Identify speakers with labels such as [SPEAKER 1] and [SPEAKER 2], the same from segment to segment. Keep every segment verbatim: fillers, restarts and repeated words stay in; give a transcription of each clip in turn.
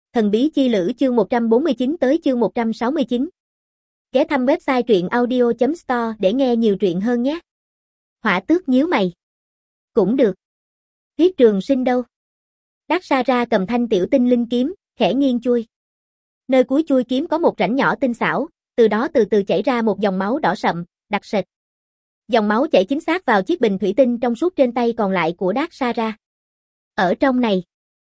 [SPEAKER 1] Thần bí chi lữ chương một trăm bốn mươi chín tới chương một trăm sáu mươi chín. Ghé thăm website truyện audio chấm store để nghe nhiều truyện hơn nhé. Hỏa Tước nhíu mày. Cũng được. Huyết Trường Sinh đâu? Dakshara cầm thanh tiểu tinh linh kiếm, khẽ nghiêng chui. Nơi cuối chui kiếm có một rãnh nhỏ tinh xảo, từ đó từ từ chảy ra một dòng máu đỏ sậm, đặc sệt. Dòng máu chảy chính xác vào chiếc bình thủy tinh trong suốt trên tay còn lại của Dakshara. Ở trong này.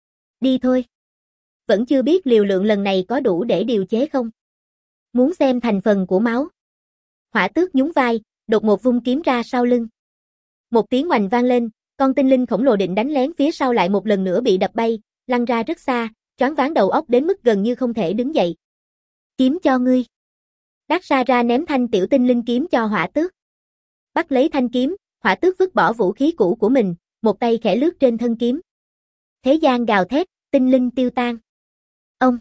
[SPEAKER 1] Đi thôi. Vẫn chưa biết liều lượng lần này có đủ để điều chế không? Muốn xem thành phần của máu. Hỏa Tước nhún vai, đột ngột vung kiếm ra sau lưng. Một tiếng oành vang lên, con tinh linh khổng lồ định đánh lén phía sau lại một lần nữa bị đập bay, lăn ra rất xa, choáng váng đầu óc đến mức gần như không thể đứng dậy. Kiếm cho ngươi. Dakshara ném thanh tiểu tinh linh kiếm cho Hỏa Tước. Bắt lấy thanh kiếm, Hỏa Tước vứt bỏ vũ khí cũ của mình, một tay khẽ lướt trên thân kiếm. Thế gian gào thét, tinh linh tiêu tan. Ông.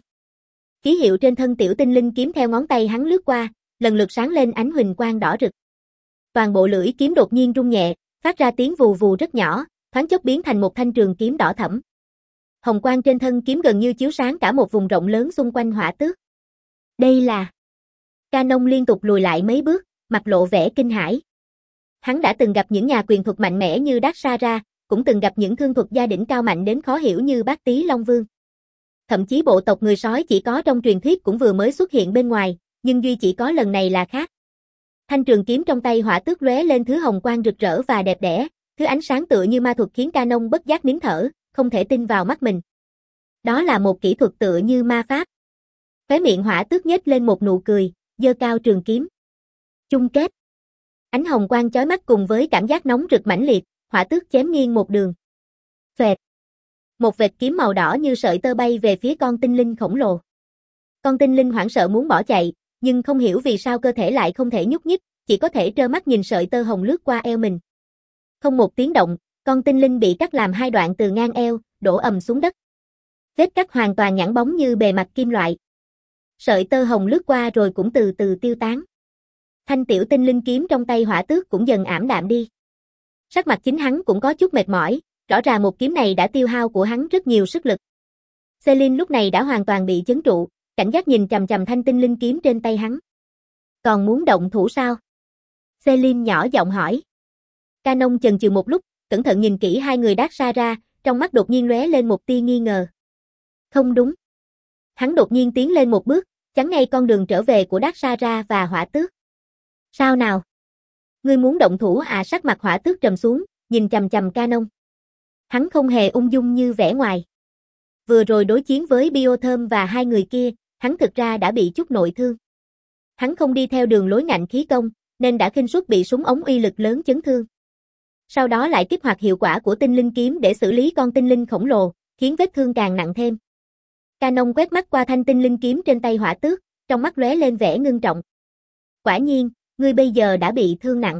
[SPEAKER 1] Ký hiệu trên thân tiểu tinh linh kiếm theo ngón tay hắn lướt qua, lần lượt sáng lên ánh huỳnh quang đỏ rực. Toàn bộ lưỡi kiếm đột nhiên rung nhẹ, phát ra tiếng vù vù rất nhỏ, thoáng chốc biến thành một thanh trường kiếm đỏ thẫm. Hồng quang trên thân kiếm gần như chiếu sáng cả một vùng rộng lớn xung quanh Hỏa Tước. Đây là... Canon liên tục lùi lại mấy bước, mặt lộ vẻ kinh hãi. Hắn đã từng gặp những nhà quyền thuật mạnh mẽ như Dakshara, cũng từng gặp những thương thuật gia đỉnh cao mạnh đến khó hiểu như Bát Tý Long Vương. Thậm chí bộ tộc người sói chỉ có trong truyền thuyết cũng vừa mới xuất hiện bên ngoài, nhưng duy chỉ có lần này là khác. Thanh trường kiếm trong tay Hỏa Tước lóe lên thứ hồng quang rực rỡ và đẹp đẽ, thứ ánh sáng tựa như ma thuật khiến Canon bất giác nín thở, không thể tin vào mắt mình. Đó là một kỹ thuật tựa như ma pháp. Khóe miệng Hỏa Tước nhếch lên một nụ cười, giơ cao trường kiếm. Chung kết. Ánh hồng quang chói mắt cùng với cảm giác nóng rực mãnh liệt, Hỏa Tước chém nghiêng một đường. Phệt. Một vệt kiếm màu đỏ như sợi tơ bay về phía con tinh linh khổng lồ. Con tinh linh hoảng sợ muốn bỏ chạy, nhưng không hiểu vì sao cơ thể lại không thể nhúc nhích, chỉ có thể trơ mắt nhìn sợi tơ hồng lướt qua eo mình. Không một tiếng động, con tinh linh bị cắt làm hai đoạn từ ngang eo, đổ ầm xuống đất. Vết cắt hoàn toàn nhẵn bóng như bề mặt kim loại. Sợi tơ hồng lướt qua rồi cũng từ từ tiêu tán. Thanh tiểu tinh linh kiếm trong tay Hỏa Tước cũng dần ảm đạm đi. Sắc mặt chính hắn cũng có chút mệt mỏi, rõ ràng một kiếm này đã tiêu hao của hắn rất nhiều sức lực. Celine lúc này đã hoàn toàn bị chấn trụ, cảnh giác nhìn chằm chằm thanh tinh linh kiếm trên tay hắn. Còn muốn động thủ sao? Celine nhỏ giọng hỏi. Canon chần chừ một lúc, cẩn thận nhìn kỹ hai người Dakshara, trong mắt đột nhiên lóe lên một tia nghi ngờ. Không đúng. Hắn đột nhiên tiến lên một bước, chắn ngay con đường trở về của Dakshara và Hỏa Tước. Sao nào? Ngươi muốn động thủ à? Sắc mặt Hỏa Tước trầm xuống, nhìn chằm chằm Canon. Hắn không hề ung dung như vẻ ngoài. Vừa rồi đối chiến với Biotherm và hai người kia, hắn thực ra đã bị chút nội thương. Hắn không đi theo đường lối ngạnh khí công, nên đã khinh suất bị súng ống uy lực lớn chấn thương. Sau đó lại kích hoạt hiệu quả của tinh linh kiếm để xử lý con tinh linh khổng lồ, khiến vết thương càng nặng thêm. Canon quét mắt qua thanh tinh linh kiếm trên tay Hỏa Tước, trong mắt lóe lên vẻ ngưng trọng. Quả nhiên, ngươi bây giờ đã bị thương nặng.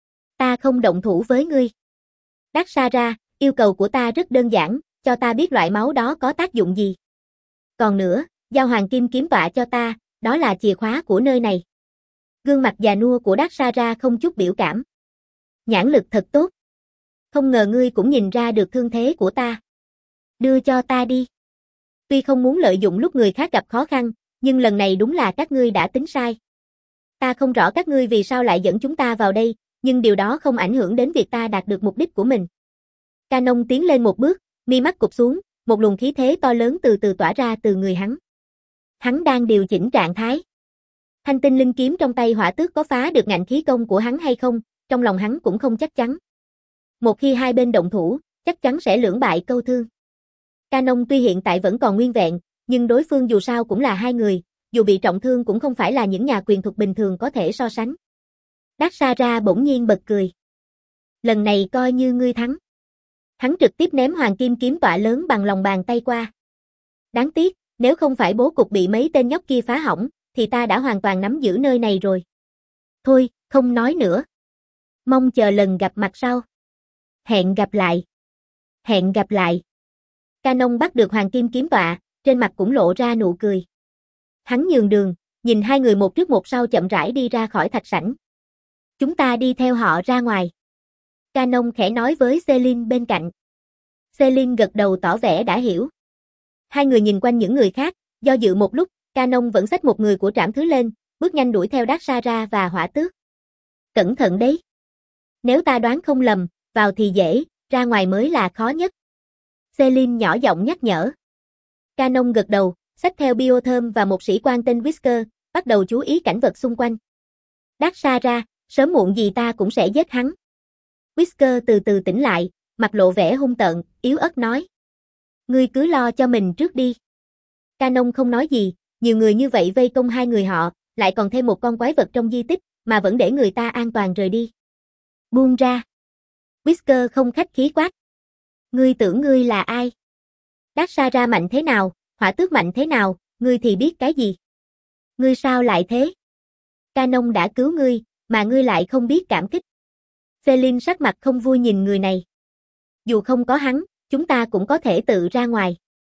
[SPEAKER 1] Ta không động thủ với ngươi. Dakshara, yêu cầu của ta rất đơn giản, cho ta biết loại máu đó có tác dụng gì. Còn nữa, giao hoàng kim kiếm tọa cho ta, đó là chìa khóa của nơi này. Gương mặt già nua của Dakshara không chút biểu cảm. Nhãn lực thật tốt. Không ngờ ngươi cũng nhìn ra được thương thế của ta. Đưa cho ta đi. Tuy không muốn lợi dụng lúc người khác gặp khó khăn, nhưng lần này đúng là các ngươi đã tính sai. Ta không rõ các ngươi vì sao lại dẫn chúng ta vào đây, nhưng điều đó không ảnh hưởng đến việc ta đạt được mục đích của mình. Canon tiến lên một bước, mi mắt cụp xuống, một luồng khí thế to lớn từ từ tỏa ra từ người hắn. Hắn đang điều chỉnh trạng thái. Thanh tinh linh kiếm trong tay Hỏa Tước có phá được ngạnh khí công của hắn hay không, trong lòng hắn cũng không chắc chắn. Một khi hai bên động thủ, chắc chắn sẽ lưỡng bại câu thương. Canon tuy hiện tại vẫn còn nguyên vẹn, nhưng đối phương dù sao cũng là hai người, dù bị trọng thương cũng không phải là những nhà quyền thuật bình thường có thể so sánh. Dakshara bỗng nhiên bật cười. Lần này coi như ngươi thắng. Hắn trực tiếp ném hoàng kim kiếm tọa lớn bằng lòng bàn tay qua. Đáng tiếc, nếu không phải bố cục bị mấy tên nhóc kia phá hỏng, thì ta đã hoàn toàn nắm giữ nơi này rồi. Thôi, không nói nữa. Mong chờ lần gặp mặt sau. Hẹn gặp lại. Hẹn gặp lại. Canon bắt được hoàng kim kiếm tọa, trên mặt cũng lộ ra nụ cười. Hắn nhường đường, nhìn hai người một trước một sau chậm rãi đi ra khỏi thạch sảnh. Chúng ta đi theo họ ra ngoài. Canon khẽ nói với Celine bên cạnh. Celine gật đầu tỏ vẻ đã hiểu. Hai người nhìn quanh những người khác, do dự một lúc, Canon vẫn xách một người của trảm thứ lên, bước nhanh đuổi theo Daxara và Hỏa Tước. Cẩn thận đấy. Nếu ta đoán không lầm, vào thì dễ, ra ngoài mới là khó nhất. Celine nhỏ giọng nhắc nhở. Canon gật đầu, xách theo Biotherm và một sĩ quan tên Whisker, bắt đầu chú ý cảnh vật xung quanh. Daxara, sớm muộn gì ta cũng sẽ giết hắn. Whisker từ từ tỉnh lại, mặt lộ vẻ hung tợn, yếu ớt nói. Ngươi cứ lo cho mình trước đi. Canon không nói gì, nhiều người như vậy vây công hai người họ, lại còn thêm một con quái vật trong di tích, mà vẫn để người ta an toàn rời đi. Buông ra. Whisker không khách khí quát. Ngươi tưởng ngươi là ai? Daxara mạnh thế nào, Hỏa Tước mạnh thế nào, ngươi thì biết cái gì? Ngươi sao lại thế? Canon đã cứu ngươi, mà ngươi lại không biết cảm kích. Celine sắc mặt không vui nhìn người này. Dù không có hắn, chúng ta cũng có thể tự ra ngoài.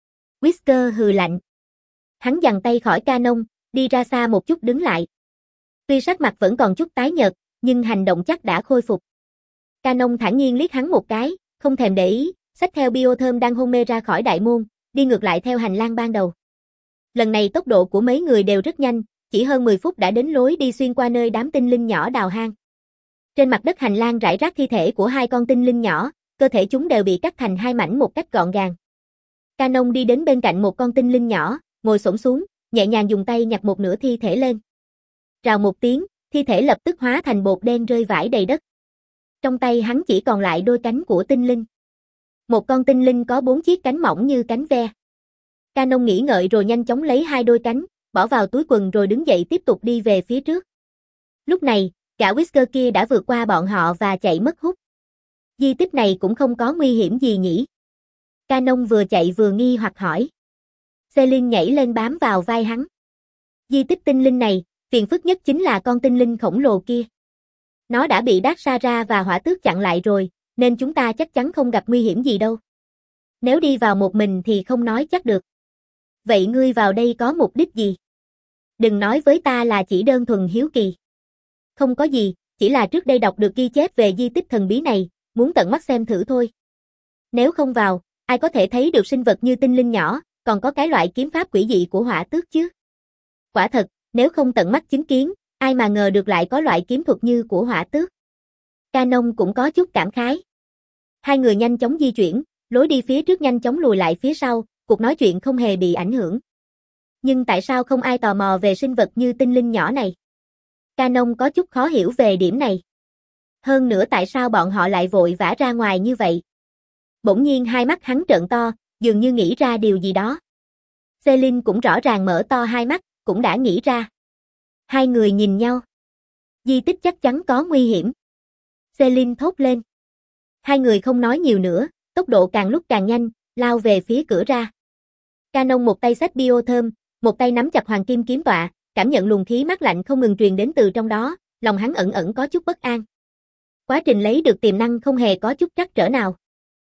[SPEAKER 1] Whisker hừ lạnh. Hắn giằng tay khỏi Canon, đi ra xa một chút đứng lại. Tuy sắc mặt vẫn còn chút tái nhợt, nhưng hành động chắc đã khôi phục. Canon thản nhiên liếc hắn một cái, không thèm để ý, xách theo Biotherm đang hôn mê ra khỏi đại môn, đi ngược lại theo hành lang ban đầu. Lần này tốc độ của mấy người đều rất nhanh, chỉ hơn mười phút đã đến lối đi xuyên qua nơi đám tinh linh nhỏ đào hang. Trên mặt đất hành lang rải rác thi thể của hai con tinh linh nhỏ, cơ thể chúng đều bị cắt thành hai mảnh một cách gọn gàng. Canon đi đến bên cạnh một con tinh linh nhỏ, ngồi xổm xuống, nhẹ nhàng dùng tay nhặt một nửa thi thể lên. Rào một tiếng, thi thể lập tức hóa thành bột đen rơi vãi đầy đất. Trong tay hắn chỉ còn lại đôi cánh của tinh linh. Một con tinh linh có bốn chiếc cánh mỏng như cánh ve. Canon nghĩ ngợi rồi nhanh chóng lấy hai đôi cánh, bỏ vào túi quần rồi đứng dậy tiếp tục đi về phía trước. Lúc này, gã Whisker kia đã vượt qua bọn họ và chạy mất hút. Di tích này cũng không có nguy hiểm gì nhỉ? Canon vừa chạy vừa nghi hoặc hỏi. Celine nhảy lên bám vào vai hắn. Di tích tinh linh này, phiền phức nhất chính là con tinh linh khổng lồ kia. Nó đã bị Daxara và Hỏa Tước chặn lại rồi, nên chúng ta chắc chắn không gặp nguy hiểm gì đâu. Nếu đi vào một mình thì không nói chắc được. Vậy ngươi vào đây có mục đích gì? Đừng nói với ta là chỉ đơn thuần hiếu kỳ. Không có gì, chỉ là trước đây đọc được ghi chép về di tích thần bí này, muốn tận mắt xem thử thôi. Nếu không vào, ai có thể thấy được sinh vật như tinh linh nhỏ, còn có cái loại kiếm pháp quỷ dị của Hỏa Tước chứ? Quả thật, nếu không tận mắt chứng kiến, ai mà ngờ được lại có loại kiếm thuật như của Hỏa Tước. Canon cũng có chút cảm khái. Hai người nhanh chóng di chuyển, lối đi phía trước nhanh chóng lùi lại phía sau, cuộc nói chuyện không hề bị ảnh hưởng. Nhưng tại sao không ai tò mò về sinh vật như tinh linh nhỏ này? Canon có chút khó hiểu về điểm này. Hơn nữa tại sao bọn họ lại vội vã ra ngoài như vậy? Bỗng nhiên hai mắt hắn trợn to, dường như nghĩ ra điều gì đó. Celine cũng rõ ràng mở to hai mắt, cũng đã nghĩ ra. Hai người nhìn nhau. Di tích chắc chắn có nguy hiểm. Celine thốt lên. Hai người không nói nhiều nữa, tốc độ càng lúc càng nhanh, lao về phía cửa ra. Canon một tay xách Biotherm, một tay nắm chặt hoàng kim kiếm tọa, cảm nhận luồng khí mát lạnh không ngừng truyền đến từ trong đó, lòng hắn ẩn ẩn có chút bất an. Quá trình lấy được tiềm năng không hề có chút trắc trở nào.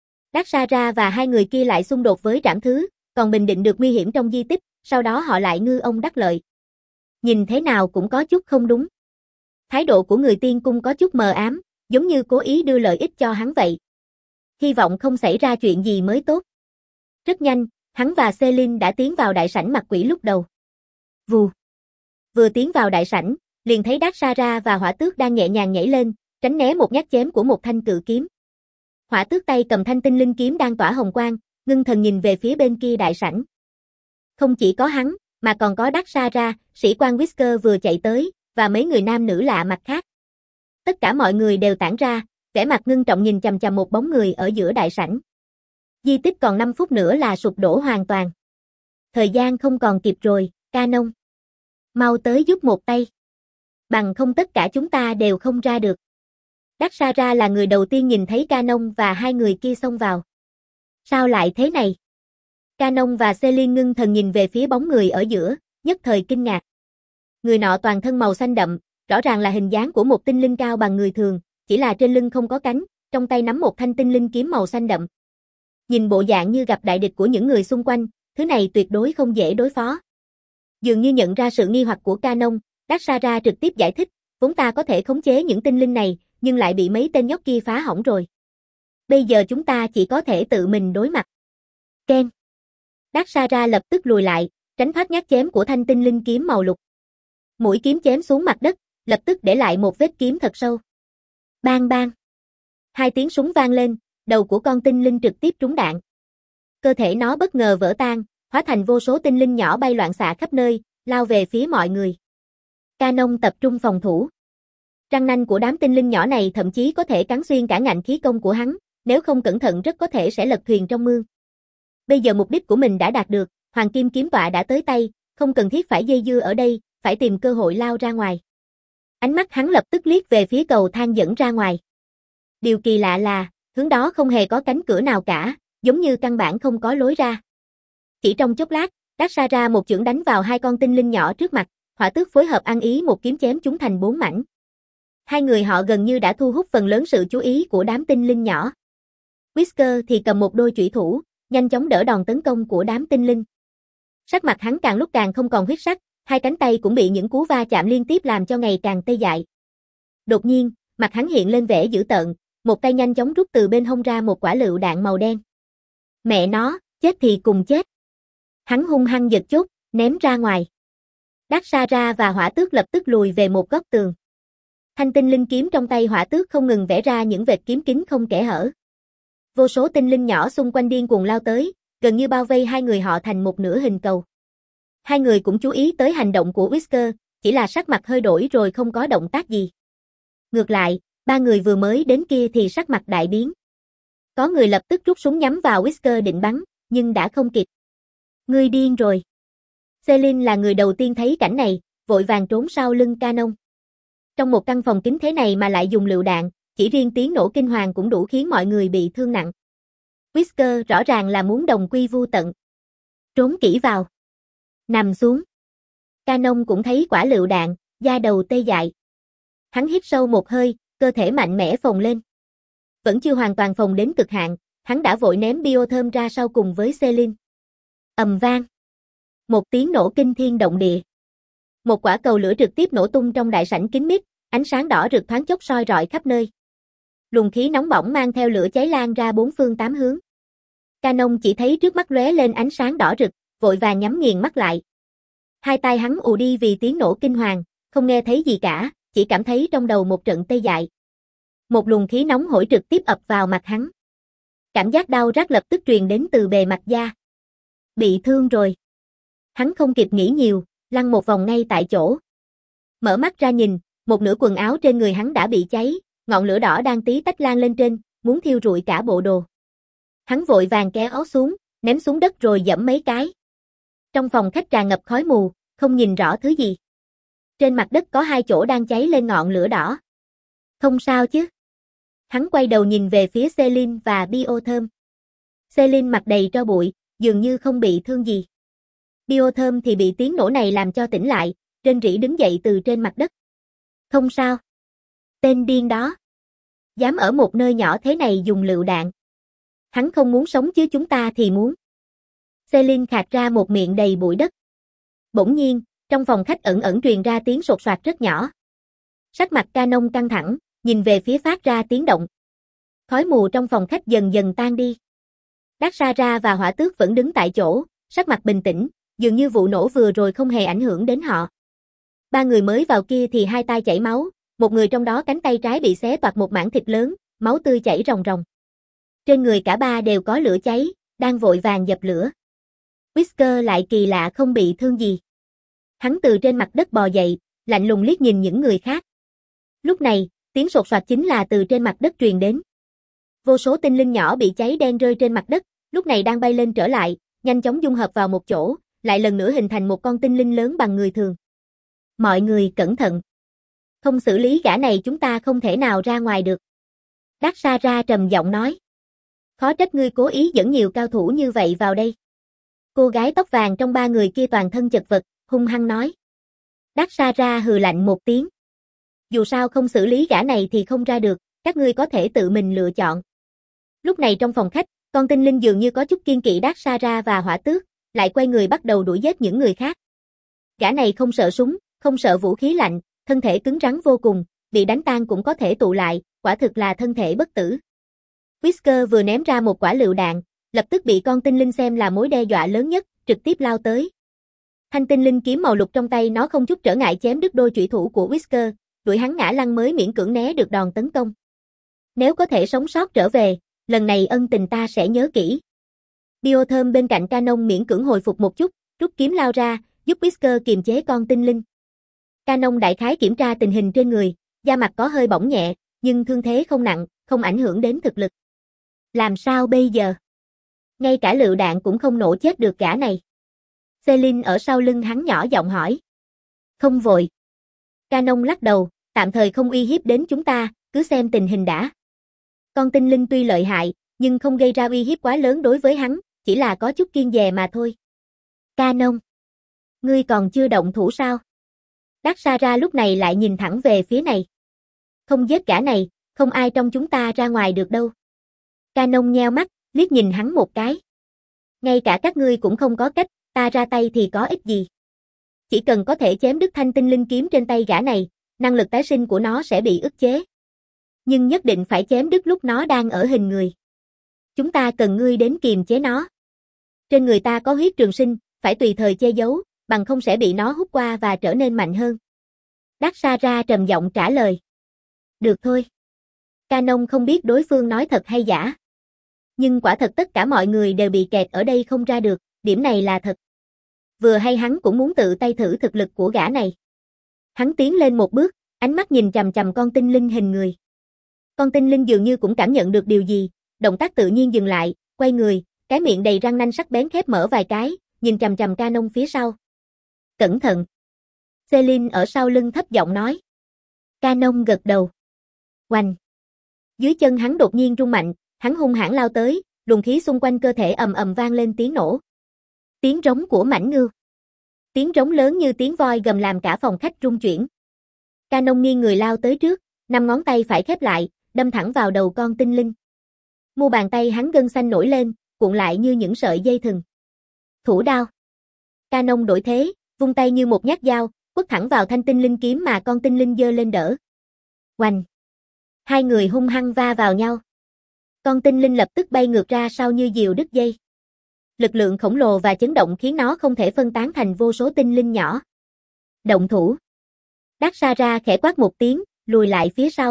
[SPEAKER 1] Daxara và hai người kia lại xung đột với Trảm Thứ, còn bình định được nguy hiểm trong di tích, sau đó họ lại ngư ông đắc lợi. Nhìn thế nào cũng có chút không đúng. Thái độ của người tiên cung có chút mờ ám, giống như cố ý đưa lợi ích cho hắn vậy. Hy vọng không xảy ra chuyện gì mới tốt. Rất nhanh, hắn và Celine đã tiến vào đại sảnh mặt quỷ lúc đầu. Vù. Vừa tiến vào đại sảnh, liền thấy Daxara và Hỏa Tước đang nhẹ nhàng nhảy lên, tránh né một nhát chém của một thanh cự kiếm. Hỏa Tước tay cầm thanh tinh linh kiếm đang tỏa hồng quang, ngưng thần nhìn về phía bên kia đại sảnh. Không chỉ có hắn, mà còn có Daxara, sĩ quan Whisker vừa chạy tới, và mấy người nam nữ lạ mặt khác. Tất cả mọi người đều tản ra, vẻ mặt ngưng trọng nhìn chằm chằm một bóng người ở giữa đại sảnh. Di tích còn năm phút nữa là sụp đổ hoàn toàn. Thời gian không còn kịp rồi, Canon. Mau tới giúp một tay. Bằng không tất cả chúng ta đều không ra được. Daxara là người đầu tiên nhìn thấy Canon và hai người kia xông vào. Sao lại thế này? Canon và Celine ngưng thần nhìn về phía bóng người ở giữa, nhất thời kinh ngạc. Người nọ toàn thân màu xanh đậm, rõ ràng là hình dáng của một tinh linh cao bằng người thường, chỉ là trên lưng không có cánh, trong tay nắm một thanh tinh linh kiếm màu xanh đậm. Nhìn bộ dạng như gặp đại địch của những người xung quanh, thứ này tuyệt đối không dễ đối phó. Dường như nhận ra sự nghi hoặc của Canon, Daxara trực tiếp giải thích, vốn ta có thể khống chế những tinh linh này, nhưng lại bị mấy tên nhóc kia phá hỏng rồi. Bây giờ chúng ta chỉ có thể tự mình đối mặt. Ken. Dark Sara lập tức lùi lại, tránh thoát nhát chém của thanh tinh linh kiếm màu lục. Mũi kiếm chém xuống mặt đất, lập tức để lại một vết kiếm thật sâu. Bang bang. Hai tiếng súng vang lên, đầu của con tinh linh trực tiếp trúng đạn. Cơ thể nó bất ngờ vỡ tan, hóa thành vô số tinh linh nhỏ bay loạn xạ khắp nơi, lao về phía mọi người. Canon tập trung phòng thủ. Răng nanh của đám tinh linh nhỏ này thậm chí có thể cắn xuyên cả ngạnh khí công của hắn, nếu không cẩn thận rất có thể sẽ lật thuyền trong mương. Bây giờ mục đích của mình đã đạt được, Hoàng Kim kiếm tọa đã tới tay, không cần thiết phải dây dưa ở đây, phải tìm cơ hội lao ra ngoài. Ánh mắt hắn lập tức liếc về phía cầu thang dẫn ra ngoài. Điều kỳ lạ là, hướng đó không hề có cánh cửa nào cả, giống như căn bản không có lối ra. Chỉ trong chốc lát, Dark Sara một chưởng đánh vào hai con tinh linh nhỏ trước mặt, Hỏa Tước phối hợp ăn ý một kiếm chém chúng thành bốn mảnh. Hai người họ gần như đã thu hút phần lớn sự chú ý của đám tinh linh nhỏ. Whisker thì cầm một đôi chủy thủ, nhanh chóng đỡ đòn tấn công của đám tinh linh. Sắc mặt hắn càng lúc càng không còn huyết sắc, hai cánh tay cũng bị những cú va chạm liên tiếp làm cho ngày càng tê dại. Đột nhiên, mặt hắn hiện lên vẻ dữ tợn, một tay nhanh chóng rút từ bên hông ra một quả lựu đạn màu đen. Mẹ nó, chết thì cùng chết. Hắn hung hăng giật chốt, ném ra ngoài. Dark Sara và Hỏa Tước lập tức lùi về một góc tường. Thanh tinh linh kiếm trong tay Hỏa Tước không ngừng vẽ ra những vệt kiếm kín không kẽ hở. Vô số tinh linh nhỏ xung quanh điên cuồng lao tới, gần như bao vây hai người họ thành một nửa hình cầu. Hai người cũng chú ý tới hành động của Whisker, chỉ là sắc mặt hơi đổi rồi không có động tác gì. Ngược lại, ba người vừa mới đến kia thì sắc mặt đại biến. Có người lập tức rút súng nhắm vào Whisker định bắn, nhưng đã không kịp. Ngươi điên rồi. Celine là người đầu tiên thấy cảnh này, vội vàng trốn sau lưng Canon. Trong một căn phòng kín thế này mà lại dùng lựu đạn, chỉ riêng tiếng nổ kinh hoàng cũng đủ khiến mọi người bị thương nặng. Whisker rõ ràng là muốn đồng quy vu tận. Trốn kỹ vào. Nằm xuống. Canon cũng thấy quả lựu đạn, da đầu tê dại. Hắn hít sâu một hơi, cơ thể mạnh mẽ phồng lên. Vẫn chưa hoàn toàn phồng đến cực hạn, hắn đã vội ném biotherm ra sau cùng với Celine. Ầm vang. Một tiếng nổ kinh thiên động địa. Một quả cầu lửa trực tiếp nổ tung trong đại sảnh kín mít, ánh sáng đỏ rực thoáng chốc soi rọi khắp nơi. Luồng khí nóng bỏng mang theo lửa cháy lan ra bốn phương tám hướng. Canon chỉ thấy trước mắt lóe lên ánh sáng đỏ rực, vội vàng nhắm nghiền mắt lại. Hai tay hắn ù đi vì tiếng nổ kinh hoàng, không nghe thấy gì cả, chỉ cảm thấy trong đầu một trận tê dại. Một luồng khí nóng hổi trực tiếp ập vào mặt hắn. Cảm giác đau rát lập tức truyền đến từ bề mặt da. Bị thương rồi. Hắn không kịp nghĩ nhiều, lăn một vòng ngay tại chỗ. Mở mắt ra nhìn, một nửa quần áo trên người hắn đã bị cháy, ngọn lửa đỏ đang tí tách lan lên trên, muốn thiêu rụi cả bộ đồ. Hắn vội vàng kéo xuống, ném xuống đất rồi giẫm mấy cái. Trong phòng khách tràn ngập khói mù, không nhìn rõ thứ gì. Trên mặt đất có hai chỗ đang cháy lên ngọn lửa đỏ. Không sao chứ? Hắn quay đầu nhìn về phía Celine và biotherm. Celine mặt đầy tro bụi, dường như không bị thương gì. Biotherm thì bị tiếng nổ này làm cho tỉnh lại, rên rỉ đứng dậy từ trên mặt đất. Không sao. Tên điên đó. Dám ở một nơi nhỏ thế này dùng lựu đạn. Hắn không muốn sống chứ chúng ta thì muốn. Celine khạc ra một miệng đầy bụi đất. Bỗng nhiên, trong phòng khách ẩn ẩn truyền ra tiếng sột soạt rất nhỏ. Sắc mặt Canon căng thẳng, nhìn về phía phát ra tiếng động. Khói mù trong phòng khách dần dần tan đi. Dark Sara và Hỏa Tước vẫn đứng tại chỗ, sắc mặt bình tĩnh, dường như vụ nổ vừa rồi không hề ảnh hưởng đến họ. Ba người mới vào kia thì hai tay chảy máu, một người trong đó cánh tay trái bị xé toạc một mảng thịt lớn, máu tươi chảy ròng ròng. Trên người cả ba đều có lửa cháy, đang vội vàng dập lửa. Whisker lại kỳ lạ không bị thương gì. Hắn từ trên mặt đất bò dậy, lạnh lùng liếc nhìn những người khác. Lúc này, tiếng sột soạt chính là từ trên mặt đất truyền đến. Vô số tinh linh nhỏ bị cháy đen rơi trên mặt đất, lúc này đang bay lên trở lại, nhanh chóng dung hợp vào một chỗ, lại lần nữa hình thành một con tinh linh lớn bằng người thường. Mọi người cẩn thận. Không xử lý gã này chúng ta không thể nào ra ngoài được. Dark Sara trầm giọng nói. Khó trách ngươi cố ý dẫn nhiều cao thủ như vậy vào đây. Cô gái tóc vàng trong ba người kia toàn thân chật vật, hung hăng nói. Dark Sara hừ lạnh một tiếng. Dù sao không xử lý gã này thì không ra được, các ngươi có thể tự mình lựa chọn. Lúc này trong phòng khách, con tinh linh dường như có chút kiên kỵ Dark Sara và Hỏa Tước, lại quay người bắt đầu đuổi giết những người khác. Gã này không sợ súng, không sợ vũ khí lạnh, thân thể cứng rắn vô cùng, bị đánh tan cũng có thể tụ lại, quả thực là thân thể bất tử. Whisker vừa ném ra một quả lựu đạn, lập tức bị con tinh linh xem là mối đe dọa lớn nhất, trực tiếp lao tới. Thanh tinh linh kiếm màu lục trong tay nó không chút trở ngại chém đứt đôi chủy thủ của Whisker, đuổi hắn ngã lăn mới miễn cưỡng né được đòn tấn công. Nếu có thể sống sót trở về, lần này ân tình ta sẽ nhớ kỹ. Biotherm bên cạnh Canon miễn cưỡng hồi phục một chút, rút kiếm lao ra, giúp Whisker kiềm chế con tinh linh. Canon đại khái kiểm tra tình hình trên người, da mặt có hơi bỏng nhẹ, nhưng thương thế không nặng, không ảnh hưởng đến thực lực. Làm sao bây giờ? Ngay cả lựu đạn cũng không nổ chết được gã này. Celine ở sau lưng hắn nhỏ giọng hỏi. Không vội. Canon lắc đầu, tạm thời không uy hiếp đến chúng ta, cứ xem tình hình đã. Con tinh linh tuy lợi hại, nhưng không gây ra uy hiếp quá lớn đối với hắn, chỉ là có chút kiêng dè mà thôi. Canon, ngươi còn chưa động thủ sao? Daxara lúc này lại nhìn thẳng về phía này. Không giết gã này, không ai trong chúng ta ra ngoài được đâu. Canon nheo mắt, liếc nhìn hắn một cái. Ngay cả các ngươi cũng không có cách, ta ra tay thì có ích gì. Chỉ cần có thể chém đứt thanh tinh linh kiếm trên tay gã này, năng lực tái sinh của nó sẽ bị ức chế. Nhưng nhất định phải chém đứt lúc nó đang ở hình người. Chúng ta cần ngươi đến kiềm chế nó. Trên người ta có huyết trường sinh, phải tùy thời che giấu, bằng không sẽ bị nó hút qua và trở nên mạnh hơn. Daxara trầm giọng trả lời. Được thôi. Canon không biết đối phương nói thật hay giả. Nhưng quả thật tất cả mọi người đều bị kẹt ở đây không ra được, điểm này là thật. Vừa hay hắn cũng muốn tự tay thử thực lực của gã này. Hắn tiến lên một bước, ánh mắt nhìn chằm chằm con tinh linh hình người. Con tinh linh dường như cũng cảm nhận được điều gì, động tác tự nhiên dừng lại, quay người, cái miệng đầy răng nanh sắc bén khép mở vài cái, nhìn chằm chằm Canon phía sau. Cẩn thận. Celine ở sau lưng thấp giọng nói. Canon gật đầu. Oanh. Dưới chân hắn đột nhiên rung mạnh, hắn hung hãn lao tới, luồng khí xung quanh cơ thể ầm ầm vang lên tiếng nổ. Tiếng rống của mãnh ngưu. Tiếng rống lớn như tiếng voi gầm làm cả phòng khách rung chuyển. Canon nghiêng người lao tới trước, năm ngón tay phải khép lại, đâm thẳng vào đầu con tinh linh. Mu bàn tay hắn gân xanh nổi lên, cuộn lại như những sợi dây thừng. Thủ đao. Canon đổi thế, vung tay như một nhát dao, quất thẳng vào thanh tinh linh kiếm mà con tinh linh giơ lên đỡ. Oanh. Hai người hung hăng va vào nhau. Con tinh linh lập tức bay ngược ra sau như diều đứt dây. Lực lượng khổng lồ và chấn động khiến nó không thể phân tán thành vô số tinh linh nhỏ. Động thủ. Daxara khẽ quát một tiếng, lùi lại phía sau.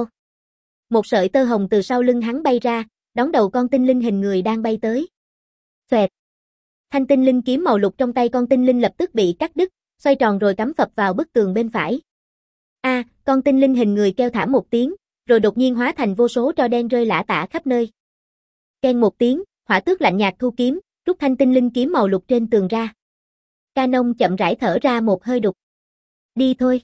[SPEAKER 1] Một sợi tơ hồng từ sau lưng hắn bay ra, đón đầu con tinh linh hình người đang bay tới. Xoẹt. Thanh tinh linh kiếm màu lục trong tay con tinh linh lập tức bị cắt đứt, xoay tròn rồi cắm phập vào bức tường bên phải. A, à, con tinh linh hình người kêu thảm một tiếng, rồi đột nhiên hóa thành vô số tro đen rơi lả tả khắp nơi. Keng một tiếng, Hỏa Tước lạnh nhạt thu kiếm, rút thanh tinh linh kiếm màu lục trên tường ra. Canon chậm rãi thở ra một hơi đục. Đi thôi.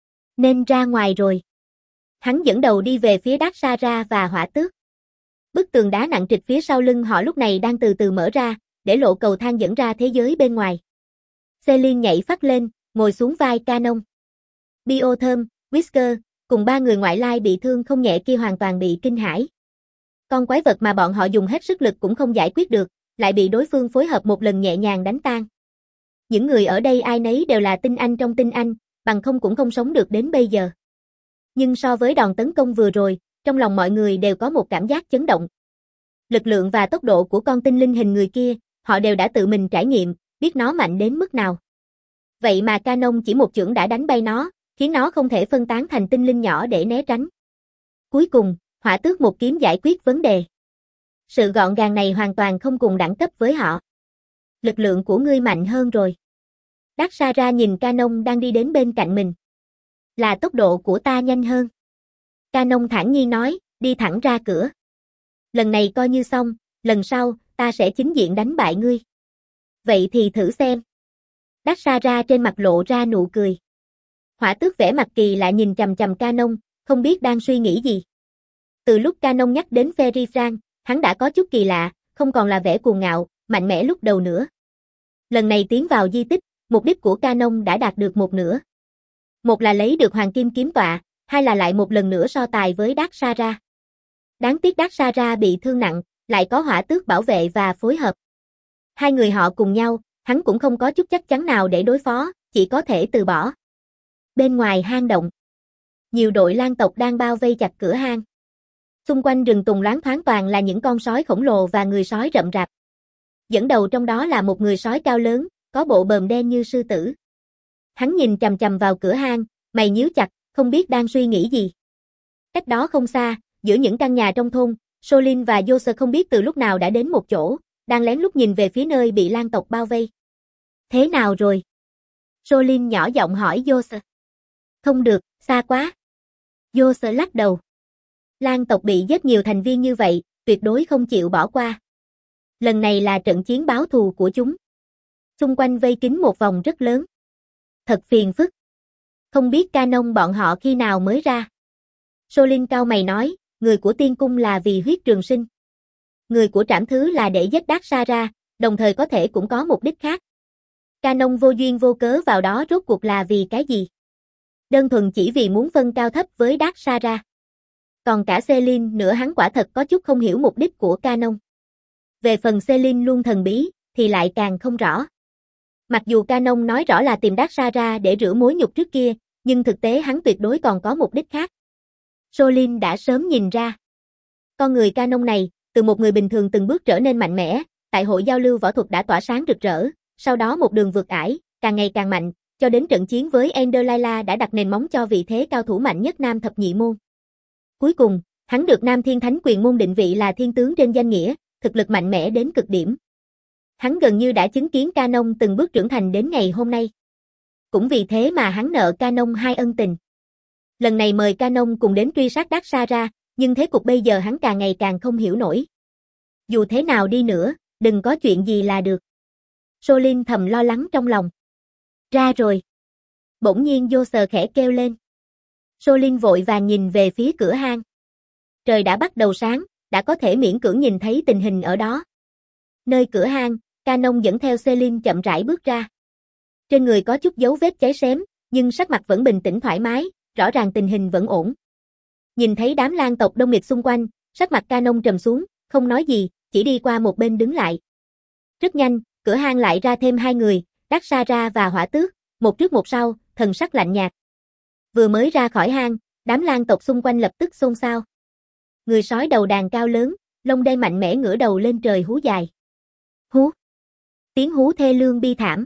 [SPEAKER 1] Nên ra ngoài rồi. Hắn dẫn đầu đi về phía Daxara và Hỏa Tước. Bức tường đá nặng trịch phía sau lưng họ lúc này đang từ từ mở ra, để lộ cầu thang dẫn ra thế giới bên ngoài. Celine nhảy phắt lên, ngồi xuống vai Canon. Biotherm, Whisker, cùng ba người ngoại lai bị thương không nhẹ kia hoàn toàn bị kinh hãi. Con quái vật mà bọn họ dùng hết sức lực cũng không giải quyết được, lại bị đối phương phối hợp một lần nhẹ nhàng đánh tan. Những người ở đây ai nấy đều là tinh anh trong tinh anh, bằng không cũng không sống được đến bây giờ. Nhưng so với đòn tấn công vừa rồi, trong lòng mọi người đều có một cảm giác chấn động. Lực lượng và tốc độ của con tinh linh hình người kia, họ đều đã tự mình trải nghiệm, biết nó mạnh đến mức nào. Vậy mà Canon chỉ một chưởng đã đánh bay nó, khiến nó không thể phân tán thành tinh linh nhỏ để né tránh. Cuối cùng, Hỏa Tước một kiếm giải quyết vấn đề. Sự gọn gàng này hoàn toàn không cùng đẳng cấp với họ. Lực lượng của ngươi mạnh hơn rồi. Daxara nhìn Canon đang đi đến bên cạnh mình. Là tốc độ của ta nhanh hơn. Canon thản nhiên nói, đi thẳng ra cửa. Lần này coi như xong, lần sau, ta sẽ chính diện đánh bại ngươi. Vậy thì thử xem. Daxara trên mặt lộ ra nụ cười. Hỏa Tước vẻ mặt kỳ lạ nhìn chằm chằm Canon, không biết đang suy nghĩ gì. Từ lúc Canon nhắc đến Fairy Frank, hắn đã có chút kỳ lạ, không còn là vẻ cuồng ngạo, mạnh mẽ lúc đầu nữa. Lần này tiến vào di tích, mục đích của Canon đã đạt được một nửa. Một là lấy được Hoàng Kim Kiếm Tọa, hai là lại một lần nữa so tài với Daxara. Đáng tiếc Daxara bị thương nặng, lại có Hỏa Tước bảo vệ và phối hợp. Hai người họ cùng nhau, hắn cũng không có chút chắc chắn nào để đối phó, chỉ có thể từ bỏ. Bên ngoài hang động, nhiều đội lang tộc đang bao vây chặt cửa hang. Xung quanh rừng tùng loáng thoáng toàn là những con sói khổng lồ và người sói rậm rạp. dẫn đầu trong đó là một người sói cao lớn, có bộ bờm đen như sư tử. Hắn nhìn chằm chằm vào cửa hang, mày nhíu chặt, không biết đang suy nghĩ gì. Cách đó không xa, giữa những căn nhà trong thôn, Solin và Joseph không biết từ lúc nào đã đến một chỗ, đang lén lút nhìn về phía nơi bị lang tộc bao vây. Thế nào rồi? Solin nhỏ giọng hỏi Joseph. Không được, xa quá. Joseph lắc đầu. Lang tộc bị giết nhiều thành viên như vậy, tuyệt đối không chịu bỏ qua. Lần này là trận chiến báo thù của chúng. Xung quanh vây kín một vòng rất lớn. Thật phiền phức. Không biết Canon bọn họ khi nào mới ra. Solin cau mày nói, người của tiên cung là vì huyết trường sinh. Người của trảm thứ là để giết Darkshara, đồng thời có thể cũng có mục đích khác. Canon vô duyên vô cớ vào đó rốt cuộc là vì cái gì? Đơn thuần chỉ vì muốn phân cao thấp với Darkshara. Còn cả Selene nữa hắn quả thật có chút không hiểu mục đích của Canon. Về phần Selene luôn thần bí, thì lại càng không rõ. Mặc dù Canon nói rõ là tìm Darkshara để rửa mối nhục trước kia, nhưng thực tế hắn tuyệt đối còn có mục đích khác. Solin đã sớm nhìn ra. Con người Canon này, từ một người bình thường từng bước trở nên mạnh mẽ, tại hội giao lưu võ thuật đã tỏa sáng rực rỡ, sau đó một đường vượt ải, càng ngày càng mạnh, cho đến trận chiến với Ender Layla đã đặt nền móng cho vị thế cao thủ mạnh nhất Nam thập nhị môn. Cuối cùng, hắn được Nam Thiên Thánh Quyền môn định vị là thiên tướng trên danh nghĩa, thực lực mạnh mẽ đến cực điểm. Hắn gần như đã chứng kiến Canon từng bước trưởng thành đến ngày hôm nay. Cũng vì thế mà hắn nợ Canon hai ân tình. Lần này mời Canon cùng đến truy sát Darkshara, nhưng thế cục bây giờ hắn càng ngày càng không hiểu nổi. Dù thế nào đi nữa, đừng có chuyện gì là được. Solin thầm lo lắng trong lòng. Ra rồi. Bỗng nhiên Joseph khẽ kêu lên. Solin vội vàng nhìn về phía cửa hang. Trời đã bắt đầu sáng, đã có thể miễn cưỡng nhìn thấy tình hình ở đó. Nơi cửa hang, Canon dẫn theo Selene chậm rãi bước ra. Trên người có chút dấu vết cháy xém, nhưng sắc mặt vẫn bình tĩnh thoải mái, rõ ràng tình hình vẫn ổn. Nhìn thấy đám lang tộc đông nghịt xung quanh, sắc mặt Canon trầm xuống, không nói gì, chỉ đi qua một bên đứng lại. Rất nhanh, cửa hang lại ra thêm hai người, Darkshara và Hỏa Tước, một trước một sau, thần sắc lạnh nhạt. Vừa mới ra khỏi hang, đám lang tộc xung quanh lập tức xôn xao. Người sói đầu đàn cao lớn, lông đen mạnh mẽ ngửa đầu lên trời hú dài. Hú. Tiếng hú thê lương bi thảm.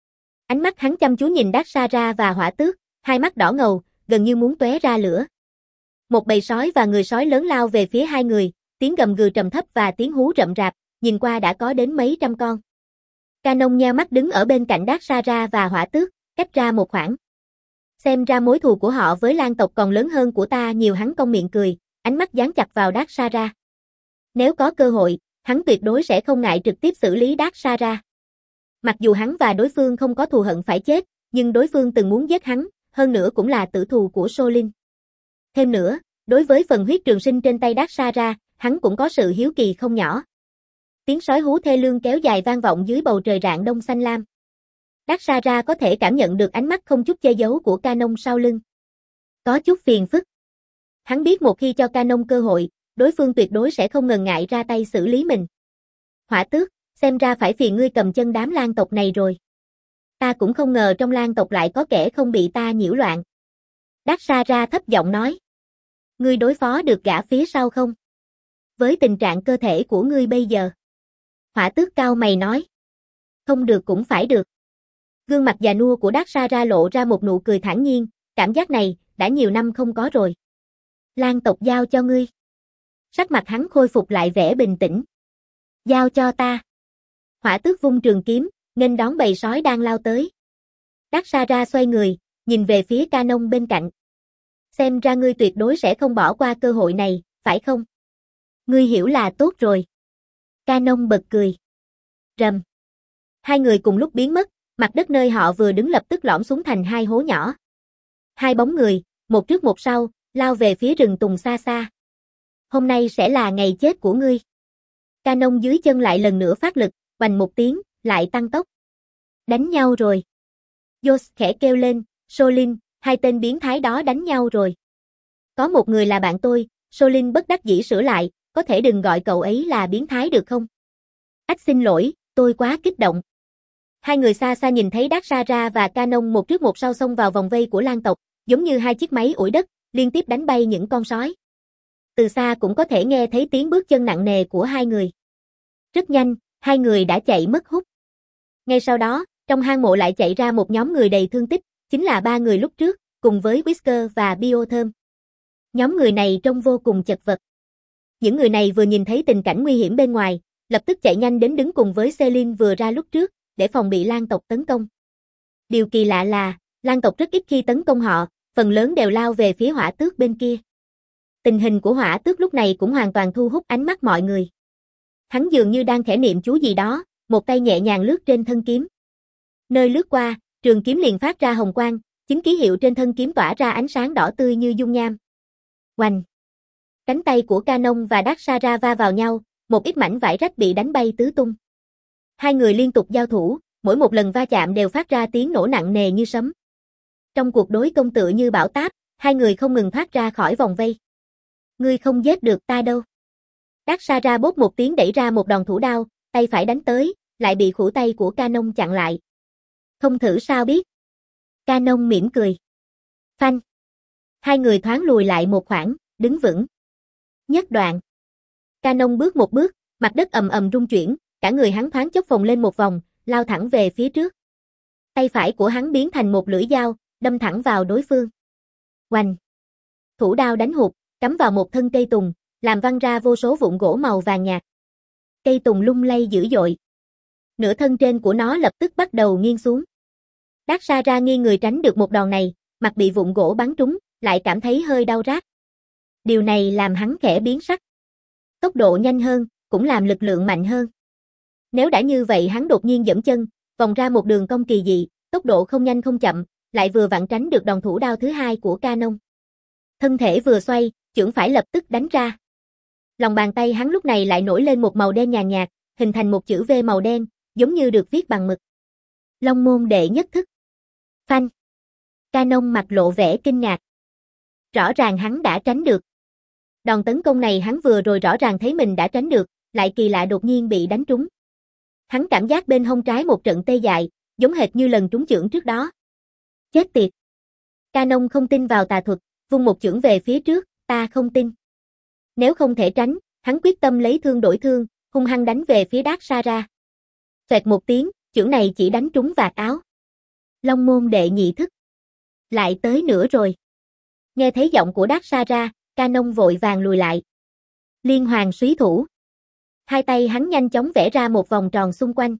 [SPEAKER 1] Ánh mắt hắn chăm chú nhìn Darkshara và Hỏa Tước, hai mắt đỏ ngầu, gần như muốn tóe ra lửa. Một bầy sói và người sói lớn lao về phía hai người, tiếng gầm gừ trầm thấp và tiếng hú rậm rạp, nhìn qua đã có đến mấy trăm con. Canon nheo mắt đứng ở bên cạnh Darkshara và Hỏa Tước, cách ra một khoảng. Xem ra mối thù của họ với lang tộc còn lớn hơn của ta nhiều, hắn cong miệng cười, ánh mắt dán chặt vào Darkshara. Nếu có cơ hội, hắn tuyệt đối sẽ không ngại trực tiếp xử lý Darkshara. Mặc dù hắn và đối phương không có thù hận phải chết, nhưng đối phương từng muốn giết hắn, hơn nữa cũng là tử thù của Solin. Thêm nữa, đối với phần huyết trường sinh trên tay Darkshara, hắn cũng có sự hiếu kỳ không nhỏ. Tiếng sói hú thê lương kéo dài vang vọng dưới bầu trời rạng đông xanh lam. Darkshara có thể cảm nhận được ánh mắt không chút che giấu của Canon sau lưng. Có chút phiền phức. Hắn biết một khi cho Canon cơ hội, đối phương tuyệt đối sẽ không ngần ngại ra tay xử lý mình. Hỏa Tước, xem ra phải phiền ngươi cầm chân đám lang tộc này rồi. Ta cũng không ngờ trong lang tộc lại có kẻ không bị ta nhiễu loạn. Darkshara thấp giọng nói. Ngươi đối phó được gã phía sau không? Với tình trạng cơ thể của ngươi bây giờ. Hỏa Tước cau mày nói. Không được cũng phải được. Gương mặt già nua của Darkshara lộ ra một nụ cười thản nhiên, cảm giác này, đã nhiều năm không có rồi. Lang tộc giao cho ngươi. Sắc mặt hắn khôi phục lại vẻ bình tĩnh. Giao cho ta. Hỏa Tước vung trường kiếm, nghênh đón bầy sói đang lao tới. Darkshara xoay người, nhìn về phía Canon bên cạnh. Xem ra ngươi tuyệt đối sẽ không bỏ qua cơ hội này, phải không? Ngươi hiểu là tốt rồi. Canon bật cười. Rầm. Hai người cùng lúc biến mất, mặt đất nơi họ vừa đứng lập tức lõm xuống thành hai hố nhỏ. Hai bóng người, một trước một sau, lao về phía rừng tùng xa xa. Hôm nay sẽ là ngày chết của ngươi. Canon dưới chân lại lần nữa phát lực, oành một tiếng, lại tăng tốc. Đánh nhau rồi. Josh khẽ kêu lên, Solin, hai tên biến thái đó đánh nhau rồi. Có một người là bạn tôi, Solin bất đắc dĩ sửa lại, có thể đừng gọi cậu ấy là biến thái được không? Ách xin lỗi, tôi quá kích động. Hai người xa xa nhìn thấy Darkshara và Canon một trước một sau xông vào vòng vây của lang tộc, giống như hai chiếc máy ủi đất, liên tiếp đánh bay những con sói. Từ xa cũng có thể nghe thấy tiếng bước chân nặng nề của hai người. Rất nhanh, Hai người đã chạy mất hút. Ngay sau đó, trong hang mộ lại chạy ra một nhóm người đầy thương tích, chính là ba người lúc trước, cùng với Whisker và Biotherm. Nhóm người này trông vô cùng chật vật. Những người này vừa nhìn thấy tình cảnh nguy hiểm bên ngoài, lập tức chạy nhanh đến đứng cùng với Celine vừa ra lúc trước, để phòng bị Lang tộc tấn công. Điều kỳ lạ là, Lang tộc rất ít khi tấn công họ, phần lớn đều lao về phía Hỏa Tước bên kia. Tình hình của Hỏa Tước lúc này cũng hoàn toàn thu hút ánh mắt mọi người. Hắn dường như đang khẽ niệm chú gì đó, một tay nhẹ nhàng lướt trên thân kiếm. Nơi lướt qua, trường kiếm liền phát ra hồng quang, chính ký hiệu trên thân kiếm tỏa ra ánh sáng đỏ tươi như dung nham. Oanh! Cánh tay của Canon và Daxara va vào nhau, một ít mảnh vải rách bị đánh bay tứ tung. Hai người liên tục giao thủ, mỗi một lần va chạm đều phát ra tiếng nổ nặng nề như sấm. Trong cuộc đối công tựa như bão táp, hai người không ngừng thoát ra khỏi vòng vây. Ngươi không giết được ta đâu. Daxara bốp một tiếng đẩy ra một đòn thủ đao, tay phải đánh tới, lại bị khuỷu tay của Canon chặn lại. Không thử sao biết. Canon mỉm cười. Phanh. Hai người thoáng lùi lại một khoảng, đứng vững. Nhất đoạn. Canon bước một bước, mặt đất ầm ầm rung chuyển, cả người hắn thoáng chốc phồng lên một vòng, lao thẳng về phía trước. Tay phải của hắn biến thành một lưỡi dao, đâm thẳng vào đối phương. Oanh! Thủ đao đánh hụt, cắm vào một thân cây tùng, làm văng ra vô số vụn gỗ màu vàng nhạt. Cây tùng lung lay dữ dội. Nửa thân trên của nó lập tức bắt đầu nghiêng xuống. Daxara nghiêng người tránh được một đòn này, mặt bị vụn gỗ bắn trúng, lại cảm thấy hơi đau rát. Điều này làm hắn khẽ biến sắc. Tốc độ nhanh hơn, cũng làm lực lượng mạnh hơn. Nếu đã như vậy hắn đột nhiên giẫm chân, vòng ra một đường cong kỳ dị, tốc độ không nhanh không chậm, lại vừa vặn tránh được đòn thủ đao thứ hai của Canon. Thân thể vừa xoay, chưởng phải lập tức đánh ra. Lòng bàn tay hắn lúc này lại nổi lên một màu đen nhàn nhạt, hình thành một chữ V màu đen, giống như được viết bằng mực. Long môn đệ nhất thức. Phanh. Canon mặt lộ vẻ kinh ngạc. Rõ ràng hắn đã tránh được. Đòn tấn công này hắn vừa rồi rõ ràng thấy mình đã tránh được, lại kỳ lạ đột nhiên bị đánh trúng. Hắn cảm giác bên hông trái một trận tê dại, giống hệt như lần trúng chưởng trước đó. Chết tiệt. Canon không tin vào tà thuật, vung một chưởng về phía trước, ta không tin. Nếu không thể tránh, hắn quyết tâm lấy thương đổi thương, hung hăng đánh về phía Daxara. Xoẹt một tiếng, chưởng này chỉ đánh trúng vạt áo. Long môn đệ nhị thức. Lại tới nữa rồi. Nghe thấy giọng của Daxara, Canon vội vàng lùi lại. Liên hoàn súy thủ. Hai tay hắn nhanh chóng vẽ ra một vòng tròn xung quanh.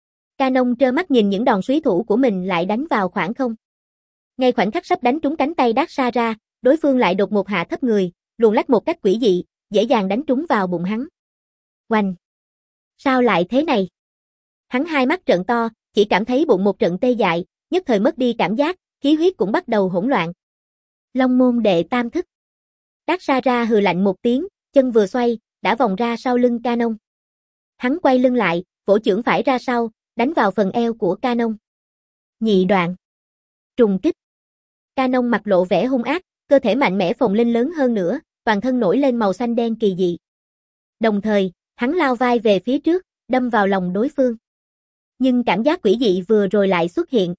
[SPEAKER 1] Canon trơ mắt nhìn những đòn súy thủ của mình lại đánh vào khoảng không. Ngay khoảnh khắc sắp đánh trúng cánh tay Daxara, đối phương lại đột ngột hạ thấp người, luồn lách một cách quỷ dị, dễ dàng đánh trúng vào bụng hắn. Oanh! Sao lại thế này? Hắn hai mắt trợn to, chỉ cảm thấy bụng một trận tê dại, nhất thời mất đi cảm giác, khí huyết cũng bắt đầu hỗn loạn. Long môn đệ tam thức. Daxara hừ lạnh một tiếng, chân vừa xoay, đã vòng ra sau lưng Canon. Hắn quay lưng lại, vỗ chưởng phải ra sau, đánh vào phần eo của Canon. Nhị đoạn. Trùng kích. Canon mặt lộ vẻ hung ác, cơ thể mạnh mẽ phồng lên lớn hơn nữa, toàn thân nổi lên màu xanh đen kỳ dị. Đồng thời, hắn lao vai về phía trước, đâm vào lòng đối phương. Nhưng cảm giác quỷ dị vừa rồi lại xuất hiện.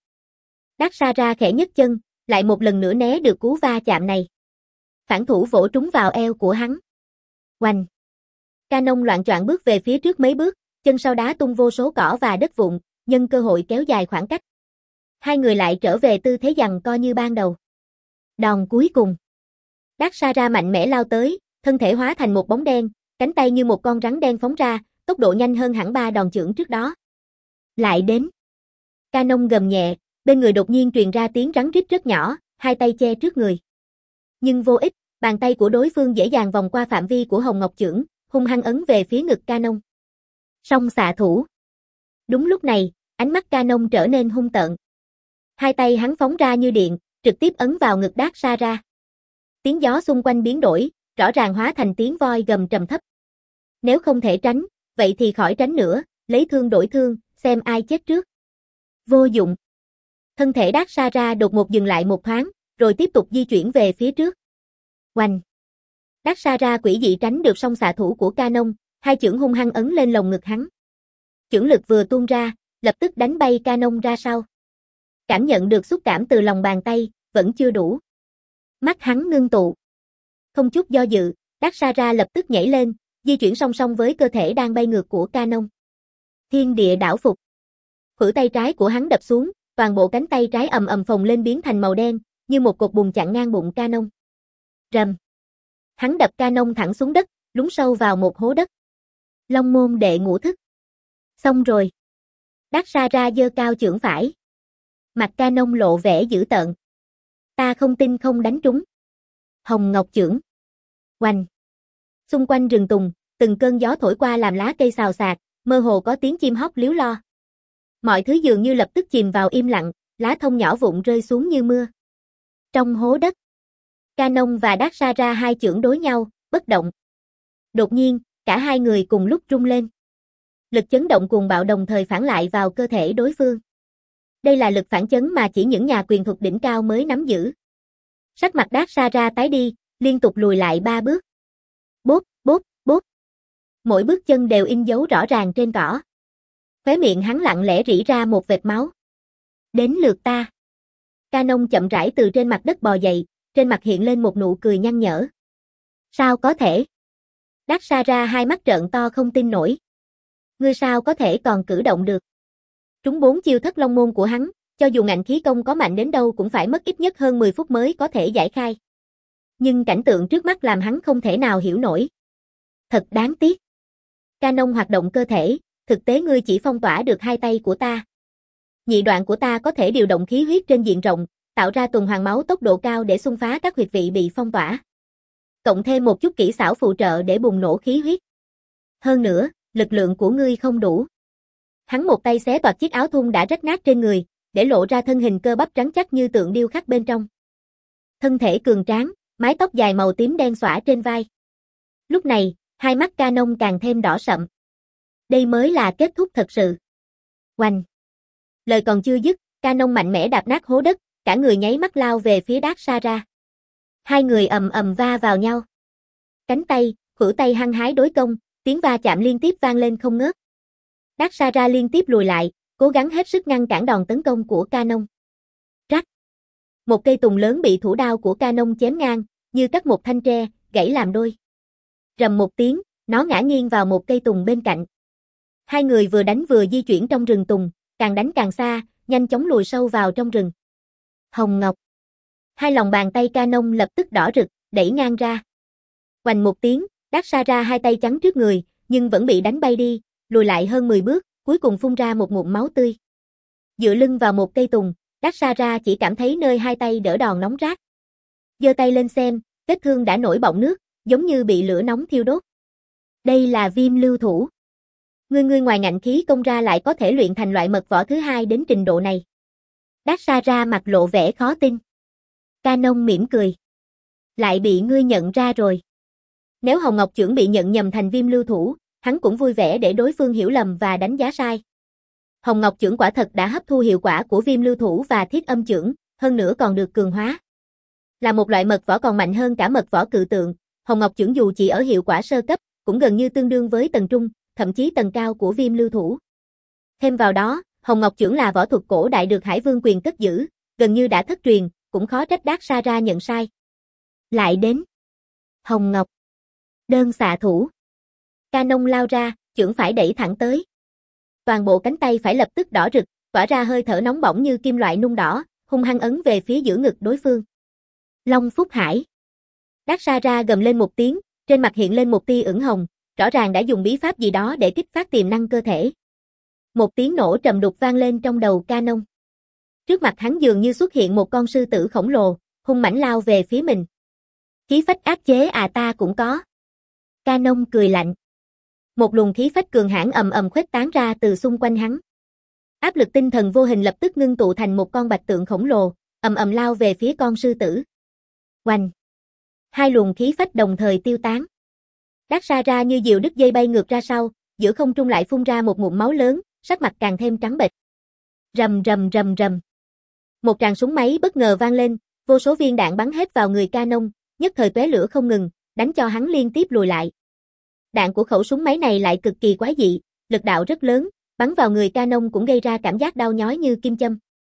[SPEAKER 1] Daxara khẽ nhấc chân, lại một lần nữa né được cú va chạm này. Phản thủ vỗ trúng vào eo của hắn. Oanh! Canon loạng choạng bước về phía trước mấy bước, chân sau đá tung vô số cỏ và đất vụn, nhân cơ hội kéo dài khoảng cách. Hai người lại trở về tư thế giằng co như ban đầu. Đòn cuối cùng. Daxara mạnh mẽ lao tới, thân thể hóa thành một bóng đen, cánh tay như một con rắn đen phóng ra, tốc độ nhanh hơn hẳn ba đòn chưởng trước đó. Lại đến. Canon gầm nhẹ, bên người đột nhiên truyền ra tiếng rắn rít rất nhỏ, hai tay che trước người. Nhưng vô ích, bàn tay của đối phương dễ dàng vòng qua phạm vi của Hồng Ngọc chưởng, hung hăng ấn về phía ngực Canon. Song xạ thủ. Đúng lúc này, ánh mắt Canon trở nên hung tợn. Hai tay hắn phóng ra như điện, trực tiếp ấn vào ngực Daxara. Tiếng gió xung quanh biến đổi, rõ ràng hóa thành tiếng voi gầm trầm thấp. Nếu không thể tránh, vậy thì khỏi tránh nữa, lấy thương đổi thương, xem ai chết trước. Vô dụng. Thân thể Daxara đột ngột dừng lại một thoáng, rồi tiếp tục di chuyển về phía trước. Oanh! Daxara quỷ dị tránh được song xạ thủ của Canon, hai chưởng hung hăng ấn lên lồng ngực hắn. Chưởng lực vừa tuôn ra, lập tức đánh bay Canon ra sau. Cảm nhận được xúc cảm từ lòng bàn tay, vẫn chưa đủ. Mắt hắn ngưng tụ. Không chút do dự, Daxara lập tức nhảy lên, di chuyển song song với cơ thể đang bay ngược của Canon. Thiên địa đảo phục. Khuỷu tay trái của hắn đập xuống, toàn bộ cánh tay trái ầm ầm phồng lên biến thành màu đen, như một cột bùn chặn ngang bụng Canon. Rầm. Hắn đập Canon thẳng xuống đất, lún sâu vào một hố đất. Long môn đệ ngũ thức. Xong rồi. Daksara giơ cao chưởng phải. Mặt Canon lộ vẻ dữ tợn. Ta không tin không đánh trúng. Hồng Ngọc chưởng. Oanh. Xung quanh rừng tùng, từng cơn gió thổi qua làm lá cây xào xạc, mơ hồ có tiếng chim hót líu lo. Mọi thứ dường như lập tức chìm vào im lặng, lá thông nhỏ vụn rơi xuống như mưa. Trong hố đất, Canon và Daksara hai chưởng đối nhau, bất động. Đột nhiên, cả hai người cùng lúc rung lên. Lực chấn động cuồng bạo đồng thời phản lại vào cơ thể đối phương. Đây là lực phản chấn mà chỉ những nhà quyền thuật đỉnh cao mới nắm giữ. Sắc mặt Daksara tái đi, liên tục lùi lại ba bước. Bốp, bốp, bốp. Mỗi bước chân đều in dấu rõ ràng trên cỏ. Khóe miệng hắn lặng lẽ rỉ ra một vệt máu. Đến lượt ta. Canon chậm rãi từ trên mặt đất bò dậy, trên mặt hiện lên một nụ cười nhăn nhở. Sao có thể? Daksara hai mắt trợn to không tin nổi. Ngươi sao có thể còn cử động được? Trúng bốn chiêu thất long môn của hắn, cho dù ngạnh khí công có mạnh đến đâu cũng phải mất ít nhất hơn mười phút mới có thể giải khai. Nhưng cảnh tượng trước mắt làm hắn không thể nào hiểu nổi. Thật đáng tiếc. Canon hoạt động cơ thể, thực tế ngươi chỉ phong tỏa được hai tay của ta. Nhị đoạn của ta có thể điều động khí huyết trên diện rộng, tạo ra tuần hoàn máu tốc độ cao để xung phá các huyệt vị bị phong tỏa. Cộng thêm một chút kỹ xảo phụ trợ để bùng nổ khí huyết. Hơn nữa, lực lượng của ngươi không đủ. Hắn một tay xé toạc chiếc áo thun đã rách nát trên người, để lộ ra thân hình cơ bắp trắng chắc như tượng điêu khắc bên trong. Thân thể cường tráng, mái tóc dài màu tím đen xõa trên vai. Lúc này, hai mắt Canon càng thêm đỏ sậm. Đây mới là kết thúc thật sự. Oanh! Lời còn chưa dứt, Canon mạnh mẽ đạp nát hố đất, cả người nháy mắt lao về phía Daksara. Hai người ầm ầm va vào nhau. Cánh tay, khuỷu tay hăng hái đối công, tiếng va chạm liên tiếp vang lên không ngớt. Daksara liên tiếp lùi lại, cố gắng hết sức ngăn cản đòn tấn công của Canon. Rắc! Một cây tùng lớn bị thủ đao của Canon chém ngang, như cắt một thanh tre, gãy làm đôi. Rầm một tiếng, nó ngã nghiêng vào một cây tùng bên cạnh. Hai người vừa đánh vừa di chuyển trong rừng tùng, càng đánh càng xa, nhanh chóng lùi sâu vào trong rừng. Hồng Ngọc. Hai lòng bàn tay Canon lập tức đỏ rực, đẩy ngang ra. Oanh một tiếng, Daksara hai tay chắn trước người, nhưng vẫn bị đánh bay đi, lùi lại hơn mười bước, cuối cùng phun ra một ngụm máu tươi. Dựa lưng vào một cây tùng, Daksara chỉ cảm thấy nơi hai tay đỡ đòn nóng rát. Giơ tay lên xem, vết thương đã nổi bọng nước, giống như bị lửa nóng thiêu đốt. Đây là viêm lưu thủ. Ngươi ngươi ngoài ngạnh khí công ra lại có thể luyện thành loại mật võ thứ hai đến trình độ này. Daksara mặt lộ vẻ khó tin. Canon mỉm cười. Lại bị ngươi nhận ra rồi. Nếu Hồng Ngọc chưởng bị nhận nhầm thành viêm lưu thủ, hắn cũng vui vẻ để đối phương hiểu lầm và đánh giá sai. Hồng Ngọc chưởng quả thật đã hấp thu hiệu quả của viêm lưu thủ và thiết âm chưởng, hơn nữa còn được cường hóa. Là một loại mật võ còn mạnh hơn cả mật võ cự tượng, Hồng Ngọc chưởng dù chỉ ở hiệu quả sơ cấp, cũng gần như tương đương với tầng trung, thậm chí tầng cao của viêm lưu thủ. Thêm vào đó, Hồng Ngọc chưởng là võ thuật cổ đại được Hải Vương quyền cất giữ, gần như đã thất truyền, cũng khó trách Daksara nhận sai. Lại đến. Hồng Ngọc. Đơn xạ thủ. Canon lao ra, chưởng phải đẩy thẳng tới. Toàn bộ cánh tay phải lập tức đỏ rực, tỏa ra hơi thở nóng bỏng như kim loại nung đỏ, hung hăng ấn về phía giữa ngực đối phương. Long Phúc Hải. Daksara gầm lên một tiếng, trên mặt hiện lên một tia ửng hồng, rõ ràng đã dùng bí pháp gì đó để kích phát tiềm năng cơ thể. Một tiếng nổ trầm đục vang lên trong đầu Canon. Trước mặt hắn dường như xuất hiện một con sư tử khổng lồ, hung mãnh lao về phía mình. Khí phách áp chế à ta cũng có. Canon cười lạnh. Một luồng khí phách cường hãn ầm ầm khuếch tán ra từ xung quanh hắn. Áp lực tinh thần vô hình lập tức ngưng tụ thành một con bạch tượng khổng lồ, ầm ầm lao về phía con sư tử. Oanh! Hai luồng khí phách đồng thời tiêu tán. Daksara như diều đứt dây bay ngược ra sau, giữa không trung lại phun ra một ngụm máu lớn, sắc mặt càng thêm trắng bệch. Rầm rầm rầm rầm. Một tràng súng máy bất ngờ vang lên, vô số viên đạn bắn hết vào người Canon, nhất thời tóe lửa không ngừng, đánh cho hắn liên tiếp lùi lại. Đạn của khẩu súng máy này lại cực kỳ quái dị, lực đạo rất lớn, bắn vào người Canon cũng gây ra cảm giác đau nhói như kim châm.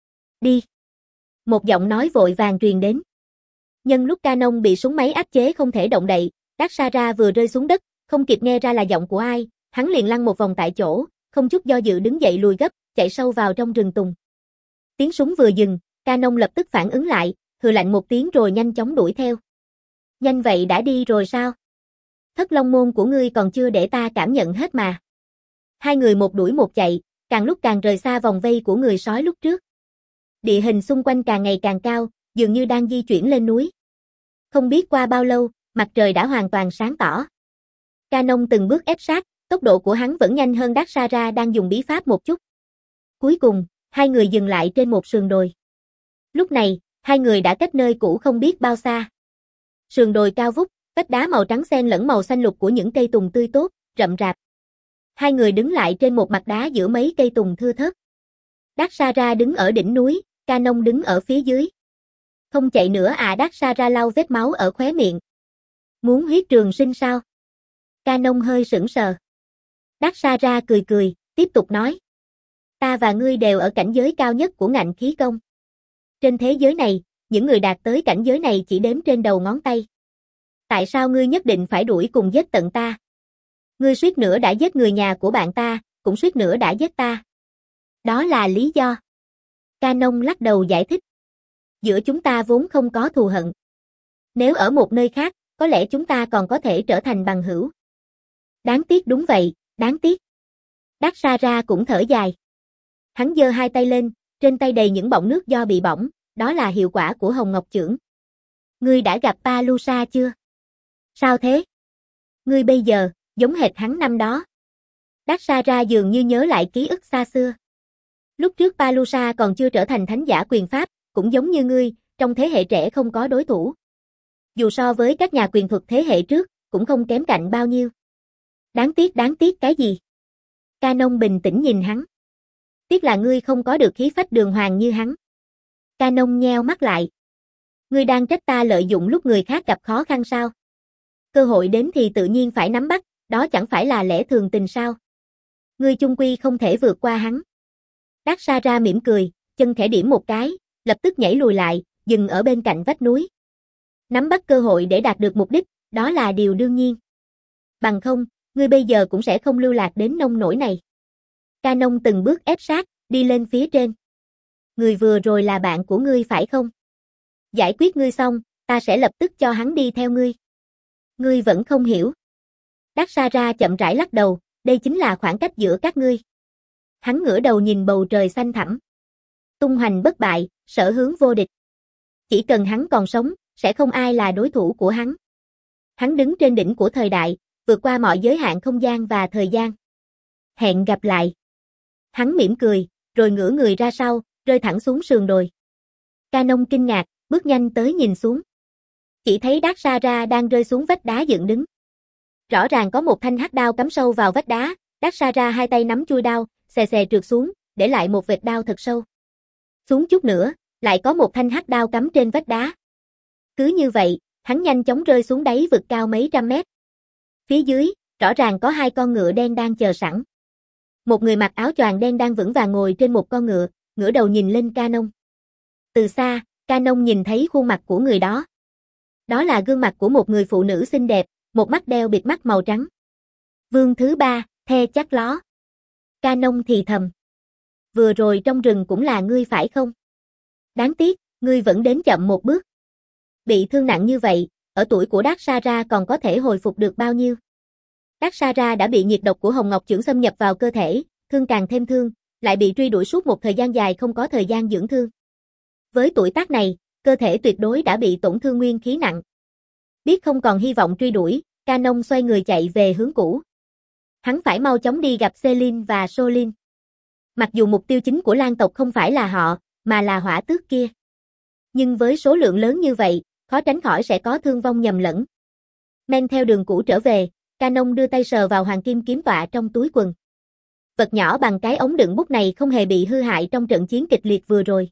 [SPEAKER 1] Đi! Một giọng nói vội vàng truyền đến. Nhân lúc Canon bị súng máy áp chế không thể động đậy, Daksara vừa rơi xuống đất, không kịp nghe ra là giọng của ai, hắn liền lăn một vòng tại chỗ, không chút do dự đứng dậy lùi gấp, chạy sâu vào trong rừng tùng. Tiếng súng vừa dừng, Canon lập tức phản ứng lại, hừ lạnh một tiếng rồi nhanh chóng đuổi theo. Nhanh vậy đã đi rồi sao? Thất Long môn của ngươi còn chưa để ta cảm nhận hết mà. Hai người một đuổi một chạy, càng lúc càng rời xa vòng vây của người sói lúc trước. Địa hình xung quanh càng ngày càng cao, dường như đang di chuyển lên núi. Không biết qua bao lâu, mặt trời đã hoàn toàn sáng tỏ. Canon từng bước ép sát, tốc độ của hắn vẫn nhanh hơn Daxara đang dùng bí pháp một chút. Cuối cùng, hai người dừng lại trên một sườn đồi. Lúc này, hai người đã cách nơi cũ không biết bao xa. Sườn đồi cao vút, vách đá màu trắng xen lẫn màu xanh lục của những cây tùng tươi tốt, rậm rạp. Hai người đứng lại trên một mặt đá giữa mấy cây tùng thưa thớt. Daxara đứng ở đỉnh núi, Canon đứng ở phía dưới. Không chạy nữa à? Daxara lau vết máu ở khóe miệng. Muốn huyết trường sinh sao? Canon hơi sững sờ. Daxara cười cười, tiếp tục nói. Ta và ngươi đều ở cảnh giới cao nhất của ngạnh khí công. Trên thế giới này, những người đạt tới cảnh giới này chỉ đếm trên đầu ngón tay. Tại sao ngươi nhất định phải đuổi cùng giết tận ta? Ngươi suýt nữa đã giết người nhà của bạn ta, cũng suýt nữa đã giết ta. Đó là lý do. Canon lắc đầu giải thích. Giữa chúng ta vốn không có thù hận. Nếu ở một nơi khác, có lẽ chúng ta còn có thể trở thành bằng hữu. Đáng tiếc, đúng vậy, đáng tiếc. Daxara cũng thở dài. Hắn giơ hai tay lên, trên tay đầy những bọng nước do bị bỏng, đó là hiệu quả của Hồng Ngọc Chưởng. Ngươi đã gặp Palusa chưa? Sao thế? Ngươi bây giờ, giống hệt hắn năm đó. Daxara dường như nhớ lại ký ức xa xưa. Lúc trước Palusa còn chưa trở thành thánh giả quyền pháp, cũng giống như ngươi, trong thế hệ trẻ không có đối thủ. Dù so với các nhà quyền thuật thế hệ trước, cũng không kém cạnh bao nhiêu. Đáng tiếc, đáng tiếc cái gì? Canon bình tĩnh nhìn hắn. Tiếc là ngươi không có được khí phách đường hoàng như hắn. Canon nheo mắt lại. Ngươi đang trách ta lợi dụng lúc người khác gặp khó khăn sao? Cơ hội đến thì tự nhiên phải nắm bắt, đó chẳng phải là lẽ thường tình sao? Ngươi chung quy không thể vượt qua hắn. Daxara mỉm cười, chân khẽ điểm một cái, lập tức nhảy lùi lại, dừng ở bên cạnh vách núi. Nắm bắt cơ hội để đạt được mục đích, đó là điều đương nhiên. Bằng không, ngươi bây giờ cũng sẽ không lưu lạc đến nông nỗi này. Canon từng bước ép sát, đi lên phía trên. Người vừa rồi là bạn của ngươi phải không? Giải quyết ngươi xong, ta sẽ lập tức cho hắn đi theo ngươi. Ngươi vẫn không hiểu. Daxara chậm rãi lắc đầu, đây chính là khoảng cách giữa các ngươi. Hắn ngửa đầu nhìn bầu trời xanh thẳm. Tung hoành bất bại, sở hướng vô địch. Chỉ cần hắn còn sống, sẽ không ai là đối thủ của hắn. Hắn đứng trên đỉnh của thời đại, vượt qua mọi giới hạn không gian và thời gian. Hẹn gặp lại. Hắn mỉm cười, rồi ngửa người ra sau, rơi thẳng xuống sườn đồi. Canon kinh ngạc, bước nhanh tới nhìn xuống. Chỉ thấy Daxara đang rơi xuống vách đá dựng đứng. Rõ ràng có một thanh hắc đao cắm sâu vào vách đá, Daxara hai tay nắm chuôi đao, xè xè trượt xuống, để lại một vệt đao thật sâu. Xuống chút nữa, lại có một thanh hắc đao cắm trên vách đá. Cứ như vậy, hắn nhanh chóng rơi xuống đáy vực cao mấy trăm mét. Phía dưới, rõ ràng có hai con ngựa đen đang chờ sẵn. Một người mặc áo choàng đen đang vững vàng ngồi trên một con ngựa, ngửa đầu nhìn lên Canon. Từ xa, Canon nhìn thấy khuôn mặt của người đó. Đó là gương mặt của một người phụ nữ xinh đẹp, một mắt đeo bịt mắt màu trắng. Vương thứ ba, The chắc ló. Canon thì thầm. Vừa rồi trong rừng cũng là ngươi phải không? Đáng tiếc, ngươi vẫn đến chậm một bước. Bị thương nặng như vậy, ở tuổi của Daxara còn có thể hồi phục được bao nhiêu? Daxara đã bị nhiệt độc của Hồng Ngọc Chưởng xâm nhập vào cơ thể, thương càng thêm thương, lại bị truy đuổi suốt một thời gian dài không có thời gian dưỡng thương. Với tuổi tác này, cơ thể tuyệt đối đã bị tổn thương nguyên khí nặng. Biết không còn hy vọng truy đuổi, Canon xoay người chạy về hướng cũ. Hắn phải mau chóng đi gặp Celine và Solin. Mặc dù mục tiêu chính của Lan tộc không phải là họ, mà là hỏa tước kia. Nhưng với số lượng lớn như vậy, khó tránh khỏi sẽ có thương vong nhầm lẫn. Men theo đường cũ trở về, Canon đưa tay sờ vào hoàng kim kiếm tọa trong túi quần. Vật nhỏ bằng cái ống đựng bút này không hề bị hư hại trong trận chiến kịch liệt vừa rồi.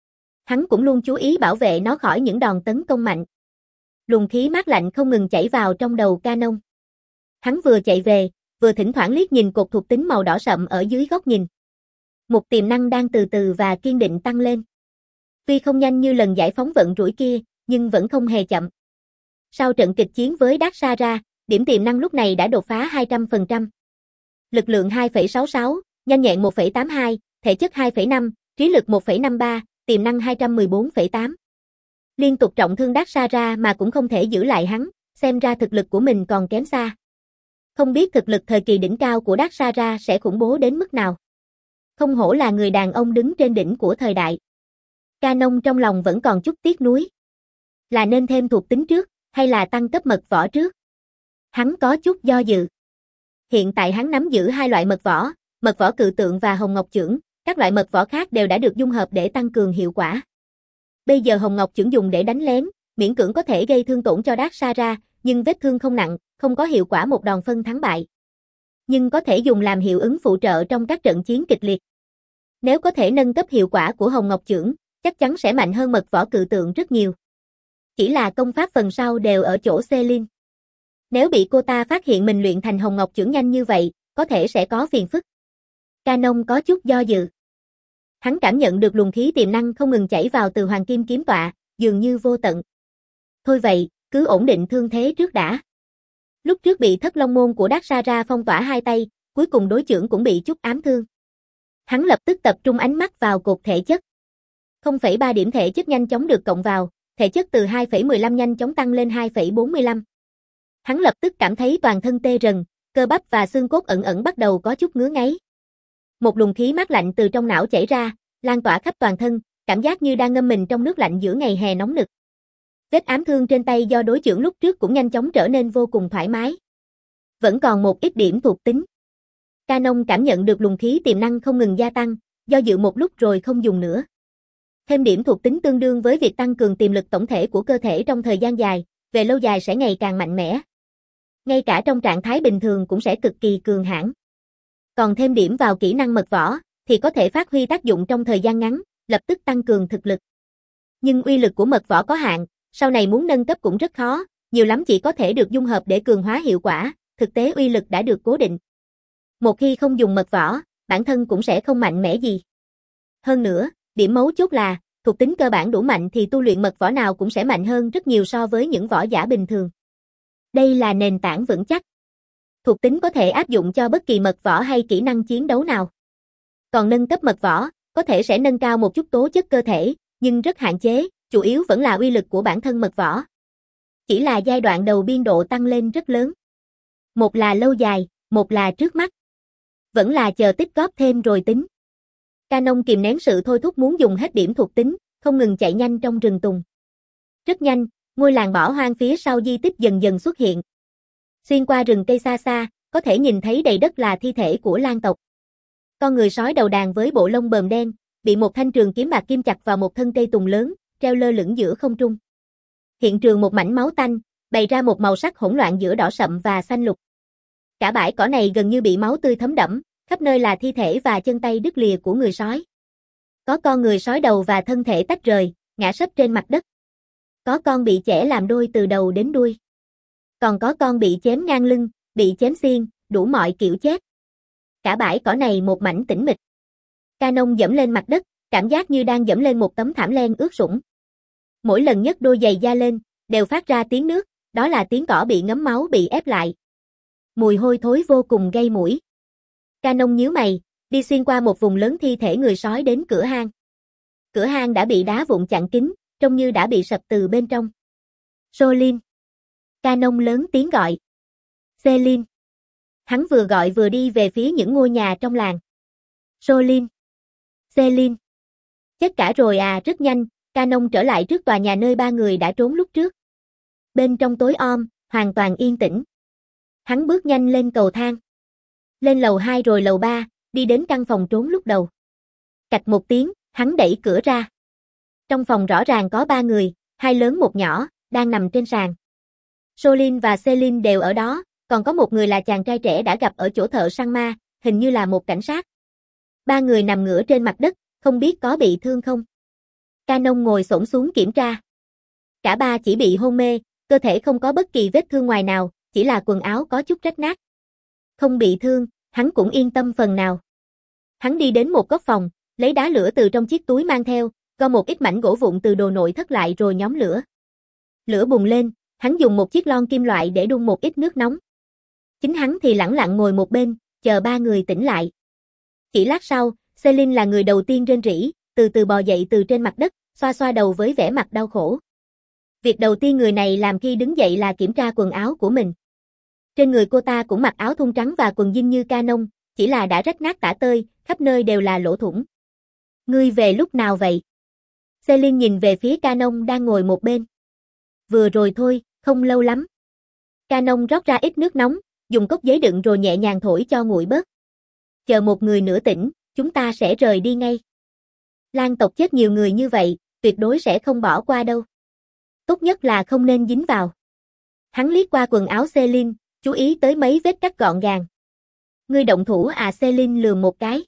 [SPEAKER 1] Hắn cũng luôn chú ý bảo vệ nó khỏi những đòn tấn công mạnh. Luồng khí mát lạnh không ngừng chảy vào trong đầu Canon. Hắn vừa chạy về, vừa thỉnh thoảng liếc nhìn cột thuộc tính màu đỏ sậm ở dưới góc nhìn. Một tiềm năng đang từ từ và kiên định tăng lên. Tuy không nhanh như lần giải phóng vận rủi kia, nhưng vẫn không hề chậm. Sau trận kịch chiến với Daxara, điểm tiềm năng lúc này đã đột phá hai trăm phần trăm. Lực lượng hai phẩy sáu sáu, Nhanh nhẹn một phẩy tám hai, thể chất hai phẩy năm, trí lực một phẩy năm ba, tiềm năng hai trăm mười bốn phẩy tám. Liên tục trọng thương Daxara mà cũng không thể giữ lại hắn, xem ra thực lực của mình còn kém xa. Không biết thực lực thời kỳ đỉnh cao của Daxara sẽ khủng bố đến mức nào. Không hổ là người đàn ông đứng trên đỉnh của thời đại. Canon trong lòng vẫn còn chút tiếc nuối. Là nên thêm thuộc tính trước, hay là tăng cấp mật võ trước? Hắn có chút do dự. Hiện tại hắn nắm giữ hai loại mật võ, mật võ cự tượng và hồng ngọc chưởng, các loại mật võ khác đều đã được dung hợp để tăng cường hiệu quả. Bây giờ hồng ngọc chưởng dùng để đánh lén, miễn cưỡng có thể gây thương tổn cho Daxara, nhưng vết thương không nặng, không có hiệu quả một đòn phân thắng bại. Nhưng có thể dùng làm hiệu ứng phụ trợ trong các trận chiến kịch liệt. Nếu có thể nâng cấp hiệu quả của hồng ngọc chưởng, chắc chắn sẽ mạnh hơn mật võ cự tượng rất nhiều. Chỉ là công pháp phần sau đều ở chỗ Celine. Nếu bị cô ta phát hiện mình luyện thành hồng ngọc chưởng nhanh như vậy, có thể sẽ có phiền phức. Canon có chút do dự. Hắn cảm nhận được luồng khí tiềm năng không ngừng chảy vào từ hoàng kim kiếm tọa, dường như vô tận. Thôi vậy, cứ ổn định thương thế trước đã. Lúc trước bị thất long môn của Daxara phong tỏa hai tay, cuối cùng đối chưởng cũng bị chút ám thương. Hắn lập tức tập trung ánh mắt vào cột thể chất. không phẩy ba điểm thể chất nhanh chóng được cộng vào, thể chất từ hai phẩy mười lăm nhanh chóng tăng lên hai phẩy bốn mươi lăm. Hắn lập tức cảm thấy toàn thân tê rần, cơ bắp và xương cốt ẩn ẩn bắt đầu có chút ngứa ngáy. Một luồng khí mát lạnh từ trong não chảy ra, lan tỏa khắp toàn thân, cảm giác như đang ngâm mình trong nước lạnh giữa ngày hè nóng nực. Vết ám thương trên tay do đối chưởng lúc trước cũng nhanh chóng trở nên vô cùng thoải mái. Vẫn còn một ít điểm thuộc tính. Canon cảm nhận được luồng khí tiềm năng không ngừng gia tăng, do dự một lúc rồi không dùng nữa. Thêm điểm thuộc tính tương đương với việc tăng cường tiềm lực tổng thể của cơ thể trong thời gian dài, về lâu dài sẽ ngày càng mạnh mẽ. Ngay cả trong trạng thái bình thường cũng sẽ cực kỳ cường hãn. Còn thêm điểm vào kỹ năng mật võ, thì có thể phát huy tác dụng trong thời gian ngắn, lập tức tăng cường thực lực. Nhưng uy lực của mật võ có hạn, sau này muốn nâng cấp cũng rất khó, nhiều lắm chỉ có thể được dung hợp để cường hóa hiệu quả, thực tế uy lực đã được cố định. Một khi không dùng mật võ, bản thân cũng sẽ không mạnh mẽ gì. Hơn nữa, điểm mấu chốt là, thuộc tính cơ bản đủ mạnh thì tu luyện mật võ nào cũng sẽ mạnh hơn rất nhiều so với những võ giả bình thường. Đây là nền tảng vững chắc. Thuộc tính có thể áp dụng cho bất kỳ mật võ hay kỹ năng chiến đấu nào. Còn nâng cấp mật võ, có thể sẽ nâng cao một chút tố chất cơ thể, nhưng rất hạn chế, chủ yếu vẫn là uy lực của bản thân mật võ. Chỉ là giai đoạn đầu biên độ tăng lên rất lớn. Một là lâu dài, một là trước mắt. Vẫn là chờ tích góp thêm rồi tính. Canon kìm nén sự thôi thúc muốn dùng hết điểm thuộc tính, không ngừng chạy nhanh trong rừng tùng. Rất nhanh, ngôi làng bỏ hoang phía sau di tích dần dần xuất hiện. Xuyên qua rừng cây xa xa, có thể nhìn thấy đầy đất là thi thể của lang tộc. Con người sói đầu đàn với bộ lông bờm đen, bị một thanh trường kiếm bạc kim chặt vào một thân cây tùng lớn, treo lơ lửng giữa không trung. Hiện trường một mảnh máu tanh, bày ra một màu sắc hỗn loạn giữa đỏ sậm và xanh lục. Cả bãi cỏ này gần như bị máu tươi thấm đẫm, khắp nơi là thi thể và chân tay đứt lìa của người sói. Có con người sói đầu và thân thể tách rời, ngã sấp trên mặt đất. Có con bị chẻ làm đôi từ đầu đến đuôi. Còn có con bị chém ngang lưng, bị chém xiên, đủ mọi kiểu chết. Cả bãi cỏ này một mảnh tĩnh mịch. Canon dẫm lên mặt đất, cảm giác như đang dẫm lên một tấm thảm len ướt sũng. Mỗi lần nhấc đôi giày da lên, đều phát ra tiếng nước, đó là tiếng cỏ bị ngấm máu bị ép lại. Mùi hôi thối vô cùng gây mũi. Canon nhíu mày, đi xuyên qua một vùng lớn thi thể người sói đến cửa hang. Cửa hang đã bị đá vụn chặn kín, trông như đã bị sập từ bên trong. Celine. Canon lớn tiếng gọi. Celine. Hắn vừa gọi vừa đi về phía những ngôi nhà trong làng. Celine. Celine. Chết cả rồi à. Rất nhanh, Canon trở lại trước tòa nhà nơi ba người đã trốn lúc trước. Bên trong tối om, hoàn toàn yên tĩnh. Hắn bước nhanh lên cầu thang. Lên lầu hai rồi lầu ba, đi đến căn phòng trốn lúc đầu. Cạch một tiếng, hắn đẩy cửa ra. Trong phòng rõ ràng có ba người, hai lớn một nhỏ, đang nằm trên sàn. Celine và Celine đều ở đó, còn có một người là chàng trai trẻ đã gặp ở chỗ thợ săn ma, hình như là một cảnh sát. Ba người nằm ngửa trên mặt đất, không biết có bị thương không. Canon ngồi xổm xuống kiểm tra. Cả ba chỉ bị hôn mê, cơ thể không có bất kỳ vết thương ngoài nào, chỉ là quần áo có chút rách nát. Không bị thương, hắn cũng yên tâm phần nào. Hắn đi đến một góc phòng, lấy đá lửa từ trong chiếc túi mang theo, gom một ít mảnh gỗ vụn từ đồ nội thất lại rồi nhóm lửa. Lửa bùng lên, hắn dùng một chiếc lon kim loại để đun một ít nước nóng. Chính hắn thì lẳng lặng ngồi một bên, chờ ba người tỉnh lại. Chỉ lát sau, Celine là người đầu tiên rên rỉ, từ từ bò dậy từ trên mặt đất, xoa xoa đầu với vẻ mặt đau khổ. Việc đầu tiên người này làm khi đứng dậy là kiểm tra quần áo của mình. Trên người cô ta cũng mặc áo thun trắng và quần jean như Canon, chỉ là đã rách nát tả tơi, khắp nơi đều là lỗ thủng. Ngươi về lúc nào vậy? Celine nhìn về phía Canon đang ngồi một bên. Vừa rồi thôi, không lâu lắm. Canon rót ra ít nước nóng, dùng cốc giấy đựng rồi nhẹ nhàng thổi cho nguội bớt. Chờ một người nửa tỉnh, chúng ta sẽ rời đi ngay. Lang tộc chết nhiều người như vậy, tuyệt đối sẽ không bỏ qua đâu. Tốt nhất là không nên dính vào. Hắn liếc qua quần áo Celine, chú ý tới mấy vết cắt gọn gàng. Ngươi động thủ à? Celine lườm một cái.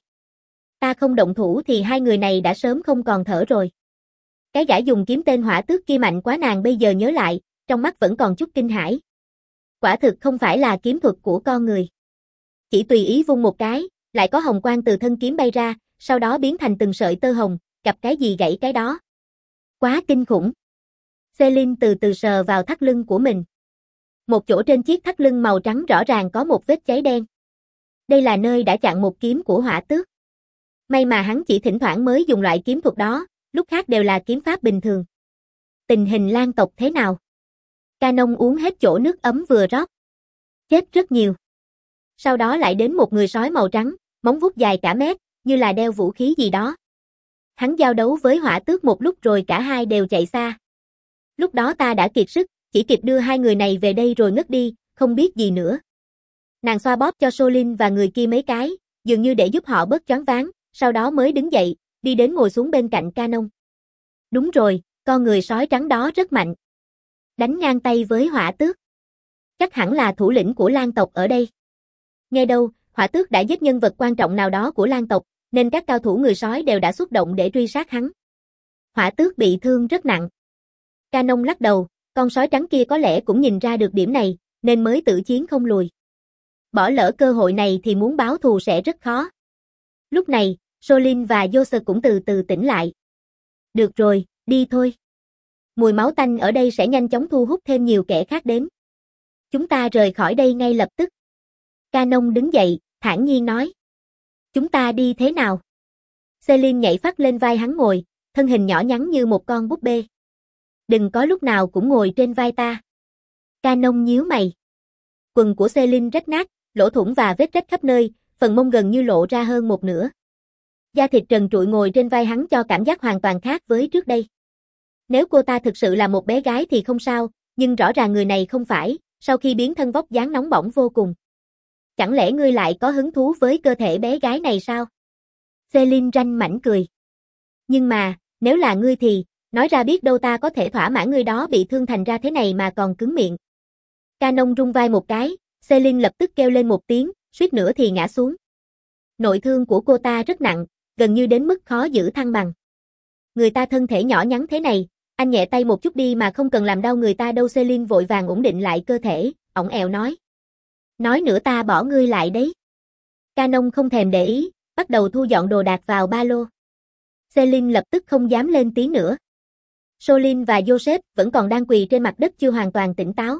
[SPEAKER 1] Ta không động thủ thì hai người này đã sớm không còn thở rồi. Cái gã dùng kiếm tên Hỏa Tước kia mạnh quá, nàng bây giờ nhớ lại, trong mắt vẫn còn chút kinh hãi. Quả thực không phải là kiếm thuật của con người. Chỉ tùy ý vung một cái, lại có hồng quang từ thân kiếm bay ra, sau đó biến thành từng sợi tơ hồng, gặp cái gì gãy cái đó. Quá kinh khủng. Celine từ từ sờ vào thắt lưng của mình. Một chỗ trên chiếc thắt lưng màu trắng rõ ràng có một vết cháy đen. Đây là nơi đã chặn một kiếm của Hỏa Tước. May mà hắn chỉ thỉnh thoảng mới dùng loại kiếm thuật đó, lúc khác đều là kiếm pháp bình thường. Tình hình lang tộc thế nào? Canon uống hết chỗ nước ấm vừa rót. Chết rất nhiều. Sau đó lại đến một người sói màu trắng, móng vuốt dài cả mét, như là đeo vũ khí gì đó. Hắn giao đấu với Hỏa Tước một lúc rồi cả hai đều chạy xa. Lúc đó ta đã kiệt sức, chỉ kịp đưa hai người này về đây rồi ngất đi, không biết gì nữa. Nàng xoa bóp cho Celine và người kia mấy cái, dường như để giúp họ bớt choáng váng, sau đó mới đứng dậy, đi đến ngồi xuống bên cạnh Canon. Đúng rồi, con người sói trắng đó rất mạnh. Đánh ngang tay với Hỏa Tước. Chắc hẳn là thủ lĩnh của lang tộc ở đây. Nghe đâu, Hỏa Tước đã giết nhân vật quan trọng nào đó của lang tộc, nên các cao thủ người sói đều đã xuất động để truy sát hắn. Hỏa Tước bị thương rất nặng. Canon lắc đầu, con sói trắng kia có lẽ cũng nhìn ra được điểm này, nên mới tự chiến không lùi. Bỏ lỡ cơ hội này thì muốn báo thù sẽ rất khó. Lúc này, Celine và Joseph cũng từ từ tỉnh lại. Được rồi, đi thôi. Mùi máu tanh ở đây sẽ nhanh chóng thu hút thêm nhiều kẻ khác đến. Chúng ta rời khỏi đây ngay lập tức. Canon đứng dậy, thản nhiên nói. Chúng ta đi thế nào? Celine nhảy phắt lên vai hắn ngồi, thân hình nhỏ nhắn như một con búp bê. Đừng có lúc nào cũng ngồi trên vai ta. Canon nhíu mày. Quần của Celine rách nát, lỗ thủng và vết rách khắp nơi, phần mông gần như lộ ra hơn một nửa. Da thịt trần trụi ngồi trên vai hắn cho cảm giác hoàn toàn khác với trước đây. Nếu cô ta thực sự là một bé gái thì không sao, nhưng rõ ràng người này không phải, sau khi biến thân vóc dáng nóng bỏng vô cùng. Chẳng lẽ ngươi lại có hứng thú với cơ thể bé gái này sao? Celine ranh mảnh cười. Nhưng mà, nếu là ngươi thì, nói ra biết đâu ta có thể thỏa mãn ngươi đó, bị thương thành ra thế này mà còn cứng miệng. Canon rung vai một cái, Celine lập tức kêu lên một tiếng, suýt nữa thì ngã xuống. Nội thương của cô ta rất nặng, gần như đến mức khó giữ thăng bằng. Người ta thân thể nhỏ nhắn thế này, anh nhẹ tay một chút đi mà không cần làm đau người ta đâu. Celine vội vàng ổn định lại cơ thể, ỏng ẻo nói. Nói nữa ta bỏ ngươi lại đấy. Canon không thèm để ý, bắt đầu thu dọn đồ đạc vào ba lô. Celine lập tức không dám lên tiếng nữa. Celine và Joseph vẫn còn đang quỳ trên mặt đất chưa hoàn toàn tỉnh táo.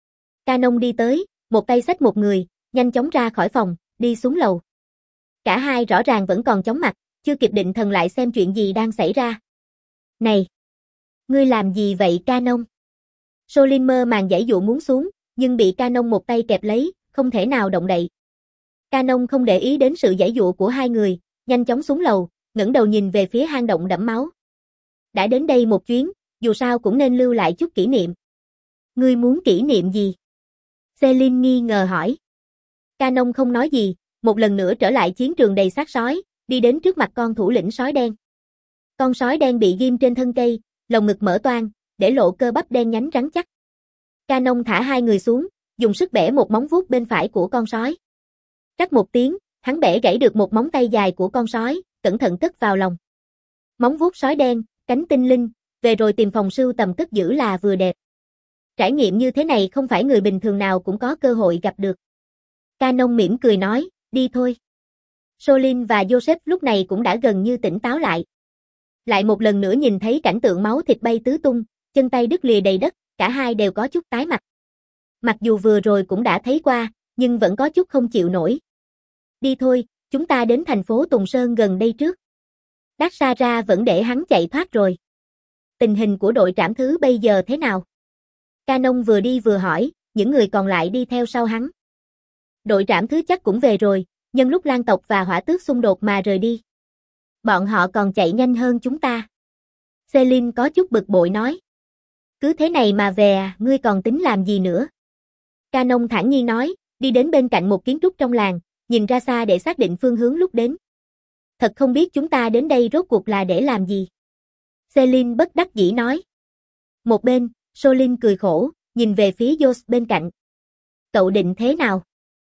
[SPEAKER 1] Canon đi tới, một tay xách một người, nhanh chóng ra khỏi phòng, đi xuống lầu. Cả hai rõ ràng vẫn còn chóng mặt, chưa kịp định thần lại xem chuyện gì đang xảy ra. Này! Ngươi làm gì vậy Canon? Celine mơ màng giãy dụa muốn xuống, nhưng bị Canon một tay kẹp lấy, không thể nào động đậy. Canon không để ý đến sự giãy dụa của hai người, nhanh chóng xuống lầu, ngẩng đầu nhìn về phía hang động đẫm máu. Đã đến đây một chuyến, dù sao cũng nên lưu lại chút kỷ niệm. Ngươi muốn kỷ niệm gì? Celine nghi ngờ hỏi. Canon không nói gì, một lần nữa trở lại chiến trường đầy xác sói, đi đến trước mặt con thủ lĩnh sói đen. Con sói đen bị ghim trên thân cây, lồng ngực mở toang, để lộ cơ bắp đen nhánh rắn chắc. Canon thả hai người xuống, dùng sức bẻ một móng vuốt bên phải của con sói. Rắc một tiếng, hắn bẻ gãy được một móng tay dài của con sói, cẩn thận cất vào lòng. Móng vuốt sói đen, cánh tinh linh, về rồi tìm phòng sưu tầm cất giữ là vừa đẹp. Trải nghiệm như thế này không phải người bình thường nào cũng có cơ hội gặp được. Canon mỉm cười nói, đi thôi. Celine và Joseph lúc này cũng đã gần như tỉnh táo lại. Lại một lần nữa nhìn thấy cảnh tượng máu thịt bay tứ tung, chân tay đứt lìa đầy đất, cả hai đều có chút tái mặt. Mặc dù vừa rồi cũng đã thấy qua, nhưng vẫn có chút không chịu nổi. Đi thôi, chúng ta đến thành phố Tùng Sơn gần đây trước. Daksara vẫn để hắn chạy thoát rồi. Tình hình của đội trảm thứ bây giờ thế nào? Canon vừa đi vừa hỏi, những người còn lại đi theo sau hắn. Đội trảm thứ chắc cũng về rồi, nhân lúc Lang tộc và Hỏa Tước xung đột mà rời đi. Bọn họ còn chạy nhanh hơn chúng ta. Celine có chút bực bội nói. Cứ thế này mà về à, ngươi còn tính làm gì nữa? Canon thản nhiên nói, đi đến bên cạnh một kiến trúc trong làng, nhìn ra xa để xác định phương hướng lúc đến. Thật không biết chúng ta đến đây rốt cuộc là để làm gì. Celine bất đắc dĩ nói. Một bên, Solin cười khổ, nhìn về phía Yos bên cạnh. Cậu định thế nào?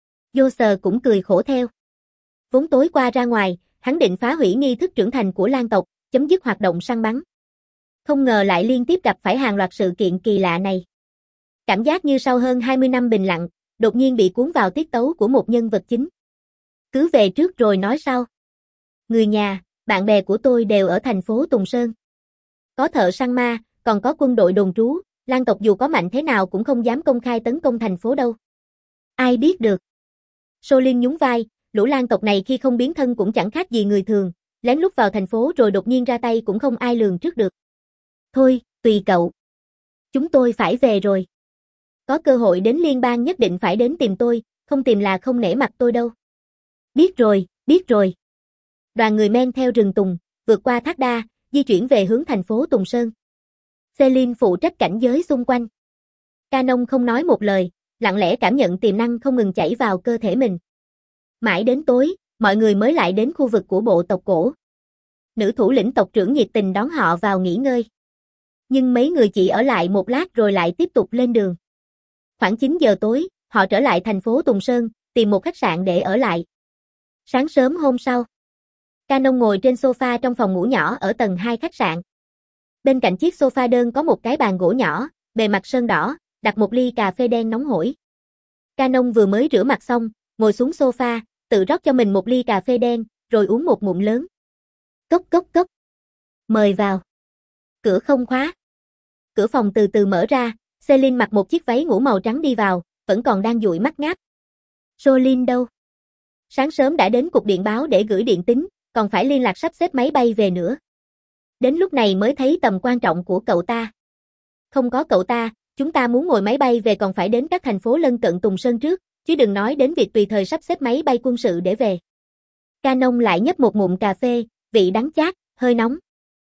[SPEAKER 1] Yos cũng cười khổ theo. Vốn tối qua ra ngoài, hắn định phá hủy nghi thức trưởng thành của Lang tộc, chấm dứt hoạt động săn bắn. Không ngờ lại liên tiếp gặp phải hàng loạt sự kiện kỳ lạ này. Cảm giác như sau hơn hai mươi năm bình lặng, đột nhiên bị cuốn vào tiết tấu của một nhân vật chính. Cứ về trước rồi nói sau. Người nhà, bạn bè của tôi đều ở thành phố Tùng Sơn. Có thợ săn ma, còn có quân đội đồn trú, Lang tộc dù có mạnh thế nào cũng không dám công khai tấn công thành phố đâu. Ai biết được. Solin nhún vai, lũ Lang tộc này khi không biến thân cũng chẳng khác gì người thường, lén lút vào thành phố rồi đột nhiên ra tay cũng không ai lường trước được. Thôi, tùy cậu. Chúng tôi phải về rồi. Có cơ hội đến liên bang nhất định phải đến tìm tôi, không tìm là không nể mặt tôi đâu. Biết rồi, biết rồi. Đoàn người men theo rừng tùng, vượt qua thác đa, di chuyển về hướng thành phố Tùng Sơn. Celine phụ trách cảnh giới xung quanh. Canon không nói một lời, lặng lẽ cảm nhận tiềm năng không ngừng chảy vào cơ thể mình. Mãi đến tối, mọi người mới lại đến khu vực của bộ tộc cổ. Nữ thủ lĩnh tộc trưởng nhiệt tình đón họ vào nghỉ ngơi. Nhưng mấy người chỉ ở lại một lát rồi lại tiếp tục lên đường. Khoảng chín giờ tối, họ trở lại thành phố Tùng Sơn, tìm một khách sạn để ở lại. Sáng sớm hôm sau, Canon ngồi trên sofa trong phòng ngủ nhỏ ở tầng hai khách sạn. Bên cạnh chiếc sofa đơn có một cái bàn gỗ nhỏ, bề mặt sơn đỏ, đặt một ly cà phê đen nóng hổi. Canon vừa mới rửa mặt xong, ngồi xuống sofa, tự rót cho mình một ly cà phê đen, rồi uống một ngụm lớn. Cốc cốc cốc. Mời vào. Cửa không khóa. Cửa phòng từ từ mở ra, Celine mặc một chiếc váy ngủ màu trắng đi vào, vẫn còn đang dụi mắt ngáp. Solin đâu? Sáng sớm đã đến cục điện báo để gửi điện tín, còn phải liên lạc sắp xếp máy bay về nữa. Đến lúc này mới thấy tầm quan trọng của cậu ta. Không có cậu ta, chúng ta muốn ngồi máy bay về còn phải đến các thành phố lân cận Tùng Sơn trước, chứ đừng nói đến việc tùy thời sắp xếp máy bay quân sự để về. Canon lại nhấp một ngụm cà phê, vị đắng chát, hơi nóng.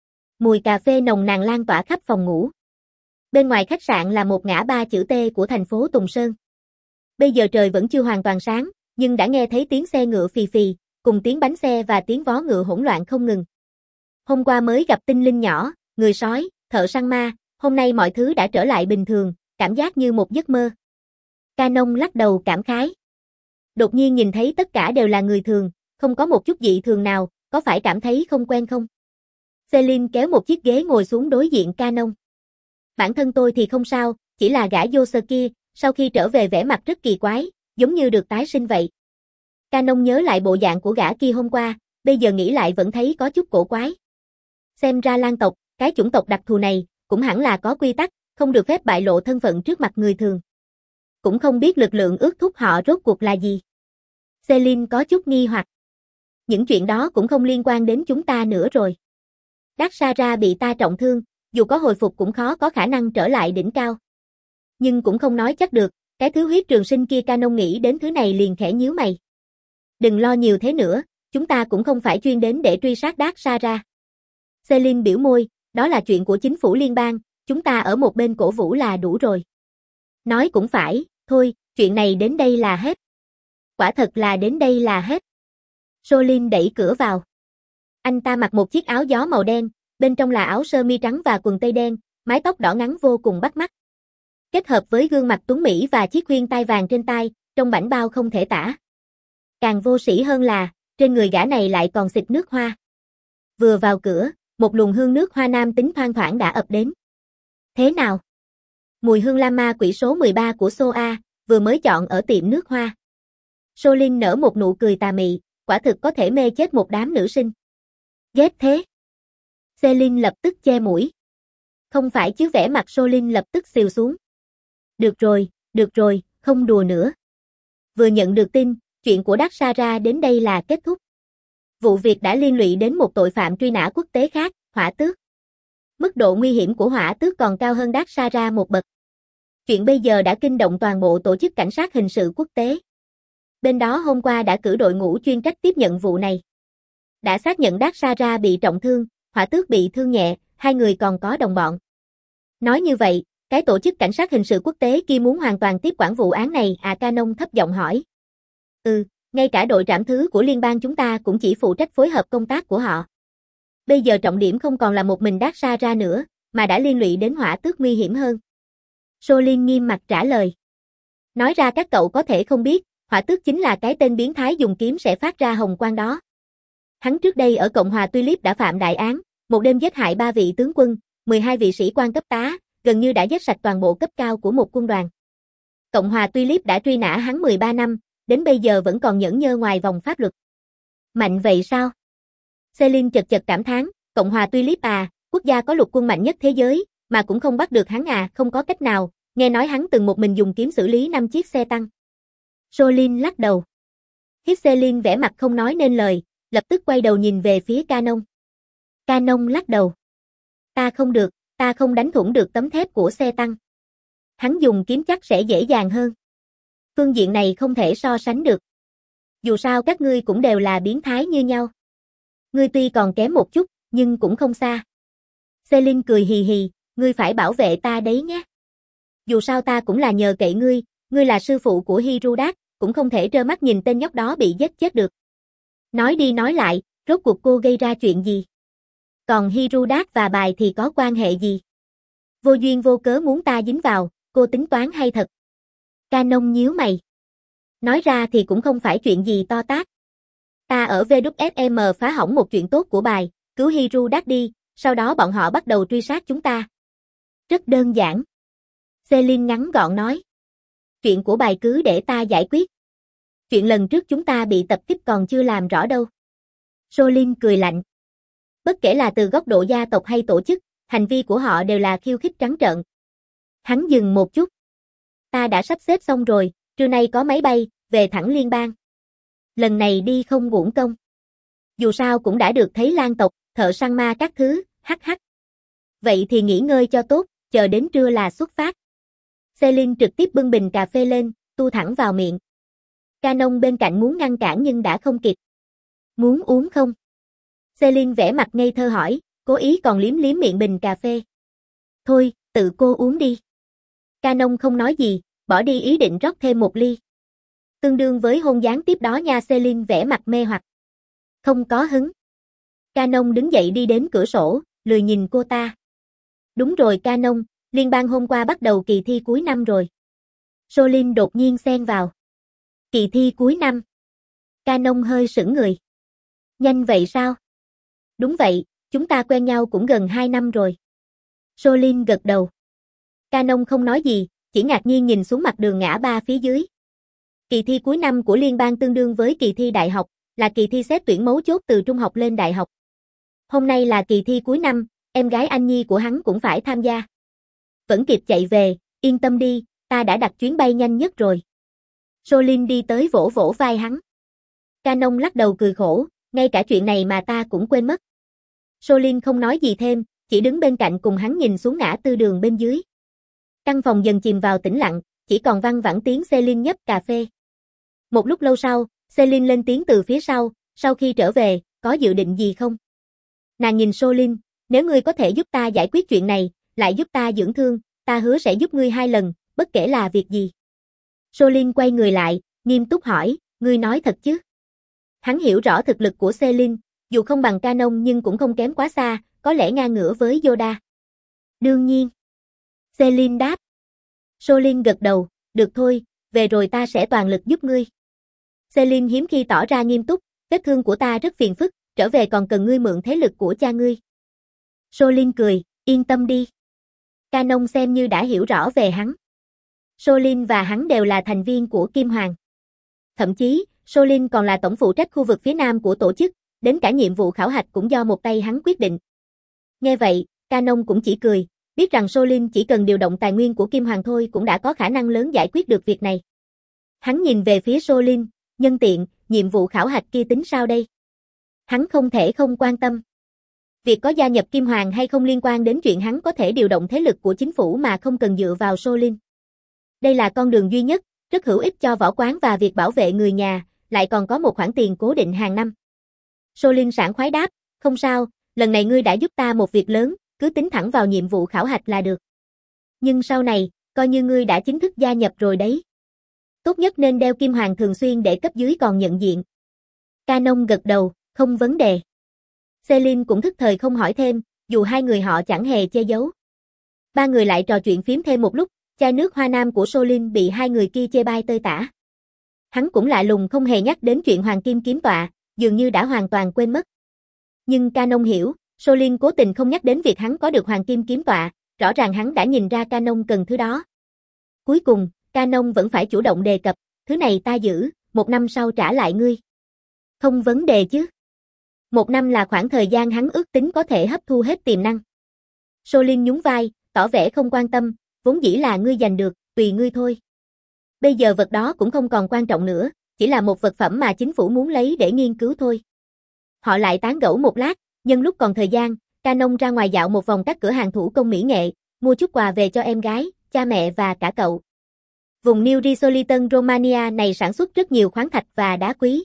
[SPEAKER 1] Mùi cà phê nồng nàn lan tỏa khắp phòng ngủ. Bên ngoài khách sạn là một ngã ba chữ T của thành phố Tùng Sơn. Bây giờ trời vẫn chưa hoàn toàn sáng, nhưng đã nghe thấy tiếng xe ngựa phì phì, cùng tiếng bánh xe và tiếng vó ngựa hỗn loạn không ngừng. Hôm qua mới gặp tinh linh nhỏ, người sói, thợ săn ma, hôm nay mọi thứ đã trở lại bình thường, cảm giác như một giấc mơ. Canon lắc đầu cảm khái. Đột nhiên nhìn thấy tất cả đều là người thường, không có một chút dị thường nào, có phải cảm thấy không quen không? Celine kéo một chiếc ghế ngồi xuống đối diện Canon. Bản thân tôi thì không sao, chỉ là gã vô sơ kia, sau khi trở về vẻ mặt rất kỳ quái, giống như được tái sinh vậy. Canon nhớ lại bộ dạng của gã kia hôm qua, bây giờ nghĩ lại vẫn thấy có chút cổ quái. Xem ra Lang tộc, cái chủng tộc đặc thù này, cũng hẳn là có quy tắc, không được phép bại lộ thân phận trước mặt người thường. Cũng không biết lực lượng ước thúc họ rốt cuộc là gì. Celine có chút nghi hoặc. Những chuyện đó cũng không liên quan đến chúng ta nữa rồi. Daksara bị ta trọng thương, dù có hồi phục cũng khó có khả năng trở lại đỉnh cao. Nhưng cũng không nói chắc được, cái thứ huyết trường sinh kia Canon nghĩ đến thứ này liền khẽ nhíu mày. Đừng lo nhiều thế nữa, chúng ta cũng không phải chuyên đến để truy sát Daksara. Celine biểu môi, đó là chuyện của chính phủ liên bang, chúng ta ở một bên cổ vũ là đủ rồi. Nói cũng phải, thôi, chuyện này đến đây là hết. Quả thật là đến đây là hết. Solin đẩy cửa vào. Anh ta mặc một chiếc áo gió màu đen, bên trong là áo sơ mi trắng và quần tây đen, mái tóc đỏ ngắn vô cùng bắt mắt. Kết hợp với gương mặt tuấn mỹ và chiếc khuyên tai vàng trên tai, trông bảnh bao không thể tả. Càng vô sĩ hơn là, trên người gã này lại còn xịt nước hoa. Vừa vào cửa, một luồng hương nước hoa nam tính thoang thoảng đã ập đến. Thế nào? Mùi hương lam ma quỷ số mười ba của Soa, vừa mới chọn ở tiệm nước hoa. Solin nở một nụ cười tà mị, quả thực có thể mê chết một đám nữ sinh. Ghét thế. Celine lập tức che mũi. Không phải chứ, vẻ mặt Solin lập tức xìu xuống. Được rồi, được rồi, không đùa nữa. Vừa nhận được tin, chuyện của Daksara đến đây là kết thúc. Vụ việc đã liên lụy đến một tội phạm truy nã quốc tế khác, Hỏa Tước. Mức độ nguy hiểm của Hỏa Tước còn cao hơn Dark Sara một bậc. Chuyện bây giờ đã kinh động toàn bộ tổ chức cảnh sát hình sự quốc tế. Bên đó hôm qua đã cử đội ngũ chuyên trách tiếp nhận vụ này. Đã xác nhận Dark Sara bị trọng thương, Hỏa Tước bị thương nhẹ, hai người còn có đồng bọn. Nói như vậy, cái tổ chức cảnh sát hình sự quốc tế kia muốn hoàn toàn tiếp quản vụ án này à? Canon thấp giọng hỏi. Ừ, ngay cả đội trảm thứ của liên bang chúng ta cũng chỉ phụ trách phối hợp công tác của họ. Bây giờ trọng điểm không còn là một mình Dark Sara nữa, mà đã liên lụy đến Hỏa Tước nguy hiểm hơn. Solin nghiêm mặt trả lời. Nói ra các cậu có thể không biết, Hỏa Tước chính là cái tên biến thái dùng kiếm sẽ phát ra hồng quang đó. Hắn trước đây ở Cộng hòa Tulip đã phạm đại án, một đêm giết hại ba vị tướng quân, mười hai vị sĩ quan cấp tá, gần như đã giết sạch toàn bộ cấp cao của một quân đoàn. Cộng hòa Tulip đã truy nã hắn mười ba năm, đến bây giờ vẫn còn nhẫn nhơ ngoài vòng pháp luật. Mạnh vậy sao? Celine chật chật cảm thán, Cộng hòa Tulip à, quốc gia có lục quân mạnh nhất thế giới, mà cũng không bắt được hắn à? Không có cách nào, nghe nói hắn từng một mình dùng kiếm xử lý năm chiếc xe tăng. Solin lắc đầu. Hít Celine vẻ mặt không nói nên lời, lập tức quay đầu nhìn về phía Canon. Canon lắc đầu. Ta không được, ta không đánh thủng được tấm thép của xe tăng. Hắn dùng kiếm chắc sẽ dễ dàng hơn. Phương diện này không thể so sánh được. Dù sao các ngươi cũng đều là biến thái như nhau. Ngươi tuy còn kém một chút, nhưng cũng không xa. Celine cười hì hì, ngươi phải bảo vệ ta đấy nhé. Dù sao ta cũng là nhờ cậy ngươi, ngươi là sư phụ của Hirudat, cũng không thể trơ mắt nhìn tên nhóc đó bị giết chết được. Nói đi nói lại, rốt cuộc cô gây ra chuyện gì? Còn Hirudat và bài thì có quan hệ gì? Vô duyên vô cớ muốn ta dính vào, cô tính toán hay thật? Canon nhíu mày. Nói ra thì cũng không phải chuyện gì to tát. Ta ở vê kép ép em phá hỏng một chuyện tốt của bài, cứu Hirudat đi, sau đó bọn họ bắt đầu truy sát chúng ta. Rất đơn giản. Celine ngắn gọn nói. Chuyện của bài cứ để ta giải quyết. Chuyện lần trước chúng ta bị tập kích còn chưa làm rõ đâu. Solin cười lạnh. Bất kể là từ góc độ gia tộc hay tổ chức, hành vi của họ đều là khiêu khích trắng trợn. Hắn dừng một chút. Ta đã sắp xếp xong rồi, trưa nay có máy bay, về thẳng liên bang. Lần này đi không uổng công. Dù sao cũng đã được thấy lang tộc, thợ săn ma các thứ, hắc hắc. Vậy thì nghỉ ngơi cho tốt, chờ đến trưa là xuất phát. Celine trực tiếp bưng bình cà phê lên, tu thẳng vào miệng. Canon bên cạnh muốn ngăn cản nhưng đã không kịp. Muốn uống không? Celine vẻ mặt ngây thơ hỏi, cố ý còn liếm liếm miệng bình cà phê. Thôi, tự cô uống đi. Canon không nói gì, bỏ đi ý định rót thêm một ly. Tương đương với hôn gián tiếp đó nha. Celine vẻ mặt mê hoặc. Không có hứng. Canon đứng dậy đi đến cửa sổ, lười nhìn cô ta. Đúng rồi Canon, liên bang hôm qua bắt đầu kỳ thi cuối năm rồi. Solin đột nhiên xen vào. Kỳ thi cuối năm. Canon hơi sững người. Nhanh vậy sao? Đúng vậy, chúng ta quen nhau cũng gần hai năm rồi. Solin gật đầu. Canon không nói gì, chỉ ngạc nhiên nhìn xuống mặt đường ngã ba phía dưới. Kỳ thi cuối năm của liên bang tương đương với kỳ thi đại học, là kỳ thi xét tuyển mấu chốt từ trung học lên đại học. Hôm nay là kỳ thi cuối năm, em gái anh nhi của hắn cũng phải tham gia. Vẫn kịp chạy về, yên tâm đi, ta đã đặt chuyến bay nhanh nhất rồi. Solin đi tới vỗ vỗ vai hắn. Canon lắc đầu cười khổ, ngay cả chuyện này mà ta cũng quên mất. Solin không nói gì thêm, chỉ đứng bên cạnh cùng hắn nhìn xuống ngã tư đường bên dưới. Căn phòng dần chìm vào tĩnh lặng, chỉ còn văng vẳng tiếng Celine nhấp cà phê. Một lúc lâu sau, Celine lên tiếng từ phía sau, sau khi trở về, có dự định gì không? Nàng nhìn Solin, nếu ngươi có thể giúp ta giải quyết chuyện này, lại giúp ta dưỡng thương, ta hứa sẽ giúp ngươi hai lần, bất kể là việc gì. Solin quay người lại, nghiêm túc hỏi, ngươi nói thật chứ? Hắn hiểu rõ thực lực của Celine, dù không bằng Canon nhưng cũng không kém quá xa, có lẽ ngang ngửa với Yoda. Đương nhiên. Celine đáp. Solin gật đầu, được thôi, về rồi ta sẽ toàn lực giúp ngươi. Celine hiếm khi tỏ ra nghiêm túc, vết thương của ta rất phiền phức, trở về còn cần ngươi mượn thế lực của cha ngươi. Solin cười, yên tâm đi. Canon xem như đã hiểu rõ về hắn. Solin và hắn đều là thành viên của Kim Hoàng. Thậm chí, Solin còn là tổng phụ trách khu vực phía nam của tổ chức, đến cả nhiệm vụ khảo hạch cũng do một tay hắn quyết định. Nghe vậy, Canon cũng chỉ cười, biết rằng Solin chỉ cần điều động tài nguyên của Kim Hoàng thôi cũng đã có khả năng lớn giải quyết được việc này. Hắn nhìn về phía Solin, nhân tiện, nhiệm vụ khảo hạch kia tính sao đây? Hắn không thể không quan tâm. Việc có gia nhập Kim Hoàng hay không liên quan đến chuyện hắn có thể điều động thế lực của chính phủ mà không cần dựa vào Solin. Đây là con đường duy nhất, rất hữu ích cho võ quán và việc bảo vệ người nhà, lại còn có một khoản tiền cố định hàng năm. Solin sảng khoái đáp, không sao, lần này ngươi đã giúp ta một việc lớn, cứ tính thẳng vào nhiệm vụ khảo hạch là được. Nhưng sau này, coi như ngươi đã chính thức gia nhập rồi đấy. Tốt nhất nên đeo kim hoàng thường xuyên để cấp dưới còn nhận diện. Canon gật đầu, không vấn đề. Celine cũng thức thời không hỏi thêm, dù hai người họ chẳng hề che giấu. Ba người lại trò chuyện phím thêm một lúc, chai nước hoa nam của Solin bị hai người kia chê bai tơi tả. Hắn cũng lạ lùng không hề nhắc đến chuyện hoàng kim kiếm tọa, dường như đã hoàn toàn quên mất. Nhưng Canon hiểu, Solin cố tình không nhắc đến việc hắn có được hoàng kim kiếm tọa, rõ ràng hắn đã nhìn ra Canon cần thứ đó. Cuối cùng, Canon vẫn phải chủ động đề cập, thứ này ta giữ, một năm sau trả lại ngươi. Không vấn đề chứ. Một năm là khoảng thời gian hắn ước tính có thể hấp thu hết tiềm năng. Solin nhún vai, tỏ vẻ không quan tâm, vốn dĩ là ngươi giành được, tùy ngươi thôi. Bây giờ vật đó cũng không còn quan trọng nữa, chỉ là một vật phẩm mà chính phủ muốn lấy để nghiên cứu thôi. Họ lại tán gẫu một lát, nhân lúc còn thời gian, Canon ra ngoài dạo một vòng các cửa hàng thủ công mỹ nghệ, mua chút quà về cho em gái, cha mẹ và cả cậu. Vùng New Risoliton Romania này sản xuất rất nhiều khoáng thạch và đá quý.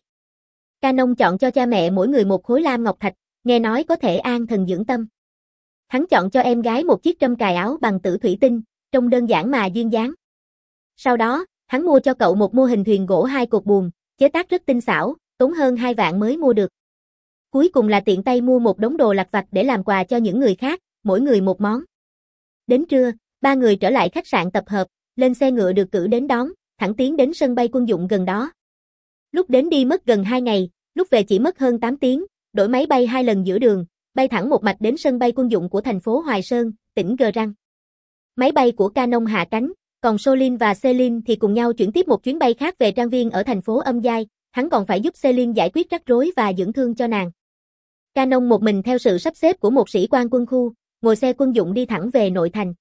[SPEAKER 1] Canon chọn cho cha mẹ mỗi người một khối lam ngọc thạch, nghe nói có thể an thần dưỡng tâm. Hắn chọn cho em gái một chiếc trâm cài áo bằng tử thủy tinh, trông đơn giản mà duyên dáng. Sau đó, hắn mua cho cậu một mô hình thuyền gỗ hai cột buồm, chế tác rất tinh xảo, tốn hơn hai vạn mới mua được. Cuối cùng là tiện tay mua một đống đồ lặt vặt để làm quà cho những người khác, mỗi người một món. Đến trưa, ba người trở lại khách sạn tập hợp, lên xe ngựa được cử đến đón, thẳng tiến đến sân bay quân dụng gần đó. Lúc đến đi mất gần hai ngày, lúc về chỉ mất hơn tám tiếng, đổi máy bay hai lần giữa đường, bay thẳng một mạch đến sân bay quân dụng của thành phố Hoài Sơn, tỉnh Grand. Máy bay của Canon hạ cánh, còn Solin và Celine thì cùng nhau chuyển tiếp một chuyến bay khác về trang viên ở thành phố Âm Giai, hắn còn phải giúp Celine giải quyết rắc rối và dưỡng thương cho nàng. Canon một mình theo sự sắp xếp của một sĩ quan quân khu, ngồi xe quân dụng đi thẳng về nội thành.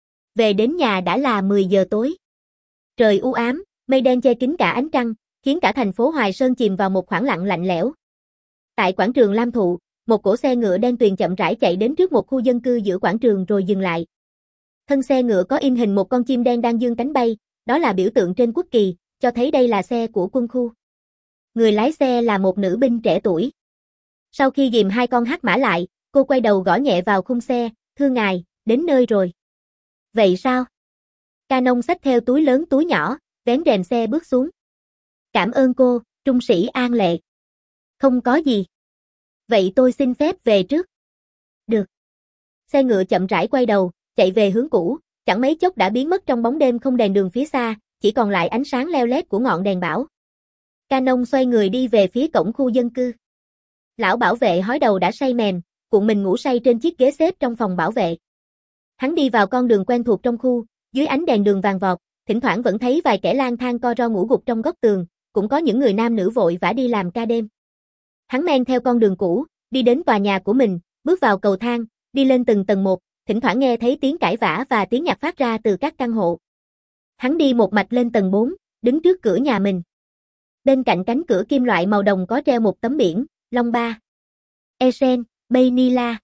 [SPEAKER 1] Về đến nhà đã là mười giờ tối. Trời u ám, mây đen che kín cả ánh trăng, khiến cả thành phố Hoài Sơn chìm vào một khoảng lặng lạnh lẽo. Tại quảng trường Lam Thụ, một cỗ xe ngựa đen tuyền chậm rãi chạy đến trước một khu dân cư giữa quảng trường rồi dừng lại. Thân xe ngựa có in hình một con chim đen đang dương cánh bay, đó là biểu tượng trên quốc kỳ, cho thấy đây là xe của quân khu. Người lái xe là một nữ binh trẻ tuổi. Sau khi ghìm hai con hắc mã lại, cô quay đầu gõ nhẹ vào khung xe, thưa ngài, đến nơi rồi. Vậy sao? Canon xách theo túi lớn túi nhỏ, vén rèm xe bước xuống. Cảm ơn cô, trung sĩ An Lệ. Không có gì. Vậy tôi xin phép về trước. Được. Xe ngựa chậm rãi quay đầu, chạy về hướng cũ, chẳng mấy chốc đã biến mất trong bóng đêm không đèn đường phía xa, chỉ còn lại ánh sáng leo lét của ngọn đèn bão. Canon xoay người đi về phía cổng khu dân cư. Lão bảo vệ hói đầu đã say mềm, cuộn mình ngủ say trên chiếc ghế xếp trong phòng bảo vệ. Hắn đi vào con đường quen thuộc trong khu, dưới ánh đèn đường vàng vọt, thỉnh thoảng vẫn thấy vài kẻ lang thang co ro ngủ gục trong góc tường, cũng có những người nam nữ vội vã đi làm ca đêm. Hắn men theo con đường cũ, đi đến tòa nhà của mình, bước vào cầu thang, đi lên từng tầng một, thỉnh thoảng nghe thấy tiếng cãi vã và tiếng nhạc phát ra từ các căn hộ. Hắn đi một mạch lên tầng bốn, đứng trước cửa nhà mình. Bên cạnh cánh cửa kim loại màu đồng có treo một tấm biển, Long Ba. Esen, Baynila.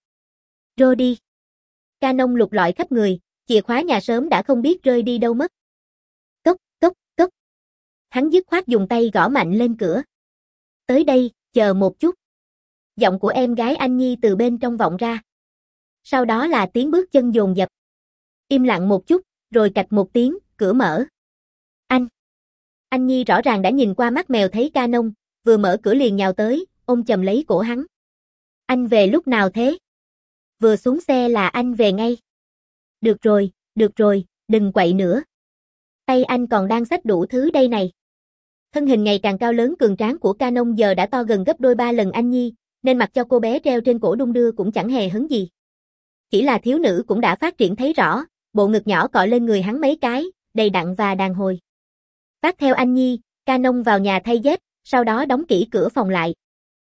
[SPEAKER 1] Rodi. Canon lục lọi khắp người, chìa khóa nhà sớm đã không biết rơi đi đâu mất. Cốc, cốc, cốc. Hắn dứt khoát dùng tay gõ mạnh lên cửa. Tới đây, chờ một chút. Giọng của em gái Anh Nhi từ bên trong vọng ra. Sau đó là tiếng bước chân dồn dập. Im lặng một chút, rồi cạch một tiếng, cửa mở. Anh. Anh Nhi rõ ràng đã nhìn qua mắt mèo thấy Canon, vừa mở cửa liền nhào tới, ôm chầm lấy cổ hắn. Anh về lúc nào thế? Vừa xuống xe là anh về ngay. Được rồi, được rồi, đừng quậy nữa. Tay anh còn đang xách đủ thứ đây này. Thân hình ngày càng cao lớn cường tráng của Canon giờ đã to gần gấp đôi ba lần Anh Nhi, nên mặc cho cô bé treo trên cổ đung đưa cũng chẳng hề hấn gì. Chỉ là thiếu nữ cũng đã phát triển thấy rõ, bộ ngực nhỏ cọ lên người hắn mấy cái, đầy đặn và đàn hồi. Vác theo Anh Nhi, Canon vào nhà thay dép, sau đó đóng kỹ cửa phòng lại.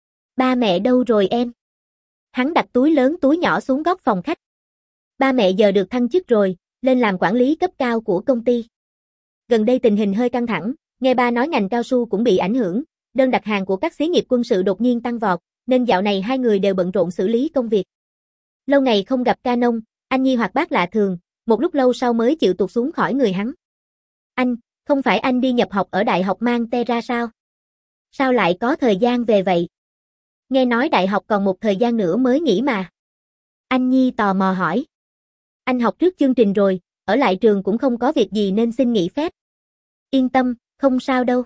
[SPEAKER 1] Ba mẹ đâu rồi em? Hắn đặt túi lớn túi nhỏ xuống góc phòng khách. Ba mẹ giờ được thăng chức rồi, lên làm quản lý cấp cao của công ty. Gần đây tình hình hơi căng thẳng, nghe ba nói ngành cao su cũng bị ảnh hưởng, đơn đặt hàng của các xí nghiệp quân sự đột nhiên tăng vọt, nên dạo này hai người đều bận rộn xử lý công việc. Lâu ngày không gặp Canon, anh Nhi hoạt bát lạ thường, một lúc lâu sau mới chịu tụt xuống khỏi người hắn. Anh, không phải anh đi nhập học ở Đại học Mang-te ra sao? Sao lại có thời gian về vậy? Nghe nói đại học còn một thời gian nữa mới nghỉ mà. Anh Nhi tò mò hỏi. Anh học trước chương trình rồi, ở lại trường cũng không có việc gì nên xin nghỉ phép. Yên tâm, không sao đâu.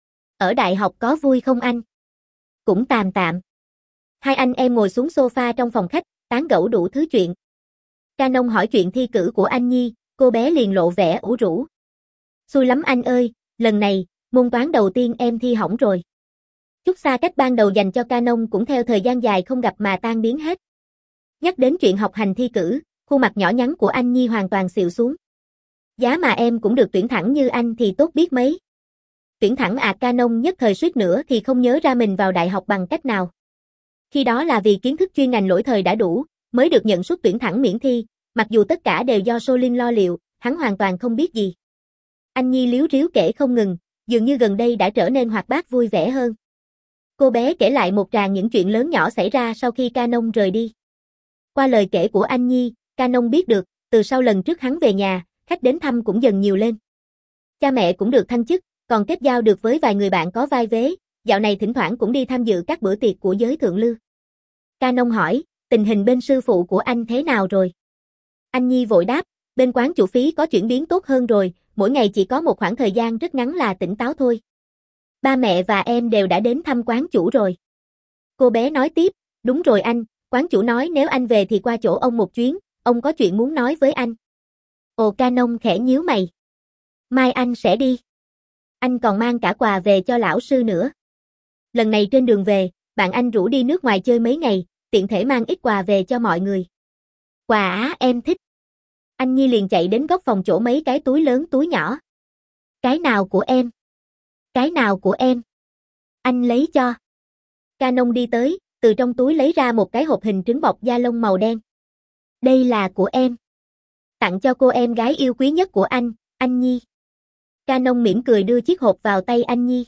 [SPEAKER 1] Ở đại học có vui không anh? Cũng tạm tạm. Hai anh em ngồi xuống sofa trong phòng khách, tán gẫu đủ thứ chuyện. Canon hỏi chuyện thi cử của anh Nhi, cô bé liền lộ vẻ ủ rũ. Xui lắm anh ơi, lần này, môn toán đầu tiên em thi hỏng rồi. Chút xa cách ban đầu dành cho Canon cũng theo thời gian dài không gặp mà tan biến hết. Nhắc đến chuyện học hành thi cử, khuôn mặt nhỏ nhắn của anh Nhi hoàn toàn xịu xuống. Giá mà em cũng được tuyển thẳng như anh thì tốt biết mấy. Tuyển thẳng à? Canon nhất thời suýt nữa thì không nhớ ra mình vào đại học bằng cách nào. Khi đó là vì kiến thức chuyên ngành lỗi thời đã đủ, mới được nhận suất tuyển thẳng miễn thi, mặc dù tất cả đều do Solin lo liệu, hắn hoàn toàn không biết gì. Anh Nhi líu ríu kể không ngừng, dường như gần đây đã trở nên hoạt bát vui vẻ hơn. Cô bé kể lại một tràng những chuyện lớn nhỏ xảy ra sau khi Canon rời đi. Qua lời kể của anh Nhi, Canon biết được, từ sau lần trước hắn về nhà, khách đến thăm cũng dần nhiều lên. Cha mẹ cũng được thăng chức, còn kết giao được với vài người bạn có vai vế, dạo này thỉnh thoảng cũng đi tham dự các bữa tiệc của giới thượng lưu. Canon hỏi, tình hình bên sư phụ của anh thế nào rồi? Anh Nhi vội đáp, bên quán chủ Phí có chuyển biến tốt hơn rồi, mỗi ngày chỉ có một khoảng thời gian rất ngắn là tỉnh táo thôi. Ba mẹ và em đều đã đến thăm quán chủ rồi. Cô bé nói tiếp, đúng rồi anh, quán chủ nói nếu anh về thì qua chỗ ông một chuyến, ông có chuyện muốn nói với anh. Ồ, Canon khẽ nhíu mày. Mai anh sẽ đi. Anh còn mang cả quà về cho lão sư nữa. Lần này trên đường về, bạn anh rủ đi nước ngoài chơi mấy ngày, tiện thể mang ít quà về cho mọi người. Quà á, em thích. Anh Nhi liền chạy đến góc phòng chỗ mấy cái túi lớn túi nhỏ. Cái nào của em? Cái nào của em? Anh lấy cho. Canon đi tới, từ trong túi lấy ra một cái hộp hình trứng bọc da lông màu đen. Đây là của em. Tặng cho cô em gái yêu quý nhất của anh, anh Nhi. Canon mỉm cười đưa chiếc hộp vào tay anh Nhi.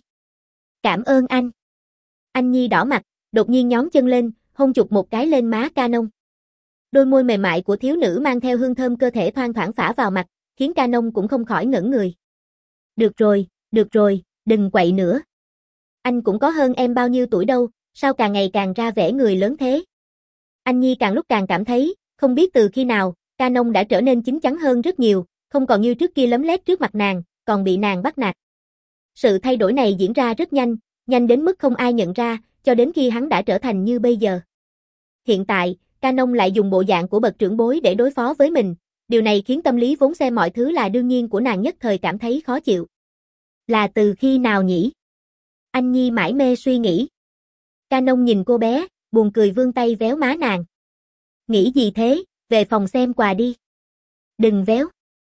[SPEAKER 1] Cảm ơn anh. Anh Nhi đỏ mặt, đột nhiên nhón chân lên, hôn chụp một cái lên má Canon. Đôi môi mềm mại của thiếu nữ mang theo hương thơm cơ thể thoang thoảng phả vào mặt, khiến Canon cũng không khỏi ngẩn người. Được rồi, được rồi, đừng quậy nữa. Anh cũng có hơn em bao nhiêu tuổi đâu, sao càng ngày càng ra vẻ người lớn thế? Anh Nhi càng lúc càng cảm thấy, không biết từ khi nào, Canon đã trở nên chín chắn hơn rất nhiều, không còn như trước kia lấm lét trước mặt nàng, còn bị nàng bắt nạt. Sự thay đổi này diễn ra rất nhanh, nhanh đến mức không ai nhận ra, cho đến khi hắn đã trở thành như bây giờ. Hiện tại, Canon lại dùng bộ dạng của bậc trưởng bối để đối phó với mình, điều này khiến tâm lý vốn xem mọi thứ là đương nhiên của nàng nhất thời cảm thấy khó chịu. Là từ khi nào nhỉ? Anh Nhi mải mê suy nghĩ. Canon nhìn cô bé, buồn cười vươn tay véo má nàng. Nghĩ gì thế, về phòng xem quà đi. Đừng véo.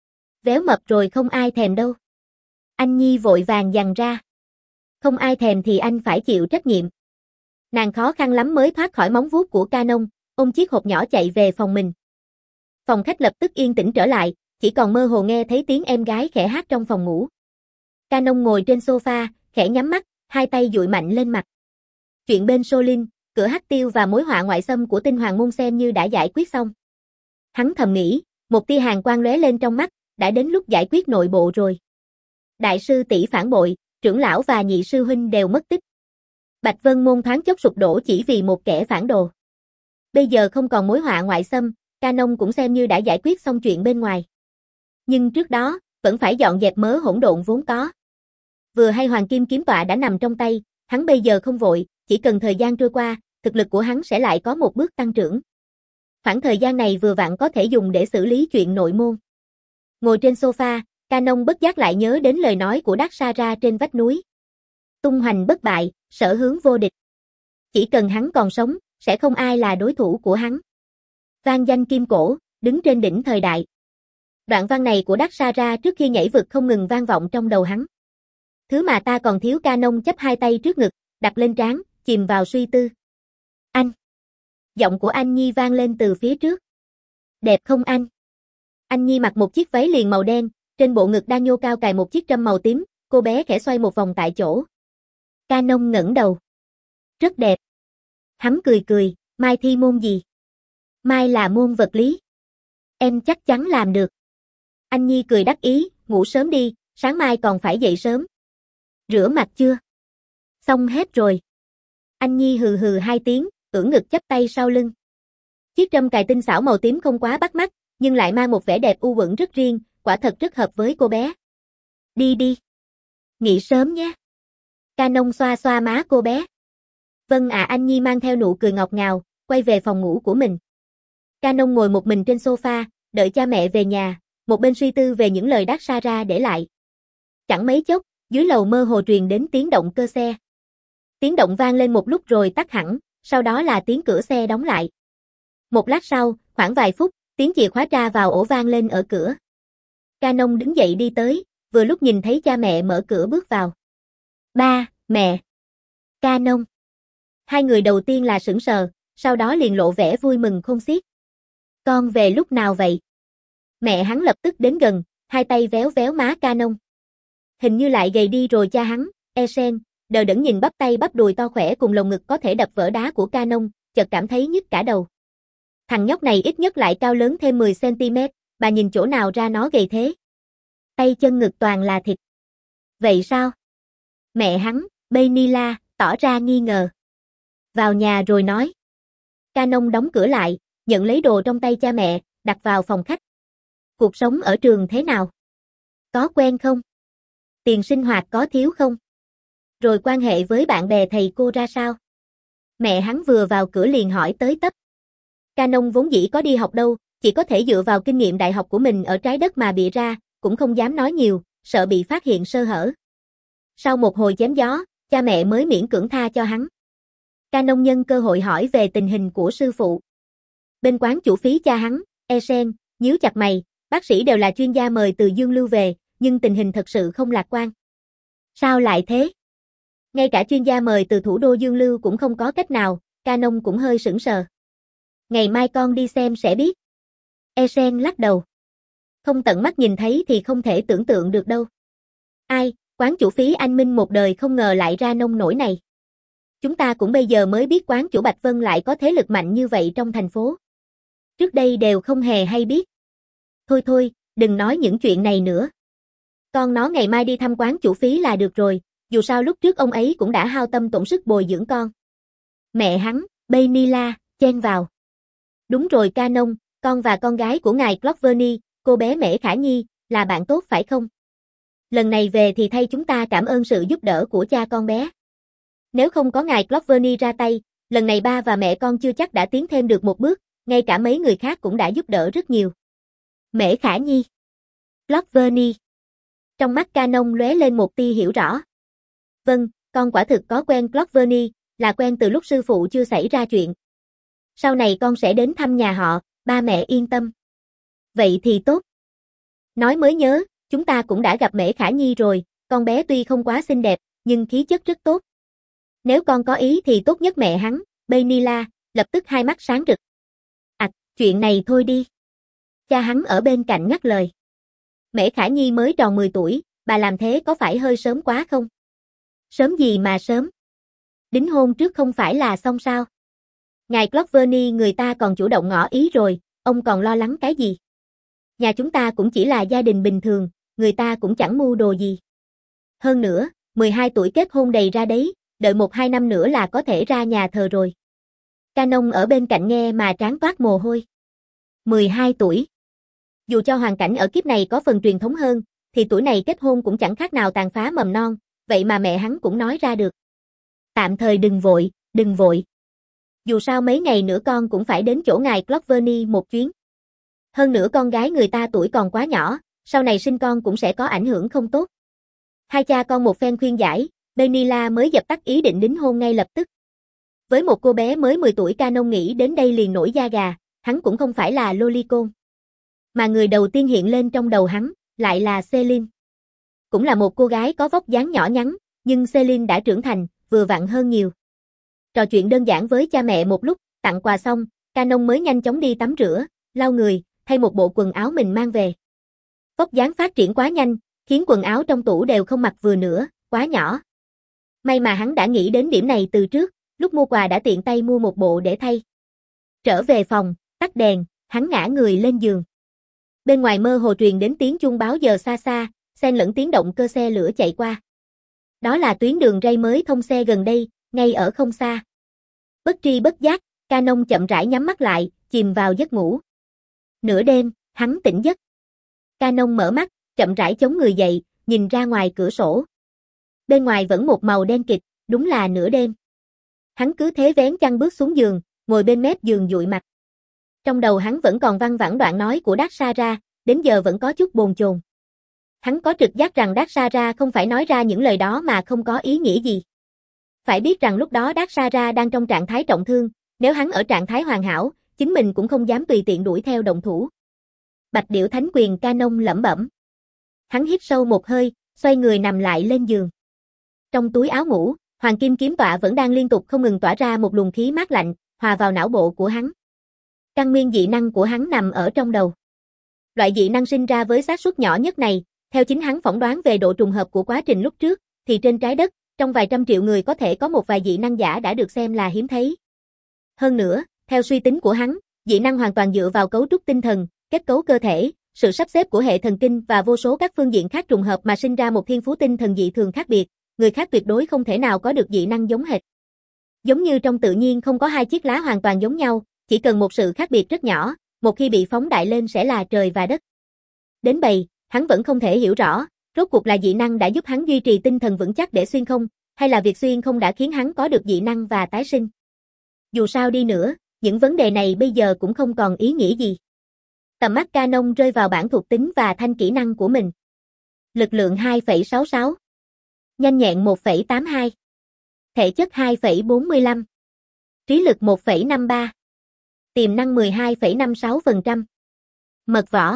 [SPEAKER 1] Véo mập rồi không ai thèm đâu. Anh Nhi vội vàng dằn ra. Không ai thèm thì anh phải chịu trách nhiệm. Nàng khó khăn lắm mới thoát khỏi móng vuốt của Canon, ôm chiếc hộp nhỏ chạy về phòng mình. Phòng khách lập tức yên tĩnh trở lại, chỉ còn mơ hồ nghe thấy tiếng em gái khẽ hát trong phòng ngủ. Canon ngồi trên sofa, khẽ nhắm mắt, hai tay dụi mạnh lên mặt. Chuyện bên Solin, cửa hắc tiêu và mối họa ngoại xâm của Tinh Hoàng môn xem như đã giải quyết xong. Hắn thầm nghĩ, một tia hàn quang lóe lên trong mắt, đã đến lúc giải quyết nội bộ rồi. Đại sư tỷ phản bội, trưởng lão và nhị sư huynh đều mất tích. Bạch Vân môn thoáng chốc sụp đổ chỉ vì một kẻ phản đồ. Bây giờ không còn mối họa ngoại xâm, Canon cũng xem như đã giải quyết xong chuyện bên ngoài. Nhưng trước đó, vẫn phải dọn dẹp mớ hỗn độn vốn có. Vừa hay Hoàng Kim kiếm tọa đã nằm trong tay, hắn bây giờ không vội, chỉ cần thời gian trôi qua, thực lực của hắn sẽ lại có một bước tăng trưởng. Khoảng thời gian này vừa vặn có thể dùng để xử lý chuyện nội môn. Ngồi trên sofa, Canon bất giác lại nhớ đến lời nói của Đắc Sa Ra trên vách núi. Tung hoành bất bại, sở hướng vô địch. Chỉ cần hắn còn sống, sẽ không ai là đối thủ của hắn. Vang danh kim cổ, đứng trên đỉnh thời đại. Đoạn văn này của Đắc Sa Ra trước khi nhảy vực không ngừng vang vọng trong đầu hắn. Thứ mà ta còn thiếu. Canon chắp hai tay trước ngực, đặt lên trán, chìm vào suy tư. Anh. Giọng của anh Nhi vang lên từ phía trước. Đẹp không anh? Anh Nhi mặc một chiếc váy liền màu đen, trên bộ ngực đang nhô cao cài một chiếc trâm màu tím, cô bé khẽ xoay một vòng tại chỗ. Canon ngẩng đầu. Rất đẹp. Hắn cười cười, mai thi môn gì? Mai là môn vật lý. Em chắc chắn làm được. Anh Nhi cười đắc ý, ngủ sớm đi, sáng mai còn phải dậy sớm. Rửa mặt chưa? Xong hết rồi. Anh Nhi hừ hừ hai tiếng, ưỡn ngực chắp tay sau lưng. Chiếc trâm cài tinh xảo màu tím không quá bắt mắt, nhưng lại mang một vẻ đẹp u uẩn rất riêng, quả thật rất hợp với cô bé. Đi đi. Nghỉ sớm nhé. Canon xoa xoa má cô bé. Vâng ạ, anh Nhi mang theo nụ cười ngọt ngào, quay về phòng ngủ của mình. Canon ngồi một mình trên sofa, đợi cha mẹ về nhà, một bên suy tư về những lời Dark Sarah để lại. Chẳng mấy chốc, dưới lầu mơ hồ truyền đến tiếng động cơ xe. Tiếng động vang lên một lúc rồi tắt hẳn, sau đó là tiếng cửa xe đóng lại. Một lát sau, khoảng vài phút, tiếng chìa khóa tra vào ổ vang lên ở cửa. Canon đứng dậy đi tới, vừa lúc nhìn thấy cha mẹ mở cửa bước vào. Ba, mẹ. Canon. Hai người đầu tiên là sững sờ, sau đó liền lộ vẻ vui mừng khôn xiết. Con về lúc nào vậy? Mẹ hắn lập tức đến gần, hai tay véo véo má Canon. Hình như lại gầy đi rồi cha hắn, Esen, đờ đẫn nhìn bắp tay bắp đùi to khỏe cùng lồng ngực có thể đập vỡ đá của Canon, chợt cảm thấy nhức cả đầu. Thằng nhóc này ít nhất lại cao lớn thêm mười xăng ti mét, bà nhìn chỗ nào ra nó gầy thế? Tay chân ngực toàn là thịt. Vậy sao? Mẹ hắn, Benila, tỏ ra nghi ngờ. Vào nhà rồi nói. Canon đóng cửa lại, nhận lấy đồ trong tay cha mẹ, đặt vào phòng khách. Cuộc sống ở trường thế nào? Có quen không? Tiền sinh hoạt có thiếu không? Rồi quan hệ với bạn bè thầy cô ra sao? Mẹ hắn vừa vào cửa liền hỏi tới tấp. Canon vốn dĩ có đi học đâu, chỉ có thể dựa vào kinh nghiệm đại học của mình ở trái đất mà bịa ra, cũng không dám nói nhiều, sợ bị phát hiện sơ hở. Sau một hồi chém gió, cha mẹ mới miễn cưỡng tha cho hắn. Canon nhân cơ hội hỏi về tình hình của sư phụ. Bên quán chủ phí cha hắn, Esen, nhíu chặt mày, bác sĩ đều là chuyên gia mời từ Dương Lưu về, nhưng tình hình thật sự không lạc quan. Sao lại thế? Ngay cả chuyên gia mời từ thủ đô Dương Lưu cũng không có cách nào, Canon cũng hơi sững sờ. Ngày mai con đi xem sẽ biết. Esen lắc đầu. Không tận mắt nhìn thấy thì không thể tưởng tượng được đâu. Ai, quán chủ phí anh Minh một đời không ngờ lại ra nông nổi này. Chúng ta cũng bây giờ mới biết quán chủ Bạch Vân lại có thế lực mạnh như vậy trong thành phố. Trước đây đều không hề hay biết. Thôi thôi, đừng nói những chuyện này nữa. Con nó ngày mai đi thăm quán chủ phí là được rồi, dù sao lúc trước ông ấy cũng đã hao tâm tổn sức bồi dưỡng con. Mẹ hắn, Benila, chen vào. Đúng rồi Canon, con và con gái của ngài Clockverny, cô bé Mễ Khả Nhi, là bạn tốt phải không? Lần này về thì thay chúng ta cảm ơn sự giúp đỡ của cha con bé. Nếu không có ngài Clockverny ra tay, lần này ba và mẹ con chưa chắc đã tiến thêm được một bước, ngay cả mấy người khác cũng đã giúp đỡ rất nhiều. Mễ Khả Nhi. Clockverny. Trong mắt Canon lóe lên một tia hiểu rõ. Vâng, con quả thực có quen Clockverny, là quen từ lúc sư phụ chưa xảy ra chuyện. Sau này con sẽ đến thăm nhà họ, ba mẹ yên tâm. Vậy thì tốt. Nói mới nhớ, chúng ta cũng đã gặp Mễ Khả Nhi rồi, con bé tuy không quá xinh đẹp, nhưng khí chất rất tốt. Nếu con có ý thì tốt nhất mẹ hắn, Benila, lập tức hai mắt sáng rực. À, chuyện này thôi đi. Cha hắn ở bên cạnh ngắt lời. Mễ Khả Nhi mới tròn mười tuổi, bà làm thế có phải hơi sớm quá không? Sớm gì mà sớm? Đính hôn trước không phải là xong sao? Ngài Clockverny người ta còn chủ động ngỏ ý rồi, ông còn lo lắng cái gì? Nhà chúng ta cũng chỉ là gia đình bình thường, người ta cũng chẳng mưu đồ gì. Hơn nữa, mười hai tuổi kết hôn đầy ra đấy, đợi một hai năm nữa là có thể ra nhà thờ rồi. Canon ở bên cạnh nghe mà trán toát mồ hôi. mười hai tuổi. Dù cho hoàn cảnh ở kiếp này có phần truyền thống hơn, thì tuổi này kết hôn cũng chẳng khác nào tàn phá mầm non, vậy mà mẹ hắn cũng nói ra được. Tạm thời đừng vội, đừng vội. Dù sao mấy ngày nữa con cũng phải đến chỗ ngài Clockverny một chuyến. Hơn nữa con gái người ta tuổi còn quá nhỏ, sau này sinh con cũng sẽ có ảnh hưởng không tốt. Hai cha con một phen khuyên giải, Benila mới dập tắt ý định đính hôn ngay lập tức. Với một cô bé mới mười tuổi Canon nghĩ đến đây liền nổi da gà, hắn cũng không phải là lolicon. Mà người đầu tiên hiện lên trong đầu hắn, lại là Celine. Cũng là một cô gái có vóc dáng nhỏ nhắn, nhưng Celine đã trưởng thành, vừa vặn hơn nhiều. Trò chuyện đơn giản với cha mẹ một lúc, tặng quà xong, Canon mới nhanh chóng đi tắm rửa, lau người, thay một bộ quần áo mình mang về. Vóc dáng phát triển quá nhanh, khiến quần áo trong tủ đều không mặc vừa nữa, quá nhỏ. May mà hắn đã nghĩ đến điểm này từ trước, Lúc mua quà đã tiện tay mua một bộ để thay. Trở về phòng, tắt đèn, hắn ngã người lên giường. Bên ngoài mơ hồ truyền đến tiếng chuông báo giờ xa xa, xen lẫn tiếng động cơ xe lửa chạy qua. Đó là tuyến đường ray mới thông xe gần đây, ngay ở không xa. Bất tri bất giác, Canon chậm rãi nhắm mắt lại, chìm vào giấc ngủ. Nửa đêm, hắn tỉnh giấc. Canon mở mắt, chậm rãi chống người dậy, nhìn ra ngoài cửa sổ. Bên ngoài vẫn một màu đen kịt, đúng là nửa đêm. Hắn cứ thế vén chăn bước xuống giường, ngồi bên mép giường dụi mặt. Trong đầu hắn vẫn còn văng vẳng đoạn nói của Dark Sarah, đến giờ vẫn có chút bồn chồn. Hắn có trực giác rằng Dark Sarah không phải nói ra những lời đó mà không có ý nghĩa gì. Phải biết rằng lúc đó Dark Sarah đang trong trạng thái trọng thương, nếu hắn ở trạng thái hoàn hảo, chính mình cũng không dám tùy tiện đuổi theo động thủ. Bạch Điểu Thánh Quyền Canon lẩm bẩm. Hắn hít sâu một hơi, xoay người nằm lại lên giường. Trong túi áo ngủ, Hoàng Kim Kiếm Tọa vẫn đang liên tục không ngừng tỏa ra một luồng khí mát lạnh, hòa vào não bộ của hắn. Căn nguyên dị năng của hắn nằm ở trong đầu. Loại dị năng sinh ra với xác suất nhỏ nhất này, theo chính hắn phỏng đoán về độ trùng hợp của quá trình lúc trước, thì trên trái đất, trong vài trăm triệu người có thể có một vài dị năng giả đã được xem là hiếm thấy. Hơn nữa, theo suy tính của hắn, dị năng hoàn toàn dựa vào cấu trúc tinh thần, kết cấu cơ thể, sự sắp xếp của hệ thần kinh và vô số các phương diện khác trùng hợp mà sinh ra một thiên phú tinh thần dị thường khác biệt, người khác tuyệt đối không thể nào có được dị năng giống hệt. Giống như trong tự nhiên không có hai chiếc lá hoàn toàn giống nhau, chỉ cần một sự khác biệt rất nhỏ, một khi bị phóng đại lên sẽ là trời và đất. Đến bày, hắn vẫn không thể hiểu rõ, rốt cuộc là dị năng đã giúp hắn duy trì tinh thần vững chắc để xuyên không, hay là việc xuyên không đã khiến hắn có được dị năng và tái sinh. Dù sao đi nữa, những vấn đề này bây giờ cũng không còn ý nghĩa gì. Tầm mắt Canon rơi vào bảng thuộc tính và thanh kỹ năng của mình. Lực lượng hai phẩy sáu sáu. Nhanh nhẹn một phẩy tám hai. Thể chất hai phẩy bốn mươi lăm. Trí lực một phẩy năm ba. Tiềm năng mười hai phẩy năm sáu phần trăm. Mật võ.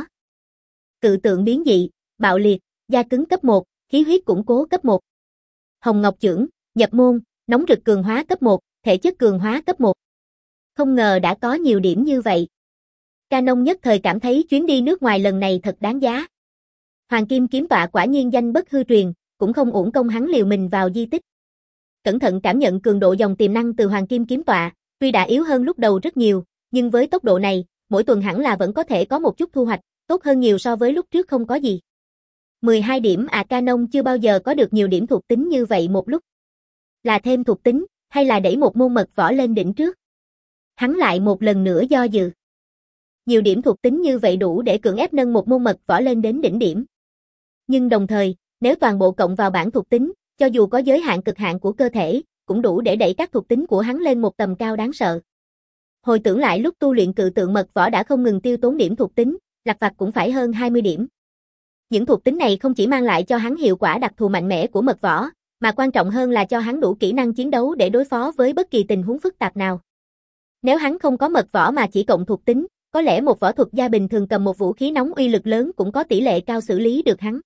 [SPEAKER 1] Cự tượng biến dị, bạo liệt, da cứng cấp một, khí huyết củng cố cấp một. Hồng Ngọc Chưởng, nhập môn, nóng rực cường hóa cấp một, thể chất cường hóa cấp một. Không ngờ đã có nhiều điểm như vậy. Canon nhất thời cảm thấy chuyến đi nước ngoài lần này thật đáng giá. Hoàng Kim Kiếm Tọa quả nhiên danh bất hư truyền, cũng không uổng công hắn liều mình vào di tích. Cẩn thận cảm nhận cường độ dòng tiềm năng từ Hoàng Kim Kiếm Tọa, tuy đã yếu hơn lúc đầu rất nhiều, nhưng với tốc độ này, mỗi tuần hẳn là vẫn có thể có một chút thu hoạch, tốt hơn nhiều so với lúc trước không có gì. mười hai điểm à, Canon chưa bao giờ có được nhiều điểm thuộc tính như vậy một lúc. Là thêm thuộc tính, hay là đẩy một môn mật võ lên đỉnh trước? Hắn lại một lần nữa do dự. Nhiều điểm thuộc tính như vậy đủ để cưỡng ép nâng một môn mật võ lên đến đỉnh điểm. Nhưng đồng thời, nếu toàn bộ cộng vào bảng thuộc tính, cho dù có giới hạn cực hạn của cơ thể, cũng đủ để đẩy các thuộc tính của hắn lên một tầm cao đáng sợ. Hồi tưởng lại lúc tu luyện cự tượng mật võ đã không ngừng tiêu tốn điểm thuộc tính, lặt vặt cũng phải hơn hai mươi điểm. Những thuộc tính này không chỉ mang lại cho hắn hiệu quả đặc thù mạnh mẽ của mật võ, mà quan trọng hơn là cho hắn đủ kỹ năng chiến đấu để đối phó với bất kỳ tình huống phức tạp nào. Nếu hắn không có mật võ mà chỉ cộng thuộc tính, có lẽ một võ thuật gia bình thường cầm một vũ khí nóng uy lực lớn cũng có tỷ lệ cao xử lý được hắn.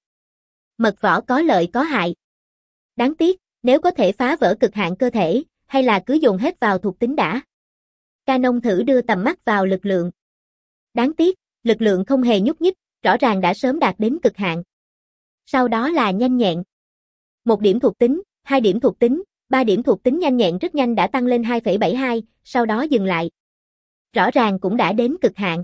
[SPEAKER 1] Mật võ có lợi có hại. Đáng tiếc, nếu có thể phá vỡ cực hạn cơ thể, hay là cứ dồn hết vào thuộc tính đã. Canon thử đưa tầm mắt vào lực lượng. Đáng tiếc, lực lượng không hề nhúc nhích, rõ ràng đã sớm đạt đến cực hạn. Sau đó là nhanh nhẹn. Một điểm thuộc tính, hai điểm thuộc tính, ba điểm thuộc tính nhanh nhẹn rất nhanh đã tăng lên hai phẩy bảy hai, sau đó dừng lại. Rõ ràng cũng đã đến cực hạn.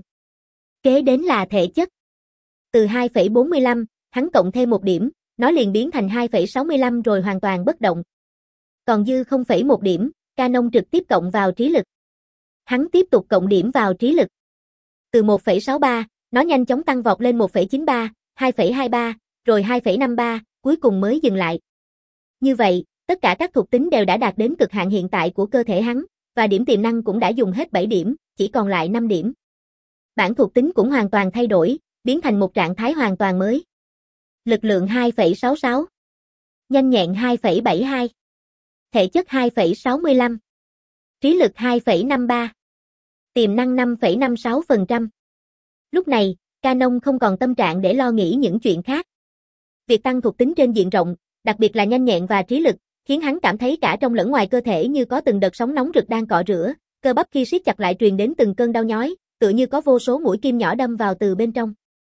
[SPEAKER 1] Kế đến là thể chất. Từ hai phẩy bốn mươi lăm, hắn cộng thêm một điểm, nó liền biến thành hai phẩy sáu mươi lăm rồi hoàn toàn bất động. Còn dư không phẩy một điểm, Canon trực tiếp cộng vào trí lực. Hắn tiếp tục cộng điểm vào trí lực. Từ một phẩy sáu ba, nó nhanh chóng tăng vọt lên một phẩy chín ba, hai phẩy hai ba, rồi hai phẩy năm ba, cuối cùng mới dừng lại. Như vậy, tất cả các thuộc tính đều đã đạt đến cực hạn hiện tại của cơ thể hắn, và điểm tiềm năng cũng đã dùng hết bảy điểm, chỉ còn lại năm điểm. Bảng thuộc tính cũng hoàn toàn thay đổi, biến thành một trạng thái hoàn toàn mới. Lực lượng hai phẩy sáu sáu, nhanh nhẹn hai phẩy bảy hai, thể chất hai phẩy sáu mươi lăm, trí lực hai phẩy năm ba, tiềm năng năm phẩy năm sáu phần trăm. Lúc này, Canon không còn tâm trạng để lo nghĩ những chuyện khác. Việc tăng thuộc tính trên diện rộng, đặc biệt là nhanh nhẹn và trí lực, khiến hắn cảm thấy cả trong lẫn ngoài cơ thể như có từng đợt sóng nóng rực đang cọ rửa, cơ bắp khi siết chặt lại truyền đến từng cơn đau nhói, tựa như có vô số mũi kim nhỏ đâm vào từ bên trong.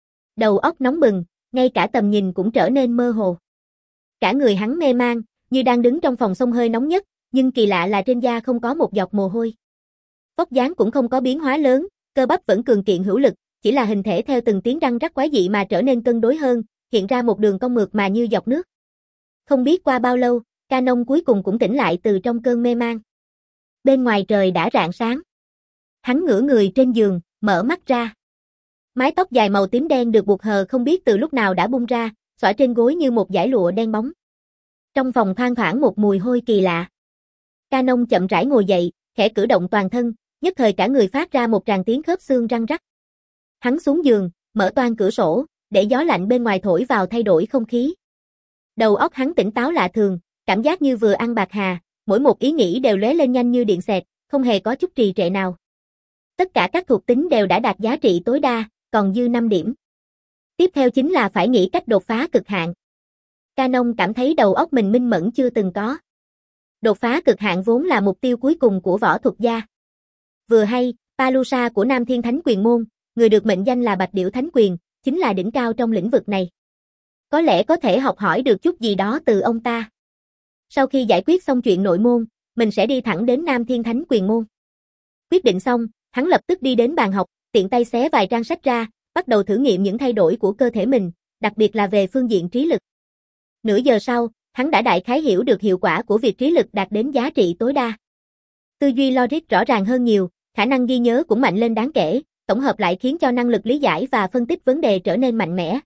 [SPEAKER 1] Đầu óc nóng bừng, ngay cả tầm nhìn cũng trở nên mơ hồ. Cả người hắn mê man, như đang đứng trong phòng xông hơi nóng nhất, nhưng kỳ lạ là trên da không có một giọt mồ hôi. Vóc dáng cũng không có biến hóa lớn, cơ bắp vẫn cường kiện hữu lực, chỉ là hình thể theo từng tiếng răng rắc quái dị mà trở nên cân đối hơn, hiện ra một đường cong mượt mà như giọt nước. Không biết qua bao lâu, Canon cuối cùng cũng tỉnh lại từ trong cơn mê man. Bên ngoài trời đã rạng sáng. Hắn ngửa người trên giường, mở mắt ra. Mái tóc dài màu tím đen được buộc hờ không biết từ lúc nào đã bung ra, xõa trên gối như một dải lụa đen bóng. Trong phòng thoang thoảng một mùi hôi kỳ lạ. Canon chậm rãi ngồi dậy, khẽ cử động toàn thân, nhất thời cả người phát ra một tràng tiếng khớp xương răng rắc. Hắn xuống giường, mở toang cửa sổ, để gió lạnh bên ngoài thổi vào thay đổi không khí. Đầu óc hắn tỉnh táo lạ thường, cảm giác như vừa ăn bạc hà, mỗi một ý nghĩ đều lóe lên nhanh như điện xẹt, không hề có chút trì trệ nào. Tất cả các thuộc tính đều đã đạt giá trị tối đa, còn dư năm điểm. Tiếp theo chính là phải nghĩ cách đột phá cực hạn. Canon cảm thấy đầu óc mình minh mẫn chưa từng có. Đột phá cực hạn vốn là mục tiêu cuối cùng của võ thuật gia. Vừa hay, Palusa của Nam Thiên Thánh Quyền Môn, người được mệnh danh là Bạch Điểu Thánh Quyền, chính là đỉnh cao trong lĩnh vực này. Có lẽ có thể học hỏi được chút gì đó từ ông ta. Sau khi giải quyết xong chuyện nội môn, mình sẽ đi thẳng đến Nam Thiên Thánh Quyền Môn. Quyết định xong, hắn lập tức đi đến bàn học, tiện tay xé vài trang sách ra, bắt đầu thử nghiệm những thay đổi của cơ thể mình, đặc biệt là về phương diện trí lực. Nửa giờ sau, hắn đã đại khái hiểu được hiệu quả của việc trí lực đạt đến giá trị tối đa. Tư duy logic rõ ràng hơn nhiều, khả năng ghi nhớ cũng mạnh lên đáng kể, tổng hợp lại khiến cho năng lực lý giải và phân tích vấn đề trở nên mạnh mẽ.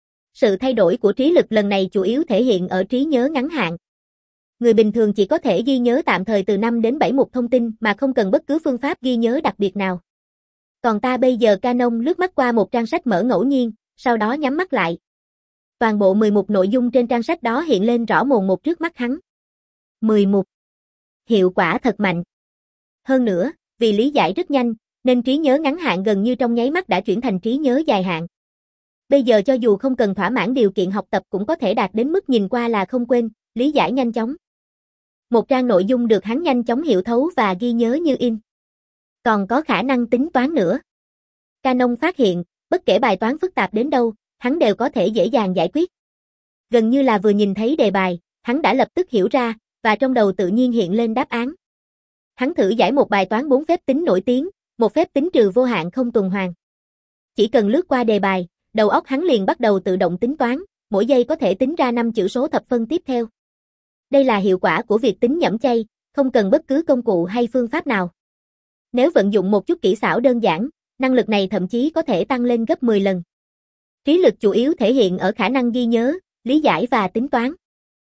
[SPEAKER 1] Sự thay đổi của trí lực lần này chủ yếu thể hiện ở trí nhớ ngắn hạn. Người bình thường chỉ có thể ghi nhớ tạm thời từ năm đến bảy mục thông tin mà không cần bất cứ phương pháp ghi nhớ đặc biệt nào. Còn ta bây giờ Canon lướt mắt qua một trang sách mở ngẫu nhiên, sau đó nhắm mắt lại. Toàn bộ mười mục nội dung trên trang sách đó hiện lên rõ mồn một trước mắt hắn. mười mục. Hiệu quả thật mạnh. Hơn nữa, vì lý giải rất nhanh, nên trí nhớ ngắn hạn gần như trong nháy mắt đã chuyển thành trí nhớ dài hạn. Bây giờ cho dù không cần thỏa mãn điều kiện học tập cũng có thể đạt đến mức nhìn qua là không quên, lý giải nhanh chóng. Một trang nội dung được hắn nhanh chóng hiểu thấu và ghi nhớ như in. Còn có khả năng tính toán nữa. Canon phát hiện, bất kể bài toán phức tạp đến đâu, hắn đều có thể dễ dàng giải quyết. Gần như là vừa nhìn thấy đề bài, hắn đã lập tức hiểu ra, và trong đầu tự nhiên hiện lên đáp án. Hắn thử giải một bài toán bốn phép tính nổi tiếng, một phép tính trừ vô hạn không tuần hoàn. Chỉ cần lướt qua đề bài, đầu óc hắn liền bắt đầu tự động tính toán, mỗi giây có thể tính ra năm chữ số thập phân tiếp theo. Đây là hiệu quả của việc tính nhẩm chay, không cần bất cứ công cụ hay phương pháp nào. Nếu vận dụng một chút kỹ xảo đơn giản, năng lực này thậm chí có thể tăng lên gấp mười lần. Trí lực chủ yếu thể hiện ở khả năng ghi nhớ, lý giải và tính toán.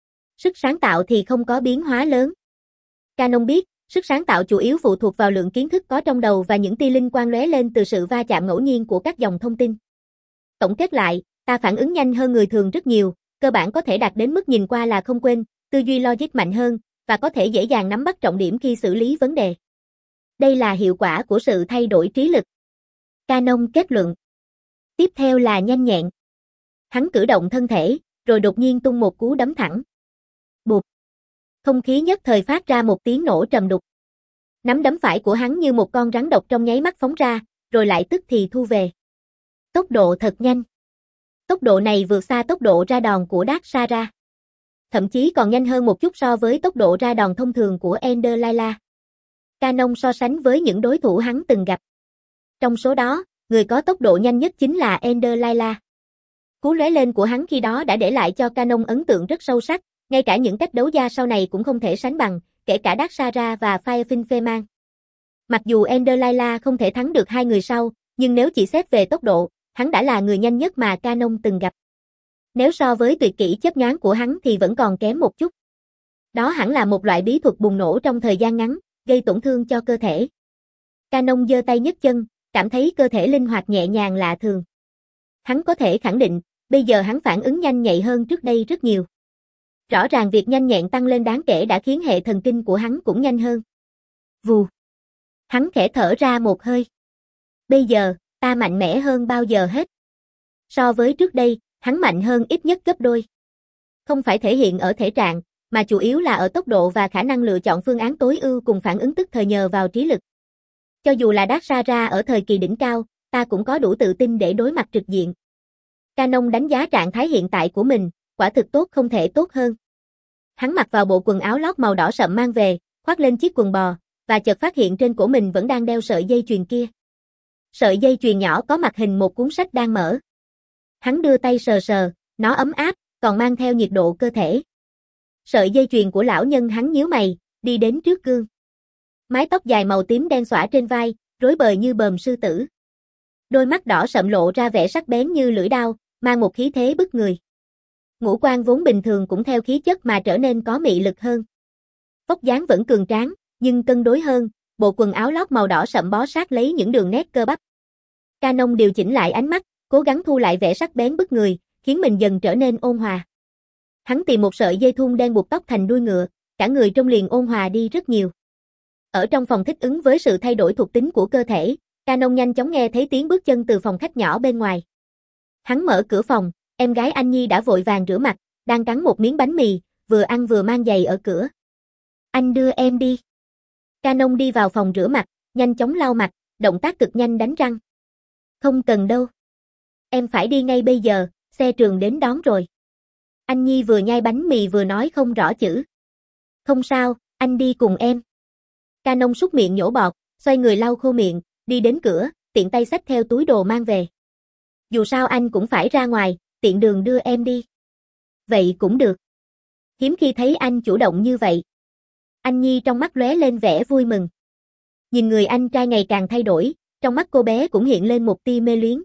[SPEAKER 1] Sức sáng tạo thì không có biến hóa lớn. Canon biết, sức sáng tạo chủ yếu phụ thuộc vào lượng kiến thức có trong đầu và những tia linh quang lóe lên từ sự va chạm ngẫu nhiên của các dòng thông tin. Tổng kết lại, ta phản ứng nhanh hơn người thường rất nhiều, cơ bản có thể đạt đến mức nhìn qua là không quên, tư duy logic mạnh hơn, và có thể dễ dàng nắm bắt trọng điểm khi xử lý vấn đề. Đây là hiệu quả của sự thay đổi trí lực. Canon kết luận. Tiếp theo là nhanh nhẹn. Hắn cử động thân thể, rồi đột nhiên tung một cú đấm thẳng. Bụp. Không khí nhất thời phát ra một tiếng nổ trầm đục. Nắm đấm phải của hắn như một con rắn độc trong nháy mắt phóng ra, rồi lại tức thì thu về. Tốc độ thật nhanh. Tốc độ này vượt xa tốc độ ra đòn của Dark Sara. Thậm chí còn nhanh hơn một chút so với tốc độ ra đòn thông thường của Ender Lila. Canon so sánh với những đối thủ hắn từng gặp. Trong số đó, người có tốc độ nhanh nhất chính là Ender Lila. Cú lóe lên của hắn khi đó đã để lại cho Canon ấn tượng rất sâu sắc, ngay cả những cách đấu gia sau này cũng không thể sánh bằng, kể cả Dark Sara và Firefin Feman. Mặc dù Ender Lila không thể thắng được hai người sau, nhưng nếu chỉ xét về tốc độ, hắn đã là người nhanh nhất mà Canon từng gặp. Nếu so với tuyệt kỹ chớp nhoáng của hắn thì vẫn còn kém một chút. Đó hẳn là một loại bí thuật bùng nổ trong thời gian ngắn, gây tổn thương cho cơ thể. Canon giơ tay nhấc chân, cảm thấy cơ thể linh hoạt nhẹ nhàng lạ thường. Hắn có thể khẳng định, bây giờ hắn phản ứng nhanh nhạy hơn trước đây rất nhiều. Rõ ràng việc nhanh nhẹn tăng lên đáng kể đã khiến hệ thần kinh của hắn cũng nhanh hơn. Vù. Hắn khẽ thở ra một hơi. Bây giờ, ta mạnh mẽ hơn bao giờ hết. So với trước đây, hắn mạnh hơn ít nhất gấp đôi. Không phải thể hiện ở thể trạng, mà chủ yếu là ở tốc độ và khả năng lựa chọn phương án tối ưu cùng phản ứng tức thời nhờ vào trí lực. Cho dù là Dark Sara ở thời kỳ đỉnh cao, ta cũng có đủ tự tin để đối mặt trực diện. Canon đánh giá trạng thái hiện tại của mình, quả thực tốt không thể tốt hơn. Hắn mặc vào bộ quần áo lót màu đỏ sậm mang về, khoác lên chiếc quần bò, và chợt phát hiện trên cổ mình vẫn đang đeo sợi dây chuyền kia. Sợi dây chuyền nhỏ có mặt hình một cuốn sách đang mở. Hắn đưa tay sờ sờ, nó ấm áp, còn mang theo nhiệt độ cơ thể. Sợi dây chuyền của lão nhân hắn nhíu mày, đi đến trước gương. Mái tóc dài màu tím đen xõa trên vai, rối bời như bờm sư tử. Đôi mắt đỏ sậm lộ ra vẻ sắc bén như lưỡi đao, mang một khí thế bức người. Ngũ quan vốn bình thường cũng theo khí chất mà trở nên có mị lực hơn. Vóc dáng vẫn cường tráng, nhưng cân đối hơn, bộ quần áo lót màu đỏ sậm bó sát lấy những đường nét cơ bắp. Canon điều chỉnh lại ánh mắt, cố gắng thu lại vẻ sắc bén bức người, khiến mình dần trở nên ôn hòa. Hắn tìm một sợi dây thun đen buộc tóc thành đuôi ngựa, cả người trông liền ôn hòa đi rất nhiều. Ở trong phòng thích ứng với sự thay đổi thuộc tính của cơ thể, Canon nhanh chóng nghe thấy tiếng bước chân từ phòng khách nhỏ bên ngoài. Hắn mở cửa phòng, em gái anh Nhi đã vội vàng rửa mặt, đang cắn một miếng bánh mì, vừa ăn vừa mang giày ở cửa. Anh đưa em đi. Canon đi vào phòng rửa mặt, nhanh chóng lau mặt, động tác cực nhanh đánh răng. Không cần đâu. Em phải đi ngay bây giờ, xe trường đến đón rồi. Anh Nhi vừa nhai bánh mì vừa nói không rõ chữ. Không sao, anh đi cùng em. Canon súc miệng nhổ bọt, xoay người lau khô miệng, đi đến cửa, tiện tay xách theo túi đồ mang về. Dù sao anh cũng phải ra ngoài, tiện đường đưa em đi. Vậy cũng được. Hiếm khi thấy anh chủ động như vậy. Anh Nhi trong mắt lóe lên vẻ vui mừng. Nhìn người anh trai ngày càng thay đổi, trong mắt cô bé cũng hiện lên một tia mê luyến.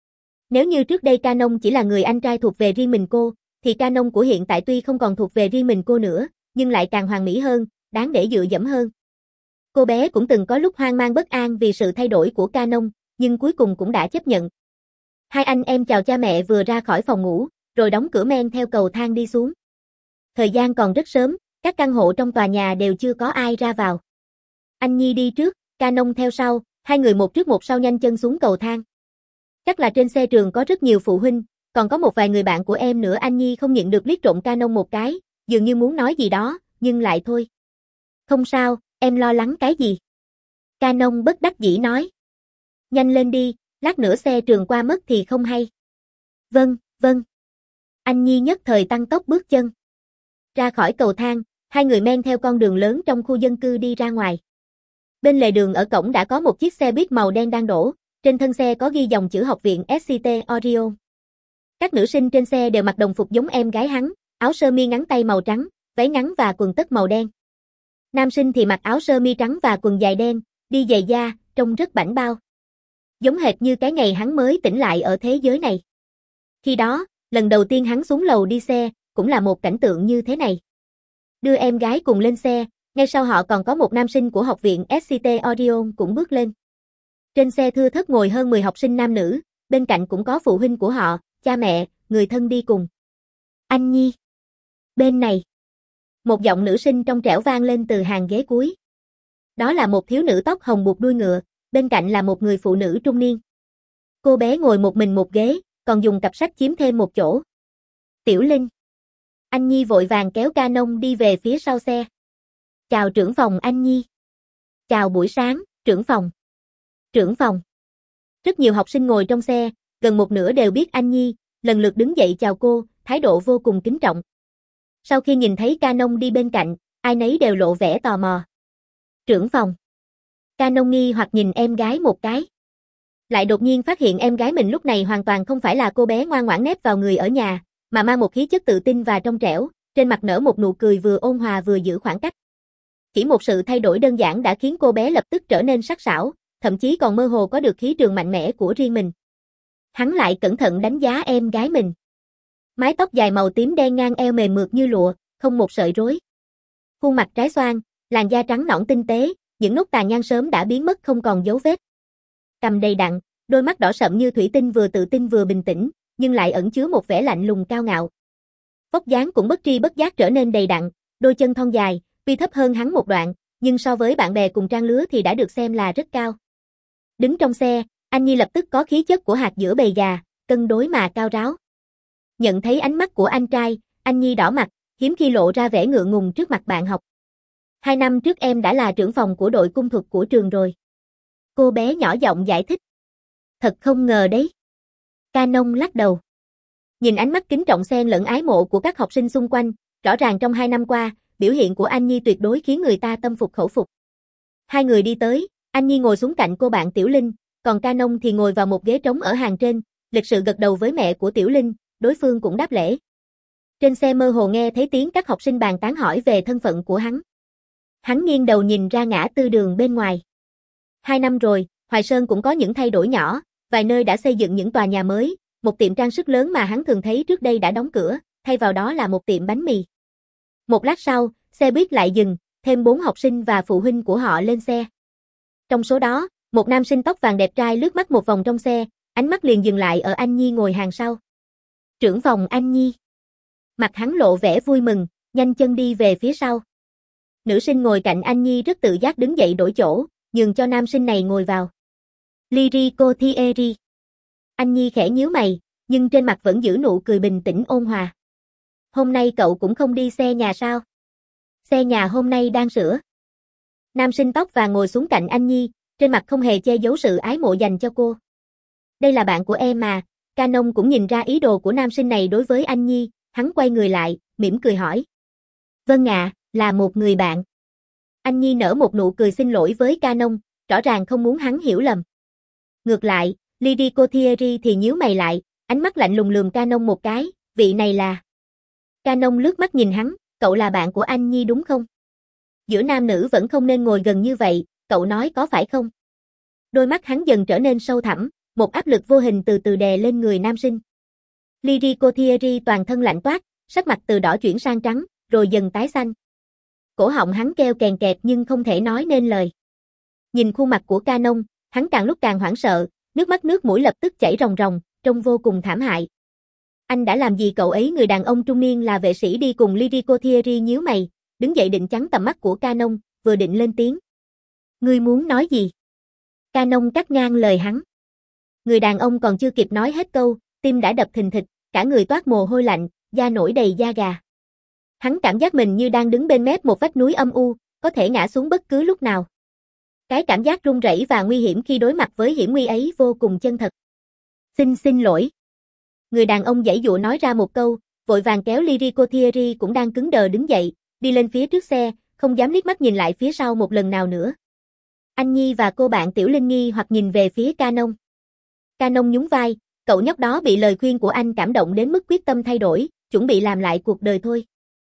[SPEAKER 1] Nếu như trước đây Canon chỉ là người anh trai thuộc về riêng mình cô, thì Canon của hiện tại tuy không còn thuộc về riêng mình cô nữa, nhưng lại càng hoàn mỹ hơn, đáng để dựa dẫm hơn. Cô bé cũng từng có lúc hoang mang bất an vì sự thay đổi của Canon, nhưng cuối cùng cũng đã chấp nhận. Hai anh em chào cha mẹ vừa ra khỏi phòng ngủ, rồi đóng cửa men theo cầu thang đi xuống. Thời gian còn rất sớm, các căn hộ trong tòa nhà đều chưa có ai ra vào. Anh Nhi đi trước, Canon theo sau, hai người một trước một sau nhanh chân xuống cầu thang. Chắc là trên xe trường có rất nhiều phụ huynh, còn có một vài người bạn của em nữa. Anh Nhi không nhịn được liếc trộm Canon một cái, dường như muốn nói gì đó, nhưng lại thôi. Không sao, em lo lắng cái gì? Canon bất đắc dĩ nói. Nhanh lên đi, lát nữa xe trường qua mất thì không hay. Vâng, vâng. Anh Nhi nhất thời tăng tốc bước chân. Ra khỏi cầu thang, hai người men theo con đường lớn trong khu dân cư đi ra ngoài. Bên lề đường ở cổng đã có một chiếc xe buýt màu đen đang đổ, trên thân xe có ghi dòng chữ học viện ét xê tê Orion. Các nữ sinh trên xe đều mặc đồng phục giống em gái hắn, áo sơ mi ngắn tay màu trắng, váy ngắn và quần tất màu đen. Nam sinh thì mặc áo sơ mi trắng và quần dài đen, đi giày da, trông rất bảnh bao. Giống hệt như cái ngày hắn mới tỉnh lại ở thế giới này. Khi đó, lần đầu tiên hắn xuống lầu đi xe, cũng là một cảnh tượng như thế này. Đưa em gái cùng lên xe, ngay sau họ còn có một nam sinh của học viện ét xê tê Orion cũng bước lên. Trên xe thưa thớt ngồi hơn mười học sinh nam nữ, bên cạnh cũng có phụ huynh của họ, cha mẹ, người thân đi cùng. Anh Nhi. Bên này. Một giọng nữ sinh trong trẻo vang lên từ hàng ghế cuối. Đó là một thiếu nữ tóc hồng buộc đuôi ngựa, bên cạnh là một người phụ nữ trung niên. Cô bé ngồi một mình một ghế, còn dùng cặp sách chiếm thêm một chỗ. Tiểu Linh. Anh Nhi vội vàng kéo Canon đi về phía sau xe. Chào trưởng phòng anh Nhi. Chào buổi sáng, trưởng phòng. Trưởng phòng. Rất nhiều học sinh ngồi trong xe, gần một nửa đều biết anh Nhi, lần lượt đứng dậy chào cô, thái độ vô cùng kính trọng. Sau khi nhìn thấy Canon đi bên cạnh, ai nấy đều lộ vẻ tò mò. Trưởng phòng. Canon nghi hoặc nhìn em gái một cái. Lại đột nhiên phát hiện em gái mình lúc này hoàn toàn không phải là cô bé ngoan ngoãn nép vào người ở nhà, mà mang một khí chất tự tin và trong trẻo, trên mặt nở một nụ cười vừa ôn hòa vừa giữ khoảng cách. Chỉ một sự thay đổi đơn giản đã khiến cô bé lập tức trở nên sắc sảo, thậm chí còn mơ hồ có được khí trường mạnh mẽ của riêng mình. Hắn lại cẩn thận đánh giá em gái mình. Mái tóc dài màu tím đen ngang eo mềm mượt như lụa, không một sợi rối. Khuôn mặt trái xoan, làn da trắng nõn tinh tế, những nốt tàn nhang sớm đã biến mất không còn dấu vết. Cằm đầy đặn, đôi mắt đỏ sậm như thủy tinh vừa tự tin vừa bình tĩnh, nhưng lại ẩn chứa một vẻ lạnh lùng cao ngạo. Vóc dáng cũng bất tri bất giác trở nên đầy đặn, đôi chân thon dài, tuy thấp hơn hắn một đoạn, nhưng so với bạn bè cùng trang lứa thì đã được xem là rất cao. Đứng trong xe, anh Nhi lập tức có khí chất của hạt giữa bầy gà, cân đối mà cao ráo. Nhận thấy ánh mắt của anh trai, anh Nhi đỏ mặt, hiếm khi lộ ra vẻ ngượng ngùng trước mặt bạn học. Hai năm trước em đã là trưởng phòng của đội cung thuật của trường rồi. Cô bé nhỏ giọng giải thích. Thật không ngờ đấy. Canon lắc đầu. Nhìn ánh mắt kính trọng xen lẫn ái mộ của các học sinh xung quanh, rõ ràng trong hai năm qua, biểu hiện của Anh Nhi tuyệt đối khiến người ta tâm phục khẩu phục. Hai người đi tới, Anh Nhi ngồi xuống cạnh cô bạn Tiểu Linh, còn Canon thì ngồi vào một ghế trống ở hàng trên, lịch sự gật đầu với mẹ của Tiểu Linh, đối phương cũng đáp lễ. Trên xe mơ hồ nghe thấy tiếng các học sinh bàn tán hỏi về thân phận của hắn. Hắn nghiêng đầu nhìn ra ngã tư đường bên ngoài. Hai năm rồi, Hoài Sơn cũng có những thay đổi nhỏ, vài nơi đã xây dựng những tòa nhà mới, một tiệm trang sức lớn mà hắn thường thấy trước đây đã đóng cửa, thay vào đó là một tiệm bánh mì. Một lát sau, xe buýt lại dừng, thêm bốn học sinh và phụ huynh của họ lên xe. Trong số đó, một nam sinh tóc vàng đẹp trai lướt mắt một vòng trong xe, ánh mắt liền dừng lại ở Anh Nhi ngồi hàng sau. Trưởng phòng Anh Nhi. Mặt hắn lộ vẻ vui mừng, nhanh chân đi về phía sau. Nữ sinh ngồi cạnh Anh Nhi rất tự giác đứng dậy đổi chỗ, nhường cho nam sinh này ngồi vào. Lirico Thierry. Anh Nhi khẽ nhíu mày, nhưng trên mặt vẫn giữ nụ cười bình tĩnh ôn hòa. Hôm nay cậu cũng không đi xe nhà sao? Xe nhà hôm nay đang sửa. Nam sinh tóc vàng ngồi xuống cạnh Anh Nhi, trên mặt không hề che giấu sự ái mộ dành cho cô. Đây là bạn của em mà, Canon cũng nhìn ra ý đồ của nam sinh này đối với Anh Nhi, hắn quay người lại, mỉm cười hỏi. Vâng ạ, là một người bạn. Anh Nhi nở một nụ cười xin lỗi với Canon, rõ ràng không muốn hắn hiểu lầm. Ngược lại, Lirico Thierry thì nhíu mày lại, ánh mắt lạnh lùng lườm Canon một cái, vị này là. Canon lướt mắt nhìn hắn, cậu là bạn của Anh Nhi đúng không? Giữa nam nữ vẫn không nên ngồi gần như vậy, cậu nói có phải không? Đôi mắt hắn dần trở nên sâu thẳm, một áp lực vô hình từ từ đè lên người nam sinh. Lirico Thierry toàn thân lạnh toát, sắc mặt từ đỏ chuyển sang trắng, rồi dần tái xanh. Cổ họng hắn kêu kèn kẹt nhưng không thể nói nên lời. Nhìn khuôn mặt của Canon, hắn càng lúc càng hoảng sợ, nước mắt nước mũi lập tức chảy ròng ròng, trông vô cùng thảm hại. Anh đã làm gì cậu ấy? Người đàn ông trung niên là vệ sĩ đi cùng Lirico Thierry nhíu mày, đứng dậy định chắn tầm mắt của Canon, vừa định lên tiếng. Ngươi muốn nói gì? Canon cắt ngang lời hắn. Người đàn ông còn chưa kịp nói hết câu, tim đã đập thình thịch, cả người toát mồ hôi lạnh, da nổi đầy da gà. Hắn cảm giác mình như đang đứng bên mép một vách núi âm u, có thể ngã xuống bất cứ lúc nào. Cái cảm giác run rẩy và nguy hiểm khi đối mặt với hiểm nguy ấy vô cùng chân thật. Xin xin lỗi. Người đàn ông giãy giụa nói ra một câu, vội vàng kéo Lirico Thierry cũng đang cứng đờ đứng dậy, đi lên phía trước xe, không dám liếc mắt nhìn lại phía sau một lần nào nữa. Anh Nhi và cô bạn Tiểu Linh nghi hoặc nhìn về phía Canon. Canon nhún vai, cậu nhóc đó bị lời khuyên của anh cảm động đến mức quyết tâm thay đổi, chuẩn bị làm lại cuộc đời thôi.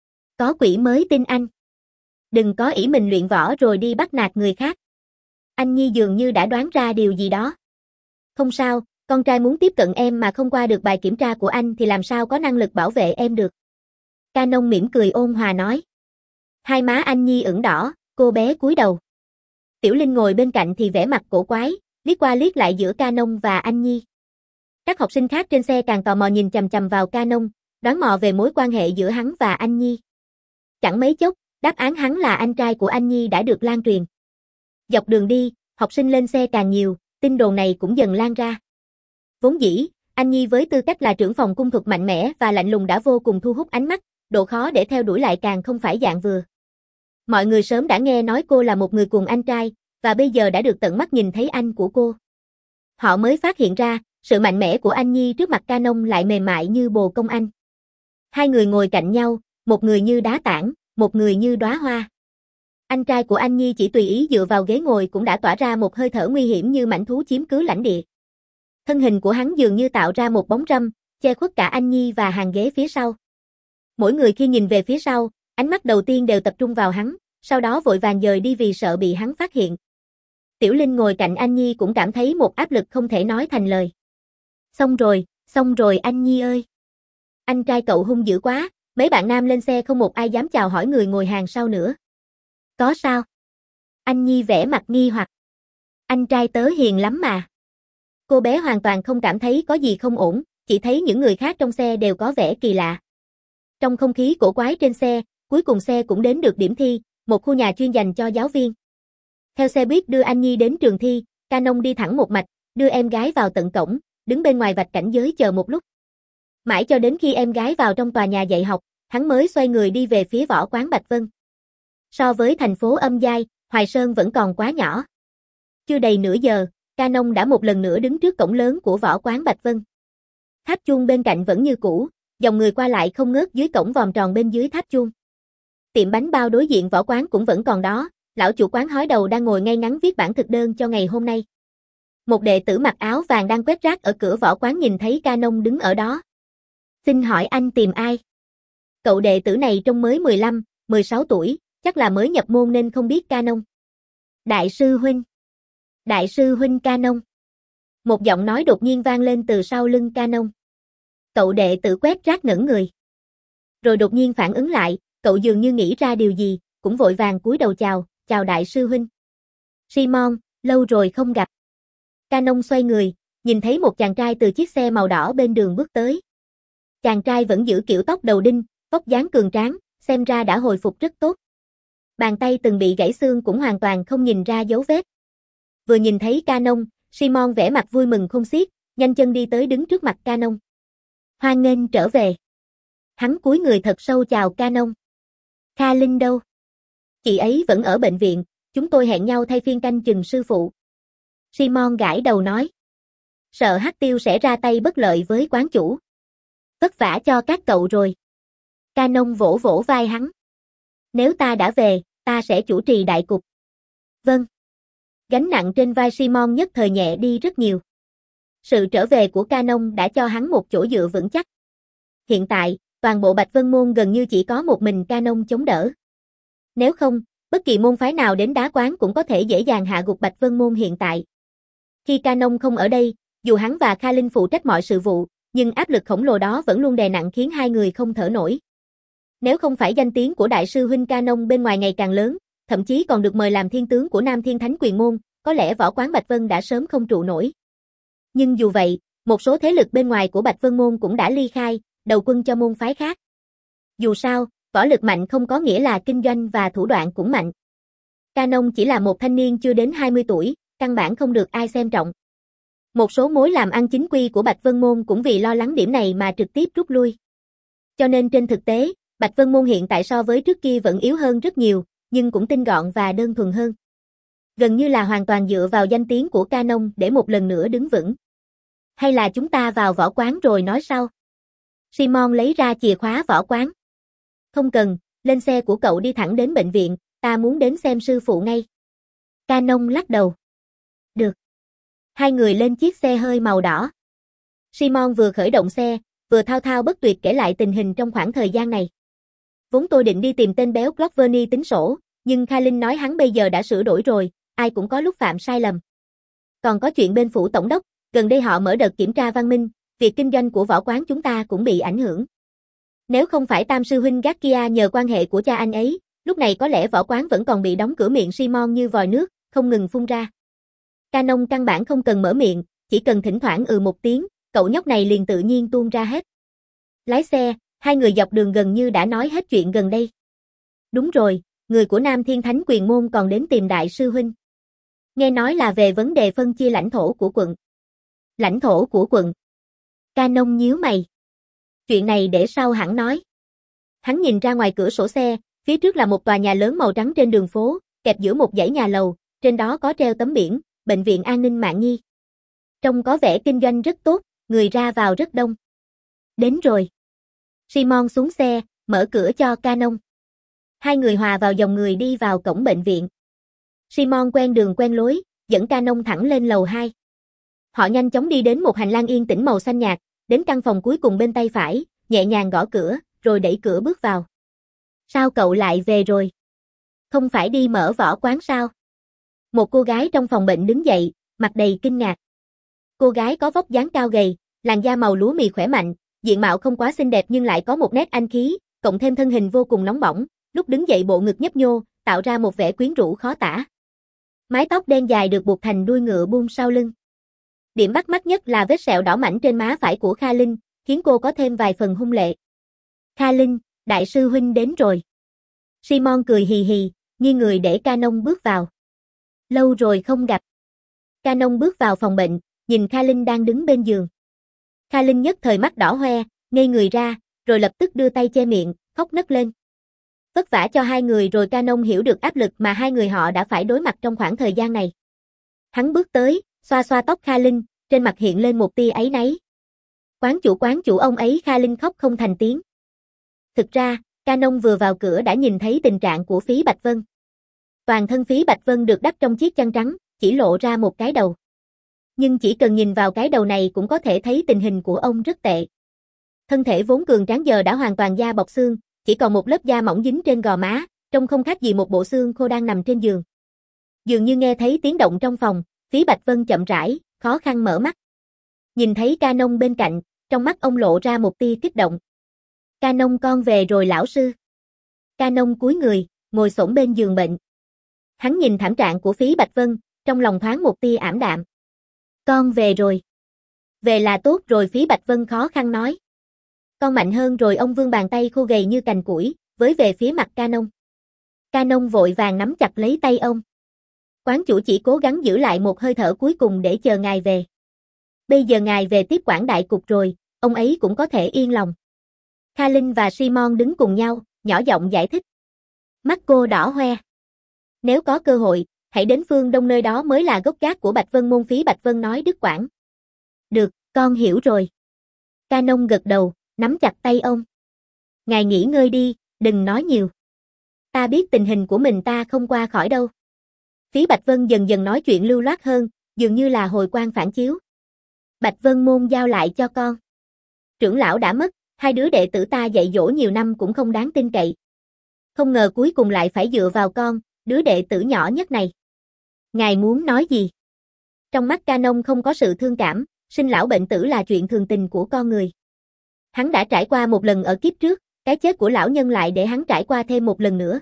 [SPEAKER 1] Có quỷ mới tin anh. Đừng có ỷ mình luyện võ rồi đi bắt nạt người khác. Anh Nhi dường như đã đoán ra điều gì đó. Không sao, con trai muốn tiếp cận em mà không qua được bài kiểm tra của anh thì làm sao có năng lực bảo vệ em được. Canon mỉm cười ôn hòa nói. Hai má Anh Nhi ửng đỏ, cô bé cúi đầu. Tiểu Linh ngồi bên cạnh thì vẻ mặt cổ quái, liếc qua liếc lại giữa Canon và Anh Nhi. Các học sinh khác trên xe càng tò mò nhìn chằm chằm vào Canon, đoán mò về mối quan hệ giữa hắn và Anh Nhi. Chẳng mấy chốc, đáp án hắn là anh trai của Anh Nhi đã được lan truyền. Dọc đường đi, học sinh lên xe càng nhiều, tin đồn này cũng dần lan ra. Vốn dĩ, Anh Nhi với tư cách là trưởng phòng cung thuật mạnh mẽ và lạnh lùng đã vô cùng thu hút ánh mắt, độ khó để theo đuổi lại càng không phải dạng vừa. Mọi người sớm đã nghe nói cô là một người cuồng anh trai, và bây giờ đã được tận mắt nhìn thấy anh của cô. Họ mới phát hiện ra, sự mạnh mẽ của Anh Nhi trước mặt Canon lại mềm mại như bồ công anh. Hai người ngồi cạnh nhau, một người như đá tảng, một người như đóa hoa. Anh trai của Anh Nhi chỉ tùy ý dựa vào ghế ngồi cũng đã tỏa ra một hơi thở nguy hiểm như mãnh thú chiếm cứ lãnh địa. Thân hình của hắn dường như tạo ra một bóng râm, che khuất cả Anh Nhi và hàng ghế phía sau. Mỗi người khi nhìn về phía sau, ánh mắt đầu tiên đều tập trung vào hắn, sau đó vội vàng dời đi vì sợ bị hắn phát hiện. Tiểu Linh ngồi cạnh Anh Nhi cũng cảm thấy một áp lực không thể nói thành lời. Xong rồi, xong rồi Anh Nhi ơi. Anh trai cậu hung dữ quá, mấy bạn nam lên xe không một ai dám chào hỏi người ngồi hàng sau nữa. Có sao? Anh Nhi vẻ mặt nghi hoặc. Anh trai tớ hiền lắm mà. Cô bé hoàn toàn không cảm thấy có gì không ổn, chỉ thấy những người khác trong xe đều có vẻ kỳ lạ. Trong không khí cổ quái trên xe, cuối cùng xe cũng đến được điểm thi, một khu nhà chuyên dành cho giáo viên. Theo xe buýt đưa Anh Nhi đến trường thi, Canon đi thẳng một mạch, đưa em gái vào tận cổng, đứng bên ngoài vạch cảnh giới chờ một lúc. Mãi cho đến khi em gái vào trong tòa nhà dạy học, hắn mới xoay người đi về phía võ quán Bạch Vân. So với thành phố âm giai, Hoài Sơn vẫn còn quá nhỏ. Chưa đầy nửa giờ, Canon đã một lần nữa đứng trước cổng lớn của võ quán Bạch Vân. Tháp chuông bên cạnh vẫn như cũ, dòng người qua lại không ngớt dưới cổng vòm tròn bên dưới tháp chuông. Tiệm bánh bao đối diện võ quán cũng vẫn còn đó, lão chủ quán hói đầu đang ngồi ngay ngắn viết bản thực đơn cho ngày hôm nay. Một đệ tử mặc áo vàng đang quét rác ở cửa võ quán nhìn thấy Ca Nông đứng ở đó. Xin hỏi anh tìm ai? Cậu đệ tử này trông mới mười lăm, mười sáu tuổi, chắc là mới nhập môn nên không biết Ca Nông. Đại sư huynh. Đại sư huynh Ca Nông. Một giọng nói đột nhiên vang lên từ sau lưng Ca Nông. Cậu đệ tử quét rác ngẩn người. Rồi đột nhiên phản ứng lại, cậu dường như nghĩ ra điều gì, cũng vội vàng cúi đầu chào, chào đại sư huynh. Simon, lâu rồi không gặp. Ca Nông xoay người, nhìn thấy một chàng trai từ chiếc xe màu đỏ bên đường bước tới. Chàng trai vẫn giữ kiểu tóc đầu đinh, vóc dáng cường tráng, xem ra đã hồi phục rất tốt. Bàn tay từng bị gãy xương cũng hoàn toàn không nhìn ra dấu vết. Vừa nhìn thấy Ca Nông, Simon vẻ mặt vui mừng khôn xiết, nhanh chân đi tới đứng trước mặt Ca Nông. Hoan nghênh trở về. Hắn cúi người thật sâu chào Ca Nông. Kha Linh đâu? Chị ấy vẫn ở bệnh viện, chúng tôi hẹn nhau thay phiên canh chừng sư phụ. Simon gãi đầu nói. Sợ Hắc Tiêu sẽ ra tay bất lợi với quán chủ. Vất vả cho các cậu rồi. Ca Nông vỗ vỗ vai hắn. Nếu ta đã về, ta sẽ chủ trì đại cục. Vâng. Gánh nặng trên vai Simon nhất thời nhẹ đi rất nhiều. Sự trở về của Ca Nông đã cho hắn một chỗ dựa vững chắc. Hiện tại, toàn bộ Bạch Vân Môn gần như chỉ có một mình Ca Nông chống đỡ. Nếu không, bất kỳ môn phái nào đến đá quán cũng có thể dễ dàng hạ gục Bạch Vân Môn hiện tại. Khi Ca Nông không ở đây, dù hắn và Kha Linh phụ trách mọi sự vụ, nhưng áp lực khổng lồ đó vẫn luôn đè nặng khiến hai người không thở nổi. Nếu không phải danh tiếng của đại sư huynh Ca Nông bên ngoài ngày càng lớn, thậm chí còn được mời làm thiên tướng của Nam Thiên Thánh Quyền Môn, có lẽ võ quán Bạch Vân đã sớm không trụ nổi. Nhưng dù vậy, một số thế lực bên ngoài của Bạch Vân Môn cũng đã ly khai, đầu quân cho môn phái khác. Dù sao, võ lực mạnh không có nghĩa là kinh doanh và thủ đoạn cũng mạnh. Ca Nông chỉ là một thanh niên chưa đến hai mươi tuổi, căn bản không được ai xem trọng. Một số mối làm ăn chính quy của Bạch Vân Môn cũng vì lo lắng điểm này mà trực tiếp rút lui. Cho nên trên thực tế, Bạch Vân Môn hiện tại so với trước kia vẫn yếu hơn rất nhiều, nhưng cũng tinh gọn và đơn thuần hơn. Gần như là hoàn toàn dựa vào danh tiếng của Ca Nông để một lần nữa đứng vững. Hay là chúng ta vào võ quán rồi nói sau? Simon lấy ra chìa khóa võ quán. Không cần, lên xe của cậu đi thẳng đến bệnh viện, ta muốn đến xem sư phụ ngay. Ca Nông lắc đầu. Được. Hai người lên chiếc xe hơi màu đỏ. Simon vừa khởi động xe, vừa thao thao bất tuyệt kể lại tình hình trong khoảng thời gian này. Vốn tôi định đi tìm tên béo Cloverny tính sổ, nhưng Kha Linh nói hắn bây giờ đã sửa đổi rồi, ai cũng có lúc phạm sai lầm. Còn có chuyện bên phủ tổng đốc, gần đây họ mở đợt kiểm tra văn minh, việc kinh doanh của võ quán chúng ta cũng bị ảnh hưởng. Nếu không phải Tam sư huynh gác kia nhờ quan hệ của cha anh ấy, lúc này có lẽ võ quán vẫn còn bị đóng cửa. Miệng Simon như vòi nước, không ngừng phun ra. Ca Nông căn bản không cần mở miệng, chỉ cần thỉnh thoảng ừ một tiếng, cậu nhóc này liền tự nhiên tuôn ra hết. Lái xe, hai người dọc đường gần như đã nói hết chuyện gần đây. Đúng rồi, người của Nam Thiên Thánh Quyền Môn còn đến tìm đại sư huynh. Nghe nói là về vấn đề phân chia lãnh thổ của quận. Lãnh thổ của quận. Ca Nông nhíu mày. Chuyện này để sau hẳn nói. Hắn nhìn ra ngoài cửa sổ xe, phía trước là một tòa nhà lớn màu trắng trên đường phố, kẹp giữa một dãy nhà lầu, trên đó có treo tấm biển, Bệnh viện An ninh Mạng Nhi. Trông có vẻ kinh doanh rất tốt, người ra vào rất đông. Đến rồi. Simon xuống xe, mở cửa cho Ca Nông. Hai người hòa vào dòng người đi vào cổng bệnh viện. Simon quen đường quen lối, dẫn Ca Nông thẳng lên lầu hai. Họ nhanh chóng đi đến một hành lang yên tĩnh màu xanh nhạt, đến căn phòng cuối cùng bên tay phải, nhẹ nhàng gõ cửa, rồi đẩy cửa bước vào. Sao cậu lại về rồi? Không phải đi mở võ quán sao? Một cô gái trong phòng bệnh đứng dậy, mặt đầy kinh ngạc. Cô gái có vóc dáng cao gầy, làn da màu lúa mì khỏe mạnh, diện mạo không quá xinh đẹp nhưng lại có một nét anh khí, cộng thêm thân hình vô cùng nóng bỏng, lúc đứng dậy bộ ngực nhấp nhô, tạo ra một vẻ quyến rũ khó tả. Mái tóc đen dài được buộc thành đuôi ngựa buông sau lưng. Điểm bắt mắt nhất là vết sẹo đỏ mảnh trên má phải của Kha Linh, khiến cô có thêm vài phần hung lệ. Kha Linh, đại sư huynh đến rồi. Simon cười hì hì, nghiêng người để Ca Nông bước vào. Lâu rồi không gặp. Ca Nông bước vào phòng bệnh, nhìn Kha Linh đang đứng bên giường. Kha Linh nhất thời mắt đỏ hoe, ngây người ra, rồi lập tức đưa tay che miệng, khóc nấc lên. Vất vả cho hai người rồi. Ca Nông hiểu được áp lực mà hai người họ đã phải đối mặt trong khoảng thời gian này. Hắn bước tới, xoa xoa tóc Kha Linh, trên mặt hiện lên một tia áy náy. Quán chủ quán chủ ông ấy. Kha Linh khóc không thành tiếng. Thực ra, Canon vừa vào cửa đã nhìn thấy tình trạng của Phí Bạch Vân. Toàn thân Phí Bạch Vân được đắp trong chiếc chăn trắng, chỉ lộ ra một cái đầu. Nhưng chỉ cần nhìn vào cái đầu này cũng có thể thấy tình hình của ông rất tệ. Thân thể vốn cường tráng giờ đã hoàn toàn da bọc xương, chỉ còn một lớp da mỏng dính trên gò má, trông không khác gì một bộ xương khô đang nằm trên giường. Dường như nghe thấy tiếng động trong phòng, Phí Bạch Vân chậm rãi, khó khăn mở mắt. Nhìn thấy Canon bên cạnh, trong mắt ông lộ ra một tia kích động. Canon con về rồi lão sư. Canon cúi người, ngồi xổm bên giường bệnh. Hắn nhìn thảm trạng của Phí Bạch Vân, trong lòng thoáng một tia ảm đạm. Con về rồi. Về là tốt rồi, Phí Bạch Vân khó khăn nói. Con mạnh hơn rồi, ông vươn bàn tay khô gầy như cành củi, với về phía mặt Canon. Canon vội vàng nắm chặt lấy tay ông. Quán chủ chỉ cố gắng giữ lại một hơi thở cuối cùng để chờ ngài về. Bây giờ ngài về tiếp quản đại cục rồi, ông ấy cũng có thể yên lòng. Kha Linh và Simon đứng cùng nhau, nhỏ giọng giải thích. Mắt cô đỏ hoe. Nếu có cơ hội, hãy đến phương Đông, nơi đó mới là gốc gác của Bạch Vân môn, Phí Bạch Vân nói đứt quãng. Được, con hiểu rồi. Canon gật đầu, nắm chặt tay ông. Ngài nghỉ ngơi đi, đừng nói nhiều. Ta biết tình hình của mình ta không qua khỏi đâu. Phí Bạch Vân dần dần nói chuyện lưu loát hơn, dường như là hồi quang phản chiếu. Bạch Vân môn giao lại cho con. Trưởng lão đã mất, hai đứa đệ tử ta dạy dỗ nhiều năm cũng không đáng tin cậy. Không ngờ cuối cùng lại phải dựa vào con, đứa đệ tử nhỏ nhất này. Ngài muốn nói gì? Trong mắt Canon không có sự thương cảm, sinh lão bệnh tử là chuyện thường tình của con người. Hắn đã trải qua một lần ở kiếp trước, cái chết của lão nhân lại để hắn trải qua thêm một lần nữa.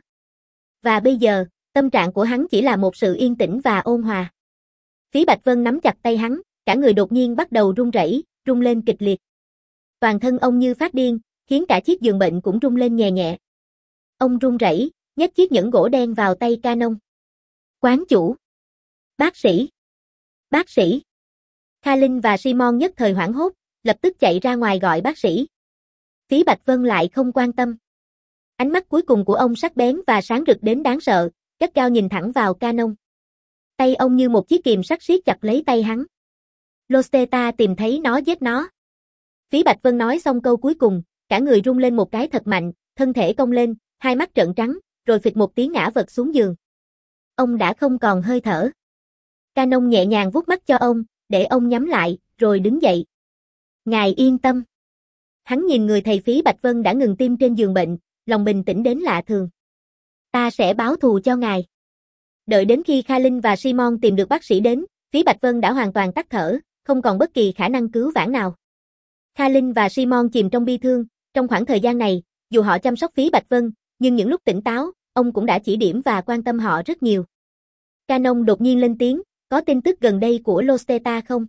[SPEAKER 1] Và bây giờ, tâm trạng của hắn chỉ là một sự yên tĩnh và ôn hòa. Phí Bạch Vân nắm chặt tay hắn, cả người đột nhiên bắt đầu run rẩy, rung lên kịch liệt. Toàn thân ông như phát điên, khiến cả chiếc giường bệnh cũng rung lên nhẹ nhẹ. Ông run rẩy, nhét chiếc nhẫn gỗ đen vào tay Canon. Quán chủ. Bác sĩ. Bác sĩ. Kha Linh và Simon nhất thời hoảng hốt, lập tức chạy ra ngoài gọi bác sĩ. Phí Bạch Vân lại không quan tâm. Ánh mắt cuối cùng của ông sắc bén và sáng rực đến đáng sợ, gắt gao nhìn thẳng vào Canon. Tay ông như một chiếc kìm sắt siết chặt lấy tay hắn. Losteta tìm thấy nó, giết nó. Phí Bạch Vân nói xong câu cuối cùng, cả người rung lên một cái thật mạnh, thân thể cong lên, hai mắt trợn trắng, rồi phịch một tiếng ngã vật xuống giường. Ông đã không còn hơi thở. Canon nhẹ nhàng vuốt mắt cho ông, để ông nhắm lại, rồi đứng dậy. Ngài yên tâm. Hắn nhìn người thầy Phí Bạch Vân đã ngừng tim trên giường bệnh, lòng bình tĩnh đến lạ thường. Ta sẽ báo thù cho ngài. Đợi đến khi Kha Linh và Simon tìm được bác sĩ đến, Phí Bạch Vân đã hoàn toàn tắt thở, không còn bất kỳ khả năng cứu vãn nào. Kha Linh và Simon chìm trong bi thương, trong khoảng thời gian này, dù họ chăm sóc Phí Bạch Vân, nhưng những lúc tỉnh táo, ông cũng đã chỉ điểm và quan tâm họ rất nhiều. Canon đột nhiên lên tiếng, có tin tức gần đây của Losteta không?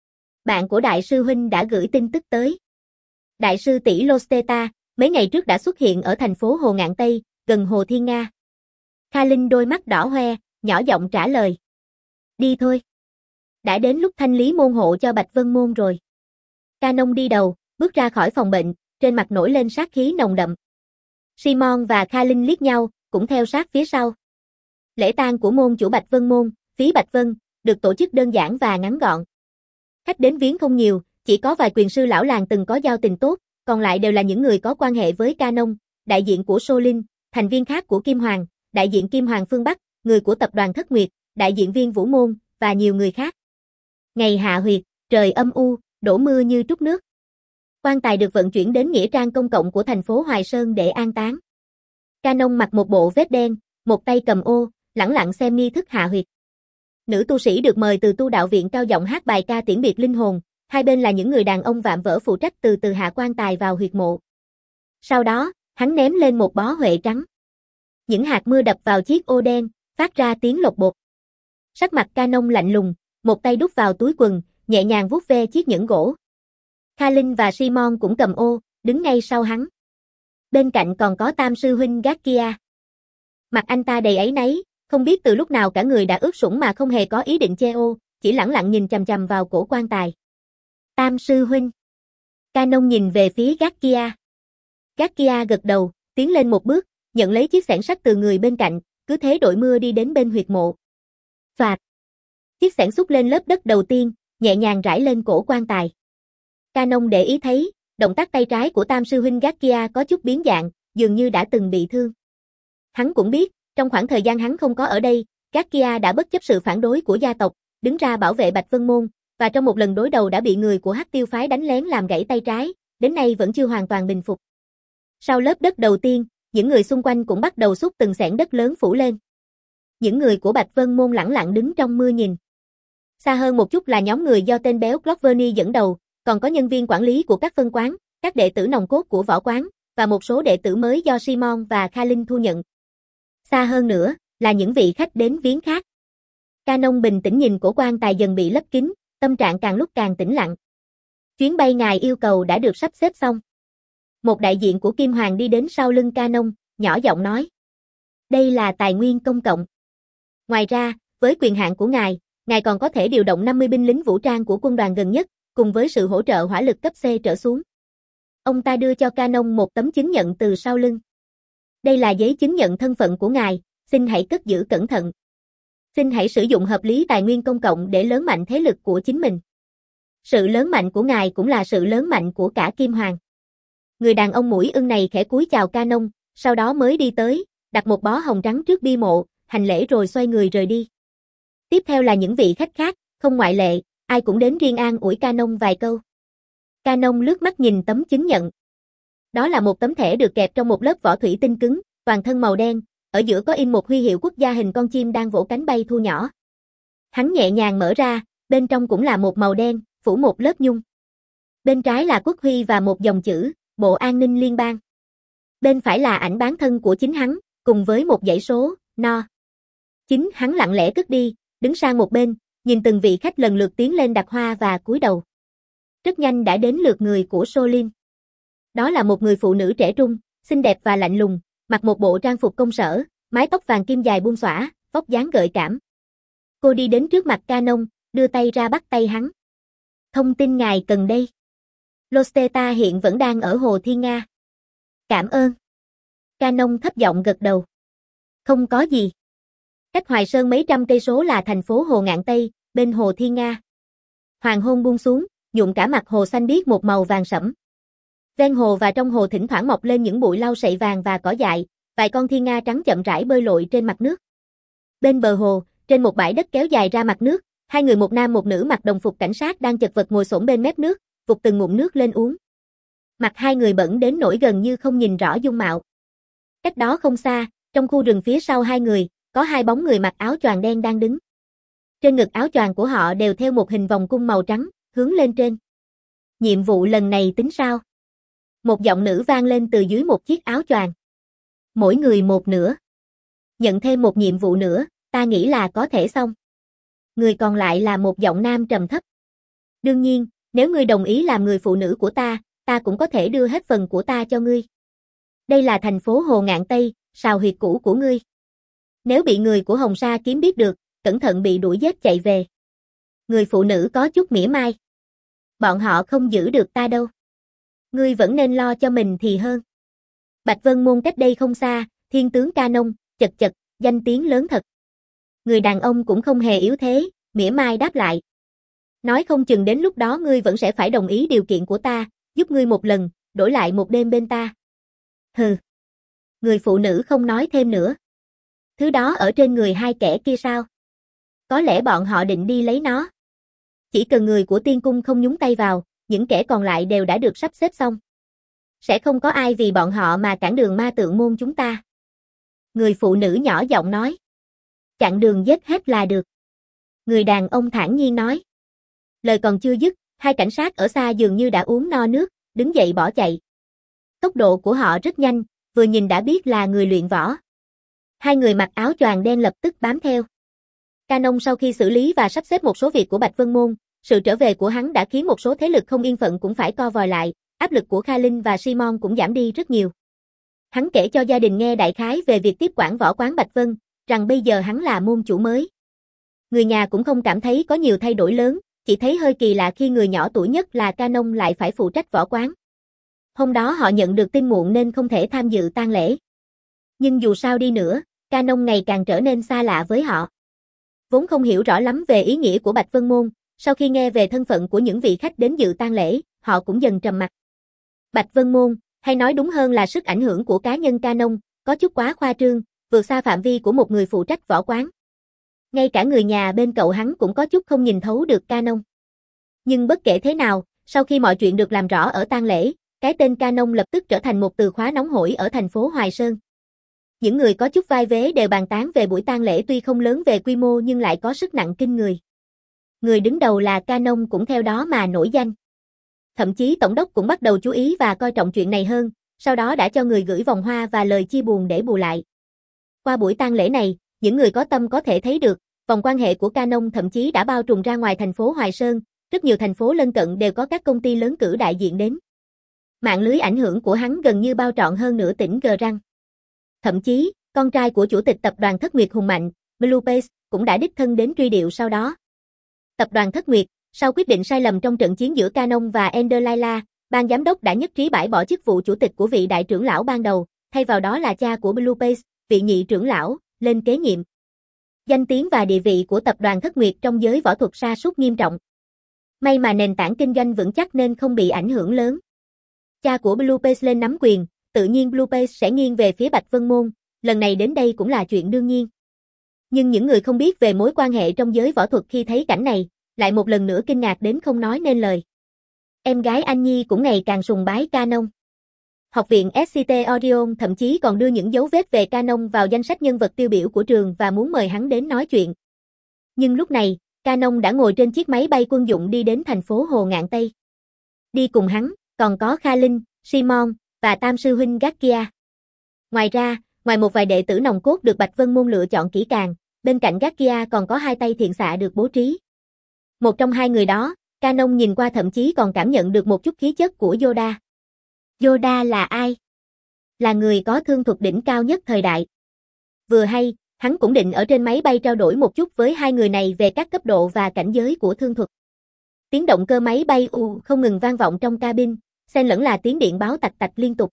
[SPEAKER 1] Bạn của đại sư huynh đã gửi tin tức tới. Đại sư tỷ Losteta, mấy ngày trước đã xuất hiện ở thành phố Hồ Ngạn Tây, gần Hồ Thiên Nga. Kha Linh đôi mắt đỏ hoe, nhỏ giọng trả lời. Đi thôi. Đã đến lúc thanh lý môn hộ cho Bạch Vân môn rồi. Canon đi đầu, bước ra khỏi phòng bệnh, trên mặt nổi lên sát khí nồng đậm. Simon và Kha Linh liếc nhau, cũng theo sát phía sau. Lễ tang của môn chủ Bạch Vân môn, Phí Bạch Vân, được tổ chức đơn giản và ngắn gọn. Khách đến viếng không nhiều, chỉ có vài quyền sư lão làng từng có giao tình tốt, còn lại đều là những người có quan hệ với Canon, đại diện của Solin, thành viên khác của Kim Hoàng, đại diện Kim Hoàng phương Bắc, người của tập đoàn Thất Nguyệt, đại diện viên Vũ Môn, và nhiều người khác. Ngày hạ huyệt, trời âm u, đổ mưa như trút nước. Quan tài được vận chuyển đến nghĩa trang công cộng của thành phố Hoài Sơn để an táng. Canon mặc một bộ vest đen, một tay cầm ô, lẳng lặng xem nghi thức hạ huyệt. Nữ tu sĩ được mời từ tu đạo viện cao giọng hát bài ca tiễn biệt linh hồn, hai bên là những người đàn ông vạm vỡ phụ trách từ từ hạ quan tài vào huyệt mộ. Sau đó, hắn ném lên một bó huệ trắng. Những hạt mưa đập vào chiếc ô đen, phát ra tiếng lột bột. Sắc mặt Canon lạnh lùng, một tay đút vào túi quần, nhẹ nhàng vuốt ve chiếc nhẫn gỗ. Kha Linh và Simon cũng cầm ô, đứng ngay sau hắn. Bên cạnh còn có tam sư huynh Gakia. Mặt anh ta đầy áy náy, không biết từ lúc nào cả người đã ướt sũng mà không hề có ý định che ô, chỉ lẳng lặng nhìn chằm chằm vào cổ quan tài. Tam sư huynh. Canon nhìn về phía Gakia. Gakia gật đầu, tiến lên một bước, nhận lấy chiếc xẻng sắt từ người bên cạnh, cứ thế đội mưa đi đến bên huyệt mộ. Phạt. Chiếc xẻng xúc lên lớp đất đầu tiên, nhẹ nhàng rải lên cổ quan tài. Canon để ý thấy, động tác tay trái của tam sư huynh Gakia có chút biến dạng, dường như đã từng bị thương. Hắn cũng biết, trong khoảng thời gian hắn không có ở đây, các Kia đã bất chấp sự phản đối của gia tộc, đứng ra bảo vệ Bạch Vân Môn, và trong một lần đối đầu đã bị người của Hắc Tiêu phái đánh lén làm gãy tay trái, đến nay vẫn chưa hoàn toàn bình phục. Sau lớp đất đầu tiên, những người xung quanh cũng bắt đầu xúc từng xẻng đất lớn phủ lên. Những người của Bạch Vân Môn lẳng lặng đứng trong mưa nhìn. Xa hơn một chút là nhóm người do tên béo Cloverny dẫn đầu, còn có nhân viên quản lý của các phân quán, các đệ tử nòng cốt của võ quán, và một số đệ tử mới do Simon và Khalin thu nhận. Xa hơn nữa, là những vị khách đến viếng khác. Canon bình tĩnh nhìn cổ quan tài dần bị lấp kín, tâm trạng càng lúc càng tĩnh lặng. Chuyến bay ngài yêu cầu đã được sắp xếp xong. Một đại diện của Kim Hoàng đi đến sau lưng Canon, nhỏ giọng nói. Đây là tài nguyên công cộng. Ngoài ra, với quyền hạn của ngài, ngài còn có thể điều động năm mươi binh lính vũ trang của quân đoàn gần nhất, cùng với sự hỗ trợ hỏa lực cấp C trở xuống. Ông ta đưa cho Canon một tấm chứng nhận từ sau lưng. Đây là giấy chứng nhận thân phận của ngài, xin hãy cất giữ cẩn thận. Xin hãy sử dụng hợp lý tài nguyên công cộng để lớn mạnh thế lực của chính mình. Sự lớn mạnh của ngài cũng là sự lớn mạnh của cả Kim Hoàng. Người đàn ông mũi ưng này khẽ cúi chào Canon, sau đó mới đi tới, đặt một bó hồng trắng trước bia mộ, hành lễ rồi xoay người rời đi. Tiếp theo là những vị khách khác, không ngoại lệ, ai cũng đến riêng an ủi Canon vài câu. Canon lướt mắt nhìn tấm chứng nhận. Đó là một tấm thẻ được kẹp trong một lớp vỏ thủy tinh cứng, toàn thân màu đen, ở giữa có in một huy hiệu quốc gia hình con chim đang vỗ cánh bay thu nhỏ. Hắn nhẹ nhàng mở ra, bên trong cũng là một màu đen, phủ một lớp nhung. Bên trái là quốc huy và một dòng chữ, Bộ An ninh Liên bang. Bên phải là ảnh bán thân của chính hắn, cùng với một dãy số, no. Chính hắn lặng lẽ cất đi, đứng sang một bên, nhìn từng vị khách lần lượt tiến lên đặt hoa và cúi đầu. Rất nhanh đã đến lượt người của Solin. Đó là một người phụ nữ trẻ trung, xinh đẹp và lạnh lùng, mặc một bộ trang phục công sở, mái tóc vàng kim dài buông xõa, vóc dáng gợi cảm. Cô đi đến trước mặt Canon, đưa tay ra bắt tay hắn. Thông tin ngài cần đây. Losteta hiện vẫn đang ở Hồ Thiên Nga. Cảm ơn. Canon thấp giọng gật đầu. Không có gì. Cách Hoài Sơn mấy trăm cây số là thành phố Hồ Ngạn Tây, bên Hồ Thiên Nga. Hoàng hôn buông xuống, nhuộm cả mặt hồ xanh biếc một màu vàng sẫm. Ven hồ và trong hồ thỉnh thoảng mọc lên những bụi lau sậy vàng và cỏ dại, vài con thiên nga trắng chậm rãi bơi lội trên mặt nước. Bên bờ hồ, trên một bãi đất kéo dài ra mặt nước, hai người một nam một nữ mặc đồng phục cảnh sát đang chật vật ngồi xổm bên mép nước, vụt từng ngụm nước lên uống. Mặt hai người bẩn đến nỗi gần như không nhìn rõ dung mạo. Cách đó không xa, trong khu rừng phía sau hai người, có hai bóng người mặc áo choàng đen đang đứng. Trên ngực áo choàng của họ đều theo một hình vòng cung màu trắng, hướng lên trên. Nhiệm vụ lần này tính sao? Một giọng nữ vang lên từ dưới một chiếc áo choàng. Mỗi người một nửa. Nhận thêm một nhiệm vụ nữa, ta nghĩ là có thể xong. Người còn lại là một giọng nam trầm thấp. Đương nhiên, nếu ngươi đồng ý làm người phụ nữ của ta, ta cũng có thể đưa hết phần của ta cho ngươi. Đây là thành phố Hồ Ngạn Tây, sào huyệt cũ của ngươi. Nếu bị người của Hồng Sa kiếm biết được, cẩn thận bị đuổi giết chạy về. Người phụ nữ có chút mỉa mai. Bọn họ không giữ được ta đâu. Ngươi vẫn nên lo cho mình thì hơn. Bạch Vân Môn cách đây không xa, thiên tướng Canon, chật chật, danh tiếng lớn thật. Người đàn ông cũng không hề yếu thế, mỉa mai đáp lại. Nói không chừng đến lúc đó ngươi vẫn sẽ phải đồng ý điều kiện của ta, giúp ngươi một lần, đổi lại một đêm bên ta. Hừ. Người phụ nữ không nói thêm nữa. Thứ đó ở trên người hai kẻ kia sao? Có lẽ bọn họ định đi lấy nó. Chỉ cần người của tiên cung không nhúng tay vào, những kẻ còn lại đều đã được sắp xếp xong. Sẽ không có ai vì bọn họ mà cản đường ma tượng môn chúng ta. Người phụ nữ nhỏ giọng nói. Chặn đường giết hết là được. Người đàn ông thản nhiên nói. Lời còn chưa dứt, hai cảnh sát ở xa dường như đã uống no nước, đứng dậy bỏ chạy. Tốc độ của họ rất nhanh, vừa nhìn đã biết là người luyện võ. Hai người mặc áo choàng đen lập tức bám theo. Canon sau khi xử lý và sắp xếp một số việc của Bạch Vân Môn, sự trở về của hắn đã khiến một số thế lực không yên phận cũng phải co vòi lại, áp lực của Khalin và Simon cũng giảm đi rất nhiều. Hắn kể cho gia đình nghe đại khái về việc tiếp quản võ quán Bạch Vân, rằng bây giờ hắn là môn chủ mới. Người nhà cũng không cảm thấy có nhiều thay đổi lớn, chỉ thấy hơi kỳ lạ khi người nhỏ tuổi nhất là Canon lại phải phụ trách võ quán. Hôm đó họ nhận được tin muộn nên không thể tham dự tang lễ. Nhưng dù sao đi nữa, Canon ngày càng trở nên xa lạ với họ. Vốn không hiểu rõ lắm về ý nghĩa của Bạch Vân Môn, sau khi nghe về thân phận của những vị khách đến dự tang lễ, họ cũng dần trầm mặc. Bạch Vân Môn, Hay nói đúng hơn là sức ảnh hưởng của cá nhân Canon, có chút quá khoa trương, vượt xa phạm vi của một người phụ trách võ quán. Ngay cả người nhà bên cậu hắn cũng có chút không nhìn thấu được Canon. Nhưng bất kể thế nào, sau khi mọi chuyện được làm rõ ở tang lễ, cái tên Canon lập tức trở thành một từ khóa nóng hổi ở thành phố Hoài Sơn. Những người có chút vai vế đều bàn tán về buổi tang lễ tuy không lớn về quy mô nhưng lại có sức nặng kinh người. Người đứng đầu là Canon cũng theo đó mà nổi danh. Thậm chí tổng đốc cũng bắt đầu chú ý và coi trọng chuyện này hơn, sau đó đã cho người gửi vòng hoa và lời chia buồn để bù lại. Qua buổi tang lễ này, những người có tâm có thể thấy được, vòng quan hệ của Canon thậm chí đã bao trùm ra ngoài thành phố Hoài Sơn, rất nhiều thành phố lân cận đều có các công ty lớn cử đại diện đến. Mạng lưới ảnh hưởng của hắn gần như bao trọn hơn nửa tỉnh G Răng. Thậm chí, con trai của chủ tịch tập đoàn Thất Nguyệt hùng mạnh, Bluepace, cũng đã đích thân đến truy điệu sau đó. Tập đoàn Thất Nguyệt, sau quyết định sai lầm trong trận chiến giữa Canon và Ender Laila, ban giám đốc đã nhất trí bãi bỏ chức vụ chủ tịch của vị đại trưởng lão ban đầu, thay vào đó là cha của Bluepace, vị nhị trưởng lão, lên kế nhiệm. Danh tiếng và địa vị của tập đoàn Thất Nguyệt trong giới võ thuật sa sút nghiêm trọng. May mà nền tảng kinh doanh vững chắc nên không bị ảnh hưởng lớn. Cha của Bluepace lên nắm quyền, tự nhiên Bluepace sẽ nghiêng về phía Bạch Vân Môn, lần này đến đây cũng là chuyện đương nhiên. Nhưng những người không biết về mối quan hệ trong giới võ thuật khi thấy cảnh này, lại một lần nữa kinh ngạc đến không nói nên lời. Em gái Anh Nhi cũng ngày càng sùng bái Canon. Học viện ét xê tê Orion thậm chí còn đưa những dấu vết về Canon vào danh sách nhân vật tiêu biểu của trường và muốn mời hắn đến nói chuyện. Nhưng lúc này, Canon đã ngồi trên chiếc máy bay quân dụng đi đến thành phố Hồ Ngạn Tây. Đi cùng hắn, còn có Kha Linh, Simon, và tam sư huynh Gakia. Ngoài ra, ngoài một vài đệ tử nòng cốt được Bạch Vân Môn lựa chọn kỹ càng, bên cạnh Gakia còn có hai tay thiện xạ được bố trí. Một trong hai người đó, Canon nhìn qua thậm chí còn cảm nhận được một chút khí chất của Yoda. Yoda là ai? Là người có thương thuật đỉnh cao nhất thời đại. Vừa hay, hắn cũng định ở trên máy bay trao đổi một chút với hai người này về các cấp độ và cảnh giới của thương thuật. Tiếng động cơ máy bay U không ngừng vang vọng trong cabin, xen lẫn là tiếng điện báo tạch tạch liên tục.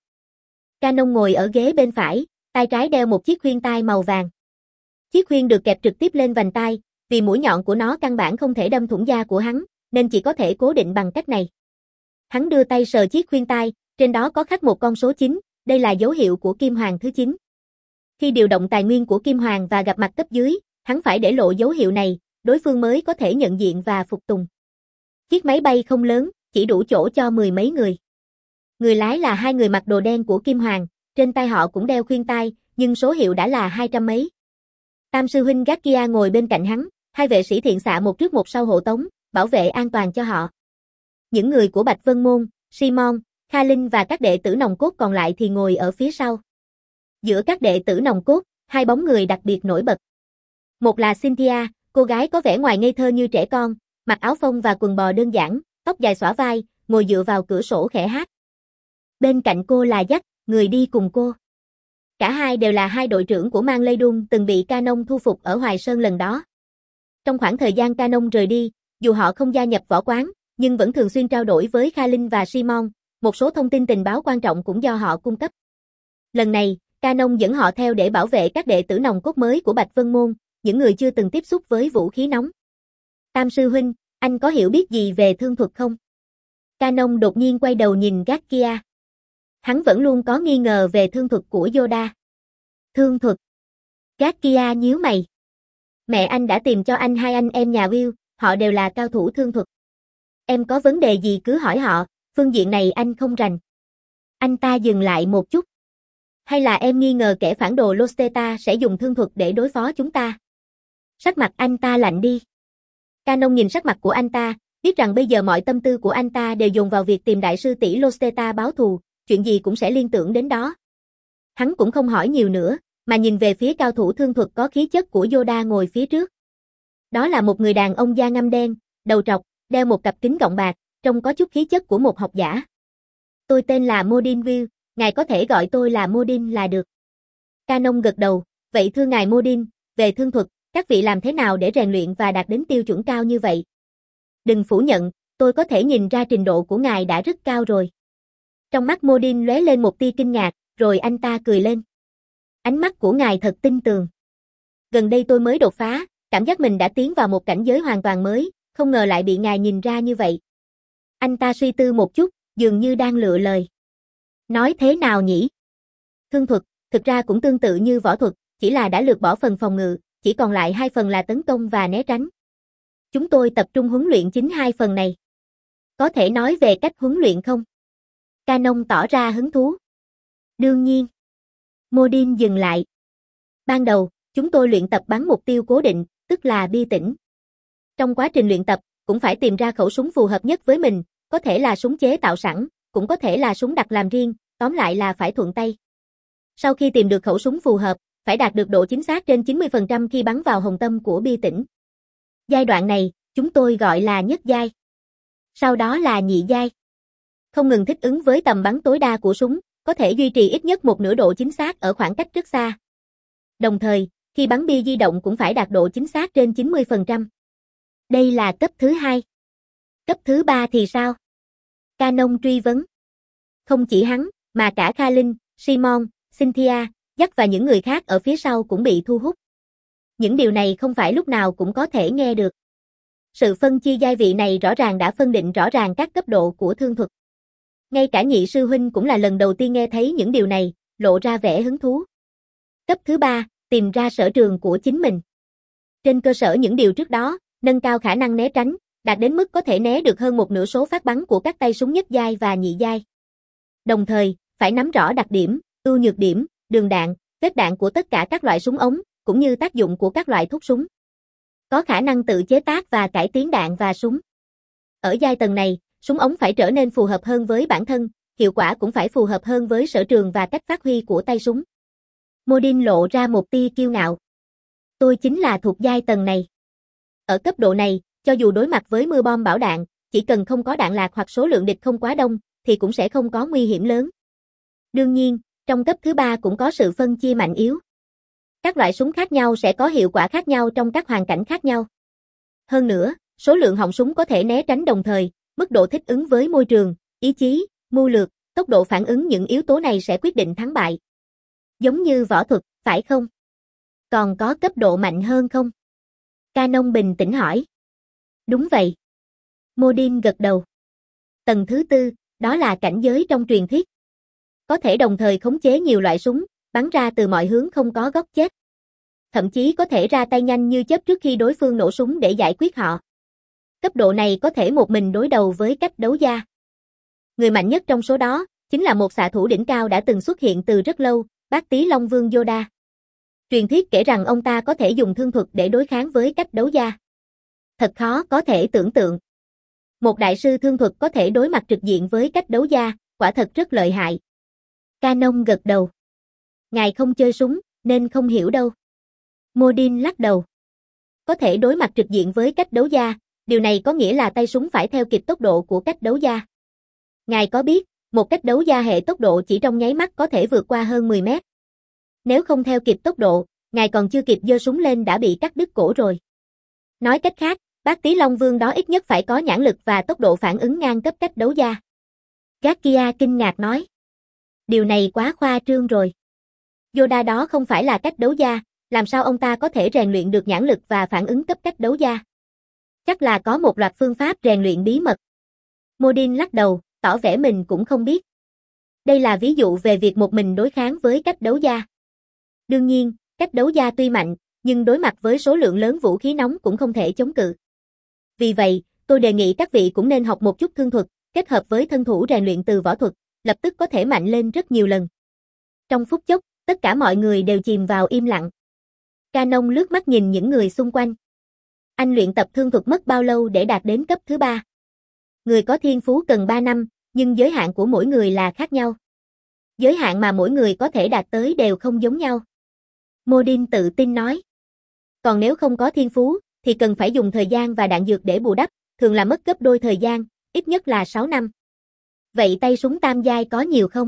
[SPEAKER 1] Canon ngồi ở ghế bên phải, tay trái đeo một chiếc khuyên tai màu vàng. Chiếc khuyên được kẹp trực tiếp lên vành tai, vì mũi nhọn của nó căn bản không thể đâm thủng da của hắn, nên chỉ có thể cố định bằng cách này. Hắn đưa tay sờ chiếc khuyên tai, trên đó có khắc một con số chín, đây là dấu hiệu của Kim Hoàng thứ chín. Khi điều động tài nguyên của Kim Hoàng và gặp mặt cấp dưới, hắn phải để lộ dấu hiệu này, đối phương mới có thể nhận diện và phục tùng. Chiếc máy bay không lớn, chỉ đủ chỗ cho mười mấy người. Người lái là hai người mặc đồ đen của Kim Hoàng, trên tay họ cũng đeo khuyên tai, nhưng số hiệu đã là hai trăm mấy. Tam sư huynh Gakia ngồi bên cạnh hắn, hai vệ sĩ thiện xạ một trước một sau hộ tống, bảo vệ an toàn cho họ. Những người của Bạch Vân Môn, Simon, Kha Linh và các đệ tử nòng cốt còn lại thì ngồi ở phía sau. Giữa các đệ tử nòng cốt, hai bóng người đặc biệt nổi bật. Một là Cynthia, cô gái có vẻ ngoài ngây thơ như trẻ con, mặc áo phông và quần bò đơn giản, tóc dài xõa vai, ngồi dựa vào cửa sổ khẽ hát. Bên cạnh cô là Jack, người đi cùng cô. Cả hai đều là hai đội trưởng của Mang Lê Đun từng bị Canon thu phục ở Hoài Sơn lần đó. Trong khoảng thời gian Canon rời đi, dù họ không gia nhập võ quán, nhưng vẫn thường xuyên trao đổi với Kha Linh và Simon, một số thông tin tình báo quan trọng cũng do họ cung cấp. Lần này, Canon dẫn họ theo để bảo vệ các đệ tử nòng cốt mới của Bạch Vân Môn, những người chưa từng tiếp xúc với vũ khí nóng. Tam sư huynh, anh có hiểu biết gì về thương thuật không? Canon đột nhiên quay đầu nhìn Gakia. Hắn vẫn luôn có nghi ngờ về thương thuật của Yoda. Thương thuật? Gakia nhíu mày. Mẹ anh đã tìm cho anh hai anh em nhà Will, họ đều là cao thủ thương thuật. Em có vấn đề gì cứ hỏi họ, phương diện này anh không rành. Anh ta dừng lại một chút. Hay là em nghi ngờ kẻ phản đồ Losteta sẽ dùng thương thuật để đối phó chúng ta? Sắc mặt anh ta lạnh đi. Canon nhìn sắc mặt của anh ta, biết rằng bây giờ mọi tâm tư của anh ta đều dồn vào việc tìm đại sư tỷ Losteta báo thù, chuyện gì cũng sẽ liên tưởng đến đó. Hắn cũng không hỏi nhiều nữa, mà nhìn về phía cao thủ thương thuật có khí chất của Yoda ngồi phía trước. Đó là một người đàn ông da ngăm đen, đầu trọc, đeo một cặp kính gọng bạc, trông có chút khí chất của một học giả. Tôi tên là Modin Will, ngài có thể gọi tôi là Modin là được. Canon gật đầu, vậy thưa ngài Modin, về thương thuật, các vị làm thế nào để rèn luyện và đạt đến tiêu chuẩn cao như vậy? Đừng phủ nhận, tôi có thể nhìn ra trình độ của ngài đã rất cao rồi. Trong mắt Modin lóe lên một tia kinh ngạc, rồi anh ta cười lên. Ánh mắt của ngài thật tinh tường. Gần đây tôi mới đột phá, cảm giác mình đã tiến vào một cảnh giới hoàn toàn mới, không ngờ lại bị ngài nhìn ra như vậy. Anh ta suy tư một chút, dường như đang lựa lời. Nói thế nào nhỉ? Thương thuật, thực ra cũng tương tự như võ thuật, chỉ là đã lược bỏ phần phòng ngự, chỉ còn lại hai phần là tấn công và né tránh. Chúng tôi tập trung huấn luyện chính hai phần này. Có thể nói về cách huấn luyện không? Canon tỏ ra hứng thú. Đương nhiên. Modin dừng lại. Ban đầu, chúng tôi luyện tập bắn mục tiêu cố định, tức là bia tĩnh. Trong quá trình luyện tập, cũng phải tìm ra khẩu súng phù hợp nhất với mình, có thể là súng chế tạo sẵn, cũng có thể là súng đặt làm riêng, tóm lại là phải thuận tay. Sau khi tìm được khẩu súng phù hợp, phải đạt được độ chính xác trên chín mươi phần trăm khi bắn vào hồng tâm của bia tĩnh. Giai đoạn này, chúng tôi gọi là nhất giai. Sau đó là nhị giai. Không ngừng thích ứng với tầm bắn tối đa của súng, có thể duy trì ít nhất một nửa độ chính xác ở khoảng cách rất xa. Đồng thời, khi bắn bia di động cũng phải đạt độ chính xác trên chín mươi phần trăm. Đây là cấp thứ hai. Cấp thứ ba thì sao? Canon truy vấn. Không chỉ hắn, mà cả Kha Linh, Simon, Cynthia, Jack và những người khác ở phía sau cũng bị thu hút. Những điều này không phải lúc nào cũng có thể nghe được. Sự phân chia giai vị này rõ ràng đã phân định rõ ràng các cấp độ của thương thuật. Ngay cả nhị sư huynh cũng là lần đầu tiên nghe thấy những điều này, lộ ra vẻ hứng thú. Cấp thứ ba, tìm ra sở trường của chính mình. Trên cơ sở những điều trước đó, nâng cao khả năng né tránh, đạt đến mức có thể né được hơn một nửa số phát bắn của các tay súng nhất giai và nhị giai. Đồng thời, phải nắm rõ đặc điểm, ưu nhược điểm, đường đạn, vết đạn của tất cả các loại súng ống, cũng như tác dụng của các loại thuốc súng. Có khả năng tự chế tác và cải tiến đạn và súng. Ở giai tầng này, súng ống phải trở nên phù hợp hơn với bản thân, hiệu quả cũng phải phù hợp hơn với sở trường và cách phát huy của tay súng. Modin lộ ra một tia kiêu ngạo. Tôi chính là thuộc giai tầng này. Ở cấp độ này, cho dù đối mặt với mưa bom bão đạn, chỉ cần không có đạn lạc hoặc số lượng địch không quá đông, thì cũng sẽ không có nguy hiểm lớn. Đương nhiên, trong cấp thứ ba cũng có sự phân chia mạnh yếu. Các loại súng khác nhau sẽ có hiệu quả khác nhau trong các hoàn cảnh khác nhau. Hơn nữa, số lượng họng súng có thể né tránh đồng thời, mức độ thích ứng với môi trường, ý chí, mưu lược, tốc độ phản ứng những yếu tố này sẽ quyết định thắng bại. Giống như võ thuật, phải không? Còn có cấp độ mạnh hơn không? Canon bình tĩnh hỏi. Đúng vậy. Modin gật đầu. Tầng thứ tư, đó là cảnh giới trong truyền thuyết. Có thể đồng thời khống chế nhiều loại súng, bắn ra từ mọi hướng không có góc chết. Thậm chí có thể ra tay nhanh như chớp trước khi đối phương nổ súng để giải quyết họ. Cấp độ này có thể một mình đối đầu với cách đấu gia. Người mạnh nhất trong số đó, chính là một xạ thủ đỉnh cao đã từng xuất hiện từ rất lâu, Bác Tý Long Vương Yoda. Truyền thuyết kể rằng ông ta có thể dùng thương thuật để đối kháng với cách đấu gia. Thật khó có thể tưởng tượng. Một đại sư thương thuật có thể đối mặt trực diện với cách đấu gia, quả thật rất lợi hại. Canon gật đầu. Ngài không chơi súng, nên không hiểu đâu. Modin lắc đầu. Có thể đối mặt trực diện với cách đấu gia, điều này có nghĩa là tay súng phải theo kịp tốc độ của cách đấu gia. Ngài có biết, một cách đấu gia hệ tốc độ chỉ trong nháy mắt có thể vượt qua hơn mười mét. Nếu không theo kịp tốc độ, ngài còn chưa kịp giơ súng lên đã bị cắt đứt cổ rồi. Nói cách khác, Bác Tý Long Vương đó ít nhất phải có nhãn lực và tốc độ phản ứng ngang cấp cách đấu gia. Gakia kinh ngạc nói. Điều này quá khoa trương rồi. Yoda đó không phải là cách đấu gia, làm sao ông ta có thể rèn luyện được nhãn lực và phản ứng cấp cách đấu gia? Chắc là có một loạt phương pháp rèn luyện bí mật. Modin lắc đầu, tỏ vẻ mình cũng không biết. Đây là ví dụ về việc một mình đối kháng với cách đấu gia. Đương nhiên, cách đấu gia tuy mạnh, nhưng đối mặt với số lượng lớn vũ khí nóng cũng không thể chống cự. Vì vậy, tôi đề nghị các vị cũng nên học một chút thương thuật, kết hợp với thân thủ rèn luyện từ võ thuật, lập tức có thể mạnh lên rất nhiều lần. Trong phút chốc, tất cả mọi người đều chìm vào im lặng. Canon lướt mắt nhìn những người xung quanh. Anh luyện tập thương thuật mất bao lâu để đạt đến cấp thứ ba? Người có thiên phú cần ba năm, nhưng giới hạn của mỗi người là khác nhau. Giới hạn mà mỗi người có thể đạt tới đều không giống nhau. Modin tự tin nói. Còn nếu không có thiên phú, thì cần phải dùng thời gian và đạn dược để bù đắp, thường là mất gấp đôi thời gian, ít nhất là sáu năm. Vậy tay súng tam giai có nhiều không?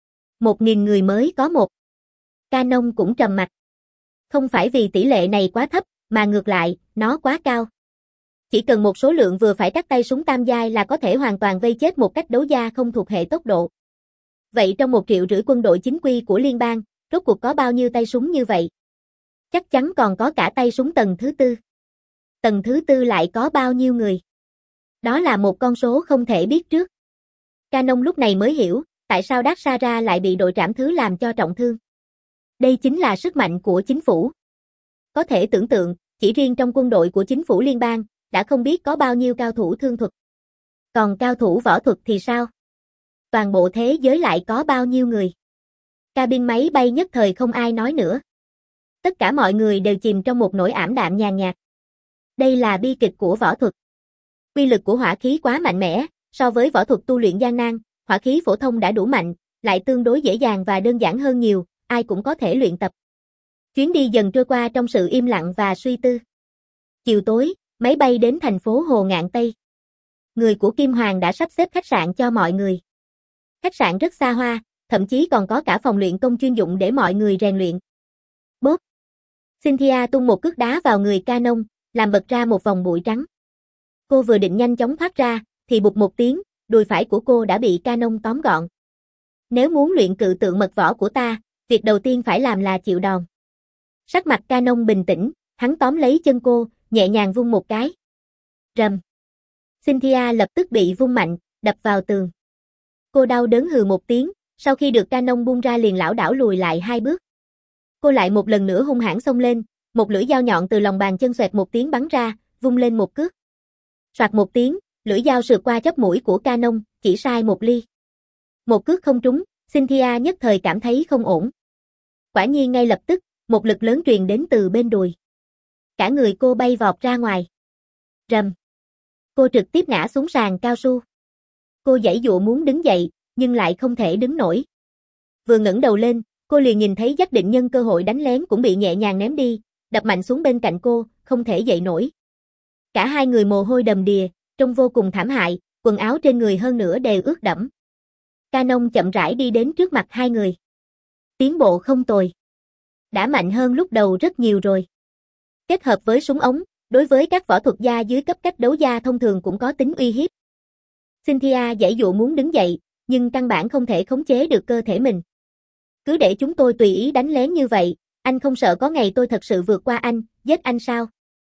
[SPEAKER 1] Một nghìn người mới có một. Canon cũng trầm mặc. Không phải vì tỷ lệ này quá thấp, mà ngược lại, nó quá cao. Chỉ cần một số lượng vừa phải các tay súng tam giai là có thể hoàn toàn vây chết một cách đấu gia không thuộc hệ tốc độ. Vậy trong một triệu rưỡi quân đội chính quy của liên bang, rốt cuộc có bao nhiêu tay súng như vậy? Chắc chắn còn có cả tay súng tầng thứ tư. Tầng thứ tư lại có bao nhiêu người? Đó là một con số không thể biết trước. Canon lúc này mới hiểu, Tại sao Daksara lại bị đội trảm thứ làm cho trọng thương? Đây chính là sức mạnh của chính phủ. Có thể tưởng tượng, chỉ riêng trong quân đội của chính phủ liên bang, đã không biết có bao nhiêu cao thủ thương thuật. Còn cao thủ võ thuật thì sao? Toàn bộ thế giới lại có bao nhiêu người? Cabin máy bay nhất thời không ai nói nữa. Tất cả mọi người đều chìm trong một nỗi ảm đạm nhàn nhạt. Đây là bi kịch của võ thuật. Uy lực của hỏa khí quá mạnh mẽ, so với võ thuật tu luyện gian nan, hỏa khí phổ thông đã đủ mạnh, lại tương đối dễ dàng và đơn giản hơn nhiều, ai cũng có thể luyện tập. Chuyến đi dần trôi qua trong sự im lặng và suy tư. Chiều tối, máy bay đến thành phố Hồ Ngạn Tây. Người của Kim Hoàng đã sắp xếp khách sạn cho mọi người. Khách sạn rất xa hoa, thậm chí còn có cả phòng luyện công chuyên dụng để mọi người rèn luyện. Bốp! Cynthia tung một cước đá vào người Canon, làm bật ra một vòng bụi trắng. Cô vừa định nhanh chóng thoát ra, thì bụp một tiếng, đùi phải của cô đã bị Canon tóm gọn. Nếu muốn luyện cự tượng mật võ của ta, việc đầu tiên phải làm là chịu đòn. Sắc mặt Canon bình tĩnh, hắn tóm lấy chân cô, nhẹ nhàng vung một cái. Rầm. Cynthia lập tức bị vung mạnh, đập vào tường. Cô đau đớn hừ một tiếng, sau khi được Canon buông ra liền lảo đảo lùi lại hai bước. Cô lại một lần nữa hung hãn xông lên, một lưỡi dao nhọn từ lòng bàn chân xoẹt một tiếng bắn ra, vung lên một cước. Soạt một tiếng, lưỡi dao sượt qua chóp mũi của Canon, chỉ sai một ly. Một cước không trúng, Cynthia nhất thời cảm thấy không ổn. Quả nhiên ngay lập tức, một lực lớn truyền đến từ bên đùi. Cả người cô bay vọt ra ngoài. Rầm. Cô trực tiếp ngã xuống sàn cao su. Cô giãy giụa muốn đứng dậy, nhưng lại không thể đứng nổi. Vừa ngẩng đầu lên, cô liền nhìn thấy Dắc Định nhân cơ hội đánh lén cũng bị nhẹ nhàng ném đi, đập mạnh xuống bên cạnh cô, không thể dậy nổi. Cả hai người mồ hôi đầm đìa, trông vô cùng thảm hại, quần áo trên người hơn nữa đều ướt đẫm. Canon chậm rãi đi đến trước mặt hai người. Tiến bộ không tồi. Đã mạnh hơn lúc đầu rất nhiều rồi. Kết hợp với súng ống, đối với các võ thuật gia dưới cấp cách đấu gia thông thường cũng có tính uy hiếp. Cynthia giãy dụa muốn đứng dậy, nhưng căn bản không thể khống chế được cơ thể mình. Cứ để chúng tôi tùy ý đánh lén như vậy, anh không sợ có ngày tôi thật sự vượt qua anh, giết anh sao?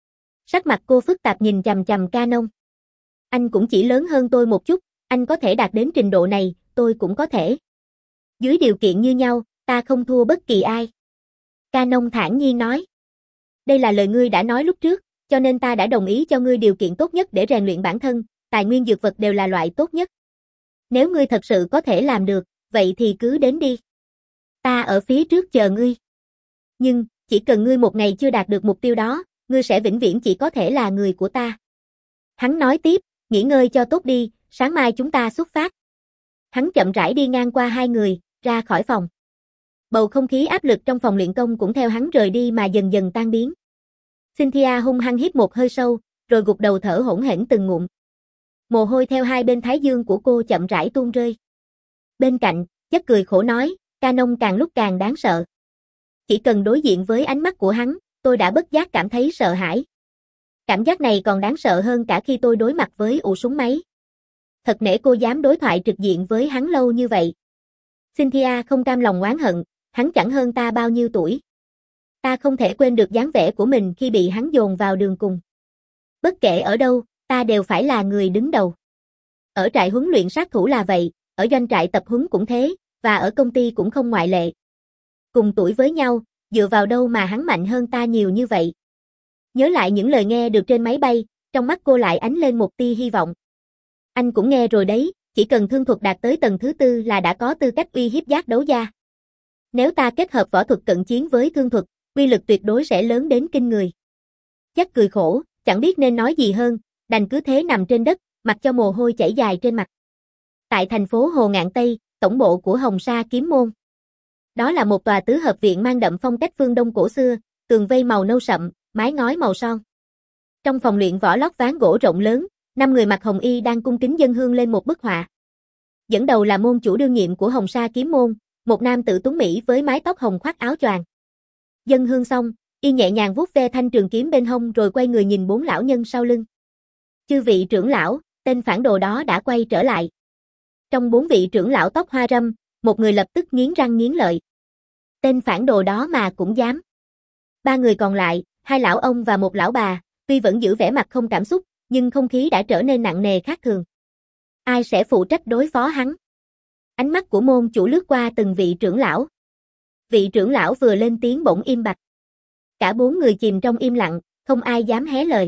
[SPEAKER 1] Sắc mặt cô phức tạp nhìn chằm chằm Canon. Anh cũng chỉ lớn hơn tôi một chút, anh có thể đạt đến trình độ này, tôi cũng có thể. Dưới điều kiện như nhau, ta không thua bất kỳ ai. Canon thản nhiên nói. Đây là lời ngươi đã nói lúc trước, cho nên ta đã đồng ý cho ngươi điều kiện tốt nhất để rèn luyện bản thân, tài nguyên dược vật đều là loại tốt nhất. Nếu ngươi thật sự có thể làm được, vậy thì cứ đến đi. Ta ở phía trước chờ ngươi. Nhưng, chỉ cần ngươi một ngày chưa đạt được mục tiêu đó, ngươi sẽ vĩnh viễn chỉ có thể là người của ta. Hắn nói tiếp, nghỉ ngơi cho tốt đi, sáng mai chúng ta xuất phát. Hắn chậm rãi đi ngang qua hai người, ra khỏi phòng. Bầu không khí áp lực trong phòng luyện công cũng theo hắn rời đi mà dần dần tan biến. Cynthia hung hăng hít một hơi sâu, rồi gục đầu thở hổn hển từng ngụm. Mồ hôi theo hai bên thái dương của cô chậm rãi tuôn rơi. Bên cạnh, Chất cười khổ nói, Canon càng lúc càng đáng sợ. Chỉ cần đối diện với ánh mắt của hắn, tôi đã bất giác cảm thấy sợ hãi. Cảm giác này còn đáng sợ hơn cả khi tôi đối mặt với ụ súng máy. Thật nể cô dám đối thoại trực diện với hắn lâu như vậy. Cynthia không cam lòng oán hận, hắn chẳng hơn ta bao nhiêu tuổi. Ta không thể quên được dáng vẻ của mình khi bị hắn dồn vào đường cùng. Bất kể ở đâu, ta đều phải là người đứng đầu. Ở trại huấn luyện sát thủ là vậy, ở doanh trại tập huấn cũng thế, và ở công ty cũng không ngoại lệ. Cùng tuổi với nhau, dựa vào đâu mà hắn mạnh hơn ta nhiều như vậy. Nhớ lại những lời nghe được trên máy bay, trong mắt cô lại ánh lên một tia hy vọng. Anh cũng nghe rồi đấy, chỉ cần thương thuật đạt tới tầng thứ tư là đã có tư cách uy hiếp giác đấu gia. Nếu ta kết hợp võ thuật cận chiến với thương thuật, uy lực tuyệt đối sẽ lớn đến kinh người. Jack cười khổ, chẳng biết nên nói gì hơn, đành cứ thế nằm trên đất, mặc cho mồ hôi chảy dài trên mặt. Tại thành phố Hồ Ngạn Tây, tổng bộ của Hồng Sa Kiếm Môn. Đó là một tòa tứ hợp viện mang đậm phong cách phương Đông cổ xưa, tường vây màu nâu sậm, mái ngói màu son. Trong phòng luyện võ lót ván gỗ rộng lớn, năm người mặc hồng y đang cung kính dâng hương lên một bức họa. Dẫn đầu là môn chủ đương nhiệm của Hồng Sa Kiếm Môn, một nam tử tuấn mỹ với mái tóc hồng khoác áo choàng. Dâng hương xong, y nhẹ nhàng vuốt ve thanh trường kiếm bên hông rồi quay người nhìn bốn lão nhân sau lưng. Chư vị trưởng lão, tên phản đồ đó đã quay trở lại. Trong bốn vị trưởng lão tóc hoa râm, một người lập tức nghiến răng nghiến lợi. Tên phản đồ đó mà cũng dám. Ba người còn lại, hai lão ông và một lão bà, tuy vẫn giữ vẻ mặt không cảm xúc, nhưng không khí đã trở nên nặng nề khác thường. Ai sẽ phụ trách đối phó hắn? Ánh mắt của môn chủ lướt qua từng vị trưởng lão. Vị trưởng lão vừa lên tiếng bỗng im bặt. Cả bốn người chìm trong im lặng, không ai dám hé lời.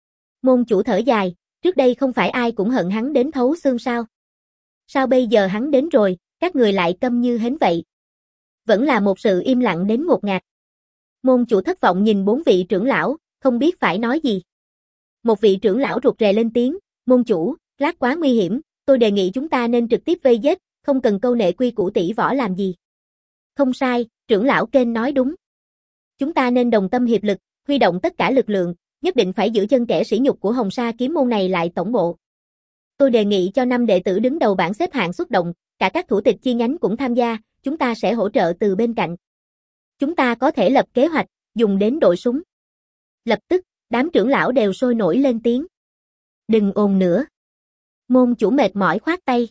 [SPEAKER 1] Môn chủ thở dài, trước đây không phải ai cũng hận hắn đến thấu xương sao? Sao bây giờ hắn đến rồi, các người lại câm như hến vậy? Vẫn là một sự im lặng đến ngột ngạt. Môn chủ thất vọng nhìn bốn vị trưởng lão, không biết phải nói gì. Một vị trưởng lão rụt rè lên tiếng, môn chủ, lát quá nguy hiểm, tôi đề nghị chúng ta nên trực tiếp vây giết, không cần câu nệ quy củ tỷ võ làm gì. Không sai, trưởng lão Kên nói đúng. Chúng ta nên đồng tâm hiệp lực, huy động tất cả lực lượng, nhất định phải giữ chân kẻ sỉ nhục của Hồng Sa kiếm môn này lại tổng bộ. Tôi đề nghị cho năm đệ tử đứng đầu bảng xếp hạng xuất động, cả các thủ tịch chi nhánh cũng tham gia, chúng ta sẽ hỗ trợ từ bên cạnh. Chúng ta có thể lập kế hoạch, dùng đến đội súng. Lập tức, đám trưởng lão đều sôi nổi lên tiếng. Đừng ồn nữa. Môn chủ mệt mỏi khoát tay.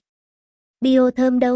[SPEAKER 1] Bio thơm đâu?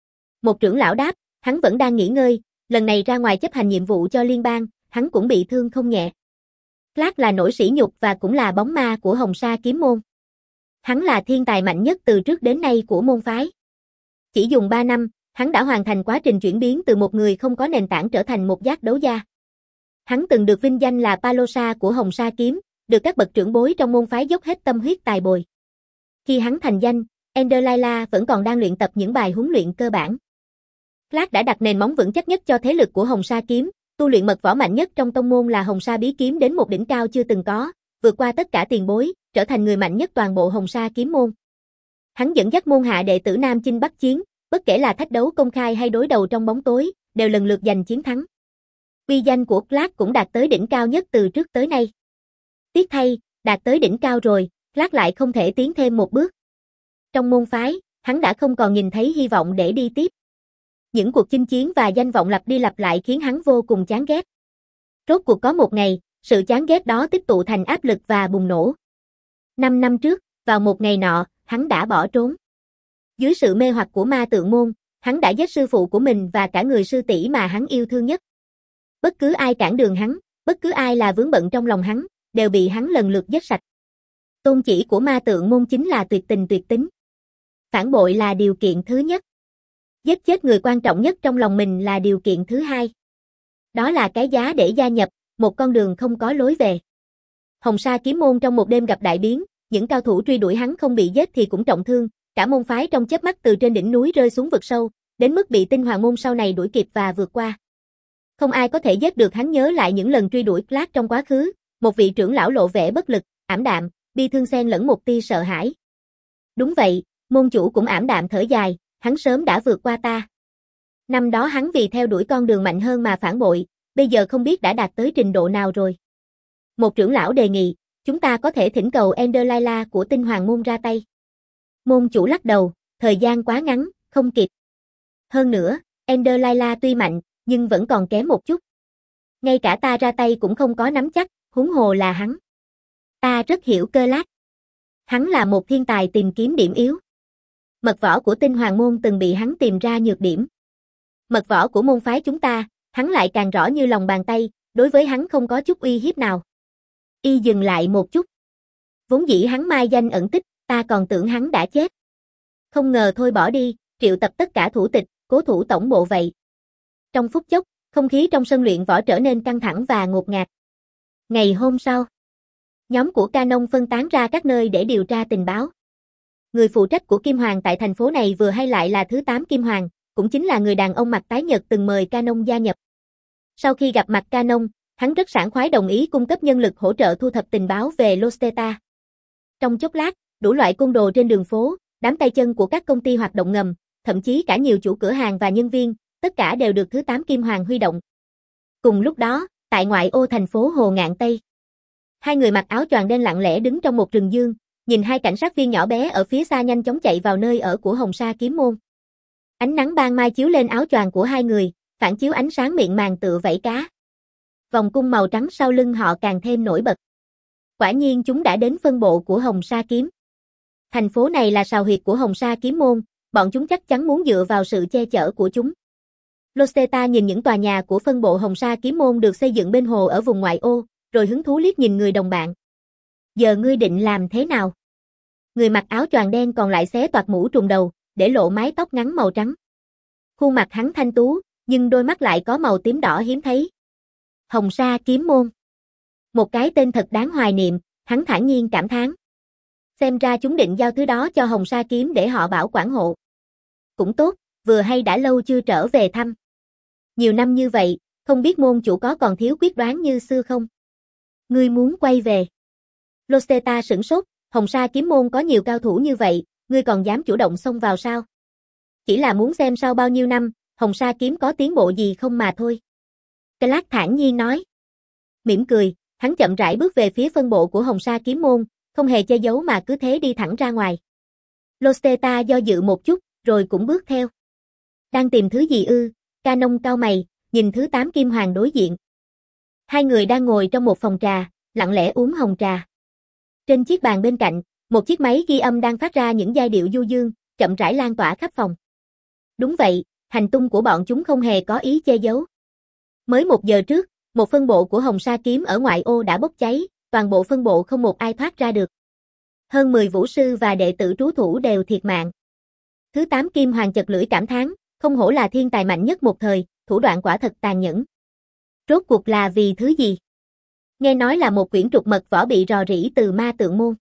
[SPEAKER 1] Một trưởng lão đáp, hắn vẫn đang nghỉ ngơi, lần này ra ngoài chấp hành nhiệm vụ cho liên bang, hắn cũng bị thương không nhẹ. Clark là nỗi sỉ nhục và cũng là bóng ma của Hồng Sa kiếm môn. Hắn là thiên tài mạnh nhất từ trước đến nay của môn phái. Chỉ dùng ba năm, hắn đã hoàn thành quá trình chuyển biến từ một người không có nền tảng trở thành một giác đấu gia. Hắn từng được vinh danh là Palosa của Hồng Sa kiếm, được các bậc trưởng bối trong môn phái dốc hết tâm huyết tài bồi. Khi hắn thành danh, Ender Laila vẫn còn đang luyện tập những bài huấn luyện cơ bản. Clark đã đặt nền móng vững chắc nhất cho thế lực của Hồng Sa kiếm, tu luyện mật võ mạnh nhất trong tông môn là Hồng Sa bí kiếm đến một đỉnh cao chưa từng có, vượt qua tất cả tiền bối, trở thành người mạnh nhất toàn bộ Hồng Sa kiếm môn. Hắn dẫn dắt môn hạ đệ tử Nam chinh bắc chiến, bất kể là thách đấu công khai hay đối đầu trong bóng tối, đều lần lượt giành chiến thắng. Uy danh của Clark cũng đạt tới đỉnh cao nhất từ trước tới nay. Tiếc thay, đạt tới đỉnh cao rồi, Clark lại không thể tiến thêm một bước. Trong môn phái, hắn đã không còn nhìn thấy hy vọng để đi tiếp. Những cuộc chinh chiến và danh vọng lặp đi lặp lại khiến hắn vô cùng chán ghét. Rốt cuộc có một ngày, sự chán ghét đó tích tụ thành áp lực và bùng nổ. Năm năm trước, vào một ngày nọ, hắn đã bỏ trốn. Dưới sự mê hoặc của ma tượng môn, hắn đã giết sư phụ của mình và cả người sư tỷ mà hắn yêu thương nhất. Bất cứ ai cản đường hắn, bất cứ ai là vướng bận trong lòng hắn, đều bị hắn lần lượt giết sạch. Tôn chỉ của ma tượng môn chính là tuyệt tình tuyệt tính. Phản bội là điều kiện thứ nhất. Giết chết người quan trọng nhất trong lòng mình là điều kiện thứ hai. Đó là cái giá để gia nhập, một con đường không có lối về. Hồng Sa kiếm môn trong một đêm gặp đại biến, những cao thủ truy đuổi hắn không bị giết thì cũng trọng thương, cả môn phái trong chớp mắt từ trên đỉnh núi rơi xuống vực sâu, đến mức bị Tinh Hoàng môn sau này đuổi kịp và vượt qua. Không ai có thể giết được hắn. Nhớ lại những lần truy đuổi Clark trong quá khứ, một vị trưởng lão lộ vẻ bất lực, ảm đạm, bi thương xen lẫn một tia sợ hãi. Đúng vậy, môn chủ cũng ảm đạm thở dài, hắn sớm đã vượt qua ta. Năm đó hắn vì theo đuổi con đường mạnh hơn mà phản bội, bây giờ không biết đã đạt tới trình độ nào rồi. Một trưởng lão đề nghị, chúng ta có thể thỉnh cầu Ender Laila của Tinh Hoàng môn ra tay. Môn chủ lắc đầu, thời gian quá ngắn, không kịp. Hơn nữa, Ender Laila tuy mạnh, nhưng vẫn còn kém một chút. Ngay cả ta ra tay cũng không có nắm chắc, huống hồ là hắn. Ta rất hiểu Cơ Lát. Hắn là một thiên tài tìm kiếm điểm yếu. Mật võ của Tinh Hoàng môn từng bị hắn tìm ra nhược điểm. Mật võ của môn phái chúng ta, hắn lại càng rõ như lòng bàn tay, đối với hắn không có chút uy hiếp nào. Y dừng lại một chút. Vốn dĩ hắn mai danh ẩn tích, ta còn tưởng hắn đã chết. Không ngờ thôi bỏ đi, triệu tập tất cả thủ tịch, cố thủ tổng bộ vậy. Trong phút chốc, không khí trong sân luyện võ trở nên căng thẳng và ngột ngạt. Ngày hôm sau, nhóm của Canon phân tán ra các nơi để điều tra tình báo. Người phụ trách của Kim Hoàng tại thành phố này vừa hay lại là thứ tám Kim Hoàng, cũng chính là người đàn ông mặt tái nhợt từng mời Canon gia nhập. Sau khi gặp mặt Canon, hắn rất sảng khoái đồng ý cung cấp nhân lực hỗ trợ thu thập tình báo về Losteta. Trong chốc lát, đủ loại côn đồ trên đường phố, đám tay chân của các công ty hoạt động ngầm, thậm chí cả nhiều chủ cửa hàng và nhân viên, tất cả đều được thứ tám Kim Hoàng huy động. Cùng lúc đó, tại ngoại ô thành phố Hồ Ngạn Tây, hai người mặc áo choàng đen lặng lẽ đứng trong một rừng dương, nhìn hai cảnh sát viên nhỏ bé ở phía xa nhanh chóng chạy vào nơi ở của Hồng Sa kiếm môn. Ánh nắng ban mai chiếu lên áo choàng của hai người, phản chiếu ánh sáng miệng màng tựa vảy cá. Vòng cung màu trắng sau lưng họ càng thêm nổi bật. Quả nhiên chúng đã đến phân bộ của Hồng Sa kiếm. Thành phố này là sào huyệt của Hồng Sa kiếm môn, bọn chúng chắc chắn muốn dựa vào sự che chở của chúng. Losteta nhìn những tòa nhà của phân bộ Hồng Sa kiếm môn được xây dựng bên hồ ở vùng ngoại ô, rồi hứng thú liếc nhìn người đồng bạn. Giờ ngươi định làm thế nào? Người mặc áo choàng đen còn lại xé toạc mũ trùm đầu, để lộ mái tóc ngắn màu trắng. Khuôn mặt hắn thanh tú, nhưng đôi mắt lại có màu tím đỏ hiếm thấy. Hồng Sa kiếm môn. Một cái tên thật đáng hoài niệm, hắn thản nhiên cảm thán. Xem ra chúng định giao thứ đó cho Hồng Sa kiếm để họ bảo quản hộ. Cũng tốt, vừa hay đã lâu chưa trở về thăm. Nhiều năm như vậy, không biết môn chủ có còn thiếu quyết đoán như xưa không? Ngươi muốn quay về. Losteta sửng sốt, Hồng Sa kiếm môn có nhiều cao thủ như vậy, ngươi còn dám chủ động xông vào sao? Chỉ là muốn xem sau bao nhiêu năm, Hồng Sa kiếm có tiến bộ gì không mà thôi. Clark thản nhiên nói. Mỉm cười, hắn chậm rãi bước về phía phân bộ của Hồng Sa kiếm môn, không hề che giấu mà cứ thế đi thẳng ra ngoài. Losteta do dự một chút, rồi cũng bước theo. Đang tìm thứ gì ư? Canon cau mày, nhìn thứ tám kim hoàng đối diện. Hai người đang ngồi trong một phòng trà, lặng lẽ uống hồng trà. Trên chiếc bàn bên cạnh, một chiếc máy ghi âm đang phát ra những giai điệu du dương, chậm rãi lan tỏa khắp phòng. Đúng vậy, hành tung của bọn chúng không hề có ý che giấu. Mới một giờ trước, một phân bộ của Hồng Sa kiếm ở ngoại ô đã bốc cháy, toàn bộ phân bộ không một ai thoát ra được. Hơn mười vũ sư và đệ tử trú thủ đều thiệt mạng. Thứ tám kim hoàng chật lưỡi cảm thán, không hổ là thiên tài mạnh nhất một thời, thủ đoạn quả thật tàn nhẫn. Rốt cuộc là vì thứ gì? Nghe nói là một quyển trục mật võ bị rò rỉ từ ma tượng môn.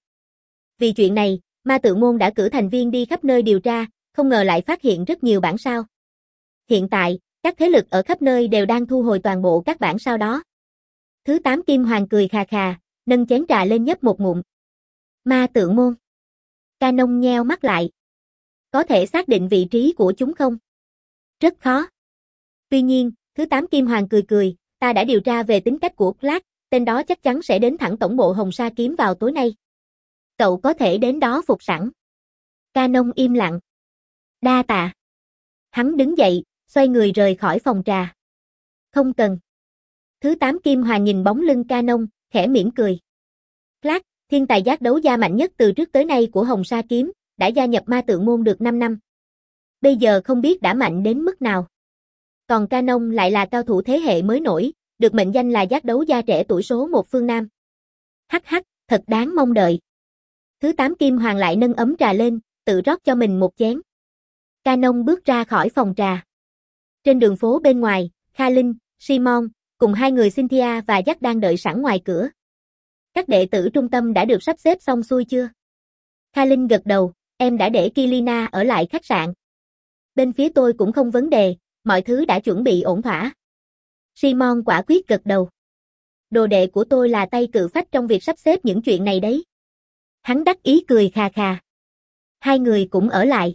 [SPEAKER 1] Vì chuyện này, ma tượng môn đã cử thành viên đi khắp nơi điều tra, không ngờ lại phát hiện rất nhiều bản sao. Hiện tại, các thế lực ở khắp nơi đều đang thu hồi toàn bộ các bản sao đó. Thứ tám kim hoàng cười khà khà, nâng chén trà lên nhấp một ngụm. Ma tượng môn. Canon nheo mắt lại. Có thể xác định vị trí của chúng không? Rất khó. Tuy nhiên, thứ tám kim hoàng cười cười, ta đã điều tra về tính cách của Clark, tên đó chắc chắn sẽ đến thẳng tổng bộ Hồng Sa kiếm vào tối nay. Cậu có thể đến đó phục sẵn. Canon im lặng. Đa tạ. Hắn đứng dậy, xoay người rời khỏi phòng trà. Không cần. Thứ tám kim hoàng nhìn bóng lưng Canon, khẽ mỉm cười. Clark, thiên tài giác đấu gia mạnh nhất từ trước tới nay của Hồng Sa kiếm, đã gia nhập ma tượng môn được năm năm. Bây giờ không biết đã mạnh đến mức nào. Còn Canon lại là cao thủ thế hệ mới nổi, được mệnh danh là giác đấu gia trẻ tuổi số một phương Nam. Hắc hắc, thật đáng mong đợi. Thứ tám kim hoàng lại nâng ấm trà lên, tự rót cho mình một chén. Canon bước ra khỏi phòng trà. Trên đường phố bên ngoài, Kha Linh, Simon, cùng hai người Cynthia và Jack đang đợi sẵn ngoài cửa. Các đệ tử trung tâm đã được sắp xếp xong xuôi chưa? Kha Linh gật đầu, em đã để Kilina ở lại khách sạn. Bên phía tôi cũng không vấn đề, mọi thứ đã chuẩn bị ổn thỏa. Simon quả quyết gật đầu. Đồ đệ của tôi là tay cự phách trong việc sắp xếp những chuyện này đấy. Hắn đắc ý cười khà khà. Hai người cũng ở lại.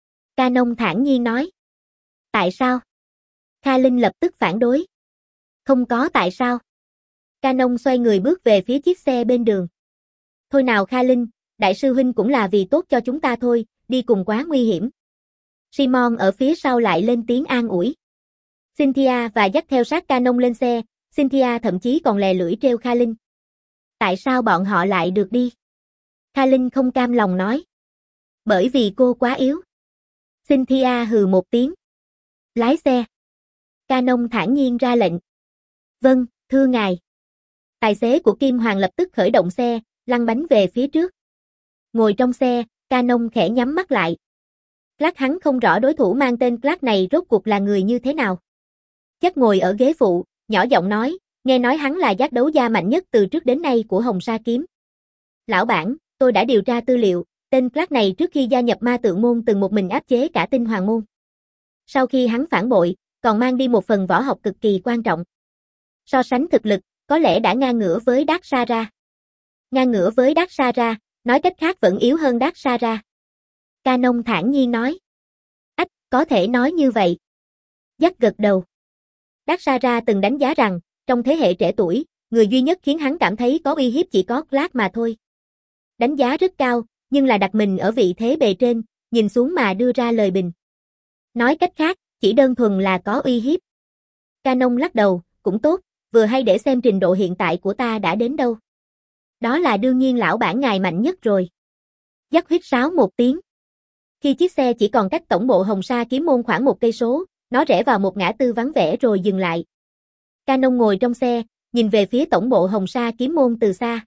[SPEAKER 1] Canon thản nhiên nói. Tại sao? Kha Linh lập tức phản đối. Không có tại sao. Canon xoay người bước về phía chiếc xe bên đường. Thôi nào Kha Linh, đại sư huynh cũng là vì tốt cho chúng ta thôi, đi cùng quá nguy hiểm. Simon ở phía sau lại lên tiếng an ủi. Cynthia và dắt theo sát Canon lên xe, Cynthia thậm chí còn lè lưỡi trêu Kha Linh. Tại sao bọn họ lại được đi? Kha Linh không cam lòng nói. Bởi vì cô quá yếu. Cynthia hừ một tiếng. Lái xe. Canon thản nhiên ra lệnh. Vâng, thưa ngài. Tài xế của Kim Hoàng lập tức khởi động xe, lăn bánh về phía trước. Ngồi trong xe, Canon khẽ nhắm mắt lại. Clark hắn không rõ đối thủ mang tên Clark này rốt cuộc là người như thế nào. Chắc ngồi ở ghế phụ, nhỏ giọng nói, nghe nói hắn là giác đấu gia mạnh nhất từ trước đến nay của Hồng Sa kiếm. Lão bản, tôi đã điều tra tư liệu, tên Clark này trước khi gia nhập ma tượng môn từng một mình áp chế cả tinh hoàng môn. Sau khi hắn phản bội, còn mang đi một phần võ học cực kỳ quan trọng. So sánh thực lực, có lẽ đã ngang ngửa với Dark Sara. Ngang ngửa với Dark Sara, nói cách khác vẫn yếu hơn Dark Sara. Canon thản nhiên nói. Ách, có thể nói như vậy. Jack gật đầu. Dark Sara từng đánh giá rằng, trong thế hệ trẻ tuổi, người duy nhất khiến hắn cảm thấy có uy hiếp chỉ có Clark mà thôi. Đánh giá rất cao, nhưng là đặt mình ở vị thế bề trên, nhìn xuống mà đưa ra lời bình. Nói cách khác, chỉ đơn thuần là có uy hiếp. Canon lắc đầu, cũng tốt, vừa hay để xem trình độ hiện tại của ta đã đến đâu. Đó là đương nhiên lão bản ngài mạnh nhất rồi. Jack huýt sáo một tiếng. Khi chiếc xe chỉ còn cách tổng bộ Hồng Sa kiếm môn khoảng một cây số, nó rẽ vào một ngã tư vắng vẻ rồi dừng lại. Canon ngồi trong xe, nhìn về phía tổng bộ Hồng Sa kiếm môn từ xa.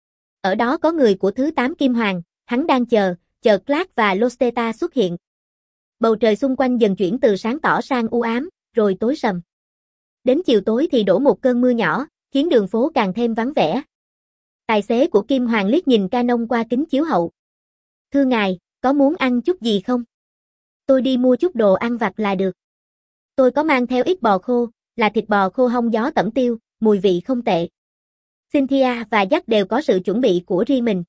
[SPEAKER 1] Ở đó có người của thứ tám Kim Hoàng, hắn đang chờ, chờ Clark và Losteta xuất hiện. Bầu trời xung quanh dần chuyển từ sáng tỏ sang u ám, rồi tối sầm. Đến chiều tối thì đổ một cơn mưa nhỏ, khiến đường phố càng thêm vắng vẻ. Tài xế của Kim Hoàng liếc nhìn Canon qua kính chiếu hậu. Thưa ngài, có muốn ăn chút gì không? Tôi đi mua chút đồ ăn vặt là được. Tôi có mang theo ít bò khô, là thịt bò khô hông gió tẩm tiêu, mùi vị không tệ. Cynthia và Jack đều có sự chuẩn bị của riêng mình.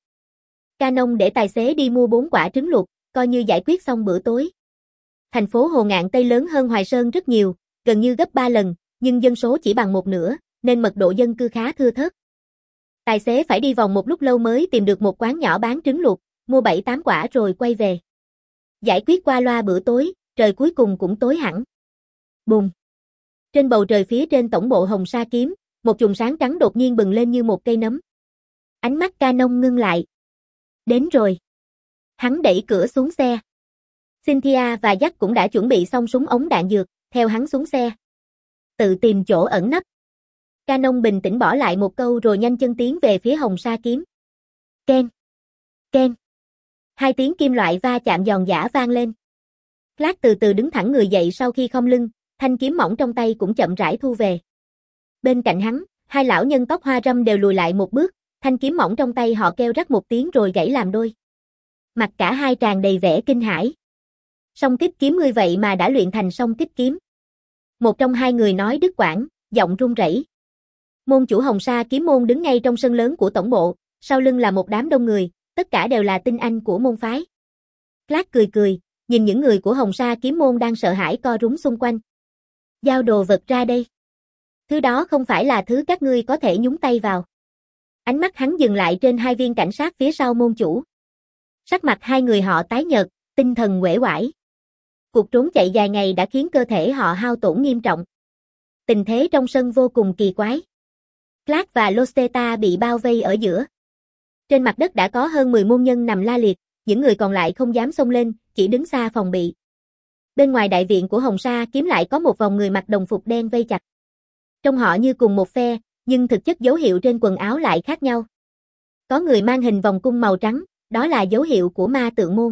[SPEAKER 1] Canon để tài xế đi mua bốn quả trứng luộc, coi như giải quyết xong bữa tối. Thành phố Hồ Ngạn Tây lớn hơn Hoài Sơn rất nhiều, gần như gấp ba lần, nhưng dân số chỉ bằng một nửa, nên mật độ dân cư khá thưa thớt. Tài xế phải đi vòng một lúc lâu mới tìm được một quán nhỏ bán trứng luộc, mua bảy tám quả rồi quay về. Giải quyết qua loa bữa tối, trời cuối cùng cũng tối hẳn. Bùm! Trên bầu trời phía trên tổng bộ Hồng Sa Kiếm, một chùm sáng trắng đột nhiên bừng lên như một cây nấm. Ánh mắt Canon ngưng lại. Đến rồi. Hắn đẩy cửa xuống xe. Cynthia và Jack cũng đã chuẩn bị xong súng ống đạn dược, theo hắn xuống xe. Tự tìm chỗ ẩn nấp. Canon bình tĩnh bỏ lại một câu rồi nhanh chân tiến về phía Hồng Sa Kiếm. Ken! Ken! Hai tiếng kim loại va chạm giòn giã vang lên. Clark từ từ đứng thẳng người dậy sau khi khom lưng, thanh kiếm mỏng trong tay cũng chậm rãi thu về. Bên cạnh hắn, hai lão nhân tóc hoa râm đều lùi lại một bước, thanh kiếm mỏng trong tay họ kêu rắc một tiếng rồi gãy làm đôi. Mặt cả hai tràn đầy vẻ kinh hãi. Song kích kiếm ngươi vậy mà đã luyện thành song kích kiếm. Một trong hai người nói đứt quãng, giọng run rẩy. Môn chủ Hồng Sa Kiếm môn đứng ngay trong sân lớn của tổng bộ, sau lưng là một đám đông người, tất cả đều là tinh anh của môn phái. Clark cười cười, nhìn những người của Hồng Sa Kiếm môn đang sợ hãi co rúm xung quanh. Giao đồ vật ra đây. Thứ đó không phải là thứ các ngươi có thể nhúng tay vào. Ánh mắt hắn dừng lại trên hai viên cảnh sát phía sau môn chủ. Sắc mặt hai người họ tái nhợt, tinh thần uể oải. Cuộc trốn chạy dài ngày đã khiến cơ thể họ hao tổn nghiêm trọng. Tình thế trong sân vô cùng kỳ quái. Clark và Losteta bị bao vây ở giữa. Trên mặt đất đã có hơn mười môn nhân nằm la liệt, những người còn lại không dám xông lên, chỉ đứng xa phòng bị. Bên ngoài đại viện của Hồng Sa Kiếm lại có một vòng người mặc đồng phục đen vây chặt. Trông họ như cùng một phe, nhưng thực chất dấu hiệu trên quần áo lại khác nhau. Có người mang hình vòng cung màu trắng, đó là dấu hiệu của ma tượng môn.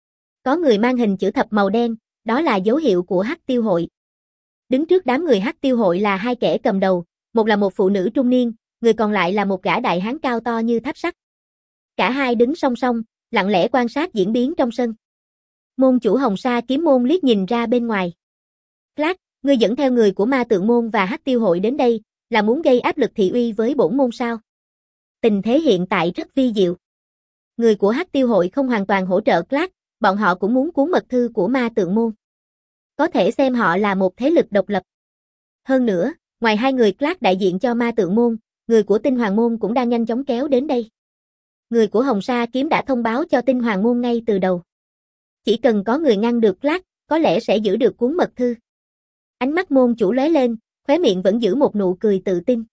[SPEAKER 1] Có người mang hình chữ thập màu đen, đó là dấu hiệu của Hắc Tiêu hội. Đứng trước đám người Hắc Tiêu hội là hai kẻ cầm đầu, một là một phụ nữ trung niên, người còn lại là một gã đại hán cao to như tháp sắt. Cả hai đứng song song, lặng lẽ quan sát diễn biến trong sân. Môn chủ Hồng Sa Kiếm môn liếc nhìn ra bên ngoài. Clark, ngươi dẫn theo người của ma tượng môn và Hắc Tiêu hội đến đây, là muốn gây áp lực thị uy với bổn môn sao? Tình thế hiện tại rất vi diệu. Người của Hắc Tiêu hội không hoàn toàn hỗ trợ Clark, bọn họ cũng muốn cuốn mật thư của ma tượng môn. Có thể xem họ là một thế lực độc lập. Hơn nữa, ngoài hai người Clark đại diện cho ma tượng môn, người của Tinh Hoàng môn cũng đang nhanh chóng kéo đến đây. Người của Hồng Sa Kiếm đã thông báo cho Tinh Hoàng môn ngay từ đầu. Chỉ cần có người ngăn được Clark, có lẽ sẽ giữ được cuốn mật thư. Ánh mắt môn chủ lóe lên, khóe miệng vẫn giữ một nụ cười tự tin.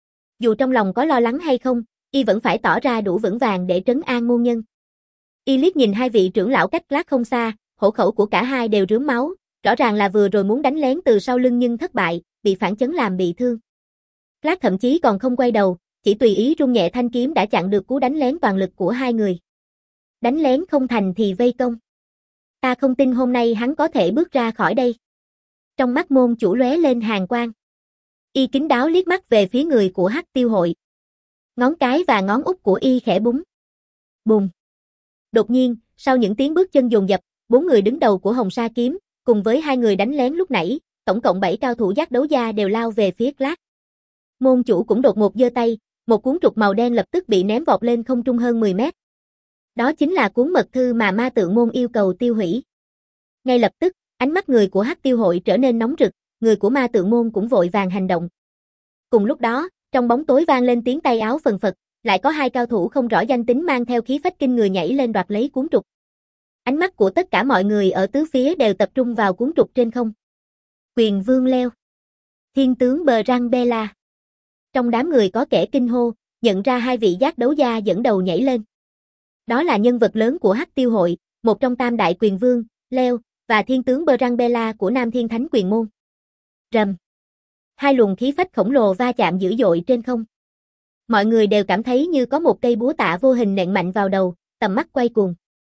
[SPEAKER 1] Dù trong lòng có lo lắng hay không, y vẫn phải tỏ ra đủ vững vàng để trấn an môn nhân. Y liếc nhìn hai vị trưởng lão cách Clark không xa, hổ khẩu của cả hai đều rướm máu, rõ ràng là vừa rồi muốn đánh lén từ sau lưng nhưng thất bại, bị phản chấn làm bị thương. Clark thậm chí còn không quay đầu, chỉ tùy ý rung nhẹ thanh kiếm đã chặn được cú đánh lén toàn lực của hai người. Đánh lén không thành thì vây công. Ta không tin hôm nay hắn có thể bước ra khỏi đây. Trong mắt môn chủ lóe lên hàn quang. Y kín đáo liếc mắt về phía người của Hắc Tiêu hội. Ngón cái và ngón út của y khẽ búng. Bùm. Đột nhiên, sau những tiếng bước chân dồn dập, bốn người đứng đầu của Hồng Sa Kiếm, cùng với hai người đánh lén lúc nãy, tổng cộng bảy cao thủ giác đấu gia đều lao về phía Clark. Môn chủ cũng đột ngột giơ tay, một cuốn trục màu đen lập tức bị ném vọt lên không trung hơn mười mét. Đó chính là cuốn mật thư mà ma tượng môn yêu cầu tiêu hủy. Ngay lập tức, ánh mắt người của Hắc Tiêu hội trở nên nóng rực, người của ma tượng môn cũng vội vàng hành động. Cùng lúc đó, trong bóng tối vang lên tiếng tay áo phần phật, lại có hai cao thủ không rõ danh tính mang theo khí phách kinh người nhảy lên đoạt lấy cuốn trục. Ánh mắt của tất cả mọi người ở tứ phía đều tập trung vào cuốn trục trên không. Quyền Vương Leo, Thiên tướng Bờ Răng Bella. Trong đám người có kẻ kinh hô, nhận ra hai vị giác đấu gia dẫn đầu nhảy lên. Đó là nhân vật lớn của Hắc Tiêu hội, một trong tam đại quyền vương, Leo, và thiên tướng Bờ Răng Bella của Nam Thiên Thánh Quyền môn. Rầm. Hai luồng khí phách khổng lồ va chạm dữ dội trên không. Mọi người đều cảm thấy như có một cây búa tạ vô hình nện mạnh vào đầu, tầm mắt quay cuồng.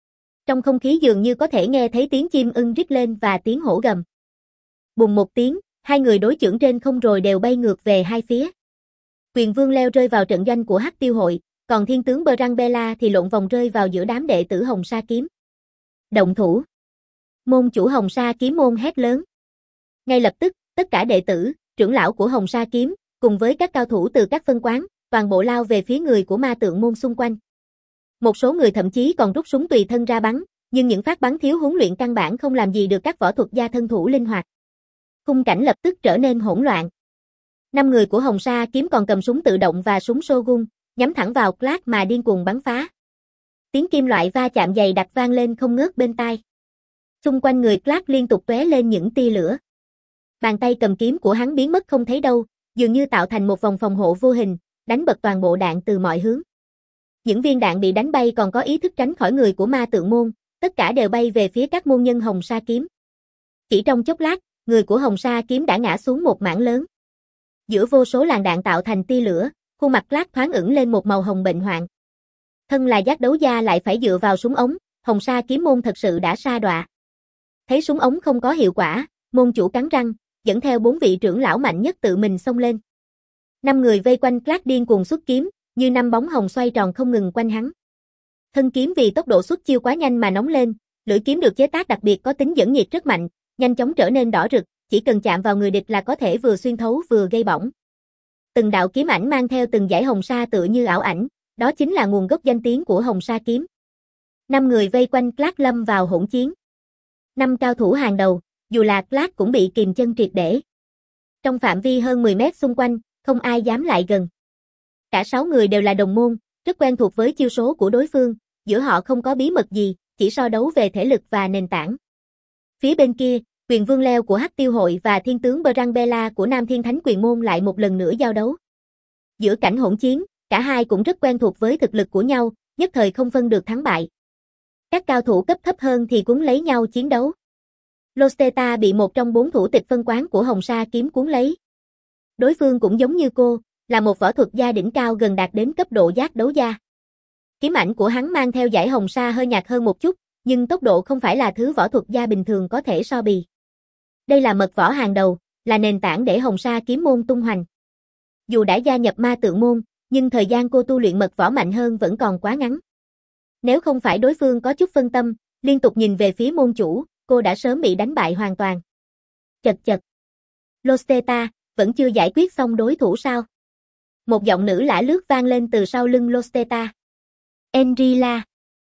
[SPEAKER 1] Trong không khí dường như có thể nghe thấy tiếng chim ưng rít lên và tiếng hổ gầm. Bùng một tiếng, hai người đối chưởng trên không rồi đều bay ngược về hai phía. Quyền Vương leo rơi vào trận doanh của Hắc Tiêu hội, còn thiên tướng Brambella thì lộn vòng rơi vào giữa đám đệ tử Hồng Sa kiếm. Động thủ. Môn chủ Hồng Sa kiếm môn hét lớn. Ngay lập tức, tất cả đệ tử, trưởng lão của Hồng Sa kiếm, cùng với các cao thủ từ các phân quán, toàn bộ lao về phía người của ma tượng môn xung quanh. Một số người thậm chí còn rút súng tùy thân ra bắn, nhưng những phát bắn thiếu huấn luyện căn bản không làm gì được các võ thuật gia thân thủ linh hoạt. Khung cảnh lập tức trở nên hỗn loạn. Năm người của Hồng Sa kiếm còn cầm súng tự động và súng Shogun, nhắm thẳng vào Clark mà điên cuồng bắn phá. Tiếng kim loại va chạm dày đặc vang lên không ngớt bên tai. Xung quanh người Clark liên tục tóe lên những tia lửa. Bàn tay cầm kiếm của hắn biến mất không thấy đâu, dường như tạo thành một vòng phòng hộ vô hình, đánh bật toàn bộ đạn từ mọi hướng. Những viên đạn bị đánh bay còn có ý thức tránh khỏi người của ma tượng môn, tất cả đều bay về phía các môn nhân Hồng Sa kiếm. Chỉ trong chốc lát, người của Hồng Sa kiếm đã ngã xuống một mảng lớn. Giữa vô số làn đạn tạo thành tia lửa, khuôn mặt Clark thoáng ửng lên một màu hồng bệnh hoạn. Thân là giác đấu gia lại phải dựa vào súng ống, Hồng Sa kiếm môn thật sự đã sa đọa. Thấy súng ống không có hiệu quả, môn chủ cắn răng, dẫn theo bốn vị trưởng lão mạnh nhất tự mình xông lên. Năm người vây quanh Clark điên cuồng xuất kiếm, như năm bóng hồng xoay tròn không ngừng quanh hắn. Thân kiếm vì tốc độ xuất chiêu quá nhanh mà nóng lên, lưỡi kiếm được chế tác đặc biệt có tính dẫn nhiệt rất mạnh, nhanh chóng trở nên đỏ rực, chỉ cần chạm vào người địch là có thể vừa xuyên thấu vừa gây bỏng. Từng đạo kiếm ảnh mang theo từng dải hồng sa tựa như ảo ảnh, đó chính là nguồn gốc danh tiếng của Hồng Sa kiếm. Năm người vây quanh Clark lâm vào hỗn chiến. Năm cao thủ hàng đầu, dù là Clark cũng bị kìm chân triệt để. Trong phạm vi hơn mười mét xung quanh, không ai dám lại gần. Cả sáu người đều là đồng môn, rất quen thuộc với chiêu số của đối phương, giữa họ không có bí mật gì, chỉ so đấu về thể lực và nền tảng. Phía bên kia, Quyền Vương Leo của Hắc Tiêu hội và thiên tướng Brambella của Nam Thiên Thánh Quyền môn lại một lần nữa giao đấu. Giữa cảnh hỗn chiến, cả hai cũng rất quen thuộc với thực lực của nhau, nhất thời không phân được thắng bại. Các cao thủ cấp thấp hơn thì cuốn lấy nhau chiến đấu. Losteta bị một trong bốn thủ tịch phân quán của Hồng Sa kiếm cuốn lấy. Đối phương cũng giống như cô, là một võ thuật gia đỉnh cao gần đạt đến cấp độ giác đấu gia. Kiếm ảnh của hắn mang theo dải hồng sa hơi nhạt hơn một chút, nhưng tốc độ không phải là thứ võ thuật gia bình thường có thể so bì. Đây là mật võ hàng đầu, là nền tảng để Hồng Sa kiếm môn tung hoành. Dù đã gia nhập ma tượng môn, nhưng thời gian cô tu luyện mật võ mạnh hơn vẫn còn quá ngắn. Nếu không phải đối phương có chút phân tâm, liên tục nhìn về phía môn chủ, cô đã sớm bị đánh bại hoàn toàn. Chật chật. Losteta, vẫn chưa giải quyết xong đối thủ sao? Một giọng nữ lả lướt vang lên từ sau lưng Losteta. Enrila,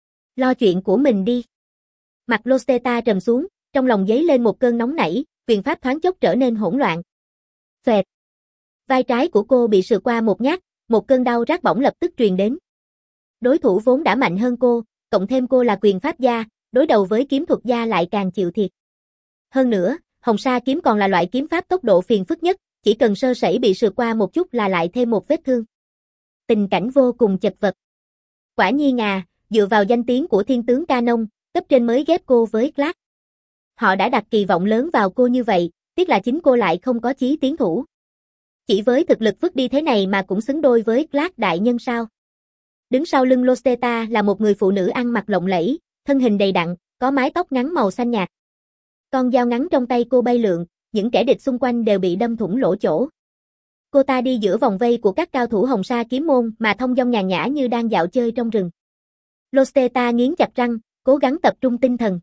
[SPEAKER 1] lo chuyện của mình đi. Mặt Losteta trầm xuống, trong lòng dấy lên một cơn nóng nảy, quyền pháp thoáng chốc trở nên hỗn loạn. Xoẹt. Vai trái của cô bị sượt qua một nhát, một cơn đau rát bỏng lập tức truyền đến. Đối thủ vốn đã mạnh hơn cô, cộng thêm cô là quyền pháp gia, đối đầu với kiếm thuật gia lại càng chịu thiệt. Hơn nữa, Hồng Sa kiếm còn là loại kiếm pháp tốc độ phiền phức nhất, chỉ cần sơ sẩy bị sượt qua một chút là lại thêm một vết thương. Tình cảnh vô cùng chật vật. Quả nhiên à, dựa vào danh tiếng của thiên tướng Canon, cấp trên mới ghép cô với Clark. Họ đã đặt kỳ vọng lớn vào cô như vậy, tiếc là chính cô lại không có chí tiến thủ. Chỉ với thực lực vứt đi thế này mà cũng xứng đôi với Clark đại nhân sao? Đứng sau lưng Losteta là một người phụ nữ ăn mặc lộng lẫy, thân hình đầy đặn, có mái tóc ngắn màu xanh nhạt. Con dao ngắn trong tay cô bay lượn, những kẻ địch xung quanh đều bị đâm thủng lỗ chỗ. Cô ta đi giữa vòng vây của các cao thủ Hồng Sa kiếm môn mà thông dong nhàn nhã như đang dạo chơi trong rừng. Losteta nghiến chặt răng, cố gắng tập trung tinh thần.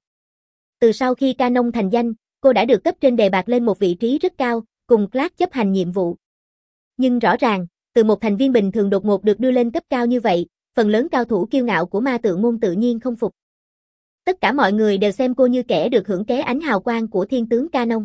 [SPEAKER 1] Từ sau khi Canon thành danh, cô đã được cấp trên đề bạt lên một vị trí rất cao, cùng Clark chấp hành nhiệm vụ. Nhưng rõ ràng, từ một thành viên bình thường đột ngột được đưa lên cấp cao như vậy, phần lớn cao thủ kiêu ngạo của ma tượng môn tự nhiên không phục. Tất cả mọi người đều xem cô như kẻ được hưởng ké ánh hào quang của thiên tướng Canon.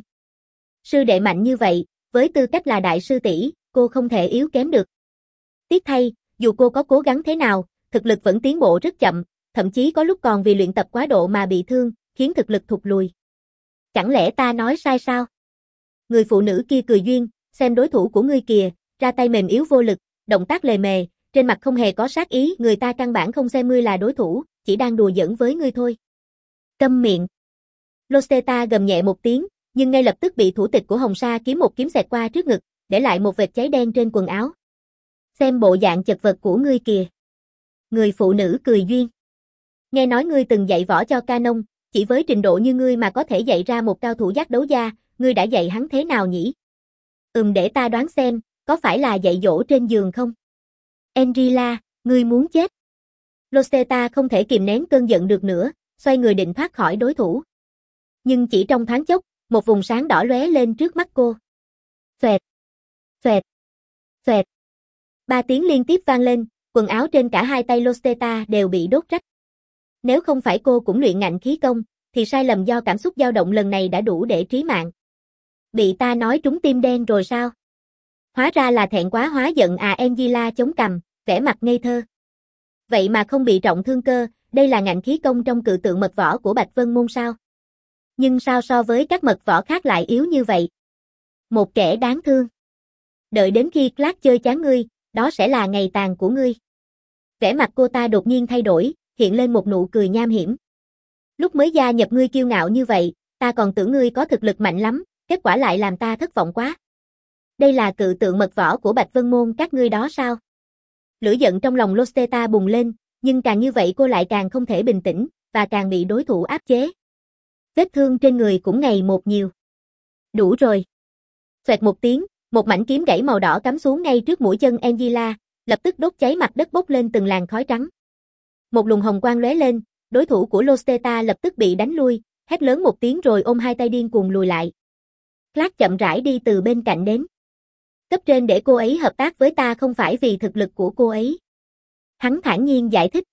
[SPEAKER 1] Sư đệ mạnh như vậy, với tư cách là đại sư tỷ, cô không thể yếu kém được. Tiếc thay, dù cô có cố gắng thế nào, thực lực vẫn tiến bộ rất chậm, thậm chí có lúc còn vì luyện tập quá độ mà bị thương, khiến thực lực thụt lùi. Chẳng lẽ ta nói sai sao? Người phụ nữ kia cười duyên, xem đối thủ của ngươi kìa, ra tay mềm yếu vô lực, động tác lề mề, trên mặt không hề có sát ý, người ta căn bản không xem ngươi là đối thủ, chỉ đang đùa giỡn với ngươi thôi. Câm miệng. Losteta gầm nhẹ một tiếng, nhưng ngay lập tức bị thủ tịch của Hồng Sa kiếm một kiếm xẹt qua trước ngực, để lại một vệt cháy đen trên quần áo. Xem bộ dạng chật vật của ngươi kìa. Người phụ nữ cười duyên. Nghe nói ngươi từng dạy võ cho Ca Nông, chỉ với trình độ như ngươi mà có thể dạy ra một cao thủ giác đấu gia, ngươi đã dạy hắn thế nào nhỉ? Ừm để ta đoán xem, có phải là dạy dỗ trên giường không? Angela, ngươi muốn chết. Rosetta không thể kìm nén cơn giận được nữa, xoay người định thoát khỏi đối thủ. Nhưng chỉ trong thoáng chốc, một vùng sáng đỏ lóe lên trước mắt cô. Xoẹt, xoẹt, xoẹt. Ba tiếng liên tiếp vang lên, quần áo trên cả hai tay Rosetta đều bị đốt rách. Nếu không phải cô cũng luyện ngạnh khí công, thì sai lầm do cảm xúc dao động lần này đã đủ để trí mạng. Bị ta nói trúng tim đen rồi sao? Hóa ra là thẹn quá hóa giận à. Angela chống cằm, vẻ mặt ngây thơ. Vậy mà không bị trọng thương cơ, đây là ngạnh khí công trong cự tượng mật võ của Bạch Vân Môn sao? Nhưng sao so với các mật võ khác lại yếu như vậy? Một kẻ đáng thương. Đợi đến khi Clark chơi chán ngươi, đó sẽ là ngày tàn của ngươi. Vẻ mặt cô ta đột nhiên thay đổi, hiện lên một nụ cười nham hiểm. Lúc mới gia nhập ngươi kiêu ngạo như vậy, ta còn tưởng ngươi có thực lực mạnh lắm, kết quả lại làm ta thất vọng quá. Đây là cự tượng mật võ của Bạch Vân Môn các ngươi đó sao? Lửa giận trong lòng Rosetta bùng lên, nhưng càng như vậy cô lại càng không thể bình tĩnh, và càng bị đối thủ áp chế. Vết thương trên người cũng ngày một nhiều. Đủ rồi. Xoẹt một tiếng, một mảnh kiếm gãy màu đỏ cắm xuống ngay trước mũi chân Angela, lập tức đốt cháy mặt đất bốc lên từng làn khói trắng. Một luồng hồng quang lóe lên, đối thủ của Rosetta lập tức bị đánh lui, hét lớn một tiếng rồi ôm hai tay điên cuồng lùi lại. Clark chậm rãi đi từ bên cạnh đến. Cấp trên để cô ấy hợp tác với ta không phải vì thực lực của cô ấy. Hắn thản nhiên giải thích.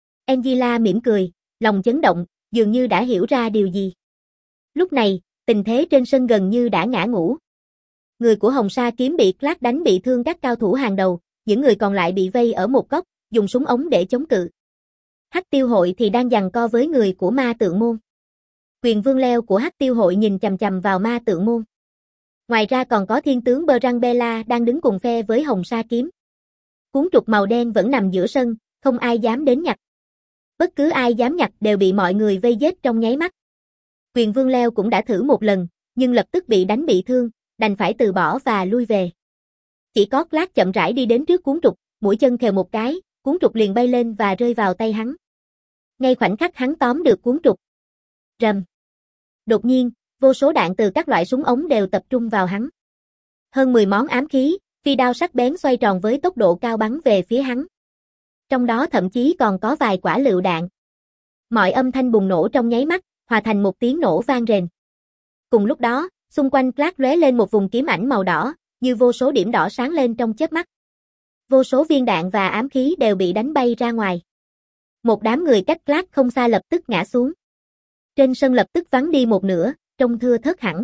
[SPEAKER 1] Angela mỉm cười, lòng chấn động, dường như đã hiểu ra điều gì. Lúc này, tình thế trên sân gần như đã ngã ngũ. Người của Hồng Sa Kiếm bị Clark đánh bị thương các cao thủ hàng đầu, những người còn lại bị vây ở một góc, dùng súng ống để chống cự. Hắc Tiêu Hội thì đang giằng co với người của Ma Tượng Môn. Quyền vương leo của Hắc Tiêu Hội nhìn chằm chằm vào Ma Tượng Môn. Ngoài ra còn có thiên tướng Berang Bela đang đứng cùng phe với Hồng Sa Kiếm. Cuốn trục màu đen vẫn nằm giữa sân, không ai dám đến nhặt. Bất cứ ai dám nhặt đều bị mọi người vây giết trong nháy mắt. Quyền vương leo cũng đã thử một lần, nhưng lập tức bị đánh bị thương, đành phải từ bỏ và lui về. Chỉ có Clark chậm rãi đi đến trước cuốn trục, mũi chân khều một cái, cuốn trục liền bay lên và rơi vào tay hắn. Ngay khoảnh khắc hắn tóm được cuốn trục. Rầm. Đột nhiên, vô số đạn từ các loại súng ống đều tập trung vào hắn. Hơn mười món ám khí, phi đao sắc bén xoay tròn với tốc độ cao bắn về phía hắn. Trong đó thậm chí còn có vài quả lựu đạn. Mọi âm thanh bùng nổ trong nháy mắt, hòa thành một tiếng nổ vang rền. Cùng lúc đó, xung quanh Clark lóe lên một vùng kiếm ảnh màu đỏ, như vô số điểm đỏ sáng lên trong chớp mắt. Vô số viên đạn và ám khí đều bị đánh bay ra ngoài. Một đám người cách Clark không xa lập tức ngã xuống. Trên sân lập tức vắng đi một nửa, trông thưa thớt hẳn.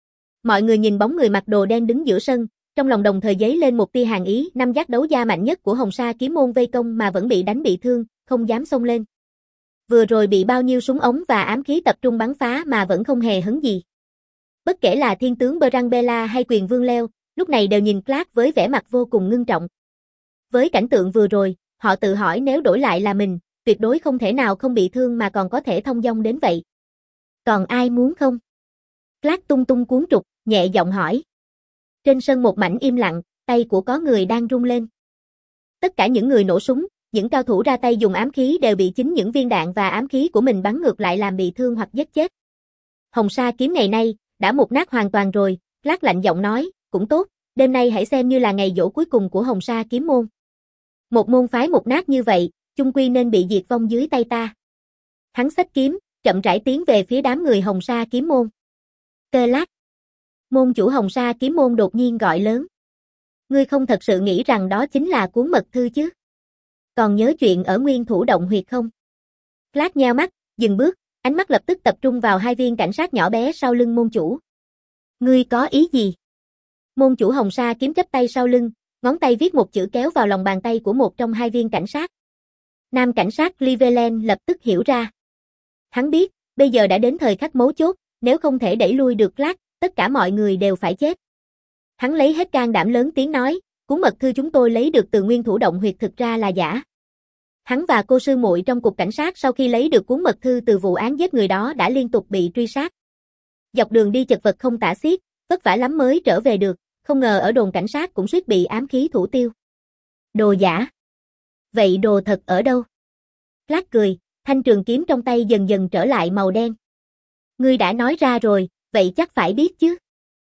[SPEAKER 1] Mọi người nhìn bóng người mặc đồ đen đứng giữa sân, trong lòng đồng thời dấy lên một tia hàn ý. Năm giác đấu gia mạnh nhất của Hồng Sa Kiếm môn vây công mà vẫn bị đánh bị thương, không dám xông lên. Vừa rồi bị bao nhiêu súng ống và ám khí tập trung bắn phá mà vẫn không hề hấn gì. Bất kể là thiên tướng Berang Bela hay quyền vương leo, lúc này đều nhìn Clark với vẻ mặt vô cùng ngưng trọng. Với cảnh tượng vừa rồi, họ tự hỏi nếu đổi lại là mình, tuyệt đối không thể nào không bị thương mà còn có thể thông dong đến vậy. Còn ai muốn không? Clark tung tung cuốn trục, nhẹ giọng hỏi. Trên sân một mảnh im lặng, tay của có người đang rung lên. Tất cả những người nổ súng, những cao thủ ra tay dùng ám khí đều bị chính những viên đạn và ám khí của mình bắn ngược lại làm bị thương hoặc giết chết. Hồng Sa Kiếm ngày nay đã mục nát hoàn toàn rồi, Clark lạnh giọng nói, cũng tốt, đêm nay hãy xem như là ngày giỗ cuối cùng của Hồng Sa Kiếm môn. Một môn phái mục nát như vậy, chung quy nên bị diệt vong dưới tay ta. Hắn xách kiếm, chậm rãi tiến về phía đám người Hồng Sa Kiếm môn. Clark. Môn chủ Hồng Sa Kiếm môn đột nhiên gọi lớn. Ngươi không thật sự nghĩ rằng đó chính là cuốn mật thư chứ? Còn nhớ chuyện ở Nguyên Thủ Động Huyệt không? Clark nheo mắt, dừng bước, ánh mắt lập tức tập trung vào hai viên cảnh sát nhỏ bé sau lưng môn chủ. Ngươi có ý gì? Môn chủ Hồng Sa Kiếm chắp tay sau lưng, ngón tay viết một chữ kéo vào lòng bàn tay của một trong hai viên cảnh sát. Nam cảnh sát Cleveland lập tức hiểu ra. Hắn biết, bây giờ đã đến thời khắc mấu chốt, nếu không thể đẩy lui được Clark, tất cả mọi người đều phải chết. Hắn lấy hết can đảm lớn tiếng nói, cuốn mật thư chúng tôi lấy được từ Nguyên Thủ Động Huyệt thực ra là giả. Hắn và cô sư muội trong cục cảnh sát sau khi lấy được cuốn mật thư từ vụ án giết người đó đã liên tục bị truy sát. Dọc đường đi chật vật không tả xiết, vất vả lắm mới trở về được, không ngờ ở đồn cảnh sát cũng suýt bị ám khí thủ tiêu. Đồ giả. Vậy đồ thật ở đâu? Clark cười, Thanh trường kiếm trong tay dần dần trở lại màu đen. Ngươi đã nói ra rồi, vậy chắc phải biết chứ.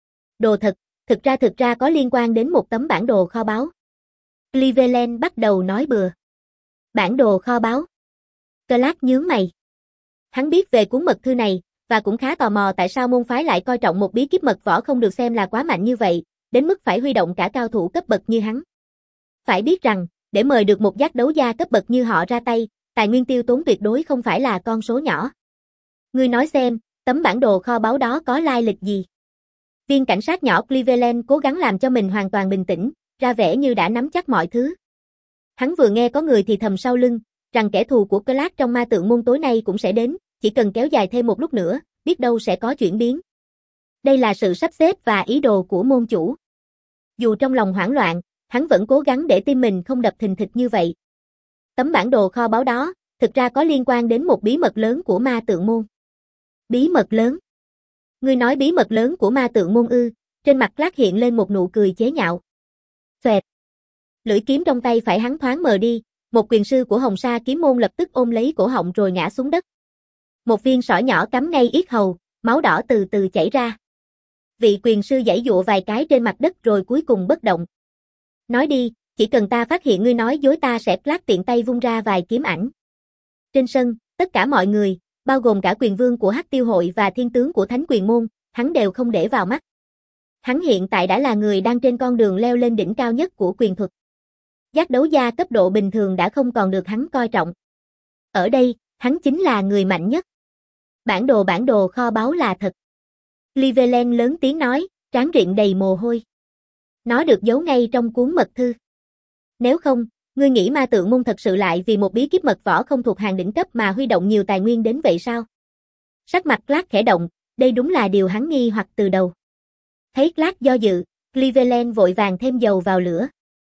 [SPEAKER 1] Đồ thật, thực ra thực ra có liên quan đến một tấm bản đồ kho báu. Cleveland bắt đầu nói bừa. Bản đồ kho báu. Clark nhướng mày. Hắn biết về cuốn mật thư này, và cũng khá tò mò tại sao môn phái lại coi trọng một bí kíp mật võ không được xem là quá mạnh như vậy, đến mức phải huy động cả cao thủ cấp bậc như hắn. Phải biết rằng, để mời được một giác đấu gia cấp bậc như họ ra tay, tài nguyên tiêu tốn tuyệt đối không phải là con số nhỏ. Ngươi nói xem, tấm bản đồ kho báu đó có lai lịch gì? Viên cảnh sát nhỏ Cleveland cố gắng làm cho mình hoàn toàn bình tĩnh, ra vẻ như đã nắm chắc mọi thứ. Hắn vừa nghe có người thì thầm sau lưng, rằng kẻ thù của Clark trong ma tượng môn tối nay cũng sẽ đến, chỉ cần kéo dài thêm một lúc nữa, biết đâu sẽ có chuyển biến. Đây là sự sắp xếp và ý đồ của môn chủ. Dù trong lòng hoảng loạn, hắn vẫn cố gắng để tim mình không đập thình thịch như vậy. Tấm bản đồ kho báu đó, thực ra có liên quan đến một bí mật lớn của ma tượng môn. Bí mật lớn? Ngươi nói bí mật lớn của ma tượng môn ư? Trên mặt Clark hiện lên một nụ cười chế nhạo. Xoẹt. Lưỡi kiếm trong tay phải hắn thoáng mờ đi, một quyền sư của Hồng Sa kiếm môn lập tức ôm lấy cổ họng rồi ngã xuống đất. Một viên sỏi nhỏ cắm ngay yết hầu, máu đỏ từ từ chảy ra. Vị quyền sư giãy giụa vài cái trên mặt đất rồi cuối cùng bất động. Nói đi, chỉ cần ta phát hiện ngươi nói dối ta sẽ Clark tiện tay vung ra vài kiếm ảnh. Trên sân, tất cả mọi người, bao gồm cả quyền vương của Hắc Tiêu hội và thiên tướng của Thánh Quyền môn, hắn đều không để vào mắt. Hắn hiện tại đã là người đang trên con đường leo lên đỉnh cao nhất của quyền thuật. Giác đấu gia cấp độ bình thường đã không còn được hắn coi trọng. Ở đây, hắn chính là người mạnh nhất. Bản đồ bản đồ kho báu là thật. Cleveland lớn tiếng nói, trán rịn đầy mồ hôi. Nó được giấu ngay trong cuốn mật thư. Nếu không, ngươi nghĩ ma tượng môn thật sự lại vì một bí kíp mật võ không thuộc hàng đỉnh cấp mà huy động nhiều tài nguyên đến vậy sao? Sắc mặt Clark khẽ động, đây đúng là điều hắn nghi hoặc từ đầu. Thấy Clark do dự, Cleveland vội vàng thêm dầu vào lửa.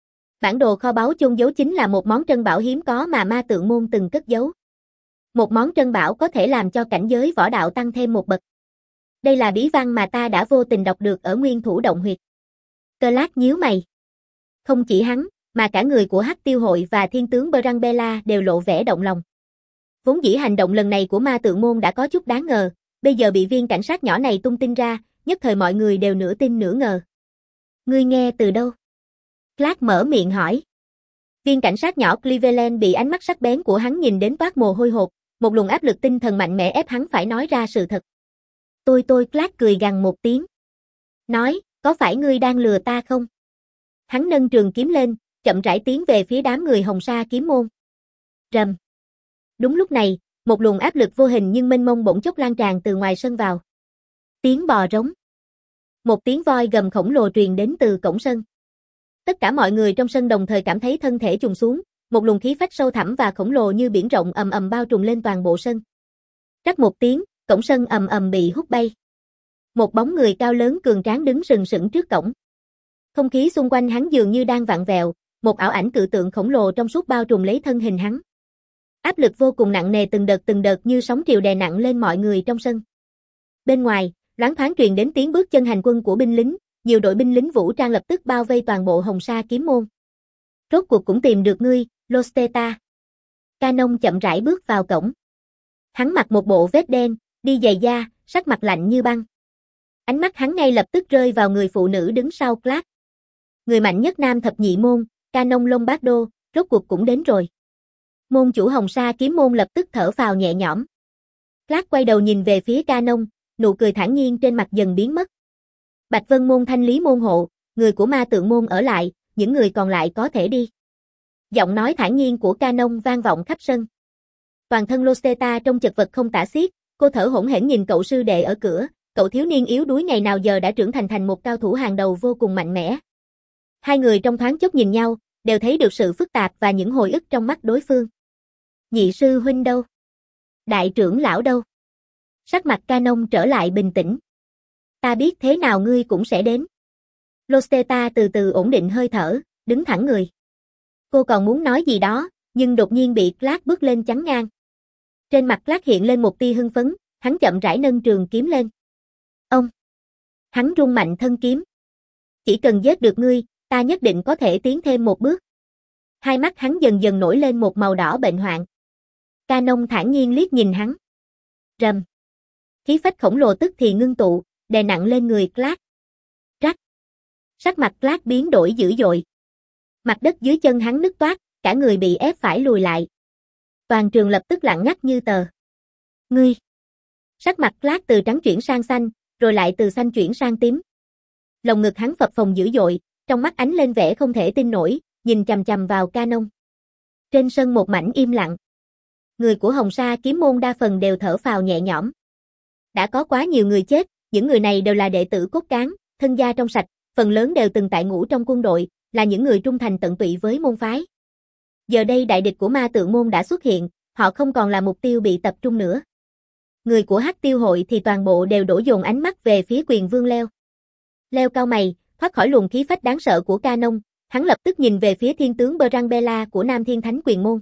[SPEAKER 1] Bản đồ kho báu chôn giấu chính là một món trân bảo hiếm có mà ma tượng môn từng cất giấu. Một món trân bảo có thể làm cho cảnh giới võ đạo tăng thêm một bậc. Đây là bí văn mà ta đã vô tình đọc được ở Nguyên Thủ Động Huyệt. Clark nhíu mày. Không chỉ hắn, mà cả người của Hắc Tiêu hội và thiên tướng Brambella đều lộ vẻ động lòng. Vốn dĩ hành động lần này của ma tượng môn đã có chút đáng ngờ, bây giờ bị viên cảnh sát nhỏ này tung tin ra, nhất thời mọi người đều nửa tin nửa ngờ. Ngươi nghe từ đâu? Clark mở miệng hỏi. Viên cảnh sát nhỏ Cleveland bị ánh mắt sắc bén của hắn nhìn đến toát mồ hôi hột, một luồng áp lực tinh thần mạnh mẽ ép hắn phải nói ra sự thật. Tôi tôi Clark cười gằn một tiếng. Nói, có phải ngươi đang lừa ta không? Hắn nâng trường kiếm lên, chậm rãi tiến về phía đám người Hồng Sa kiếm môn. Rầm. Đúng lúc này, một luồng áp lực vô hình nhưng mênh mông bỗng chốc lan tràn từ ngoài sân vào. Tiếng bò rống. Một tiếng voi gầm khổng lồ truyền đến từ cổng sân. Tất cả mọi người trong sân đồng thời cảm thấy thân thể trùng xuống, một luồng khí phách sâu thẳm và khổng lồ như biển rộng ầm ầm bao trùm lên toàn bộ sân. Rắc một tiếng, cổng sân ầm ầm bị hút bay. Một bóng người cao lớn cường tráng đứng sừng sững trước cổng. Không khí xung quanh hắn dường như đang vặn vẹo, một ảo ảnh cự tượng khổng lồ trong suốt bao trùm lấy thân hình hắn. Áp lực vô cùng nặng nề từng đợt từng đợt như sóng triều đè nặng lên mọi người trong sân. Bên ngoài, loáng thoáng truyền đến tiếng bước chân hành quân của binh lính, nhiều đội binh lính vũ trang lập tức bao vây toàn bộ Hồng Sa kiếm môn. Rốt cuộc cũng tìm được ngươi, Losteta. Canon chậm rãi bước vào cổng. Hắn mặc một bộ vest đen, đi giày da, sắc mặt lạnh như băng. Ánh mắt hắn ngay lập tức rơi vào người phụ nữ đứng sau Clark. Người mạnh nhất nam thập nhị môn, Canon Lombardo, rốt cuộc cũng đến rồi. Môn chủ Hồng Sa kiếm môn lập tức thở phào nhẹ nhõm. Clark quay đầu nhìn về phía Canon, nụ cười thản nhiên trên mặt dần biến mất. Bạch Vân môn thanh lý môn hộ, người của ma tượng môn ở lại, những người còn lại có thể đi. Giọng nói thản nhiên của Canon vang vọng khắp sân. Toàn thân Losteta trông chật vật không tả xiết, cô thở hổn hển nhìn cậu sư đệ ở cửa, cậu thiếu niên yếu đuối ngày nào giờ đã trưởng thành thành một cao thủ hàng đầu vô cùng mạnh mẽ. Hai người trong thoáng chốc nhìn nhau, đều thấy được sự phức tạp và những hồi ức trong mắt đối phương. Nhị sư huynh đâu? Đại trưởng lão đâu? Sắc mặt Canon trở lại bình tĩnh. Ta biết thế nào ngươi cũng sẽ đến. Losteta từ từ ổn định hơi thở, đứng thẳng người. Cô còn muốn nói gì đó, nhưng đột nhiên bị Clark bước lên chắn ngang. Trên mặt Clark hiện lên một tia hưng phấn, hắn chậm rãi nâng trường kiếm lên. Ông! Hắn rung mạnh thân kiếm. Chỉ cần giết được ngươi, ta nhất định có thể tiến thêm một bước. Hai mắt hắn dần dần nổi lên một màu đỏ bệnh hoạn. Canon thản nhiên liếc nhìn hắn. Rầm. Khí phách khổng lồ tức thì ngưng tụ, đè nặng lên người Clark. Rắc. Sắc mặt Clark biến đổi dữ dội. Mặt đất dưới chân hắn nứt toác, cả người bị ép phải lùi lại. Toàn trường lập tức lặng ngắt như tờ. Ngươi. Sắc mặt Clark từ trắng chuyển sang xanh, rồi lại từ xanh chuyển sang tím. Lồng ngực hắn phập phồng dữ dội, trong mắt ánh lên vẻ không thể tin nổi, nhìn chằm chằm vào Canon. Trên sân một mảnh im lặng. Người của Hồng Sa kiếm môn đa phần đều thở phào nhẹ nhõm. Đã có quá nhiều người chết, những người này đều là đệ tử cốt cán, thân gia trong sạch, phần lớn đều từng tại ngũ trong quân đội, là những người trung thành tận tụy với môn phái. Giờ đây đại địch của ma tượng môn đã xuất hiện, họ không còn là mục tiêu bị tập trung nữa. Người của Hắc Tiêu hội thì toàn bộ đều đổ dồn ánh mắt về phía Quyền Vương Leo. Leo cau mày, thoát khỏi luồng khí phách đáng sợ của Canon, hắn lập tức nhìn về phía thiên tướng Berang Bela của Nam Thiên Thánh Quyền môn.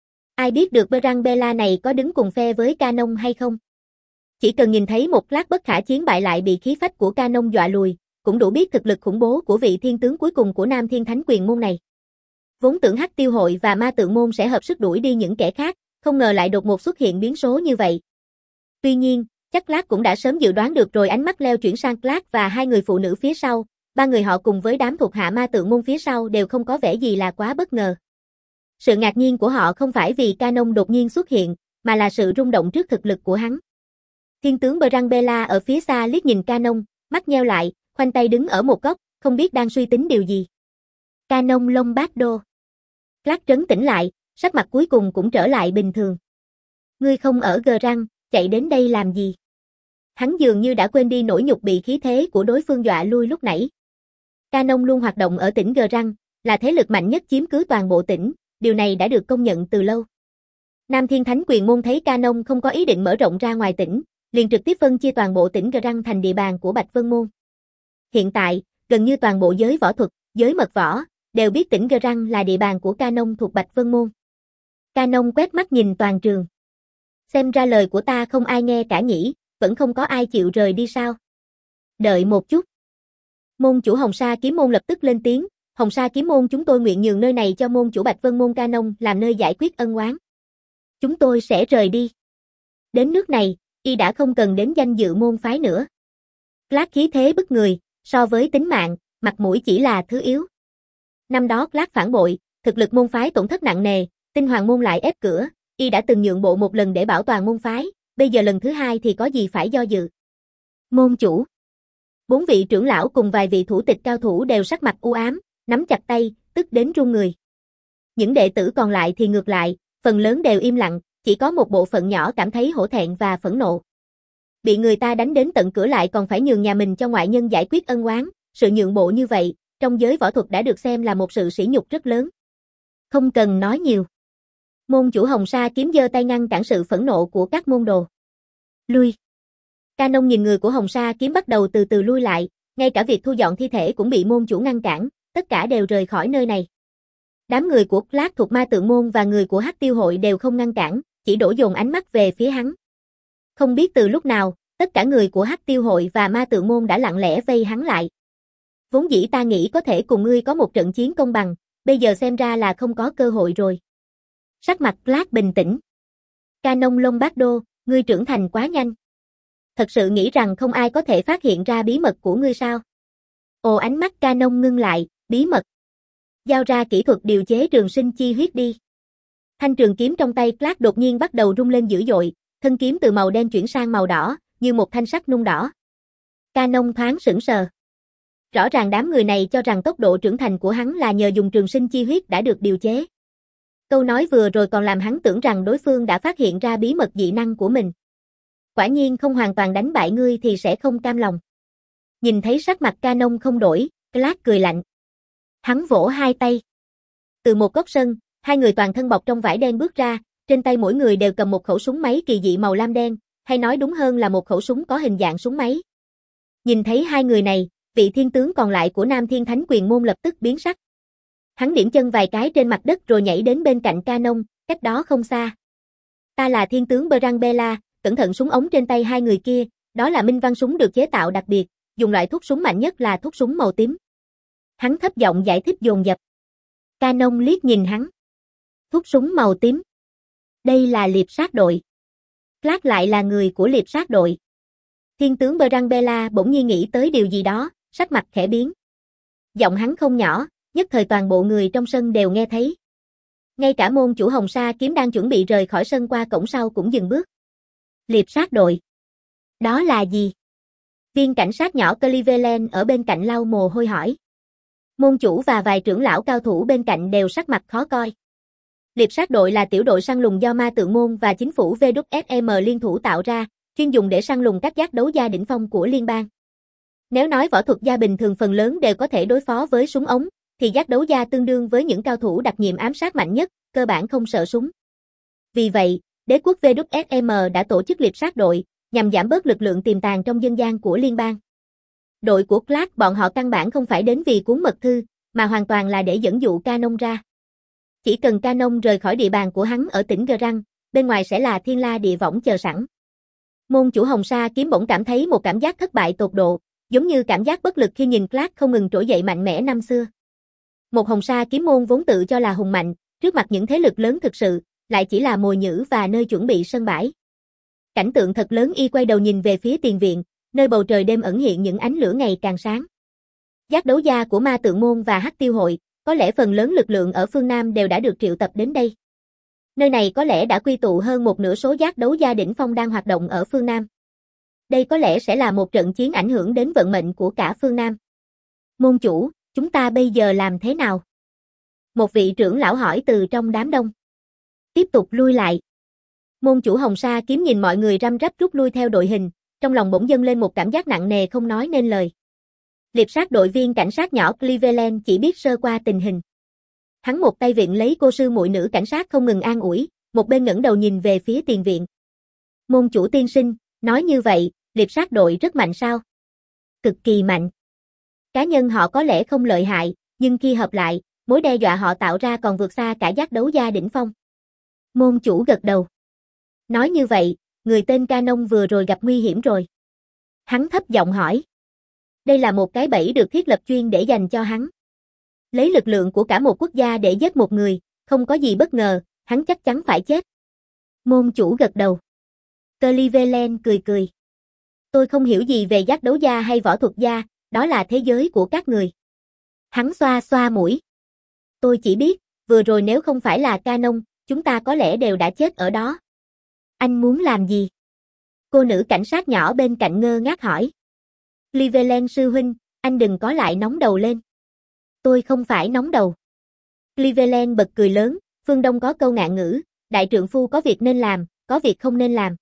[SPEAKER 1] Ai biết được Berang Bela này có đứng cùng phe với Canon hay không? Chỉ cần nhìn thấy một Clark bất khả chiến bại lại bị khí phách của Canon dọa lùi, cũng đủ biết thực lực khủng bố của vị thiên tướng cuối cùng của Nam Thiên Thánh Quyền môn này. Vốn tưởng Hắc Tiêu hội và ma tượng môn sẽ hợp sức đuổi đi những kẻ khác, không ngờ lại đột ngột xuất hiện biến số như vậy. Tuy nhiên, chắc Clark cũng đã sớm dự đoán được rồi. Ánh mắt Leo chuyển sang Clark và hai người phụ nữ phía sau, ba người họ cùng với đám thuộc hạ ma tượng môn phía sau đều không có vẻ gì là quá bất ngờ. Sự ngạc nhiên của họ không phải vì Canon đột nhiên xuất hiện, mà là sự rung động trước thực lực của hắn. Thiên tướng Berang Bela ở phía xa liếc nhìn Canon, mắt nheo lại, khoanh tay đứng ở một góc, không biết đang suy tính điều gì. Canon Lombardo. Clark trấn tĩnh lại, sắc mặt cuối cùng cũng trở lại bình thường. Ngươi không ở Grang, chạy đến đây làm gì? Hắn dường như đã quên đi nỗi nhục bị khí thế của đối phương dọa lui lúc nãy. Canon luôn hoạt động ở tỉnh Grang, là thế lực mạnh nhất chiếm cứ toàn bộ tỉnh, điều này đã được công nhận từ lâu. Nam Thiên Thánh Quyền môn thấy Canon không có ý định mở rộng ra ngoài tỉnh, liền trực tiếp phân chia toàn bộ tỉnh Grang thành địa bàn của Bạch Vân môn. Hiện tại, gần như toàn bộ giới võ thuật, giới mật võ, đều biết tỉnh Grang là địa bàn của Canon thuộc Bạch Vân môn. Canon quét mắt nhìn toàn trường. Xem ra lời của ta không ai nghe cả nhỉ, vẫn không có ai chịu rời đi sao? Đợi một chút. Môn chủ Hồng Sa kiếm môn lập tức lên tiếng, Hồng Sa kiếm môn chúng tôi nguyện nhường nơi này cho môn chủ Bạch Vân môn Canon làm nơi giải quyết ân oán. Chúng tôi sẽ rời đi. Đến nước này, y đã không cần đến danh dự môn phái nữa. Clark khí thế bức người, so với tính mạng, mặt mũi chỉ là thứ yếu. Năm đó Clark phản bội, thực lực môn phái tổn thất nặng nề, Tinh Hoàng môn lại ép cửa, y đã từng nhượng bộ một lần để bảo toàn môn phái, bây giờ lần thứ hai thì có gì phải do dự. Môn chủ. Bốn vị trưởng lão cùng vài vị thủ tịch cao thủ đều sắc mặt u ám, nắm chặt tay, tức đến run người. Những đệ tử còn lại thì ngược lại, phần lớn đều im lặng, chỉ có một bộ phận nhỏ cảm thấy hổ thẹn và phẫn nộ. Bị người ta đánh đến tận cửa lại còn phải nhường nhà mình cho ngoại nhân giải quyết ân oán, sự nhượng bộ như vậy, trong giới võ thuật đã được xem là một sự sỉ nhục rất lớn. Không cần nói nhiều. Môn chủ Hồng Sa kiếm giơ tay ngăn cản sự phẫn nộ của các môn đồ. Lui. Canon nhìn người của Hồng Sa kiếm bắt đầu từ từ lui lại, ngay cả việc thu dọn thi thể cũng bị môn chủ ngăn cản, tất cả đều rời khỏi nơi này. Đám người của Clark thuộc ma tượng môn và người của Hắc Tiêu hội đều không ngăn cản, chỉ đổ dồn ánh mắt về phía hắn. Không biết từ lúc nào, tất cả người của Hắc Tiêu hội và ma tượng môn đã lặng lẽ vây hắn lại. Vốn dĩ ta nghĩ có thể cùng ngươi có một trận chiến công bằng, bây giờ xem ra là không có cơ hội rồi. Sắc mặt Clark bình tĩnh. Canon Lombardo, ngươi trưởng thành quá nhanh. Thật sự nghĩ rằng không ai có thể phát hiện ra bí mật của ngươi sao? Ồ, ánh mắt Canon ngưng lại, bí mật. Giao ra kỹ thuật điều chế trường sinh chi huyết đi. Thanh trường kiếm trong tay Clark đột nhiên bắt đầu rung lên dữ dội, thân kiếm từ màu đen chuyển sang màu đỏ, như một thanh sắt nung đỏ. Canon thoáng sững sờ. Rõ ràng đám người này cho rằng tốc độ trưởng thành của hắn là nhờ dùng trường sinh chi huyết đã được điều chế. Câu nói vừa rồi còn làm hắn tưởng rằng đối phương đã phát hiện ra bí mật dị năng của mình. Quả nhiên không hoàn toàn đánh bại ngươi thì sẽ không cam lòng. Nhìn thấy sắc mặt Canon không đổi, Clark cười lạnh. Hắn vỗ hai tay. Từ một góc sân, hai người toàn thân bọc trong vải đen bước ra, trên tay mỗi người đều cầm một khẩu súng máy kỳ dị màu lam đen, hay nói đúng hơn là một khẩu súng có hình dạng súng máy. Nhìn thấy hai người này, vị thiên tướng còn lại của Nam Thiên Thánh Quyền môn lập tức biến sắc. Hắn điểm chân vài cái trên mặt đất rồi nhảy đến bên cạnh Canon, cách đó không xa. Ta là thiên tướng Berang Bela, cẩn thận súng ống trên tay hai người kia, đó là minh văn súng được chế tạo đặc biệt, dùng loại thuốc súng mạnh nhất là thuốc súng màu tím. Hắn thấp giọng giải thích dồn dập. Canon liếc nhìn hắn. Thuốc súng màu tím. Đây là liệp sát đội. Clark lại là người của liệp sát đội. Thiên tướng Brambella bỗng nhiên nghĩ tới điều gì đó, sắc mặt khẽ biến. Giọng hắn không nhỏ, nhất thời toàn bộ người trong sân đều nghe thấy. Ngay cả môn chủ Hồng Sa Kiếm đang chuẩn bị rời khỏi sân qua cổng sau cũng dừng bước. Liệp sát đội. Đó là gì? Viên cảnh sát nhỏ Cleveland ở bên cạnh lau mồ hôi hỏi. Môn chủ và vài trưởng lão cao thủ bên cạnh đều sắc mặt khó coi. Liệp sát đội là tiểu đội săn lùng do ma tượng môn và chính phủ vê kép ét em liên thủ tạo ra, chuyên dùng để săn lùng các giác đấu gia đỉnh phong của liên bang. Nếu nói võ thuật gia bình thường phần lớn đều có thể đối phó với súng ống, thì giác đấu gia tương đương với những cao thủ đặc nhiệm ám sát mạnh nhất, cơ bản không sợ súng. Vì vậy, đế quốc vê kép ét em đã tổ chức liệp sát đội, nhằm giảm bớt lực lượng tiềm tàng trong dân gian của liên bang. Đội của Clark bọn họ căn bản không phải đến vì cuốn mật thư, mà hoàn toàn là để dẫn dụ Canon ra. Chỉ cần Canon rời khỏi địa bàn của hắn ở tỉnh Grang, bên ngoài sẽ là thiên la địa võng chờ sẵn. Môn chủ Hồng Sa Kiếm bỗng cảm thấy một cảm giác thất bại tột độ, giống như cảm giác bất lực khi nhìn Clark không ngừng trỗi dậy mạnh mẽ năm xưa. Một Hồng Sa Kiếm môn vốn tự cho là hùng mạnh, trước mặt những thế lực lớn thực sự, lại chỉ là mồi nhử và nơi chuẩn bị sân bãi. Cảnh tượng thật lớn y quay đầu nhìn về phía tiền viện, nơi bầu trời đêm ẩn hiện những ánh lửa ngày càng sáng. Giác đấu gia của ma tượng môn và Hắc Tiêu hội, có lẽ phần lớn lực lượng ở phương Nam đều đã được triệu tập đến đây. Nơi này có lẽ đã quy tụ hơn một nửa số giác đấu gia đỉnh phong đang hoạt động ở phương Nam. Đây có lẽ sẽ là một trận chiến ảnh hưởng đến vận mệnh của cả phương Nam. Môn chủ, chúng ta bây giờ làm thế nào? Một vị trưởng lão hỏi từ trong đám đông. Tiếp tục lui lại. Môn chủ Hồng Sa Kiếm nhìn mọi người răm rắp rút lui theo đội hình, trong lòng bỗng dâng lên một cảm giác nặng nề không nói nên lời. Liệp sát đội viên cảnh sát nhỏ Cleveland chỉ biết sơ qua tình hình. Hắn một tay viện lấy cô sư muội nữ cảnh sát không ngừng an ủi, một bên ngẩng đầu nhìn về phía tiền viện. Môn chủ tiên sinh, nói như vậy, liệp sát đội rất mạnh sao? Cực kỳ mạnh. Cá nhân họ có lẽ không lợi hại, nhưng khi hợp lại, mối đe dọa họ tạo ra còn vượt xa cả giác đấu gia đỉnh phong. Môn chủ gật đầu. Nói như vậy, người tên Canon vừa rồi gặp nguy hiểm rồi. Hắn thấp giọng hỏi. Đây là một cái bẫy được thiết lập chuyên để dành cho hắn. Lấy lực lượng của cả một quốc gia để giết một người, không có gì bất ngờ, hắn chắc chắn phải chết. Môn chủ gật đầu. Cleveland cười cười. Tôi không hiểu gì về giác đấu gia hay võ thuật gia, đó là thế giới của các người. Hắn xoa xoa mũi. Tôi chỉ biết, vừa rồi nếu không phải là Canon, chúng ta có lẽ đều đã chết ở đó. Anh muốn làm gì? Cô nữ cảnh sát nhỏ bên cạnh ngơ ngác hỏi. Cleveland sư huynh, anh đừng có lại nóng đầu lên. Tôi không phải nóng đầu. Cleveland bật cười lớn, phương Đông có câu ngạn ngữ, đại trượng phu có việc nên làm, có việc không nên làm.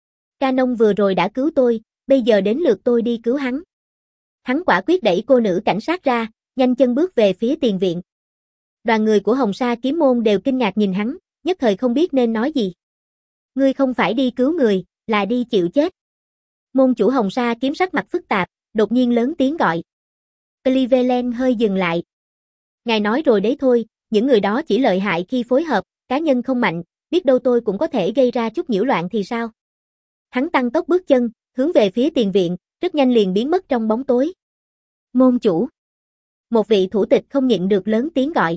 [SPEAKER 1] Canon vừa rồi đã cứu tôi, bây giờ đến lượt tôi đi cứu hắn. Hắn quả quyết đẩy cô nữ cảnh sát ra, nhanh chân bước về phía tiền viện. Đoàn người của Hồng Sa Kiếm môn đều kinh ngạc nhìn hắn, nhất thời không biết nên nói gì. Ngươi không phải đi cứu người, là đi chịu chết. Môn chủ Hồng Sa Kiếm sắc mặt phức tạp, đột nhiên lớn tiếng gọi. Cleveland hơi dừng lại. Ngài nói rồi đấy thôi, những người đó chỉ lợi hại khi phối hợp, cá nhân không mạnh, biết đâu tôi cũng có thể gây ra chút nhiễu loạn thì sao. Hắn tăng tốc bước chân, hướng về phía tiền viện, rất nhanh liền biến mất trong bóng tối. Môn chủ. Một vị thủ tịch không nhịn được lớn tiếng gọi.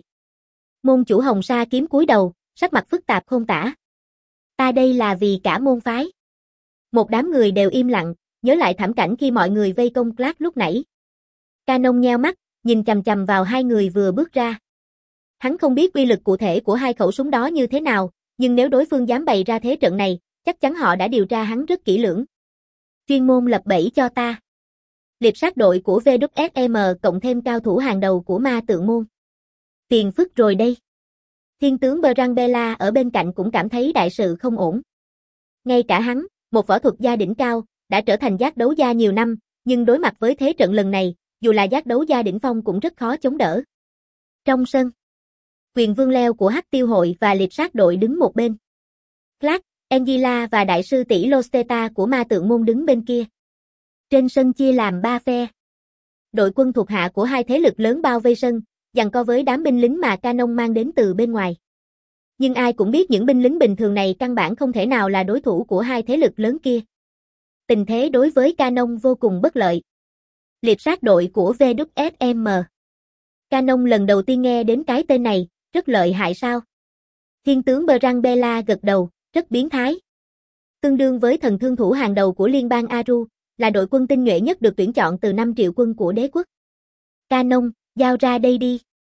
[SPEAKER 1] Môn chủ Hồng Sa Kiếm cúi đầu, sắc mặt phức tạp khôn tả. Ta đây là vì cả môn phái. Một đám người đều im lặng, nhớ lại thảm cảnh khi mọi người vây công Clark lúc nãy. Canon nheo mắt, nhìn chằm chằm vào hai người vừa bước ra. Hắn không biết uy lực cụ thể của hai khẩu súng đó như thế nào, nhưng nếu đối phương dám bày ra thế trận này, chắc chắn họ đã điều tra hắn rất kỹ lưỡng. Chuyên môn lập bẫy cho ta. Liệp sát đội của vê kép ét em cộng thêm cao thủ hàng đầu của ma tượng môn. Tiền phức rồi đây. Thiên tướng Brambella ở bên cạnh cũng cảm thấy đại sự không ổn. Ngay cả hắn, một võ thuật gia đỉnh cao, đã trở thành giác đấu gia nhiều năm, nhưng đối mặt với thế trận lần này, dù là giác đấu gia đỉnh phong cũng rất khó chống đỡ. Trong sân, Quyền Vương Leo của Hắc Tiêu hội và liệp sát đội đứng một bên. Clark, Angela và đại sư tỷ Losteta của ma tượng môn đứng bên kia. Trên sân chia làm ba phe. Đội quân thuộc hạ của hai thế lực lớn bao vây sân, giằng co với đám binh lính mà Canon mang đến từ bên ngoài. Nhưng ai cũng biết những binh lính bình thường này căn bản không thể nào là đối thủ của hai thế lực lớn kia. Tình thế đối với Canon vô cùng bất lợi. Liệp sát đội của vê kép ét em. Canon lần đầu tiên nghe đến cái tên này, rất lợi hại sao? Thiên tướng Berang Bela gật đầu, rất biến thái. Tương đương với thần thương thủ hàng đầu của liên bang Aru, là đội quân tinh nhuệ nhất được tuyển chọn từ năm triệu quân của đế quốc. Canon, giao ra đây đi.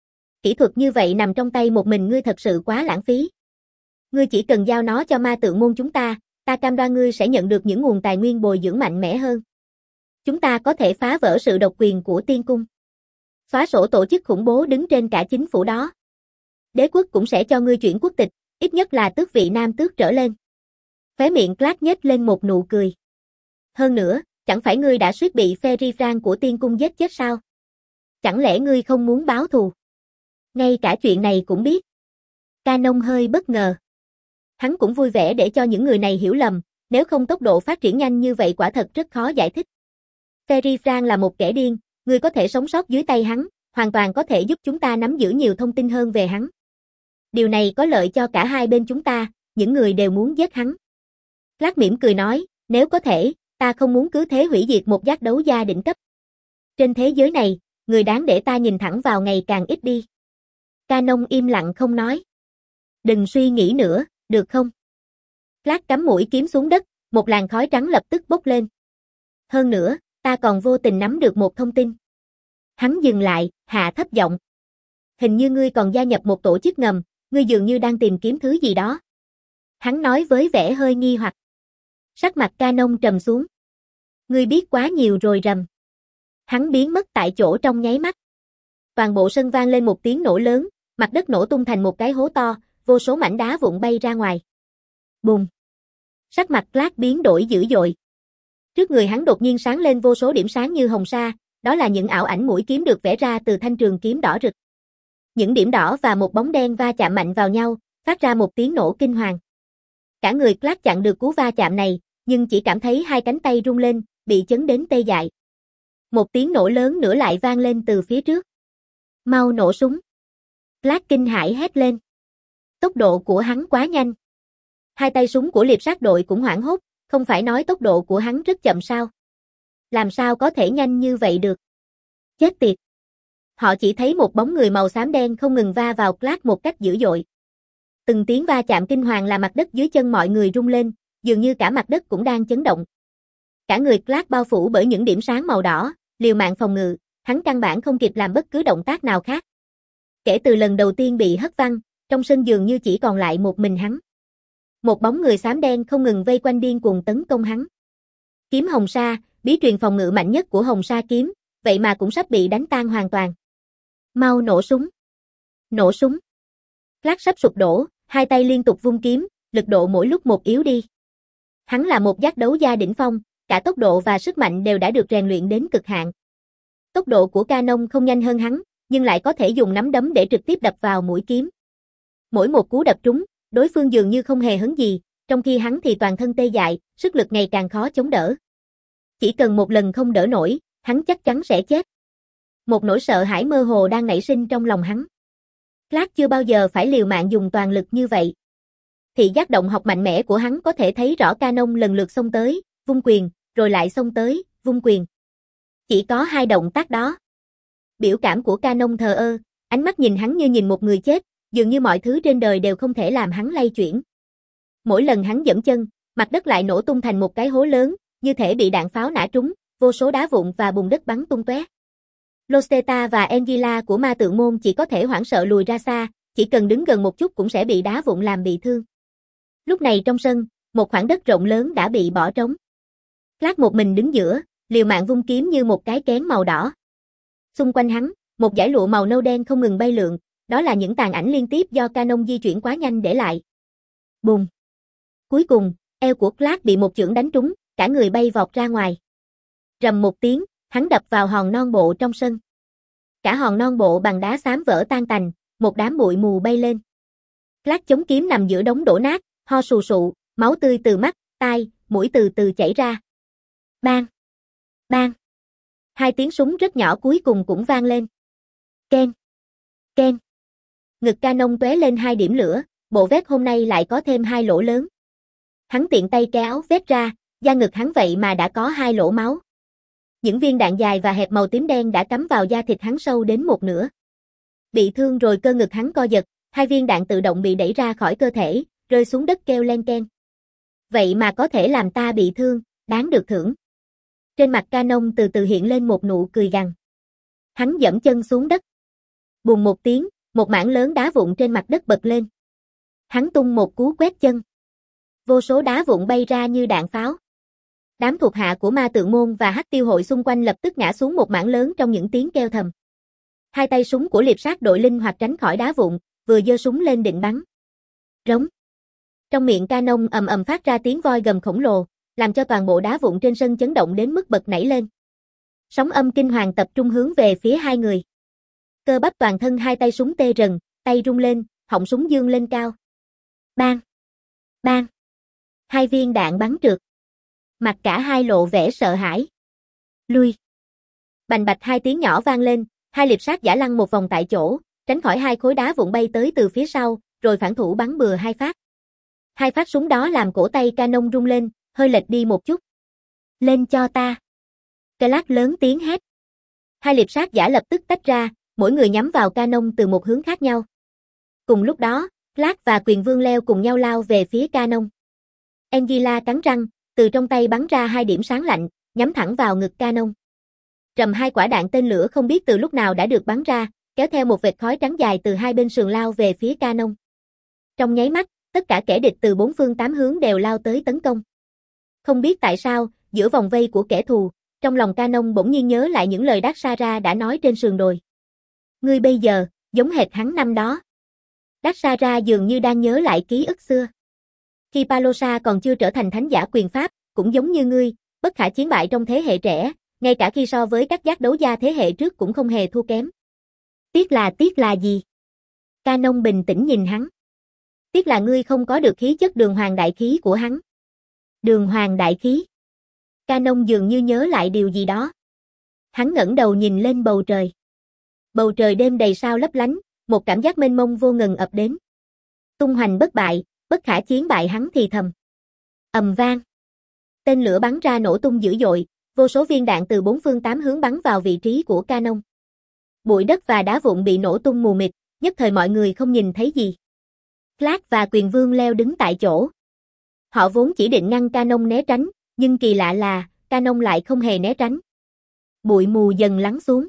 [SPEAKER 1] Kỹ thuật như vậy nằm trong tay một mình ngươi thật sự quá lãng phí. Ngươi chỉ cần giao nó cho ma tượng môn chúng ta, ta cam đoan ngươi sẽ nhận được những nguồn tài nguyên bồi dưỡng mạnh mẽ hơn. Chúng ta có thể phá vỡ sự độc quyền của tiên cung. Xóa sổ tổ chức khủng bố đứng trên cả chính phủ đó. Đế quốc cũng sẽ cho ngươi chuyển quốc tịch, ít nhất là tước vị nam tước trở lên. Khóe miệng Clark nhếch lên một nụ cười. Hơn nữa, chẳng phải ngươi đã suýt bị Ferifran của tiên cung giết chết sao? Chẳng lẽ ngươi không muốn báo thù? Ngay cả chuyện này cũng biết. Canon hơi bất ngờ. Hắn cũng vui vẻ để cho những người này hiểu lầm, nếu không tốc độ phát triển nhanh như vậy quả thật rất khó giải thích. Ferifran là một kẻ điên, ngươi có thể sống sót dưới tay hắn, hoàn toàn có thể giúp chúng ta nắm giữ nhiều thông tin hơn về hắn. Điều này có lợi cho cả hai bên chúng ta, những người đều muốn giết hắn. Clark mỉm cười nói, nếu có thể, ta không muốn cứ thế hủy diệt một giác đấu gia đỉnh cấp. Trên thế giới này, người đáng để ta nhìn thẳng vào ngày càng ít đi. Canon im lặng không nói. Đừng suy nghĩ nữa, được không? Clark cắm mũi kiếm xuống đất, một làn khói trắng lập tức bốc lên. Hơn nữa, ta còn vô tình nắm được một thông tin. Hắn dừng lại, hạ thấp giọng. Hình như ngươi còn gia nhập một tổ chức ngầm, ngươi dường như đang tìm kiếm thứ gì đó. Hắn nói với vẻ hơi nghi hoặc. Sắc mặt Canon trầm xuống. Ngươi biết quá nhiều rồi rầm. Hắn biến mất tại chỗ trong nháy mắt. Toàn bộ sân vang lên một tiếng nổ lớn, mặt đất nổ tung thành một cái hố to, vô số mảnh đá vụn bay ra ngoài. Bùm. Sắc mặt Clark biến đổi dữ dội. Trước người hắn đột nhiên sáng lên vô số điểm sáng như hồng sa, đó là những ảo ảnh mũi kiếm được vẽ ra từ thanh trường kiếm đỏ rực. Những điểm đỏ và một bóng đen va chạm mạnh vào nhau, phát ra một tiếng nổ kinh hoàng. Cả người Clark chặn được cú va chạm này, nhưng chỉ cảm thấy hai cánh tay rung lên, bị chấn đến tê dại. Một tiếng nổ lớn nữa lại vang lên từ phía trước. Mau nổ súng. Clark kinh hãi hét lên. Tốc độ của hắn quá nhanh. Hai tay súng của liệp sát đội cũng hoảng hốt, không phải nói tốc độ của hắn rất chậm sao? Làm sao có thể nhanh như vậy được? Chết tiệt. Họ chỉ thấy một bóng người màu xám đen không ngừng va vào Clark một cách dữ dội. Từng tiếng va chạm kinh hoàng làm mặt đất dưới chân mọi người rung lên, dường như cả mặt đất cũng đang chấn động. Cả người Clark bao phủ bởi những điểm sáng màu đỏ, liều mạng phòng ngự, hắn căn bản không kịp làm bất cứ động tác nào khác. Kể từ lần đầu tiên bị hất văng, trong sân dường như chỉ còn lại một mình hắn. Một bóng người xám đen không ngừng vây quanh điên cuồng tấn công hắn. Kiếm hồng sa, bí truyền phòng ngự mạnh nhất của hồng sa kiếm, vậy mà cũng sắp bị đánh tan hoàn toàn. Mau nổ súng. Nổ súng. Clark sắp sụp đổ, hai tay liên tục vung kiếm, lực độ mỗi lúc một yếu đi. Hắn là một giác đấu gia đỉnh phong, cả tốc độ và sức mạnh đều đã được rèn luyện đến cực hạn. Tốc độ của Canon không nhanh hơn hắn, nhưng lại có thể dùng nắm đấm để trực tiếp đập vào mũi kiếm. Mỗi một cú đập trúng, đối phương dường như không hề hấn gì, trong khi hắn thì toàn thân tê dại, sức lực ngày càng khó chống đỡ. Chỉ cần một lần không đỡ nổi, hắn chắc chắn sẽ chết. Một nỗi sợ hãi mơ hồ đang nảy sinh trong lòng hắn. Clark chưa bao giờ phải liều mạng dùng toàn lực như vậy. Thị giác động học mạnh mẽ của hắn có thể thấy rõ Canon lần lượt xông tới, vung quyền, rồi lại xông tới, vung quyền. Chỉ có hai động tác đó. Biểu cảm của Canon thờ ơ, ánh mắt nhìn hắn như nhìn một người chết, dường như mọi thứ trên đời đều không thể làm hắn lay chuyển. Mỗi lần hắn giẫm chân, mặt đất lại nổ tung thành một cái hố lớn, như thể bị đạn pháo nã trúng, vô số đá vụn và bùn đất bắn tung tóe. Losteta và Angela của ma tượng môn chỉ có thể hoảng sợ lùi ra xa, chỉ cần đứng gần một chút cũng sẽ bị đá vụn làm bị thương. Lúc này trong sân, một khoảng đất rộng lớn đã bị bỏ trống. Clark một mình đứng giữa, liều mạng vung kiếm như một cái kén màu đỏ. Xung quanh hắn, một dải lụa màu nâu đen không ngừng bay lượn, đó là những tàn ảnh liên tiếp do Canon di chuyển quá nhanh để lại. Bùm. Cuối cùng, eo của Clark bị một chưởng đánh trúng, cả người bay vọt ra ngoài. Rầm một tiếng, hắn đập vào hòn non bộ trong sân. Cả hòn non bộ bằng đá xám vỡ tan tành, một đám bụi mù bay lên. Clark chống kiếm nằm giữa đống đổ nát, ho sù sụ, máu tươi từ mắt, tai, mũi từ từ chảy ra. Bang! Bang! Hai tiếng súng rất nhỏ cuối cùng cũng vang lên. Ken! Ken! Ngực Canon tóe lên hai điểm lửa, bộ vest hôm nay lại có thêm hai lỗ lớn. Hắn tiện tay kéo vest ra, da ngực hắn vậy mà đã có hai lỗ máu. Những viên đạn dài và hẹp màu tím đen đã cắm vào da thịt hắn sâu đến một nửa. Bị thương rồi cơ ngực hắn co giật, Hai viên đạn tự động bị đẩy ra khỏi cơ thể, rơi xuống đất kêu len keng. Vậy mà có thể làm ta bị thương, đáng được thưởng. Trên mặt Canon từ từ hiện lên một nụ cười gằn. Hắn giẫm chân xuống đất. Bùm một tiếng, một mảng lớn đá vụn trên mặt đất bật lên. Hắn tung một cú quét chân. Vô số đá vụn bay ra như đạn pháo. Đám thuộc hạ của Ma Tượng Môn và Hắc Tiêu Hội xung quanh lập tức ngã xuống một mảng lớn trong những tiếng kêu thầm. Hai tay súng của liệp sát đội linh hoạt tránh khỏi đá vụn, vừa giơ súng lên định bắn. Rống. Trong miệng Canon ầm ầm phát ra tiếng voi gầm khổng lồ, làm cho toàn bộ đá vụn trên sân chấn động đến mức bật nảy lên. Sóng âm kinh hoàng tập trung hướng về phía hai người. Cơ bắp toàn thân hai tay súng tê rần, tay rung lên, họng súng dương lên cao. Bang! Bang! Hai viên đạn bắn trượt. Mặt cả hai lộ vẻ sợ hãi. Lui! Bành bạch hai tiếng nhỏ vang lên, hai liệp sát giả lăn một vòng tại chỗ, tránh khỏi hai khối đá vụn bay tới từ phía sau, rồi phản thủ bắn bừa hai phát. Hai phát súng đó làm cổ tay Canon rung lên, hơi lệch đi một chút. Lên cho ta! Clark lớn tiếng hét. Hai liệp sát giả lập tức tách ra, mỗi người nhắm vào Canon từ một hướng khác nhau. Cùng lúc đó, Clark và Quyền Vương leo cùng nhau lao về phía Canon. Angela cắn răng, từ trong tay bắn ra hai điểm sáng lạnh, nhắm thẳng vào ngực Canon. Trầm hai quả đạn tên lửa không biết từ lúc nào đã được bắn ra, kéo theo một vệt khói trắng dài từ hai bên sườn lao về phía Canon. Trong nháy mắt, tất cả kẻ địch từ bốn phương tám hướng đều lao tới tấn công. Không biết tại sao, giữa vòng vây của kẻ thù, trong lòng Canon bỗng nhiên nhớ lại những lời Đát Sara đã nói trên sườn đồi. Ngươi bây giờ, giống hệt hắn năm đó. Đát Sara dường như đang nhớ lại ký ức xưa. Khi Palosa còn chưa trở thành thánh giả quyền pháp, cũng giống như ngươi, bất khả chiến bại trong thế hệ trẻ, ngay cả khi so với các giác đấu gia thế hệ trước cũng không hề thua kém. Tiếc là tiếc là gì? Canon bình tĩnh nhìn hắn. Tiếc là ngươi không có được khí chất đường hoàng đại khí của hắn. Đường hoàng đại khí. Canon dường như nhớ lại điều gì đó. Hắn ngẩng đầu nhìn lên bầu trời. Bầu trời đêm đầy sao lấp lánh, một cảm giác mênh mông vô ngần ập đến. Tung hoành bất bại, bất khả chiến bại hắn thì thầm. Ầm vang. Tên lửa bắn ra nổ tung dữ dội, vô số viên đạn từ bốn phương tám hướng bắn vào vị trí của Canon. Bụi đất và đá vụn bị nổ tung mù mịt, nhất thời mọi người không nhìn thấy gì. Clark và Quyền Vương leo đứng tại chỗ. Họ vốn chỉ định ngăn Canon né tránh, nhưng kỳ lạ là, Canon lại không hề né tránh. Bụi mù dần lắng xuống.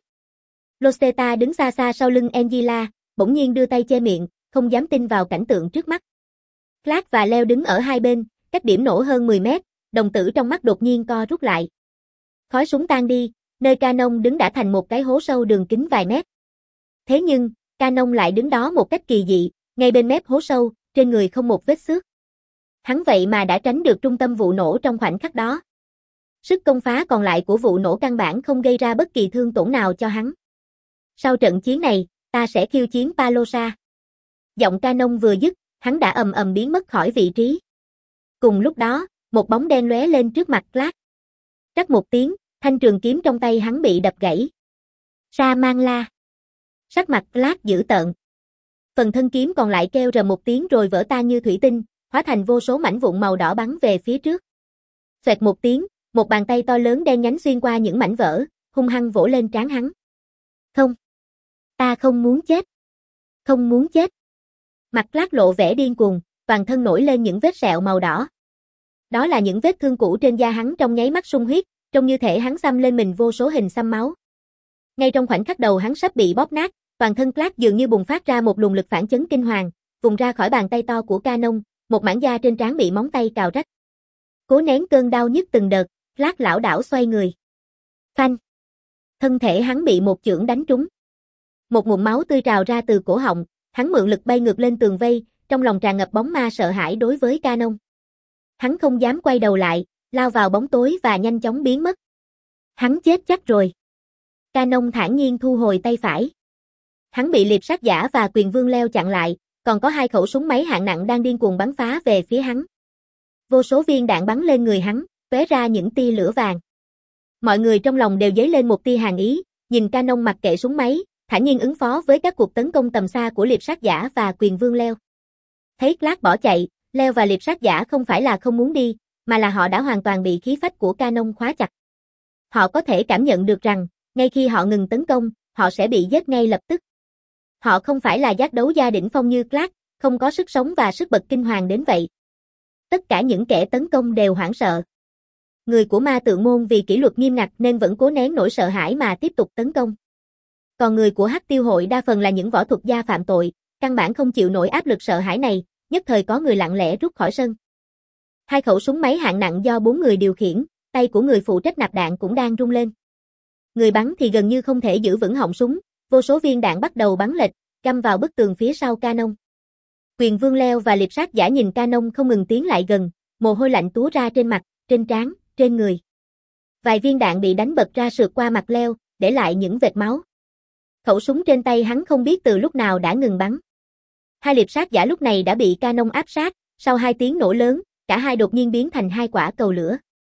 [SPEAKER 1] Rosetta đứng xa xa sau lưng Angela, bỗng nhiên đưa tay che miệng, không dám tin vào cảnh tượng trước mắt. Clark và Leo đứng ở hai bên, cách điểm nổ hơn mười mét, đồng tử trong mắt đột nhiên co rút lại. Khói súng tan đi, nơi Canon đứng đã thành một cái hố sâu đường kính vài mét. Thế nhưng, Canon lại đứng đó một cách kỳ dị, ngay bên mép hố sâu, trên người không một vết xước. Hắn vậy mà đã tránh được trung tâm vụ nổ trong khoảnh khắc đó. Sức công phá còn lại của vụ nổ căn bản không gây ra bất kỳ thương tổn nào cho hắn. Sau trận chiến này, ta sẽ khiêu chiến Palosa. Giọng Canon vừa dứt, hắn đã ầm ầm biến mất khỏi vị trí. Cùng lúc đó, một bóng đen lóe lên trước mặt Clark. Rắc một tiếng, thanh trường kiếm trong tay hắn bị đập gãy. Sa mang la. Sắc mặt Clark dữ tợn. Phần thân kiếm còn lại kêu rầm một tiếng rồi vỡ tan như thủy tinh, hóa thành vô số mảnh vụn màu đỏ bắn về phía trước. Xoẹt một tiếng, một bàn tay to lớn đen nhánh xuyên qua những mảnh vỡ, hung hăng vỗ lên trán hắn. Không. Ta không muốn chết. Không muốn chết. Mặt Clark lộ vẻ điên cuồng, toàn thân nổi lên những vết sẹo màu đỏ. Đó là những vết thương cũ trên da hắn trong nháy mắt sung huyết, trông như thể hắn xăm lên mình vô số hình xăm máu. Ngay trong khoảnh khắc đầu hắn sắp bị bóp nát, toàn thân Clark dường như bùng phát ra một luồng lực phản chấn kinh hoàng, vùng ra khỏi bàn tay to của Canon, một mảng da trên trán bị móng tay cào rách. Cố nén cơn đau nhức từng đợt, Clark lảo đảo xoay người. Phanh! Thân thể hắn bị một chưởng đánh trúng. Một ngụm máu tươi trào ra từ cổ họng, hắn mượn lực bay ngược lên tường vây, trong lòng tràn ngập bóng ma sợ hãi đối với Canon. Hắn không dám quay đầu lại, lao vào bóng tối và nhanh chóng biến mất. Hắn chết chắc rồi. Canon thản nhiên thu hồi tay phải. Hắn bị liệp sát giả và Quyền Vương leo chặn lại, còn có hai khẩu súng máy hạng nặng đang điên cuồng bắn phá về phía hắn. Vô số viên đạn bắn lên người hắn, tóe ra những tia lửa vàng. Mọi người trong lòng đều dấy lên một tia hàn ý, nhìn Canon mặc kệ súng máy, thản nhiên ứng phó với các cuộc tấn công tầm xa của liệp sát giả và Quyền Vương leo. Thấy Clark bỏ chạy, Leo và liệp sát giả không phải là không muốn đi, mà là họ đã hoàn toàn bị khí phách của Canon khóa chặt. Họ có thể cảm nhận được rằng, ngay khi họ ngừng tấn công, họ sẽ bị giết ngay lập tức. Họ không phải là giác đấu gia đỉnh phong như Clark, không có sức sống và sức bật kinh hoàng đến vậy. Tất cả những kẻ tấn công đều hoảng sợ. Người của ma tượng môn vì kỷ luật nghiêm ngặt nên vẫn cố nén nỗi sợ hãi mà tiếp tục tấn công. Còn người của Hắc Tiêu hội đa phần là những võ thuật gia phạm tội, căn bản không chịu nổi áp lực sợ hãi này, nhất thời có người lặng lẽ rút khỏi sân. Hai khẩu súng máy hạng nặng do bốn người điều khiển, tay của người phụ trách nạp đạn cũng đang rung lên. Người bắn thì gần như không thể giữ vững họng súng, vô số viên đạn bắt đầu bắn lệch, găm vào bức tường phía sau Canon. Quyền Vương Leo và liệp sát giả nhìn Canon không ngừng tiến lại gần, mồ hôi lạnh túa ra trên mặt, trên trán, trên người. Vài viên đạn bị đánh bật ra sượt qua mặt Leo, để lại những vệt máu. Khẩu súng trên tay hắn không biết từ lúc nào đã ngừng bắn. Hai liệp sát giả lúc này đã bị Canon áp sát, sau hai tiếng nổ lớn, cả hai đột nhiên biến thành hai quả cầu lửa.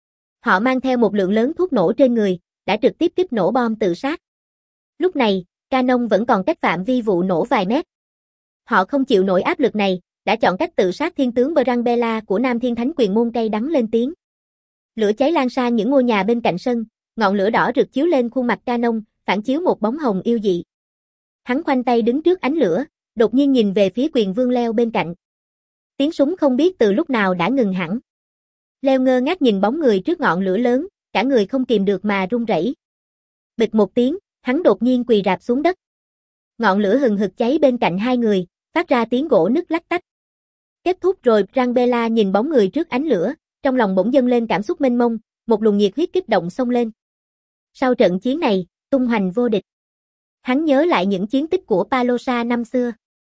[SPEAKER 1] Họ mang theo một lượng lớn thuốc nổ trên người, đã trực tiếp kích nổ bom tự sát. Lúc này, Canon vẫn còn cách phạm vi vụ nổ vài mét. Họ không chịu nổi áp lực này, đã chọn cách tự sát thiên tướng Berang Bela của Nam Thiên Thánh Quyền môn cay đắng lên tiếng. Lửa cháy lan sang những ngôi nhà bên cạnh sân, ngọn lửa đỏ rực chiếu lên khuôn mặt Canon, phản chiếu một bóng hồng yêu dị. Hắn khoanh tay đứng trước ánh lửa, đột nhiên nhìn về phía Quyền Vương Leo bên cạnh. Tiếng súng không biết từ lúc nào đã ngừng hẳn. Leo ngơ ngác nhìn bóng người trước ngọn lửa lớn, cả người không kìm được mà run rẩy. Bịch một tiếng, hắn đột nhiên quỳ rạp xuống đất. Ngọn lửa hừng hực cháy bên cạnh hai người, phát ra tiếng gỗ nứt lách tách. Kết thúc rồi, Berang Bela nhìn bóng người trước ánh lửa, trong lòng bỗng dâng lên cảm xúc mênh mông, một luồng nhiệt huyết kích động xông lên. Sau trận chiến này, tung hoành vô địch. Hắn nhớ lại những chiến tích của Palosa năm xưa.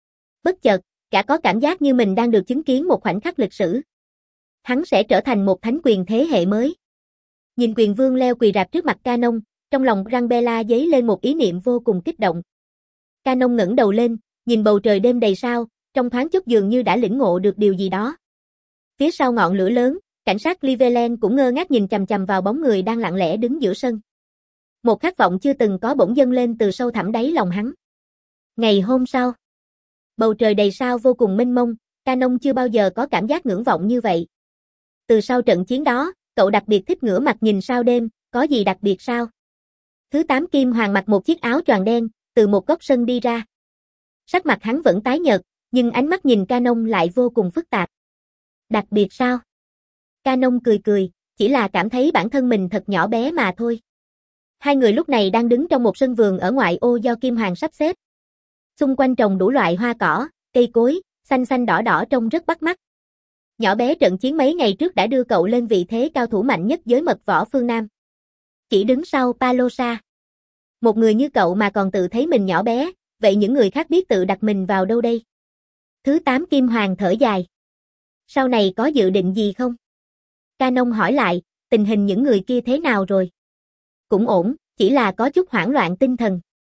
[SPEAKER 1] Bất chợt, cả có cảm giác như mình đang được chứng kiến một khoảnh khắc lịch sử. Hắn sẽ trở thành một thánh quyền thế hệ mới. Nhìn Quyền Vương Leo quỳ rạp trước mặt Canon, trong lòng Berang Bela dấy lên một ý niệm vô cùng kích động. Canon ngẩng đầu lên, nhìn bầu trời đêm đầy sao, trong thoáng chốc dường như đã lĩnh ngộ được điều gì đó. Phía sau ngọn lửa lớn, cảnh sát Cleveland cũng ngơ ngác nhìn chằm chằm vào bóng người đang lặng lẽ đứng giữa sân. Một khát vọng chưa từng có bỗng dâng lên từ sâu thẳm đáy lòng hắn. Ngày hôm sau, bầu trời đầy sao vô cùng mênh mông, Canon chưa bao giờ có cảm giác ngưỡng vọng như vậy. Từ sau trận chiến đó, cậu đặc biệt thích ngửa mặt nhìn sao đêm, có gì đặc biệt sao? Thứ tám Kim Hoàng mặc một chiếc áo choàng đen, từ một góc sân đi ra. Sắc mặt hắn vẫn tái nhợt, nhưng ánh mắt nhìn Canon lại vô cùng phức tạp. Đặc biệt sao? Canon cười cười, chỉ là cảm thấy bản thân mình thật nhỏ bé mà thôi. Hai người lúc này đang đứng trong một sân vườn ở ngoại ô do Kim Hoàng sắp xếp. Xung quanh trồng đủ loại hoa cỏ, cây cối, xanh xanh đỏ đỏ trông rất bắt mắt. Nhỏ bé trận chiến mấy ngày trước đã đưa cậu lên vị thế cao thủ mạnh nhất giới mật võ phương Nam. Chỉ đứng sau Palosa. Một người như cậu mà còn tự thấy mình nhỏ bé, vậy những người khác biết tự đặt mình vào đâu đây? Thứ tám Kim Hoàng thở dài. Sau này có dự định gì không? Canon hỏi lại, tình hình những người kia thế nào rồi? Cũng ổn, chỉ là có chút hoảng loạn tinh thần.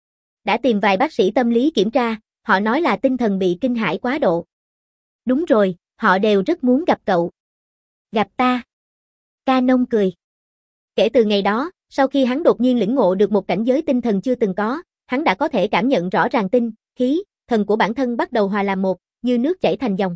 [SPEAKER 1] Đã tìm vài bác sĩ tâm lý kiểm tra, họ nói là tinh thần bị kinh hãi quá độ. Đúng rồi, họ đều rất muốn gặp cậu. Gặp ta. Canon cười. Kể từ ngày đó, sau khi hắn đột nhiên lĩnh ngộ được một cảnh giới tinh thần chưa từng có, hắn đã có thể cảm nhận rõ ràng tinh, khí, thần của bản thân bắt đầu hòa làm một, như nước chảy thành dòng.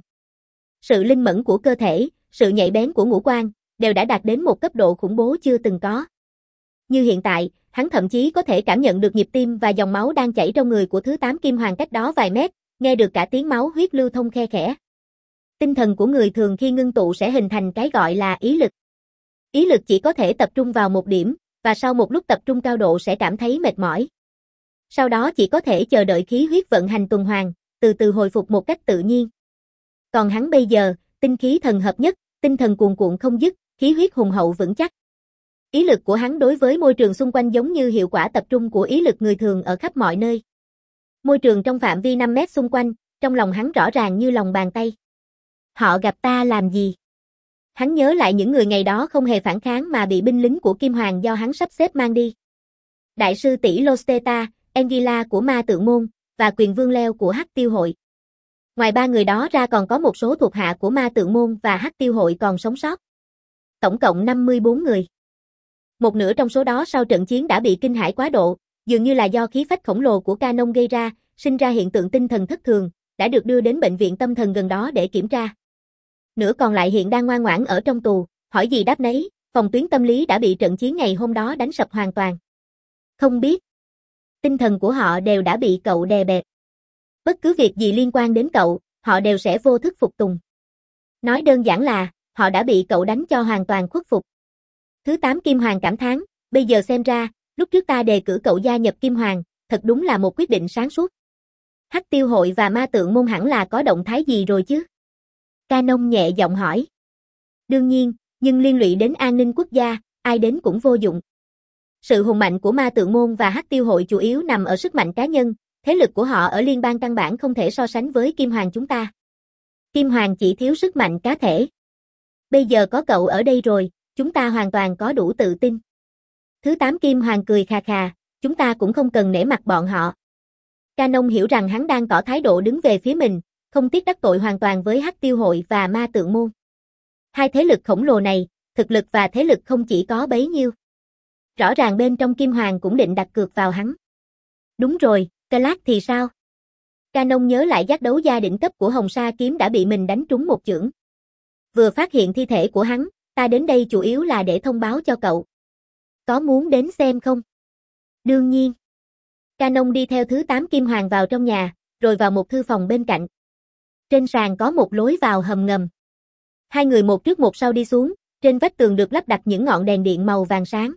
[SPEAKER 1] Sự linh mẫn của cơ thể, sự nhạy bén của ngũ quan, đều đã đạt đến một cấp độ khủng bố chưa từng có. Như hiện tại, hắn thậm chí có thể cảm nhận được nhịp tim và dòng máu đang chảy trong người của thứ tám Kim Hoàng cách đó vài mét, nghe được cả tiếng máu huyết lưu thông khe khẽ. Tinh thần của người thường khi ngưng tụ sẽ hình thành cái gọi là ý lực. Ý lực chỉ có thể tập trung vào một điểm, và sau một lúc tập trung cao độ sẽ cảm thấy mệt mỏi. Sau đó chỉ có thể chờ đợi khí huyết vận hành tuần hoàn, từ từ hồi phục một cách tự nhiên. Còn hắn bây giờ, tinh khí thần hợp nhất, tinh thần cuồn cuộn không dứt, khí huyết hùng hậu vững chắc. Ý lực của hắn đối với môi trường xung quanh giống như hiệu quả tập trung của ý lực người thường ở khắp mọi nơi. Môi trường trong phạm vi năm mét xung quanh, trong lòng hắn rõ ràng như lòng bàn tay. Họ gặp ta làm gì? Hắn nhớ lại những người ngày đó không hề phản kháng mà bị binh lính của Kim Hoàng do hắn sắp xếp mang đi. Đại sư tỷ Losteta, Engila của Ma Tượng Môn, và Quyền Vương Leo của Hắc Tiêu Hội. Ngoài ba người đó ra còn có một số thuộc hạ của Ma Tượng Môn và Hắc Tiêu Hội còn sống sót. Tổng cộng năm mươi bốn người. Một nửa trong số đó sau trận chiến đã bị kinh hãi quá độ, dường như là do khí phách khổng lồ của Canon gây ra, sinh ra hiện tượng tinh thần thất thường, đã được đưa đến bệnh viện tâm thần gần đó để kiểm tra. Nửa còn lại hiện đang ngoan ngoãn ở trong tù, hỏi gì đáp nấy, phòng tuyến tâm lý đã bị trận chiến ngày hôm đó đánh sập hoàn toàn. Không biết. Tinh thần của họ đều đã bị cậu đè bẹp. Bất cứ việc gì liên quan đến cậu, họ đều sẽ vô thức phục tùng. Nói đơn giản là, họ đã bị cậu đánh cho hoàn toàn khuất phục. Thứ tám Kim Hoàng cảm thán, bây giờ xem ra, lúc trước ta đề cử cậu gia nhập Kim Hoàng, thật đúng là một quyết định sáng suốt. Hắc Tiêu hội và Ma Tượng môn hẳn là có động thái gì rồi chứ? Canon nhẹ giọng hỏi. Đương nhiên, nhưng liên lụy đến an ninh quốc gia, ai đến cũng vô dụng. Sự hùng mạnh của Ma Tượng môn và Hắc Tiêu hội chủ yếu nằm ở sức mạnh cá nhân, thế lực của họ ở liên bang căn bản không thể so sánh với Kim Hoàng chúng ta. Kim Hoàng chỉ thiếu sức mạnh cá thể. Bây giờ có cậu ở đây rồi, chúng ta hoàn toàn có đủ tự tin. Thứ tám Kim Hoàng cười khà khà, chúng ta cũng không cần nể mặt bọn họ. Canon hiểu rằng hắn đang tỏ thái độ đứng về phía mình, không tiếc đắc tội hoàn toàn với Hắc Tiêu hội và Ma Tượng môn. Hai thế lực khổng lồ này, thực lực và thế lực không chỉ có bấy nhiêu. Rõ ràng bên trong Kim Hoàng cũng định đặt cược vào hắn. Đúng rồi, Clark thì sao? Canon nhớ lại giác đấu gia đỉnh cấp của Hồng Sa Kiếm đã bị mình đánh trúng một chưởng. Vừa phát hiện thi thể của hắn, ta đến đây chủ yếu là để thông báo cho cậu. Có muốn đến xem không? Đương nhiên. Canon đi theo thứ tám Kim Hoàng vào trong nhà, rồi vào một thư phòng bên cạnh. Trên sàn có một lối vào hầm ngầm. Hai người một trước một sau đi xuống, trên vách tường được lắp đặt những ngọn đèn điện màu vàng sáng.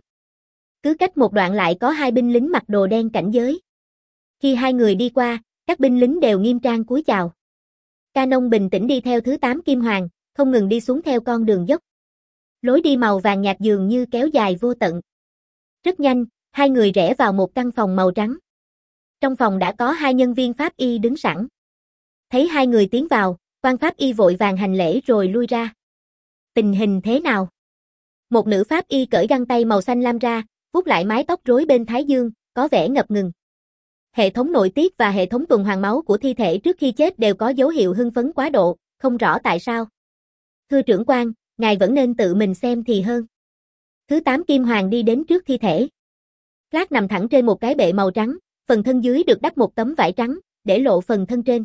[SPEAKER 1] Cứ cách một đoạn lại có hai binh lính mặc đồ đen cảnh giới. Khi hai người đi qua, các binh lính đều nghiêm trang cúi chào. Canon bình tĩnh đi theo thứ tám Kim Hoàng, không ngừng đi xuống theo con đường dốc. Lối đi màu vàng nhạt dường như kéo dài vô tận. Rất nhanh, hai người rẽ vào một căn phòng màu trắng. Trong phòng đã có hai nhân viên pháp y đứng sẵn. Thấy hai người tiến vào, quan pháp y vội vàng hành lễ rồi lui ra. Tình hình thế nào? Một nữ pháp y cởi găng tay màu xanh lam ra, vuốt lại mái tóc rối bên thái dương, có vẻ ngập ngừng. Hệ thống nội tiết và hệ thống tuần hoàn máu của thi thể trước khi chết đều có dấu hiệu hưng phấn quá độ, không rõ tại sao. Thưa trưởng quan, ngài vẫn nên tự mình xem thì hơn. Thứ tám Kim Hoàng đi đến trước thi thể. Clark nằm thẳng trên một cái bệ màu trắng, phần thân dưới được đắp một tấm vải trắng, để lộ phần thân trên.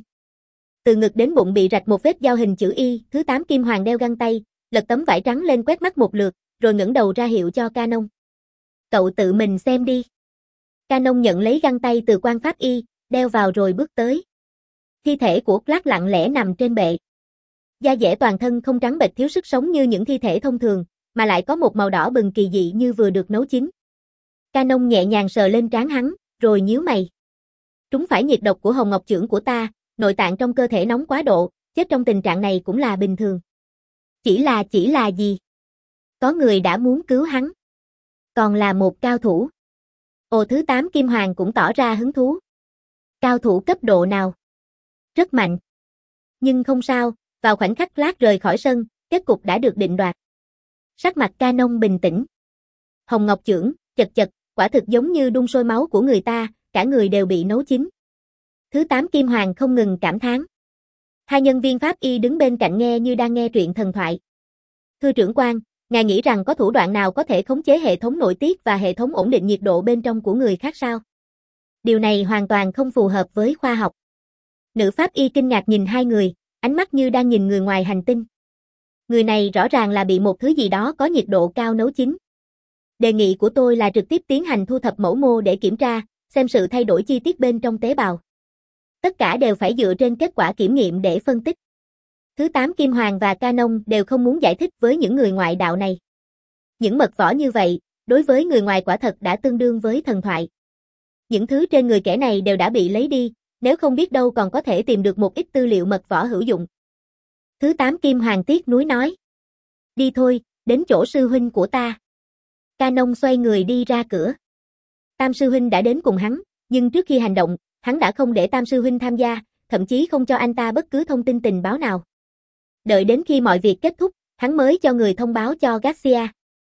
[SPEAKER 1] Từ ngực đến bụng bị rạch một vết dao hình chữ Y, thứ tám Kim Hoàng đeo găng tay, lật tấm vải trắng lên quét mắt một lượt, rồi ngẩng đầu ra hiệu cho Canon. Cậu tự mình xem đi. Canon nhận lấy găng tay từ quan pháp y, đeo vào rồi bước tới. Thi thể của Clark lặng lẽ nằm trên bệ. Da dẻ toàn thân không trắng bệch thiếu sức sống như những thi thể thông thường, mà lại có một màu đỏ bừng kỳ dị như vừa được nấu chín. Canon nhẹ nhàng sờ lên trán hắn, rồi nhíu mày. Trúng phải nhiệt độc của Hồng Ngọc Chưởng của ta, nội tạng trong cơ thể nóng quá độ, chết trong tình trạng này cũng là bình thường. Chỉ là chỉ là gì? Có người đã muốn cứu hắn. Còn là một cao thủ. Ồ, thứ tám Kim Hoàng cũng tỏ ra hứng thú. Cao thủ cấp độ nào? Rất mạnh. Nhưng không sao, vào khoảnh khắc Clark rời khỏi sân, kết cục đã được định đoạt. Sắc mặt Canon bình tĩnh. Hồng Ngọc Chưởng, chật chật, quả thực giống như đun sôi máu của người ta, cả người đều bị nấu chín. Thứ tám Kim Hoàng không ngừng cảm thán. Hai nhân viên pháp y đứng bên cạnh nghe như đang nghe truyện thần thoại. Thưa trưởng quan, ngài nghĩ rằng có thủ đoạn nào có thể khống chế hệ thống nội tiết và hệ thống ổn định nhiệt độ bên trong của người khác sao? Điều này hoàn toàn không phù hợp với khoa học. Nữ pháp y kinh ngạc nhìn hai người, ánh mắt như đang nhìn người ngoài hành tinh. Người này rõ ràng là bị một thứ gì đó có nhiệt độ cao nấu chín. Đề nghị của tôi là trực tiếp tiến hành thu thập mẫu mô để kiểm tra, xem sự thay đổi chi tiết bên trong tế bào. Tất cả đều phải dựa trên kết quả kiểm nghiệm để phân tích. Thứ tám Kim Hoàng và Canon đều không muốn giải thích với những người ngoại đạo này. Những mật võ như vậy, đối với người ngoài quả thật đã tương đương với thần thoại. Những thứ trên người kẻ này đều đã bị lấy đi, nếu không biết đâu còn có thể tìm được một ít tư liệu mật võ hữu dụng. Thứ tám Kim Hoàng tiếc nuối nói. Đi thôi, đến chỗ sư huynh của ta. Canon xoay người đi ra cửa. Tam sư huynh đã đến cùng hắn, nhưng trước khi hành động, hắn đã không để Tam sư huynh tham gia, thậm chí không cho anh ta bất cứ thông tin tình báo nào. Đợi đến khi mọi việc kết thúc, hắn mới cho người thông báo cho Garcia.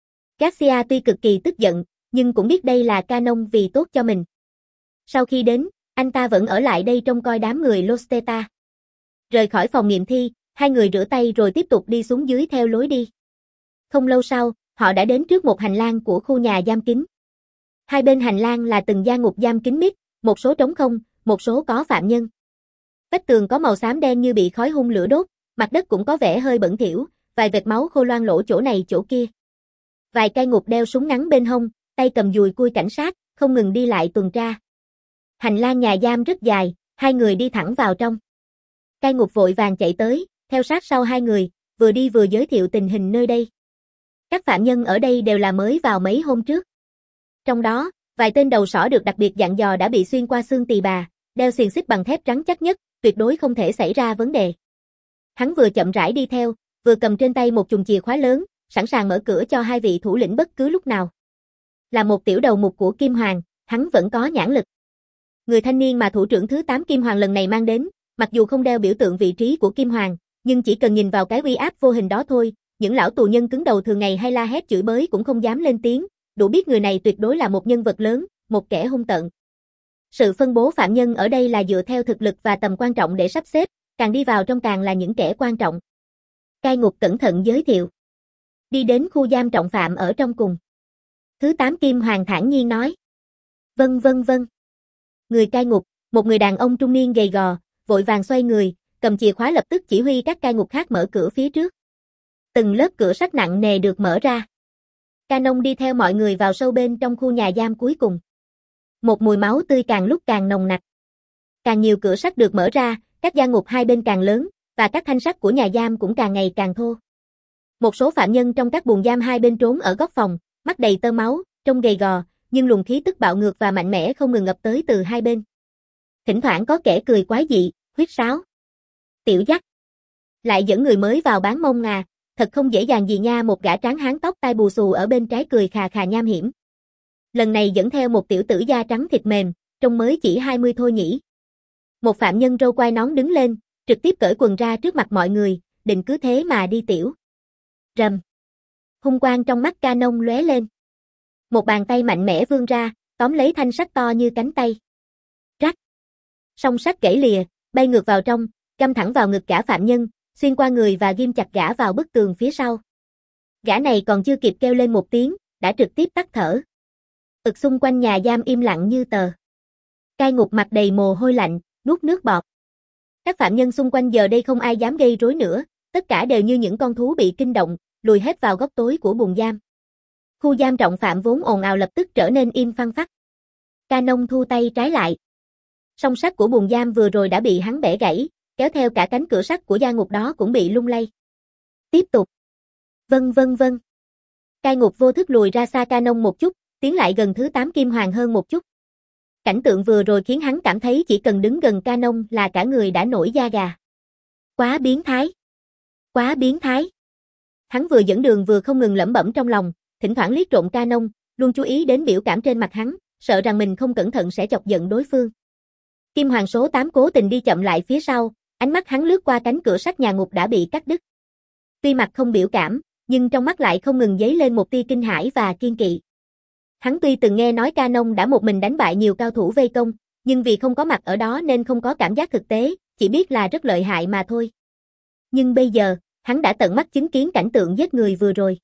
[SPEAKER 1] Garcia tuy cực kỳ tức giận, nhưng cũng biết đây là Canon vì tốt cho mình. Sau khi đến, anh ta vẫn ở lại đây trông coi đám người Losteta. Rời khỏi phòng nghiệm thi, hai người rửa tay rồi tiếp tục đi xuống dưới theo lối đi. Không lâu sau, họ đã đến trước một hành lang của khu nhà giam kín. Hai bên hành lang là từng gian ngục giam kín mít, một số trống không, một số có phạm nhân. Vách tường có màu xám đen như bị khói hun lửa đốt, mặt đất cũng có vẻ hơi bẩn thỉu, vài vệt máu khô loang lỗ chỗ này chỗ kia. Vài cai ngục đeo súng ngắn bên hông, tay cầm dùi cui cảnh sát, không ngừng đi lại tuần tra. Hành lang nhà giam rất dài, Hai người đi thẳng vào trong. Cai ngục vội vàng chạy tới, theo sát sau hai người, vừa đi vừa giới thiệu tình hình nơi đây. Các phạm nhân ở đây đều là mới vào mấy hôm trước. Trong đó, vài tên đầu sỏ được đặc biệt dặn dò đã bị xuyên qua xương tỳ bà, đeo xiềng xích bằng thép rắn chắc nhất, tuyệt đối không thể xảy ra vấn đề. Hắn vừa chậm rãi đi theo, vừa cầm trên tay một chùm chìa khóa lớn, sẵn sàng mở cửa cho hai vị thủ lĩnh bất cứ lúc nào. Là một tiểu đầu mục của Kim Hoàng, hắn vẫn có nhãn lực. Người thanh niên mà thủ trưởng thứ tám Kim Hoàng lần này mang đến, mặc dù không đeo biểu tượng vị trí của Kim Hoàng, nhưng chỉ cần nhìn vào cái uy áp vô hình đó thôi, những lão tù nhân cứng đầu thường ngày hay la hét chửi bới cũng không dám lên tiếng, đủ biết người này tuyệt đối là một nhân vật lớn, một kẻ hung tợn. Sự phân bố phạm nhân ở đây là dựa theo thực lực và tầm quan trọng để sắp xếp, càng đi vào trong càng là những kẻ quan trọng. Cai ngục cẩn thận giới thiệu. Đi đến khu giam trọng phạm ở trong cùng. Thứ tám Kim Hoàng thản nhiên nói. Vâng vâng vâng. Người cai ngục, một người đàn ông trung niên gầy gò, vội vàng xoay người, cầm chìa khóa lập tức chỉ huy các cai ngục khác mở cửa phía trước. Từng lớp cửa sắt nặng nề được mở ra. Canon đi theo mọi người vào sâu bên trong khu nhà giam cuối cùng. Một mùi máu tươi càng lúc càng nồng nặc. Càng nhiều cửa sắt được mở ra, các gian ngục hai bên càng lớn, và các thanh sắt của nhà giam cũng càng ngày càng thô. Một số phạm nhân trong các buồng giam hai bên trốn ở góc phòng, mắt đầy tơ máu, trông gầy gò, nhưng luồng khí tức bạo ngược và mạnh mẽ không ngừng ngập tới từ hai bên. Thỉnh thoảng có kẻ cười quái dị, huýt sáo. Tiểu Dắt. Lại dẫn người mới vào bán mông à, thật không dễ dàng gì nha, một gã tráng hán tóc tai bù xù ở bên trái cười khà khà nham hiểm. Lần này dẫn theo một tiểu tử da trắng thịt mềm, trông mới chỉ hai mươi thôi nhỉ. Một phạm nhân râu quai nón đứng lên, trực tiếp cởi quần ra trước mặt mọi người, định cứ thế mà đi tiểu. Rầm. Hung quang trong mắt Canon lóe lên. Một bàn tay mạnh mẽ vươn ra, tóm lấy thanh sắt to như cánh tay. Rắc. Song sắt gãy lìa, bay ngược vào trong, găm thẳng vào ngực gã phạm nhân, xuyên qua người và ghim chặt gã vào bức tường phía sau. Gã này còn chưa kịp kêu lên một tiếng, đã trực tiếp tắt thở. Ực xung quanh nhà giam im lặng như tờ. Cai ngục mặt đầy mồ hôi lạnh, nuốt nước bọt. Các phạm nhân xung quanh giờ đây không ai dám gây rối nữa, tất cả đều như những con thú bị kinh động, lùi hết vào góc tối của buồng giam. Khu giam trọng phạm vốn ồn ào lập tức trở nên im phăng phắc. Canon thu tay trái lại. Song sắt của buồng giam vừa rồi đã bị hắn bẻ gãy, kéo theo cả cánh cửa sắt của gia ngục đó cũng bị lung lay. Tiếp tục. Vâng vâng vâng. Cai ngục vô thức lùi ra xa Canon một chút, tiến lại gần thứ tám Kim Hoàng hơn một chút. Cảnh tượng vừa rồi khiến hắn cảm thấy chỉ cần đứng gần Canon là cả người đã nổi da gà. Quá biến thái. Quá biến thái. Hắn vừa dẫn đường vừa không ngừng lẩm bẩm trong lòng, thỉnh thoảng liếc trộm Canon, luôn chú ý đến biểu cảm trên mặt hắn, sợ rằng mình không cẩn thận sẽ chọc giận đối phương. Kim Hoàng số tám cố tình đi chậm lại phía sau, ánh mắt hắn lướt qua cánh cửa sắt nhà ngục đã bị cắt đứt. Tuy mặt không biểu cảm, nhưng trong mắt lại không ngừng dấy lên một tia kinh hãi và kiên kỵ. Hắn tuy từng nghe nói Canon đã một mình đánh bại nhiều cao thủ vây công, nhưng vì không có mặt ở đó nên không có cảm giác thực tế, chỉ biết là rất lợi hại mà thôi. Nhưng bây giờ, hắn đã tận mắt chứng kiến cảnh tượng giết người vừa rồi.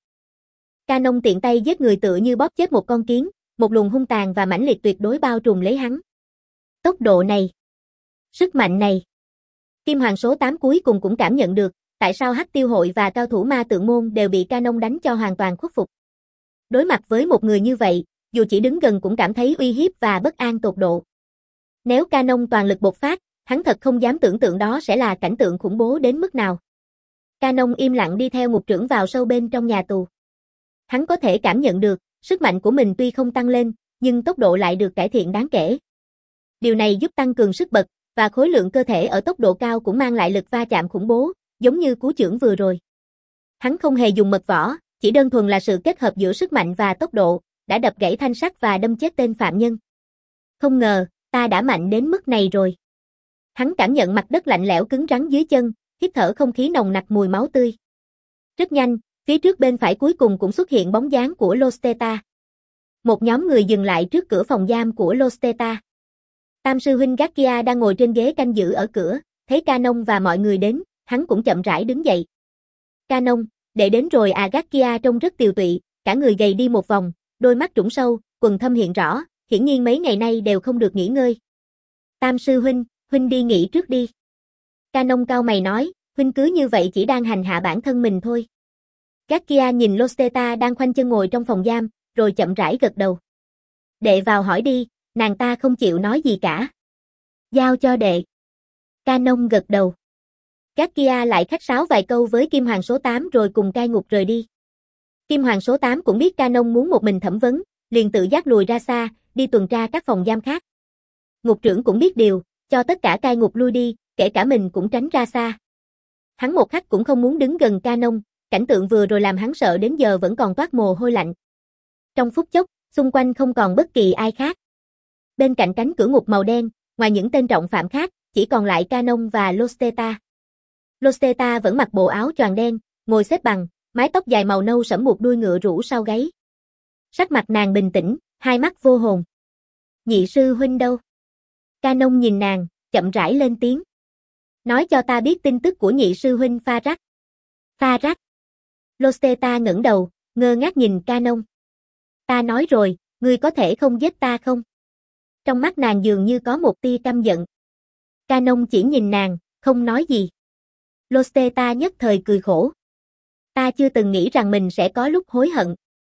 [SPEAKER 1] Canon tiện tay giết người tựa như bóp chết một con kiến, một luồng hung tàn và mãnh liệt tuyệt đối bao trùm lấy hắn. Tốc độ này, sức mạnh này. Kim Hoàng số tám cuối cùng cũng cảm nhận được, tại sao Hắc Tiêu hội và cao thủ ma tượng môn đều bị Canon đánh cho hoàn toàn khuất phục. Đối mặt với một người như vậy, dù chỉ đứng gần cũng cảm thấy uy hiếp và bất an tột độ. Nếu Canon toàn lực bộc phát, hắn thật không dám tưởng tượng đó sẽ là cảnh tượng khủng bố đến mức nào. Canon im lặng đi theo ngục trưởng vào sâu bên trong nhà tù. Hắn có thể cảm nhận được, sức mạnh của mình tuy không tăng lên, nhưng tốc độ lại được cải thiện đáng kể. Điều này giúp tăng cường sức bật, và khối lượng cơ thể ở tốc độ cao cũng mang lại lực va chạm khủng bố, giống như cú chưởng vừa rồi. Hắn không hề dùng mật võ, chỉ đơn thuần là sự kết hợp giữa sức mạnh và tốc độ, đã đập gãy thanh sắt và đâm chết tên phạm nhân. Không ngờ, ta đã mạnh đến mức này rồi. Hắn cảm nhận mặt đất lạnh lẽo cứng rắn dưới chân, hít thở không khí nồng nặc mùi máu tươi. Rất nhanh, phía trước bên phải cuối cùng cũng xuất hiện bóng dáng của Losteta. Một nhóm người dừng lại trước cửa phòng giam của Losteta. Tam sư huynh Gakia đang ngồi trên ghế canh giữ ở cửa, thấy Canon và mọi người đến, hắn cũng chậm rãi đứng dậy. Canon, đệ đến rồi à? Gakia trông rất tiều tụy, cả người gầy đi một vòng, đôi mắt trũng sâu, quần thâm hiện rõ, hiển nhiên mấy ngày nay đều không được nghỉ ngơi. Tam sư huynh, huynh đi nghỉ trước đi. Canon cau mày nói, huynh cứ như vậy chỉ đang hành hạ bản thân mình thôi. Gakia nhìn Losteta đang khoanh chân ngồi trong phòng giam, rồi chậm rãi gật đầu. Đệ vào hỏi đi, nàng ta không chịu nói gì cả. Giao cho đệ. Canon gật đầu. Các kia lại khách sáo vài câu với Kim Hoàng số tám rồi cùng cai ngục rời đi. Kim Hoàng số tám cũng biết Canon muốn một mình thẩm vấn, liền tự giác lùi ra xa, đi tuần tra các phòng giam khác. Ngục trưởng cũng biết điều, cho tất cả cai ngục lui đi, kể cả mình cũng tránh ra xa. Hắn một khắc cũng không muốn đứng gần Canon, cảnh tượng vừa rồi làm hắn sợ đến giờ vẫn còn toát mồ hôi lạnh. Trong phút chốc, xung quanh không còn bất kỳ ai khác. Bên cạnh cánh cửa ngục màu đen, ngoài những tên trọng phạm khác, chỉ còn lại Canon và Losteta. Losteta vẫn mặc bộ áo choàng đen, ngồi xếp bằng, mái tóc dài màu nâu sẫm buộc đuôi ngựa rủ sau gáy. Sắc mặt nàng bình tĩnh, hai mắt vô hồn. Nhị sư huynh đâu? Canon nhìn nàng, chậm rãi lên tiếng. Nói cho ta biết tin tức của nhị sư huynh Farag. Farag. Losteta ngẩng đầu, ngơ ngác nhìn Canon. Ta nói rồi, ngươi có thể không giết ta không? Trong mắt nàng dường như có một tia căm giận. Canon chỉ nhìn nàng, không nói gì. Losteta nhất thời cười khổ. Ta chưa từng nghĩ rằng mình sẽ có lúc hối hận.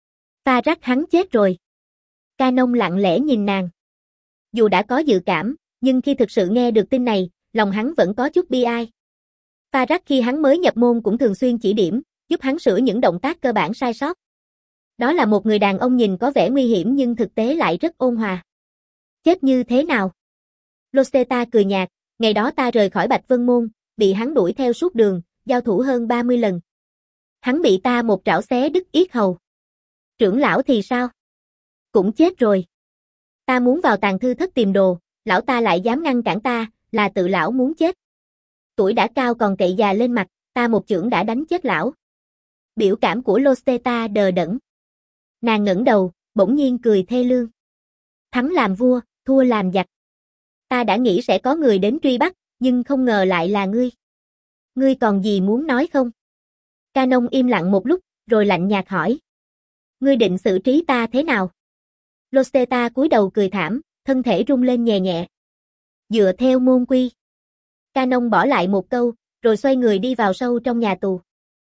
[SPEAKER 1] Farag hắn chết rồi. Canon lặng lẽ nhìn nàng. Dù đã có dự cảm, nhưng khi thực sự nghe được tin này, lòng hắn vẫn có chút bi ai. Farag khi hắn mới nhập môn cũng thường xuyên chỉ điểm, giúp hắn sửa những động tác cơ bản sai sót. Đó là một người đàn ông nhìn có vẻ nguy hiểm nhưng thực tế lại rất ôn hòa. Chết như thế nào? Losteta cười nhạt, ngày đó ta rời khỏi Bạch Vân Môn, bị hắn đuổi theo suốt đường, giao thủ hơn ba mươi lần. Hắn bị ta một trảo xé đứt yết hầu. Trưởng lão thì sao? Cũng chết rồi. Ta muốn vào tàng thư thất tìm đồ, lão ta lại dám ngăn cản ta, là tự lão muốn chết. Tuổi đã cao còn cậy già lên mặt, ta một chưởng đã đánh chết lão. Biểu cảm của Losteta đờ đẫn. Nàng ngẩng đầu, bỗng nhiên cười thê lương. Thắng làm vua, thua làm giặc. Ta đã nghĩ sẽ có người đến truy bắt, nhưng không ngờ lại là ngươi. Ngươi còn gì muốn nói không? Canon im lặng một lúc, rồi lạnh nhạt hỏi. Ngươi định xử trí ta thế nào? Losteta cúi đầu cười thảm, thân thể rung lên nhẹ nhẹ. Dựa theo môn quy. Canon bỏ lại một câu, rồi xoay người đi vào sâu trong nhà tù.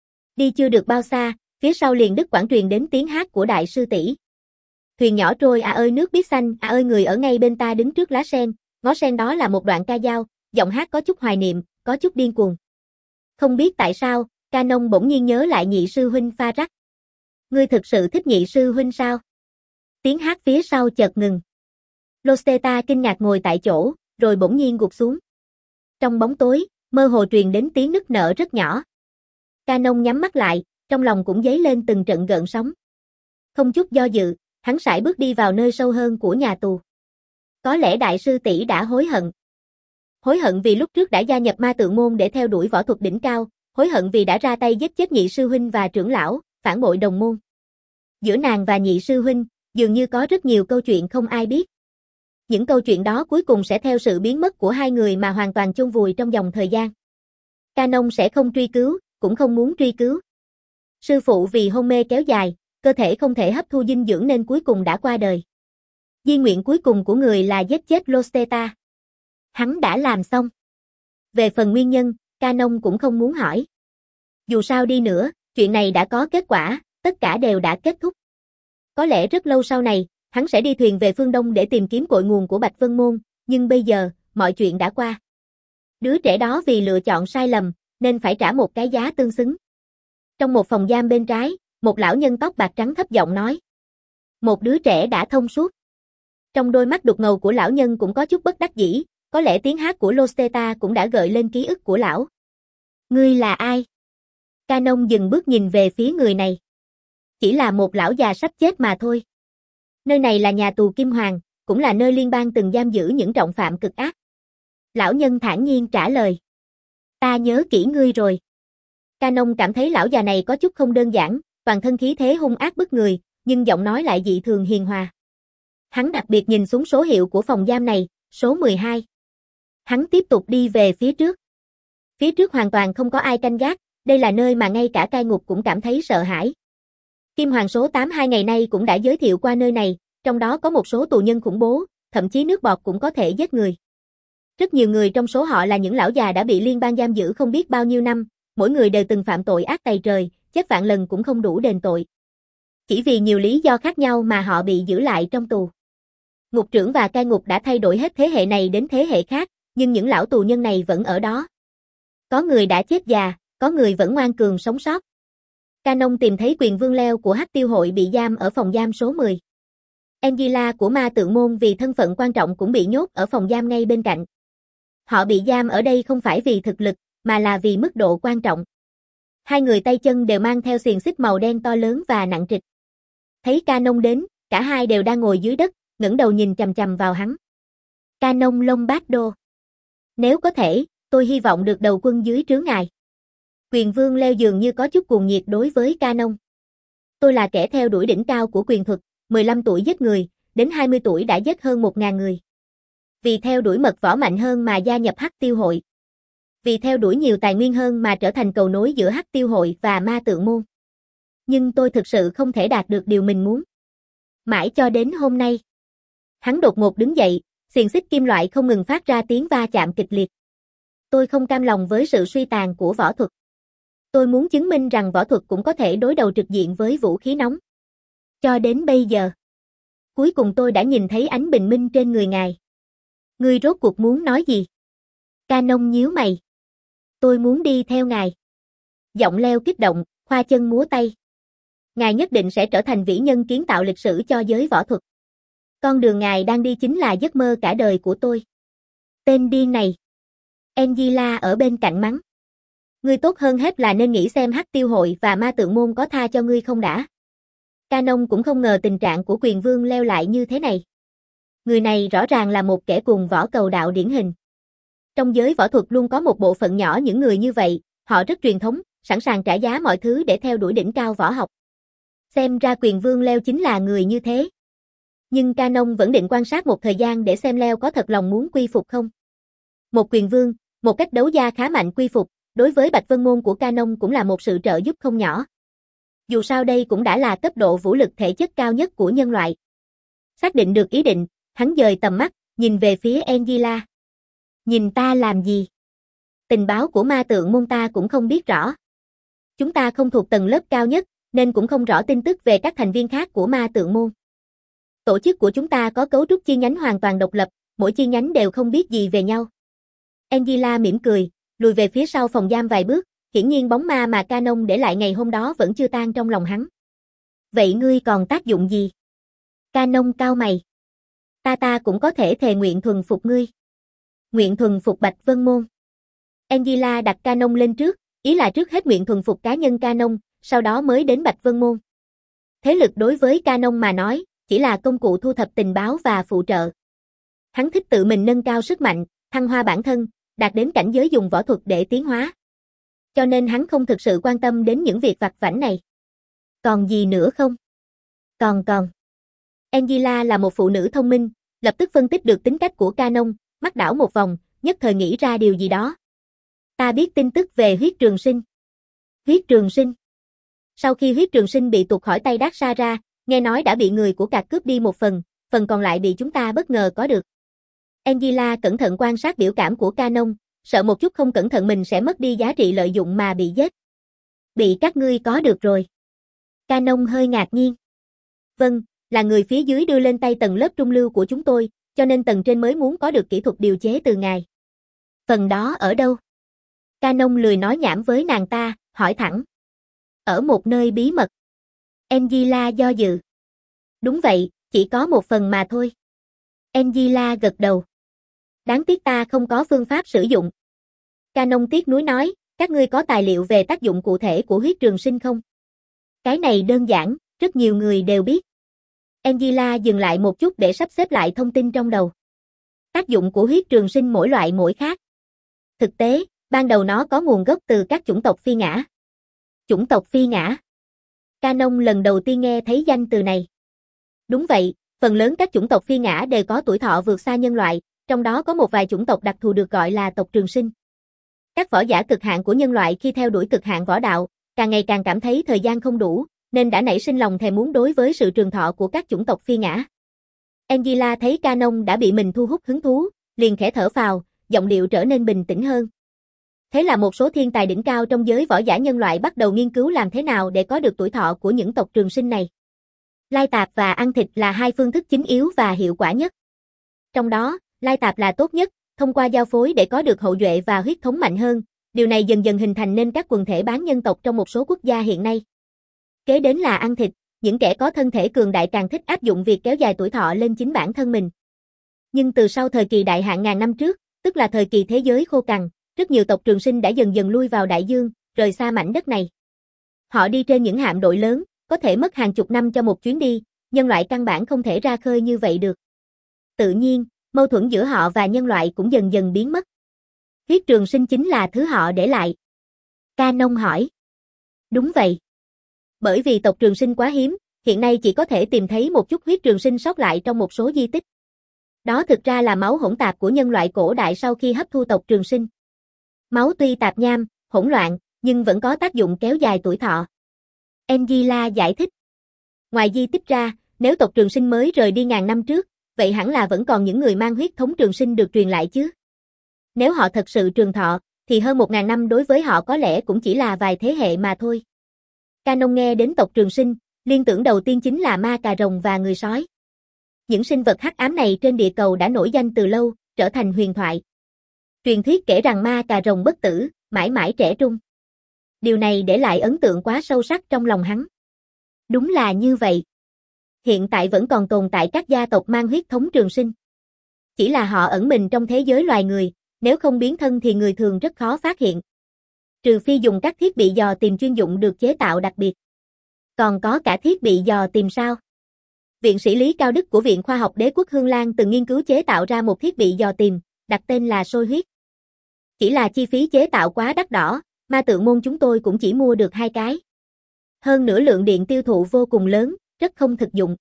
[SPEAKER 1] Đi chưa được bao xa, phía sau liền đứt quãng truyền đến tiếng hát của đại sư tỷ. Thuyền nhỏ trôi à ơi nước biết xanh, à ơi người ở ngay bên ta đứng trước lá sen, ngó sen đó là một đoạn ca dao, giọng hát có chút hoài niệm, có chút điên cuồng. Không biết tại sao, Canon bỗng nhiên nhớ lại nhị sư huynh Farag. Ngươi thực sự thích nhị sư huynh sao? Tiếng hát phía sau chợt ngừng. Losteta kinh ngạc ngồi tại chỗ, rồi bỗng nhiên gục xuống. Trong bóng tối, mơ hồ truyền đến tiếng nức nở rất nhỏ. Canon nhắm mắt lại, trong lòng cũng dấy lên từng trận gợn sóng. Không chút do dự, hắn sải bước đi vào nơi sâu hơn của nhà tù. Có lẽ đại sư tỷ đã hối hận. Hối hận vì lúc trước đã gia nhập ma tượng môn để theo đuổi võ thuật đỉnh cao, hối hận vì đã ra tay giết chết nhị sư huynh và trưởng lão, phản bội đồng môn. Giữa nàng và nhị sư huynh, dường như có rất nhiều câu chuyện không ai biết. Những câu chuyện đó cuối cùng sẽ theo sự biến mất của hai người mà hoàn toàn chôn vùi trong dòng thời gian. Canon sẽ không truy cứu, cũng không muốn truy cứu. Sư phụ vì hôn mê kéo dài, cơ thể không thể hấp thu dinh dưỡng nên cuối cùng đã qua đời. Di nguyện cuối cùng của người là giết chết Losteta. Hắn đã làm xong. Về phần nguyên nhân, Canon cũng không muốn hỏi. Dù sao đi nữa, chuyện này đã có kết quả, tất cả đều đã kết thúc. Có lẽ rất lâu sau này, hắn sẽ đi thuyền về phương Đông để tìm kiếm cội nguồn của Bạch Vân Môn, nhưng bây giờ, mọi chuyện đã qua. Đứa trẻ đó vì lựa chọn sai lầm, nên phải trả một cái giá tương xứng. Trong một phòng giam bên trái, một lão nhân tóc bạc trắng thấp giọng nói. Một đứa trẻ đã thông suốt. Trong đôi mắt đục ngầu của lão nhân cũng có chút bất đắc dĩ, có lẽ tiếng hát của Losteta cũng đã gợi lên ký ức của lão. Ngươi là ai? Canon dừng bước nhìn về phía người này. Chỉ là một lão già sắp chết mà thôi. Nơi này là nhà tù Kim Hoàng, cũng là nơi liên bang từng giam giữ những trọng phạm cực ác. Lão nhân thản nhiên trả lời. Ta nhớ kỹ ngươi rồi. Canon cảm thấy lão già này có chút không đơn giản, toàn thân khí thế hung ác bức người, nhưng giọng nói lại dị thường hiền hòa. Hắn đặc biệt nhìn xuống số hiệu của phòng giam này, số mười hai. Hắn tiếp tục đi về phía trước. Phía trước hoàn toàn không có ai canh gác, đây là nơi mà ngay cả cai ngục cũng cảm thấy sợ hãi. Kim Hoàng số tám hai ngày nay cũng đã giới thiệu qua nơi này, trong đó có một số tù nhân khủng bố, thậm chí nước bọt cũng có thể giết người. Rất nhiều người trong số họ là những lão già đã bị liên bang giam giữ không biết bao nhiêu năm, mỗi người đều từng phạm tội ác tày trời, chết vạn lần cũng không đủ đền tội. Chỉ vì nhiều lý do khác nhau mà họ bị giữ lại trong tù. Ngục trưởng và cai ngục đã thay đổi hết thế hệ này đến thế hệ khác, nhưng những lão tù nhân này vẫn ở đó. Có người đã chết già, có người vẫn ngoan cường sống sót. Canon tìm thấy quyền vương leo của Hắc Tiêu hội bị giam ở phòng giam số mười. Angela của ma tượng môn vì thân phận quan trọng cũng bị nhốt ở phòng giam ngay bên cạnh. Họ bị giam ở đây không phải vì thực lực, mà là vì mức độ quan trọng. Hai người tay chân đều mang theo xiềng xích màu đen to lớn và nặng trịch. Thấy Canon đến, cả hai đều đang ngồi dưới đất, ngẩng đầu nhìn chằm chằm vào hắn. Canon Lombardo. Nếu có thể, tôi hy vọng được đầu quân dưới trướng ngài. Quyền vương leo dường như có chút cuồng nhiệt đối với Canon. Tôi là kẻ theo đuổi đỉnh cao của quyền thuật, mười lăm tuổi giết người, đến hai mươi tuổi đã giết hơn một nghìn người. Vì theo đuổi mật võ mạnh hơn mà gia nhập Hắc Tiêu hội. Vì theo đuổi nhiều tài nguyên hơn mà trở thành cầu nối giữa Hắc Tiêu hội và ma tượng môn. Nhưng tôi thực sự không thể đạt được điều mình muốn. Mãi cho đến hôm nay. Hắn đột ngột đứng dậy, xiềng xích kim loại không ngừng phát ra tiếng va chạm kịch liệt. Tôi không cam lòng với sự suy tàn của võ thuật. Tôi muốn chứng minh rằng võ thuật cũng có thể đối đầu trực diện với vũ khí nóng. Cho đến bây giờ. Cuối cùng tôi đã nhìn thấy ánh bình minh trên người ngài. Ngươi rốt cuộc muốn nói gì? Canon nhíu mày. Tôi muốn đi theo ngài. Giọng leo kích động, khoa chân múa tay. Ngài nhất định sẽ trở thành vĩ nhân kiến tạo lịch sử cho giới võ thuật. Con đường ngài đang đi chính là giấc mơ cả đời của tôi. Tên điên này. Angela ở bên cạnh mắng. Ngươi tốt hơn hết là nên nghĩ xem Hắc Tiêu hội và ma tượng môn có tha cho ngươi không đã. Canon cũng không ngờ tình trạng của quyền vương leo lại như thế này. Người này rõ ràng là một kẻ cuồng võ cầu đạo điển hình. Trong giới võ thuật luôn có một bộ phận nhỏ những người như vậy, họ rất truyền thống, sẵn sàng trả giá mọi thứ để theo đuổi đỉnh cao võ học. Xem ra quyền vương leo chính là người như thế. Nhưng Canon vẫn định quan sát một thời gian để xem leo có thật lòng muốn quy phục không. Một quyền vương, một cách đấu gia khá mạnh quy phục, đối với Bạch Vân môn của Canon cũng là một sự trợ giúp không nhỏ. Dù sao đây cũng đã là cấp độ vũ lực thể chất cao nhất của nhân loại. Xác định được ý định, hắn dời tầm mắt, nhìn về phía Angela. Nhìn ta làm gì? Tình báo của ma tượng môn ta cũng không biết rõ. Chúng ta không thuộc tầng lớp cao nhất, nên cũng không rõ tin tức về các thành viên khác của ma tượng môn. Tổ chức của chúng ta có cấu trúc chi nhánh hoàn toàn độc lập, mỗi chi nhánh đều không biết gì về nhau. Angela mỉm cười, lùi về phía sau phòng giam vài bước, hiển nhiên bóng ma mà Canon để lại ngày hôm đó vẫn chưa tan trong lòng hắn. Vậy ngươi còn tác dụng gì? Canon cau mày. Ta ta cũng có thể thề nguyện thuần phục ngươi. Nguyện thuần phục Bạch Vân môn. Angela đặt Canon lên trước, ý là trước hết nguyện thuần phục cá nhân Canon, sau đó mới đến Bạch Vân môn. Thế lực đối với Canon mà nói, chỉ là công cụ thu thập tình báo và phụ trợ. Hắn thích tự mình nâng cao sức mạnh, thăng hoa bản thân, đạt đến cảnh giới dùng võ thuật để tiến hóa. Cho nên hắn không thực sự quan tâm đến những việc vặt vãnh này. Còn gì nữa không? Còn còn. Angela là một phụ nữ thông minh, lập tức phân tích được tính cách của Canon, mắt đảo một vòng, nhất thời nghĩ ra điều gì đó. Ta biết tin tức về huyết trường sinh. Huyết trường sinh. Sau khi huyết trường sinh bị tuột khỏi tay Đát Sa ra, nghe nói đã bị người của Cạc cướp đi một phần, phần còn lại bị chúng ta bất ngờ có được. Angela cẩn thận quan sát biểu cảm của Canon, sợ một chút không cẩn thận mình sẽ mất đi giá trị lợi dụng mà bị giết. Bị các ngươi có được rồi. Canon hơi ngạc nhiên. Vâng, là người phía dưới đưa lên tay tầng lớp trung lưu của chúng tôi, cho nên tầng trên mới muốn có được kỹ thuật điều chế từ ngài. Phần đó ở đâu? Canon lười nói nhảm với nàng ta, hỏi thẳng. Ở một nơi bí mật. Angela do dự. Đúng vậy, chỉ có một phần mà thôi. Angela gật đầu. Đáng tiếc ta không có phương pháp sử dụng. Canon tiếc nuối nói, các ngươi có tài liệu về tác dụng cụ thể của huyết trường sinh không? Cái này đơn giản, rất nhiều người đều biết. Angela dừng lại một chút để sắp xếp lại thông tin trong đầu. Tác dụng của huyết trường sinh mỗi loại mỗi khác. Thực tế, ban đầu nó có nguồn gốc từ các chủng tộc phi ngã. Chủng tộc phi ngã. Canon lần đầu tiên nghe thấy danh từ này. Đúng vậy, phần lớn các chủng tộc phi ngã đều có tuổi thọ vượt xa nhân loại, trong đó có một vài chủng tộc đặc thù được gọi là tộc trường sinh. Các võ giả cực hạn của nhân loại khi theo đuổi cực hạn võ đạo, càng ngày càng cảm thấy thời gian không đủ, nên đã nảy sinh lòng thèm muốn đối với sự trường thọ của các chủng tộc phi ngã. Angela thấy Canon đã bị mình thu hút hứng thú, liền khẽ thở phào, giọng điệu trở nên bình tĩnh hơn. Thế là một số thiên tài đỉnh cao trong giới võ giả nhân loại bắt đầu nghiên cứu làm thế nào để có được tuổi thọ của những tộc trường sinh này. Lai tạp và ăn thịt là hai phương thức chính yếu và hiệu quả nhất. Trong đó, lai tạp là tốt nhất, thông qua giao phối để có được hậu duệ và huyết thống mạnh hơn, điều này dần dần hình thành nên các quần thể bán nhân tộc trong một số quốc gia hiện nay. Kế đến là ăn thịt, những kẻ có thân thể cường đại càng thích áp dụng việc kéo dài tuổi thọ lên chính bản thân mình. Nhưng từ sau thời kỳ đại hạn ngàn năm trước, tức là thời kỳ thế giới khô cằn, rất nhiều tộc trường sinh đã dần dần lui vào đại dương, rời xa mảnh đất này. Họ đi trên những hạm đội lớn, có thể mất hàng chục năm cho một chuyến đi, nhân loại căn bản không thể ra khơi như vậy được. Tự nhiên, mâu thuẫn giữa họ và nhân loại cũng dần dần biến mất. Huyết trường sinh chính là thứ họ để lại. Canon hỏi. Đúng vậy. Bởi vì tộc trường sinh quá hiếm, hiện nay chỉ có thể tìm thấy một chút huyết trường sinh sót lại trong một số di tích. Đó thực ra là máu hỗn tạp của nhân loại cổ đại sau khi hấp thu tộc trường sinh. Máu tuy tạp nham, hỗn loạn, nhưng vẫn có tác dụng kéo dài tuổi thọ. Angela giải thích. Ngoài di tích ra, nếu tộc trường sinh mới rời đi ngàn năm trước, vậy hẳn là vẫn còn những người mang huyết thống trường sinh được truyền lại chứ. Nếu họ thật sự trường thọ, thì hơn một ngàn năm đối với họ có lẽ cũng chỉ là vài thế hệ mà thôi. Canon nghe đến tộc trường sinh, liên tưởng đầu tiên chính là ma cà rồng và người sói. Những sinh vật hắc ám này trên địa cầu đã nổi danh từ lâu, trở thành huyền thoại. Truyền thuyết kể rằng ma cà rồng bất tử, mãi mãi trẻ trung. Điều này để lại ấn tượng quá sâu sắc trong lòng hắn. Đúng là như vậy. Hiện tại vẫn còn tồn tại các gia tộc mang huyết thống trường sinh. Chỉ là họ ẩn mình trong thế giới loài người, nếu không biến thân thì người thường rất khó phát hiện. Trừ phi dùng các thiết bị dò tìm chuyên dụng được chế tạo đặc biệt. Còn có cả thiết bị dò tìm sao? Viện sĩ lý cao đức của Viện Khoa học Đế quốc Hương Lan từng nghiên cứu chế tạo ra một thiết bị dò tìm, đặt tên là sôi huyết. Chỉ là chi phí chế tạo quá đắt đỏ, ma tượng môn chúng tôi cũng chỉ mua được hai cái. Hơn nữa lượng điện tiêu thụ vô cùng lớn, rất không thực dụng.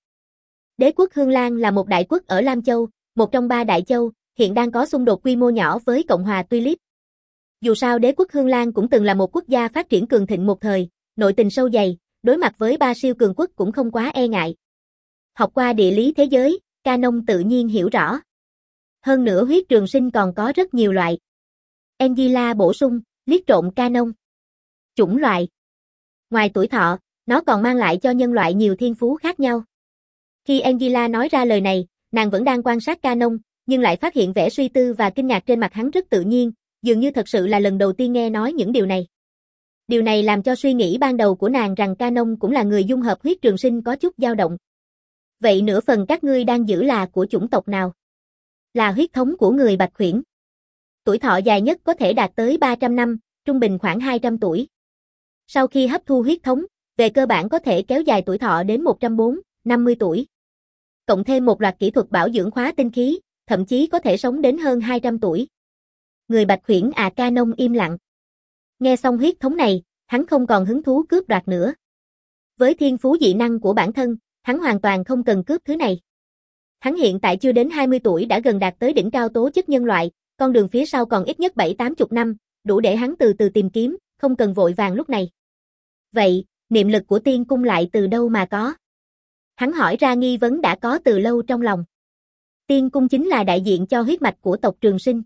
[SPEAKER 1] Đế quốc Hương Lan là một đại quốc ở Lam Châu, một trong ba đại châu, hiện đang có xung đột quy mô nhỏ với Cộng hòa Tulip. Dù sao đế quốc Hương Lan cũng từng là một quốc gia phát triển cường thịnh một thời, nội tình sâu dày, đối mặt với ba siêu cường quốc cũng không quá e ngại. Học qua địa lý thế giới, Canon tự nhiên hiểu rõ. Hơn nữa huyết trường sinh còn có rất nhiều loại. Angela bổ sung, liếc trộm Canon. Chủng loại. Ngoài tuổi thọ, nó còn mang lại cho nhân loại nhiều thiên phú khác nhau. Khi Angela nói ra lời này, nàng vẫn đang quan sát Canon, nhưng lại phát hiện vẻ suy tư và kinh ngạc trên mặt hắn rất tự nhiên, dường như thật sự là lần đầu tiên nghe nói những điều này. Điều này làm cho suy nghĩ ban đầu của nàng rằng Canon cũng là người dung hợp huyết trường sinh có chút dao động. Vậy nửa phần các ngươi đang giữ là của chủng tộc nào? Là huyết thống của người Bạch Khuyển. Tuổi thọ dài nhất có thể đạt tới ba trăm năm, trung bình khoảng hai trăm tuổi. Sau khi hấp thu huyết thống, về cơ bản có thể kéo dài tuổi thọ đến một trăm bốn mươi, năm mươi tuổi. Cộng thêm một loạt kỹ thuật bảo dưỡng khóa tinh khí, thậm chí có thể sống đến hơn hai trăm tuổi. Người Bạch Khuyển à? Canon im lặng. Nghe xong huyết thống này, hắn không còn hứng thú cướp đoạt nữa. Với thiên phú dị năng của bản thân, hắn hoàn toàn không cần cướp thứ này. Hắn hiện tại chưa đến hai mươi tuổi đã gần đạt tới đỉnh cao tố chất nhân loại, con đường phía sau còn ít nhất bảy tám chục năm, đủ để hắn từ từ tìm kiếm, không cần vội vàng lúc này. Vậy, niệm lực của tiên cung lại từ đâu mà có? Hắn hỏi ra nghi vấn đã có từ lâu trong lòng. Tiên cung chính là đại diện cho huyết mạch của tộc trường sinh.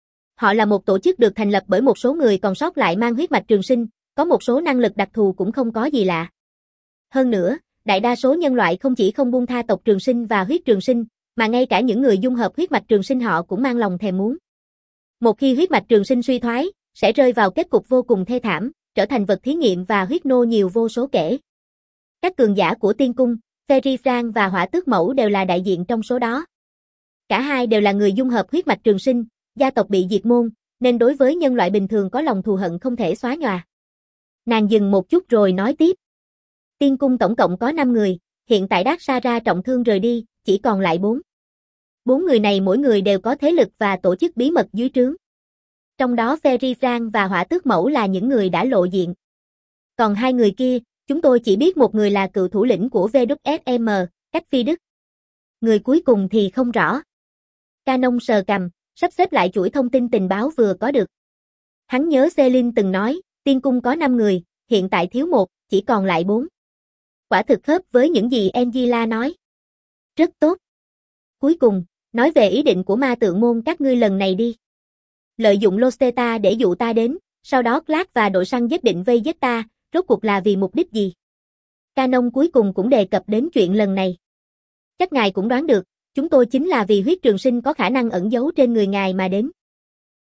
[SPEAKER 1] Họ là một tổ chức được thành lập bởi một số người còn sót lại mang huyết mạch trường sinh, có một số năng lực đặc thù cũng không có gì lạ. Hơn nữa, đại đa số nhân loại không chỉ không buông tha tộc trường sinh và huyết trường sinh, mà ngay cả những người dung hợp huyết mạch trường sinh họ cũng mang lòng thèm muốn. Một khi huyết mạch trường sinh suy thoái, sẽ rơi vào kết cục vô cùng thê thảm, trở thành vật thí nghiệm và huyết nô nhiều vô số kể. Các cường giả của tiên cung, Fairy Frank và Hỏa Tước Mẫu đều là đại diện trong số đó. Cả hai đều là người dung hợp huyết mạch trường sinh, gia tộc bị diệt môn, nên đối với nhân loại bình thường có lòng thù hận không thể xóa nhòa. Nàng dừng một chút rồi nói tiếp. Tiên cung tổng cộng có năm người, hiện tại Đát Sa Ra trọng thương rời đi, chỉ còn lại bốn. Bốn người này mỗi người đều có thế lực và tổ chức bí mật dưới trướng. Trong đó Fairy Frank và Hỏa Tước Mẫu là những người đã lộ diện. Còn hai người kia, chúng tôi chỉ biết một người là cựu thủ lĩnh của vê kép ét em, Cách Phi Đức. Người cuối cùng thì không rõ. Canon sờ cằm, sắp xếp lại chuỗi thông tin tình báo vừa có được. Hắn nhớ Celine từng nói, tiên cung có năm người, hiện tại thiếu một, chỉ còn lại bốn. Quả thực khớp với những gì Angela nói. Rất tốt. Cuối cùng, nói về ý định của ma tượng môn các ngươi lần này đi. Lợi dụng Losteta để dụ ta đến, sau đó Clark và đội săn giết định vây giết ta, rốt cuộc là vì mục đích gì? Canon cuối cùng cũng đề cập đến chuyện lần này. Chắc ngài cũng đoán được, chúng tôi chính là vì huyết trường sinh có khả năng ẩn giấu trên người ngài mà đến.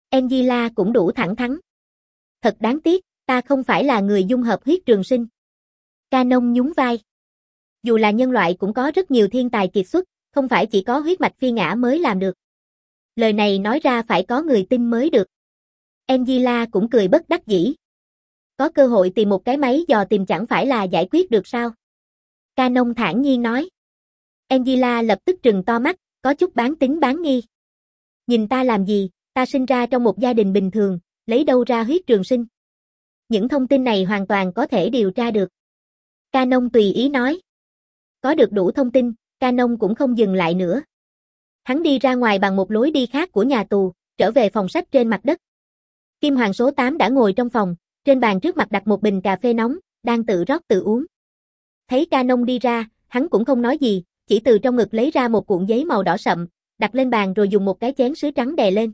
[SPEAKER 1] Angela cũng đủ thẳng thắn. Thật đáng tiếc, ta không phải là người dung hợp huyết trường sinh. Canon nhún vai. Dù là nhân loại cũng có rất nhiều thiên tài kiệt xuất, không phải chỉ có huyết mạch phi ngã mới làm được. Lời này nói ra phải có người tin mới được. Angela cũng cười bất đắc dĩ. Có cơ hội tìm một cái máy dò tìm chẳng phải là giải quyết được sao? Canon thản nhiên nói. Angela lập tức trừng to mắt, có chút bán tín bán nghi. Nhìn ta làm gì, ta sinh ra trong một gia đình bình thường, lấy đâu ra huyết trường sinh? Những thông tin này hoàn toàn có thể điều tra được. Canon tùy ý nói. Có được đủ thông tin, Canon cũng không dừng lại nữa. Hắn đi ra ngoài bằng một lối đi khác của nhà tù, trở về phòng sách trên mặt đất. Kim Hoàng số tám đã ngồi trong phòng, trên bàn trước mặt đặt một bình cà phê nóng, đang tự rót tự uống. Thấy Canon đi ra, hắn cũng không nói gì, chỉ từ trong ngực lấy ra một cuộn giấy màu đỏ sậm, đặt lên bàn rồi dùng một cái chén sứ trắng đè lên.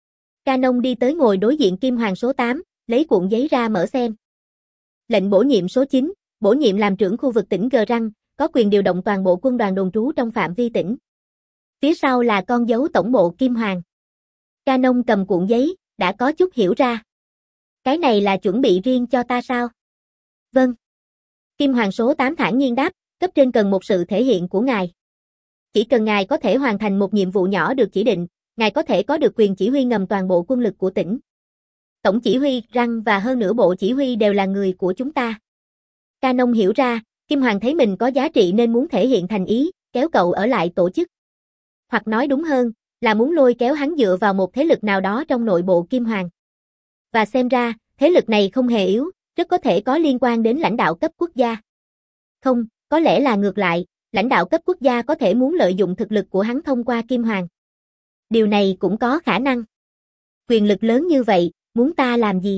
[SPEAKER 1] Canon đi tới ngồi đối diện Kim Hoàng số tám, lấy cuộn giấy ra mở xem. Lệnh bổ nhiệm số chín, bổ nhiệm làm trưởng khu vực tỉnh Gờ Răng, có quyền điều động toàn bộ quân đoàn đồn trú trong phạm vi tỉnh. Phía sau là con dấu tổng bộ Kim Hoàng. Canon cầm cuộn giấy, đã có chút hiểu ra. Cái này là chuẩn bị riêng cho ta sao? Vâng. Kim Hoàng số tám thản nhiên đáp, cấp trên cần một sự thể hiện của ngài. Chỉ cần ngài có thể hoàn thành một nhiệm vụ nhỏ được chỉ định, ngài có thể có được quyền chỉ huy ngầm toàn bộ quân lực của tỉnh. Tổng chỉ huy, Răng và hơn nửa bộ chỉ huy đều là người của chúng ta. Canon hiểu ra, Kim Hoàng thấy mình có giá trị nên muốn thể hiện thành ý, kéo cậu ở lại tổ chức. Hoặc nói đúng hơn, là muốn lôi kéo hắn dựa vào một thế lực nào đó trong nội bộ Kim Hoàng. Và xem ra, thế lực này không hề yếu, rất có thể có liên quan đến lãnh đạo cấp quốc gia. Không, có lẽ là ngược lại, lãnh đạo cấp quốc gia có thể muốn lợi dụng thực lực của hắn thông qua Kim Hoàng. Điều này cũng có khả năng. Quyền lực lớn như vậy, muốn ta làm gì?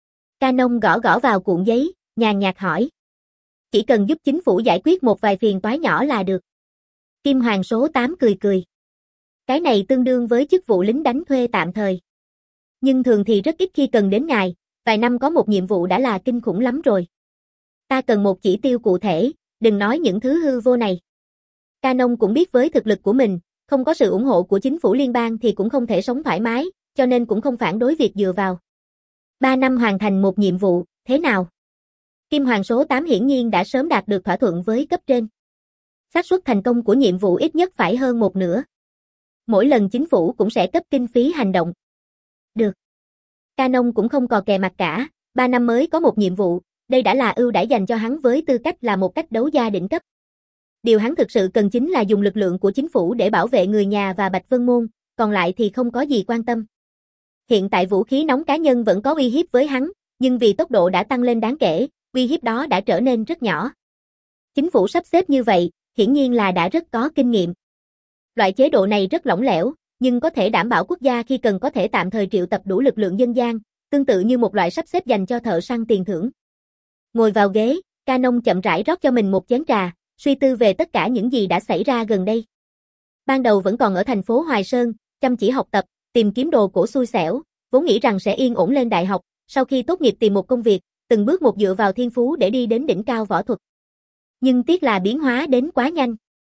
[SPEAKER 1] Canon gõ gõ vào cuộn giấy, nhàn nhạt hỏi. Chỉ cần giúp chính phủ giải quyết một vài phiền toái nhỏ là được. Kim Hoàng số tám cười cười. Cái này tương đương với chức vụ lính đánh thuê tạm thời. Nhưng thường thì rất ít khi cần đến ngài, vài năm có một nhiệm vụ đã là kinh khủng lắm rồi. Ta cần một chỉ tiêu cụ thể, đừng nói những thứ hư vô này. Canon cũng biết với thực lực của mình, không có sự ủng hộ của chính phủ liên bang thì cũng không thể sống thoải mái, cho nên cũng không phản đối việc dựa vào. Ba năm hoàn thành một nhiệm vụ, thế nào? Kim Hoàng số tám hiển nhiên đã sớm đạt được thỏa thuận với cấp trên. Xác suất thành công của nhiệm vụ ít nhất phải hơn một nửa. Mỗi lần chính phủ cũng sẽ cấp kinh phí hành động. Được. Canon cũng không cò kè mặt cả, ba năm mới có một nhiệm vụ, đây đã là ưu đãi dành cho hắn với tư cách là một cách đấu gia đỉnh cấp. Điều hắn thực sự cần chính là dùng lực lượng của chính phủ để bảo vệ người nhà và Bạch Vân Môn, còn lại thì không có gì quan tâm. Hiện tại vũ khí nóng cá nhân vẫn có uy hiếp với hắn, nhưng vì tốc độ đã tăng lên đáng kể, uy hiếp đó đã trở nên rất nhỏ. Chính phủ sắp xếp như vậy, hiển nhiên là đã rất có kinh nghiệm. Loại chế độ này rất lỏng lẻo, nhưng có thể đảm bảo quốc gia khi cần có thể tạm thời triệu tập đủ lực lượng dân gian, tương tự như một loại sắp xếp dành cho thợ săn tiền thưởng. Ngồi vào ghế, Canon chậm rãi rót cho mình một chén trà, suy tư về tất cả những gì đã xảy ra gần đây. Ban đầu vẫn còn ở thành phố Hoài Sơn, chăm chỉ học tập, tìm kiếm đồ cổ xui xẻo, vốn nghĩ rằng sẽ yên ổn lên đại học, sau khi tốt nghiệp tìm một công việc, từng bước một dựa vào thiên phú để đi đến đỉnh cao võ thuật. Nhưng tiếc là biến hóa đến quá nhanh.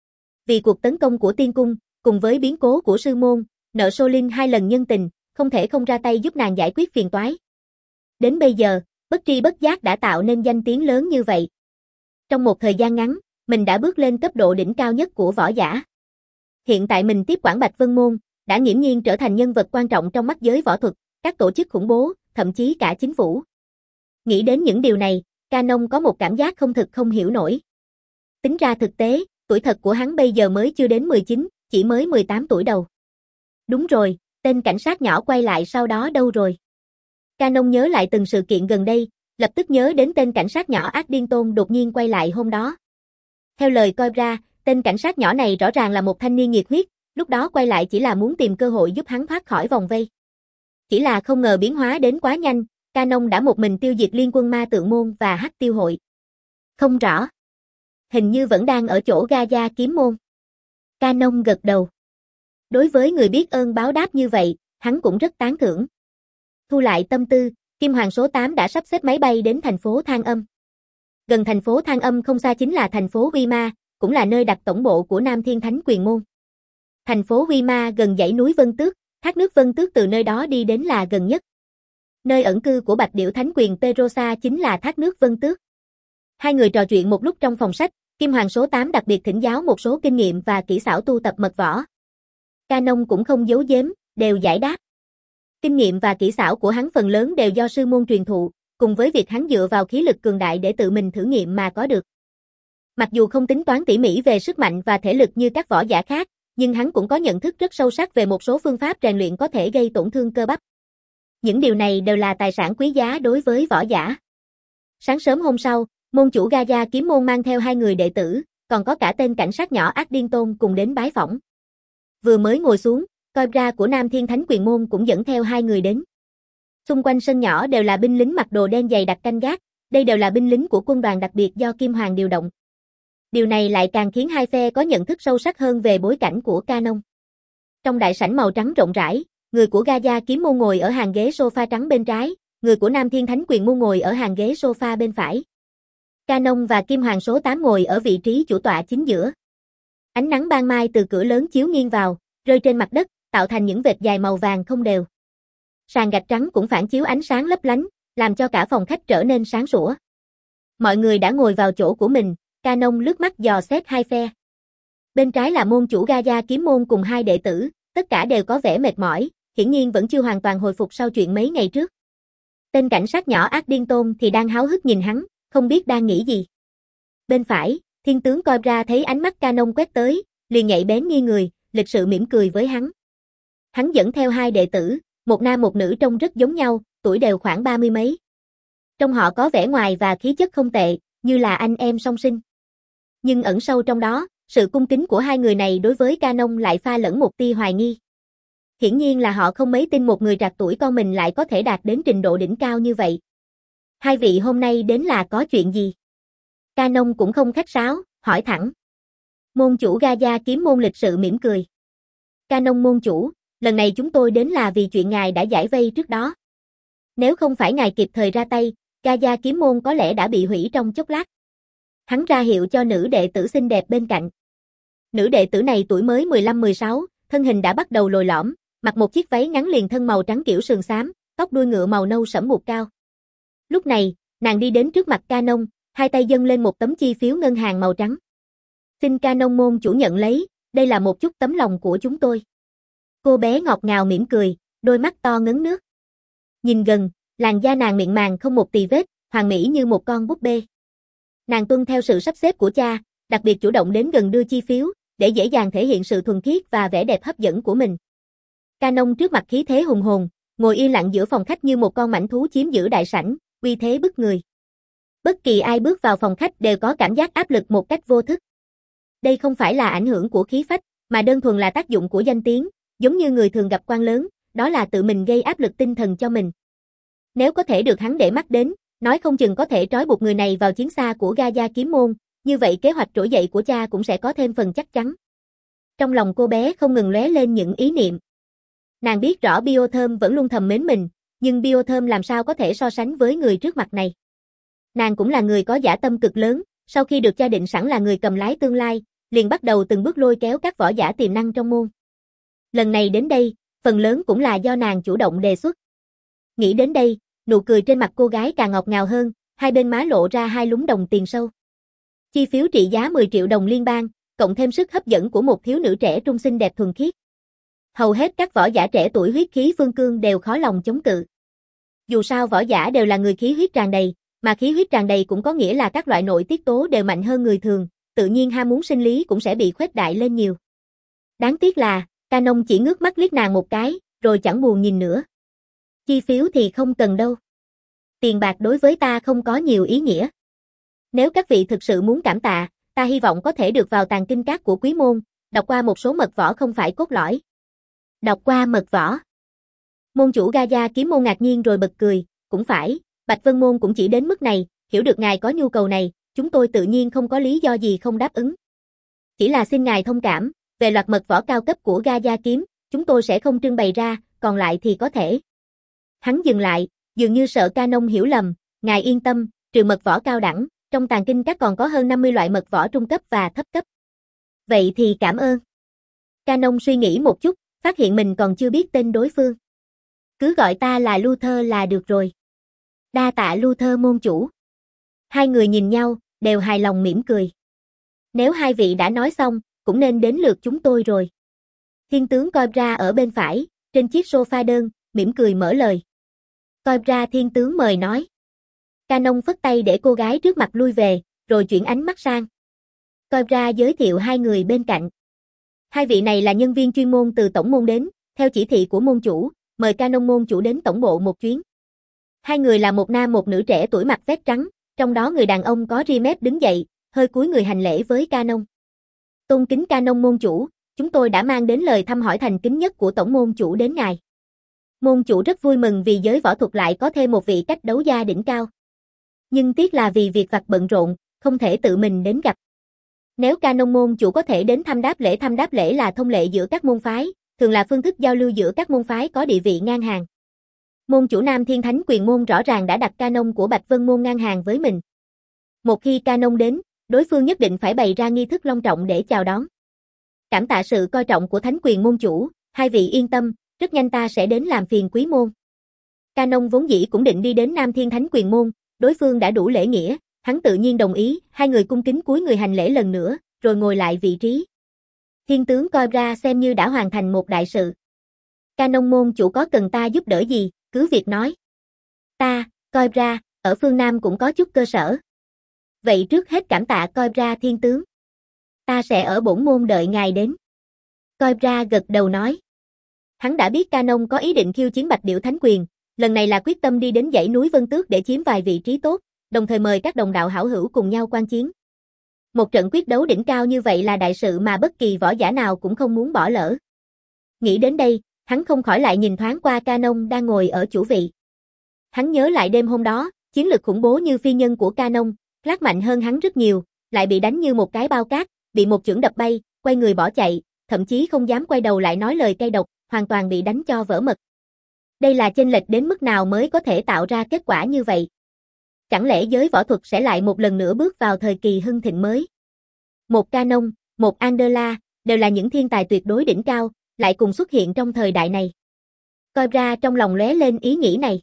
[SPEAKER 1] Vì cuộc tấn công của Tiên Cung, cùng với biến cố của sư môn, nợ Solin hai lần nhân tình, không thể không ra tay giúp nàng giải quyết phiền toái. Đến bây giờ, bất tri bất giác đã tạo nên danh tiếng lớn như vậy. Trong một thời gian ngắn, mình đã bước lên cấp độ đỉnh cao nhất của võ giả. Hiện tại mình tiếp quản Bạch Vân Môn, đã nghiễm nhiên trở thành nhân vật quan trọng trong mắt giới võ thuật, các tổ chức khủng bố, thậm chí cả chính phủ. Nghĩ đến những điều này, Canon có một cảm giác không thực không hiểu nổi. Tính ra thực tế, tuổi thật của hắn bây giờ mới chưa đến mười chín, chỉ mới mười tám tuổi đầu. Đúng rồi, tên cảnh sát nhỏ quay lại sau đó đâu rồi? Canon nhớ lại từng sự kiện gần đây, lập tức nhớ đến tên cảnh sát nhỏ ác điên Tôn đột nhiên quay lại hôm đó. Theo lời coi ra, tên cảnh sát nhỏ này rõ ràng là một thanh niên nhiệt huyết, lúc đó quay lại chỉ là muốn tìm cơ hội giúp hắn thoát khỏi vòng vây. Chỉ là không ngờ biến hóa đến quá nhanh, Canon đã một mình tiêu diệt liên quân ma tượng môn và hắc tiêu hội. Không rõ. Hình như vẫn đang ở chỗ Gaia kiếm môn. Canon gật đầu. Đối với người biết ơn báo đáp như vậy, hắn cũng rất tán thưởng. Thu lại tâm tư, Kim Hoàng số tám đã sắp xếp máy bay đến thành phố Thang Âm. Gần thành phố Thang Âm không xa chính là thành phố Uy Ma, cũng là nơi đặt tổng bộ của Nam Thiên Thánh Quyền Môn. Thành phố Uy Ma gần dãy núi Vân Tước, Thác nước Vân Tước từ nơi đó đi đến là gần nhất. Nơi ẩn cư của Bạch Điểu Thánh Quyền Perosa chính là thác nước Vân Tước. Hai người trò chuyện một lúc trong phòng sách, Kim Hoàng số tám đặc biệt thỉnh giáo một số kinh nghiệm và kỹ xảo tu tập mật võ. Canon cũng không giấu giếm, đều giải đáp. Kinh nghiệm và kỹ xảo của hắn phần lớn đều do sư môn truyền thụ, cùng với việc hắn dựa vào khí lực cường đại để tự mình thử nghiệm mà có được. Mặc dù không tính toán tỉ mỉ về sức mạnh và thể lực như các võ giả khác, nhưng hắn cũng có nhận thức rất sâu sắc về một số phương pháp rèn luyện có thể gây tổn thương cơ bắp. Những điều này đều là tài sản quý giá đối với võ giả. Sáng sớm hôm sau, môn chủ Gaia kiếm môn mang theo hai người đệ tử, còn có cả tên cảnh sát nhỏ Ác Điên Tôn cùng đến bái phỏng. Vừa mới ngồi xuống, Cobra của Nam Thiên Thánh Quyền môn cũng dẫn theo hai người đến. Xung quanh sân nhỏ đều là binh lính mặc đồ đen dày đặc canh gác, đây đều là binh lính của quân đoàn đặc biệt do Kim Hoàng điều động. Điều này lại càng khiến hai phe có nhận thức sâu sắc hơn về bối cảnh của Canon. Trong đại sảnh màu trắng rộng rãi, người của Gaia kiếm môn ngồi ở hàng ghế sofa trắng bên trái, người của Nam Thiên Thánh Quyền môn ngồi ở hàng ghế sofa bên phải. Canon và Kim Hoàng số tám ngồi ở vị trí chủ tọa chính giữa. Ánh nắng ban mai từ cửa lớn chiếu nghiêng vào, rơi trên mặt đất, tạo thành những vệt dài màu vàng không đều. Sàn gạch trắng cũng phản chiếu ánh sáng lấp lánh, làm cho cả phòng khách trở nên sáng sủa. Mọi người đã ngồi vào chỗ của mình, Canon lướt mắt dò xét hai phe. Bên trái là môn chủ Gaia kiếm môn cùng hai đệ tử, tất cả đều có vẻ mệt mỏi, hiển nhiên vẫn chưa hoàn toàn hồi phục sau chuyện mấy ngày trước. Tên cảnh sát nhỏ Ác Điên Tôn thì đang háo hức nhìn hắn, không biết đang nghĩ gì. Bên phải, thiên tướng Cobra thấy ánh mắt Canon quét tới, liền nhạy bén nghi người, lịch sự mỉm cười với hắn. Hắn dẫn theo hai đệ tử, một nam một nữ trông rất giống nhau, tuổi đều khoảng ba mươi mấy. Trong họ có vẻ ngoài và khí chất không tệ, như là anh em song sinh. Nhưng ẩn sâu trong đó, sự cung kính của hai người này đối với Canon lại pha lẫn một tia hoài nghi. Hiển nhiên là họ không mấy tin một người trạc tuổi con mình lại có thể đạt đến trình độ đỉnh cao như vậy. Hai vị hôm nay đến là có chuyện gì? Canon cũng không khách sáo, hỏi thẳng. Môn chủ Gaia kiếm môn lịch sự mỉm cười. Canon môn chủ, lần này chúng tôi đến là vì chuyện ngài đã giải vây trước đó. Nếu không phải ngài kịp thời ra tay, Gaia kiếm môn có lẽ đã bị hủy trong chốc lát. Hắn ra hiệu cho nữ đệ tử xinh đẹp bên cạnh. Nữ đệ tử này tuổi mới mười lăm mười sáu, thân hình đã bắt đầu lồi lõm, mặc một chiếc váy ngắn liền thân màu trắng kiểu sườn xám, tóc đuôi ngựa màu nâu sẫm buộc cao. Lúc này, nàng đi đến trước mặt Canon, hai tay dâng lên một tấm chi phiếu ngân hàng màu trắng. Xin Canon môn chủ nhận lấy, đây là một chút tấm lòng của chúng tôi. Cô bé ngọt ngào mỉm cười, đôi mắt to ngấn nước. Nhìn gần, làn da nàng mịn màng không một tì vết, hoàn mỹ như một con búp bê. Nàng tuân theo sự sắp xếp của cha, đặc biệt chủ động đến gần đưa chi phiếu, để dễ dàng thể hiện sự thuần khiết và vẻ đẹp hấp dẫn của mình. Canon trước mặt khí thế hùng hồn, ngồi yên lặng giữa phòng khách như một con mãnh thú chiếm giữ đại sảnh, uy thế bức người. Bất kỳ ai bước vào phòng khách đều có cảm giác áp lực một cách vô thức. Đây không phải là ảnh hưởng của khí phách, mà đơn thuần là tác dụng của danh tiếng, giống như người thường gặp quan lớn, đó là tự mình gây áp lực tinh thần cho mình. Nếu có thể được hắn để mắt đến, nói không chừng có thể trói buộc người này vào chiến xa của Gaia kiếm môn, như vậy kế hoạch trỗi dậy của cha cũng sẽ có thêm phần chắc chắn. Trong lòng cô bé không ngừng lóe lên những ý niệm. Nàng biết rõ Biothơm vẫn luôn thầm mến mình, nhưng Biothơm làm sao có thể so sánh với người trước mặt này. Nàng cũng là người có dã tâm cực lớn, sau khi được cha định sẵn là người cầm lái tương lai, liền bắt đầu từng bước lôi kéo các võ giả tiềm năng trong môn. Lần này đến đây, phần lớn cũng là do nàng chủ động đề xuất. Nghĩ đến đây, nụ cười trên mặt cô gái càng ngọt ngào hơn, hai bên má lộ ra hai lúm đồng tiền sâu. Chi phiếu trị giá mười triệu đồng liên bang, cộng thêm sức hấp dẫn của một thiếu nữ trẻ trung xinh đẹp thuần khiết. Hầu hết các võ giả trẻ tuổi huyết khí phương cương đều khó lòng chống cự. Dù sao võ giả đều là người khí huyết tràn đầy, mà khí huyết tràn đầy cũng có nghĩa là các loại nội tiết tố đều mạnh hơn người thường, tự nhiên ham muốn sinh lý cũng sẽ bị khuếch đại lên nhiều. Đáng tiếc là, Canon chỉ ngước mắt liếc nàng một cái, rồi chẳng buồn nhìn nữa. Chi phiếu thì không cần đâu. Tiền bạc đối với ta không có nhiều ý nghĩa. Nếu các vị thực sự muốn cảm tạ, ta hy vọng có thể được vào tàng kinh các của quý môn, đọc qua một số mật võ không phải cốt lõi. Đọc qua mật võ. Môn chủ Gaia kiếm môn ngạc nhiên rồi bật cười, cũng phải, Bạch Vân môn cũng chỉ đến mức này, hiểu được ngài có nhu cầu này, chúng tôi tự nhiên không có lý do gì không đáp ứng. Chỉ là xin ngài thông cảm, về loạt mật võ cao cấp của Gaia kiếm, chúng tôi sẽ không trưng bày ra, còn lại thì có thể. Hắn dừng lại, dường như sợ Canon hiểu lầm, ngài yên tâm, trừ mật võ cao đẳng, trong tàng kinh các còn có hơn năm mươi loại mật võ trung cấp và thấp cấp. Vậy thì cảm ơn. Canon suy nghĩ một chút, phát hiện mình còn chưa biết tên đối phương. Cứ gọi ta là Luther là được rồi. Đa tạ Luther môn chủ. Hai người nhìn nhau, đều hài lòng mỉm cười. Nếu hai vị đã nói xong, cũng nên đến lượt chúng tôi rồi. Thiên tướng Cobra ở bên phải, trên chiếc sofa đơn, mỉm cười mở lời. Cobra thiên tướng mời nói. Canon phất tay để cô gái trước mặt lui về, rồi chuyển ánh mắt sang. Cobra giới thiệu hai người bên cạnh. Hai vị này là nhân viên chuyên môn từ tổng môn đến, theo chỉ thị của môn chủ, mời Canon môn chủ đến tổng bộ một chuyến. Hai người là một nam một nữ trẻ tuổi mặc vest trắng, trong đó người đàn ông có ri mép đứng dậy, hơi cúi người hành lễ với Canon. Tôn kính Canon môn chủ, chúng tôi đã mang đến lời thăm hỏi thành kính nhất của tổng môn chủ đến ngài. Môn chủ rất vui mừng vì giới võ thuật lại có thêm một vị cách đấu gia đỉnh cao. Nhưng tiếc là vì việc vặt bận rộn, không thể tự mình đến gặp. Nếu Canon môn chủ có thể đến thăm đáp lễ thăm đáp lễ là thông lệ giữa các môn phái, thường là phương thức giao lưu giữa các môn phái có địa vị ngang hàng. Môn chủ Nam Thiên Thánh Quyền môn rõ ràng đã đặt Canon của Bạch Vân môn ngang hàng với mình. Một khi Canon đến, đối phương nhất định phải bày ra nghi thức long trọng để chào đón. Cảm tạ sự coi trọng của Thánh Quyền môn chủ, hai vị yên tâm, rất nhanh ta sẽ đến làm phiền quý môn. Canon vốn dĩ cũng định đi đến Nam Thiên Thánh Quyền môn, đối phương đã đủ lễ nghĩa, hắn tự nhiên đồng ý, hai người cung kính cúi người hành lễ lần nữa, rồi ngồi lại vị trí. Thiên tướng Cobra xem như đã hoàn thành một đại sự. Canon môn chủ có cần ta giúp đỡ gì, cứ việc nói. Ta, Cobra, ở phương Nam cũng có chút cơ sở. Vậy trước hết cảm tạ Cobra thiên tướng. Ta sẽ ở bổn môn đợi ngài đến. Cobra gật đầu nói. Hắn đã biết Canon có ý định khiêu chiến Bạch Điểu Thánh Quyền, lần này là quyết tâm đi đến dãy núi Vân Tước để chiếm vài vị trí tốt, đồng thời mời các đồng đạo hảo hữu cùng nhau quan chiến. Một trận quyết đấu đỉnh cao như vậy là đại sự mà bất kỳ võ giả nào cũng không muốn bỏ lỡ. Nghĩ đến đây, hắn không khỏi lại nhìn thoáng qua Canon đang ngồi ở chủ vị. Hắn nhớ lại đêm hôm đó, chiến lực khủng bố như phi nhân của Canon, lát mạnh hơn hắn rất nhiều, lại bị đánh như một cái bao cát, bị một chưởng đập bay, quay người bỏ chạy, thậm chí không dám quay đầu lại nói lời cay độc, hoàn toàn bị đánh cho vỡ mật. Đây là chênh lệch đến mức nào mới có thể tạo ra kết quả như vậy? Chẳng lẽ giới võ thuật sẽ lại một lần nữa bước vào thời kỳ hưng thịnh mới? Một Canon, một Angela, đều là những thiên tài tuyệt đối đỉnh cao, lại cùng xuất hiện trong thời đại này. Cobra trong lòng lóe lên ý nghĩ này.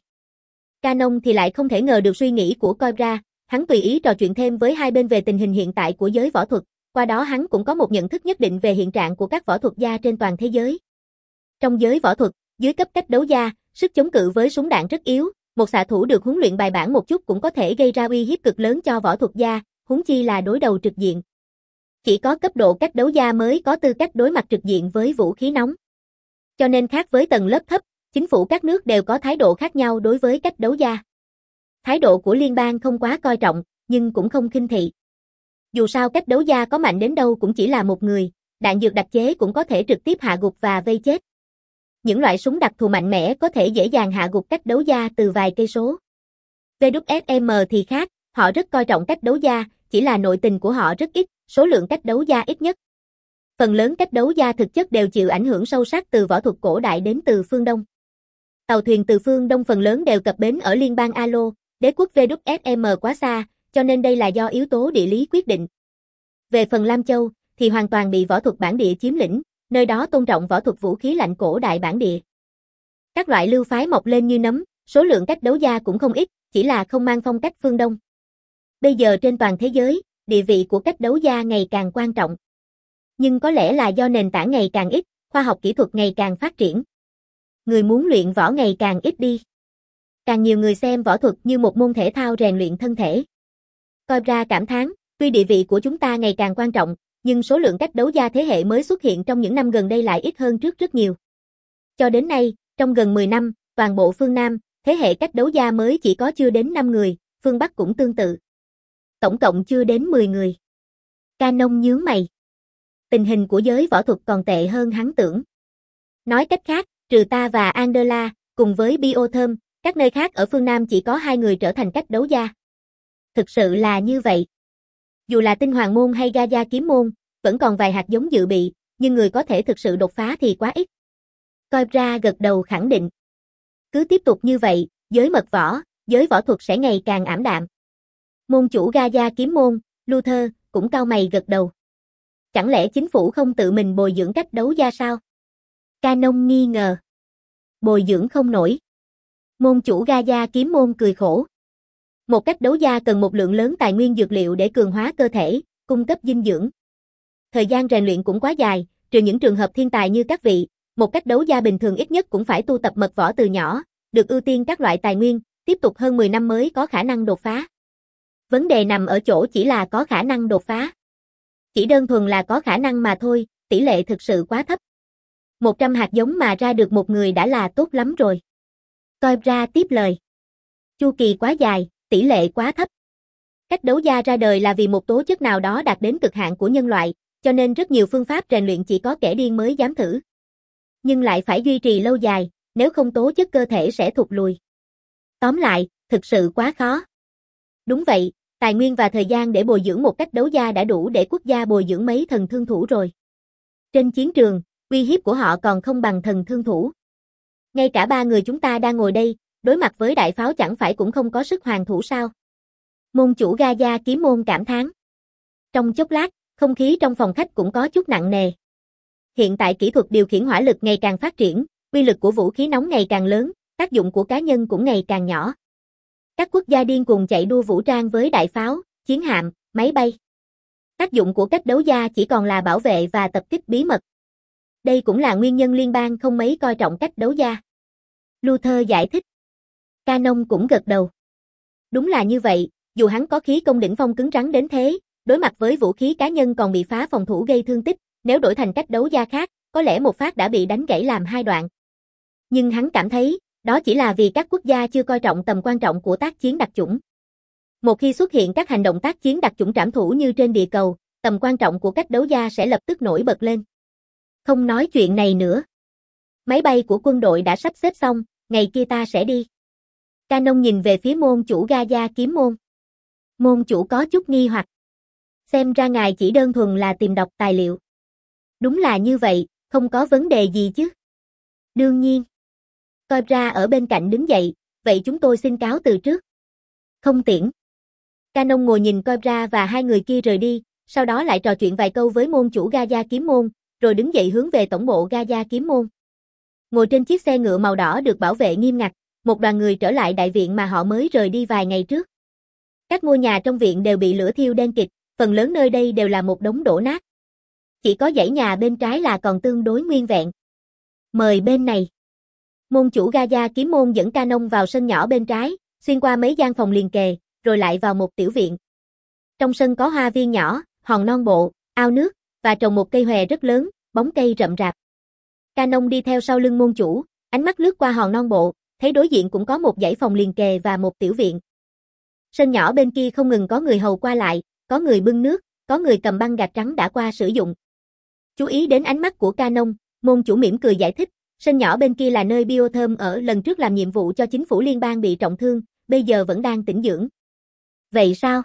[SPEAKER 1] Canon thì lại không thể ngờ được suy nghĩ của Cobra, hắn tùy ý trò chuyện thêm với hai bên về tình hình hiện tại của giới võ thuật, qua đó hắn cũng có một nhận thức nhất định về hiện trạng của các võ thuật gia trên toàn thế giới. Trong giới võ thuật, dưới cấp cách đấu gia, sức chống cự với súng đạn rất yếu, một xạ thủ được huấn luyện bài bản một chút cũng có thể gây ra uy hiếp cực lớn cho võ thuật gia, huống chi là đối đầu trực diện. Chỉ có cấp độ cách đấu gia mới có tư cách đối mặt trực diện với vũ khí nóng. Cho nên khác với tầng lớp thấp, chính phủ các nước đều có thái độ khác nhau đối với cách đấu gia. Thái độ của liên bang không quá coi trọng, nhưng cũng không khinh thị. Dù sao cách đấu gia có mạnh đến đâu cũng chỉ là một người, đạn dược đặc chế cũng có thể trực tiếp hạ gục và vây chết. Những loại súng đặc thù mạnh mẽ có thể dễ dàng hạ gục cách đấu gia từ vài cây số. vê kép ét em thì khác, họ rất coi trọng cách đấu gia, chỉ là nội tình của họ rất ít, số lượng cách đấu gia ít nhất. Phần lớn cách đấu gia thực chất đều chịu ảnh hưởng sâu sắc từ võ thuật cổ đại đến từ phương Đông. Tàu thuyền từ phương Đông phần lớn đều cập bến ở liên bang Alo, đế quốc vê kép ét em quá xa, cho nên đây là do yếu tố địa lý quyết định. Về phần Lam Châu, thì hoàn toàn bị võ thuật bản địa chiếm lĩnh, nơi đó tôn trọng võ thuật vũ khí lạnh cổ đại bản địa. Các loại lưu phái mọc lên như nấm, số lượng cách đấu gia cũng không ít, chỉ là không mang phong cách phương Đông. Bây giờ trên toàn thế giới, địa vị của cách đấu gia ngày càng quan trọng. Nhưng có lẽ là do nền tảng ngày càng ít, khoa học kỹ thuật ngày càng phát triển. Người muốn luyện võ ngày càng ít đi. Càng nhiều người xem võ thuật như một môn thể thao rèn luyện thân thể. Cobra cảm thán, tuy địa vị của chúng ta ngày càng quan trọng, nhưng số lượng cách đấu gia thế hệ mới xuất hiện trong những năm gần đây lại ít hơn trước rất nhiều. Cho đến nay, trong gần mười năm, toàn bộ phương Nam, thế hệ cách đấu gia mới chỉ có chưa đến năm người, phương Bắc cũng tương tự. Tổng cộng chưa đến mười người. Canon nhướng mày. Tình hình của giới võ thuật còn tệ hơn hắn tưởng. Nói cách khác, trừ ta và Angela, cùng với Biotherm, các nơi khác ở phương Nam chỉ có hai người trở thành cách đấu gia. Thực sự là như vậy. Dù là Tinh Hoàng môn hay Gaia kiếm môn, vẫn còn vài hạt giống dự bị, nhưng người có thể thực sự đột phá thì quá ít. Cobra gật đầu khẳng định. Cứ tiếp tục như vậy, giới mật võ, giới võ thuật sẽ ngày càng ảm đạm. Môn chủ Gaia kiếm môn, Luther, cũng cau mày gật đầu. Chẳng lẽ chính phủ không tự mình bồi dưỡng cách đấu gia sao? Canon nghi ngờ. Bồi dưỡng không nổi. Môn chủ Gaia kiếm môn cười khổ. Một cách đấu gia cần một lượng lớn tài nguyên dược liệu để cường hóa cơ thể, cung cấp dinh dưỡng. Thời gian rèn luyện cũng quá dài, trừ những trường hợp thiên tài như các vị, một cách đấu gia bình thường ít nhất cũng phải tu tập mật võ từ nhỏ, được ưu tiên các loại tài nguyên, tiếp tục hơn mười năm mới có khả năng đột phá. Vấn đề nằm ở chỗ chỉ là có khả năng đột phá. Chỉ đơn thuần là có khả năng mà thôi, tỷ lệ thực sự quá thấp. một trăm hạt giống mà ra được một người đã là tốt lắm rồi. Cobra tiếp lời. Chu kỳ quá dài, tỷ lệ quá thấp. Cách đấu gia ra đời là vì một tố chất nào đó đạt đến cực hạn của nhân loại, cho nên rất nhiều phương pháp rèn luyện chỉ có kẻ điên mới dám thử. Nhưng lại phải duy trì lâu dài, nếu không tố chất cơ thể sẽ thụt lùi. Tóm lại, thực sự quá khó. Đúng vậy, tài nguyên và thời gian để bồi dưỡng một cách đấu gia đã đủ để quốc gia bồi dưỡng mấy thần thương thủ rồi. Trên chiến trường, uy hiếp của họ còn không bằng thần thương thủ. Ngay cả ba người chúng ta đang ngồi đây, đối mặt với đại pháo chẳng phải cũng không có sức hoàn thủ sao? Môn chủ Gaia kiếm môn cảm thán. Trong chốc lát, không khí trong phòng khách cũng có chút nặng nề. Hiện tại kỹ thuật điều khiển hỏa lực ngày càng phát triển, uy lực của vũ khí nóng ngày càng lớn, tác dụng của cá nhân cũng ngày càng nhỏ. Các quốc gia điên cuồng chạy đua vũ trang với đại pháo, chiến hạm, máy bay. Tác dụng của cách đấu gia chỉ còn là bảo vệ và tập kích bí mật. Đây cũng là nguyên nhân liên bang không mấy coi trọng cách đấu gia. Luther giải thích. Canon cũng gật đầu. Đúng là như vậy, dù hắn có khí công đỉnh phong cứng rắn đến thế, đối mặt với vũ khí cá nhân còn bị phá phòng thủ gây thương tích, nếu đổi thành cách đấu gia khác, có lẽ một phát đã bị đánh gãy làm hai đoạn. Nhưng hắn cảm thấy, đó chỉ là vì các quốc gia chưa coi trọng tầm quan trọng của tác chiến đặc chủng. Một khi xuất hiện các hành động tác chiến đặc chủng trảm thủ như trên địa cầu, tầm quan trọng của cách đấu gia sẽ lập tức nổi bật lên. Không nói chuyện này nữa. Máy bay của quân đội đã sắp xếp xong, ngày kia ta sẽ đi. Canon nhìn về phía môn chủ Gaia kiếm môn. Môn chủ có chút nghi hoặc. Xem ra ngài chỉ đơn thuần là tìm đọc tài liệu. Đúng là như vậy, không có vấn đề gì chứ. Đương nhiên. Cobra ở bên cạnh đứng dậy, vậy chúng tôi xin cáo từ trước. Không tiễn. Canon ngồi nhìn Cobra và hai người kia rời đi, sau đó lại trò chuyện vài câu với môn chủ Gaia kiếm môn, rồi đứng dậy hướng về tổng bộ Gaia kiếm môn. Ngồi trên chiếc xe ngựa màu đỏ được bảo vệ nghiêm ngặt, một đoàn người trở lại đại viện mà họ mới rời đi vài ngày trước. Các ngôi nhà trong viện đều bị lửa thiêu đen kịt, phần lớn nơi đây đều là một đống đổ nát. Chỉ có dãy nhà bên trái là còn tương đối nguyên vẹn. Mời bên này. Môn chủ Gaia kiếm môn dẫn Canon vào sân nhỏ bên trái, xuyên qua mấy gian phòng liền kề, rồi lại vào một tiểu viện. Trong sân có hoa viên nhỏ, hòn non bộ, ao nước, và trồng một cây hòe rất lớn, bóng cây rậm rạp. Canon đi theo sau lưng môn chủ, ánh mắt lướt qua hòn non bộ, thấy đối diện cũng có một dãy phòng liền kề và một tiểu viện. Sân nhỏ bên kia không ngừng có người hầu qua lại, có người bưng nước, có người cầm băng gạc trắng đã qua sử dụng. Chú ý đến ánh mắt của Canon, môn chủ mỉm cười giải thích, sân nhỏ bên kia là nơi Biotherm ở lần trước làm nhiệm vụ cho chính phủ liên bang bị trọng thương, bây giờ vẫn đang tĩnh dưỡng. Vậy sao?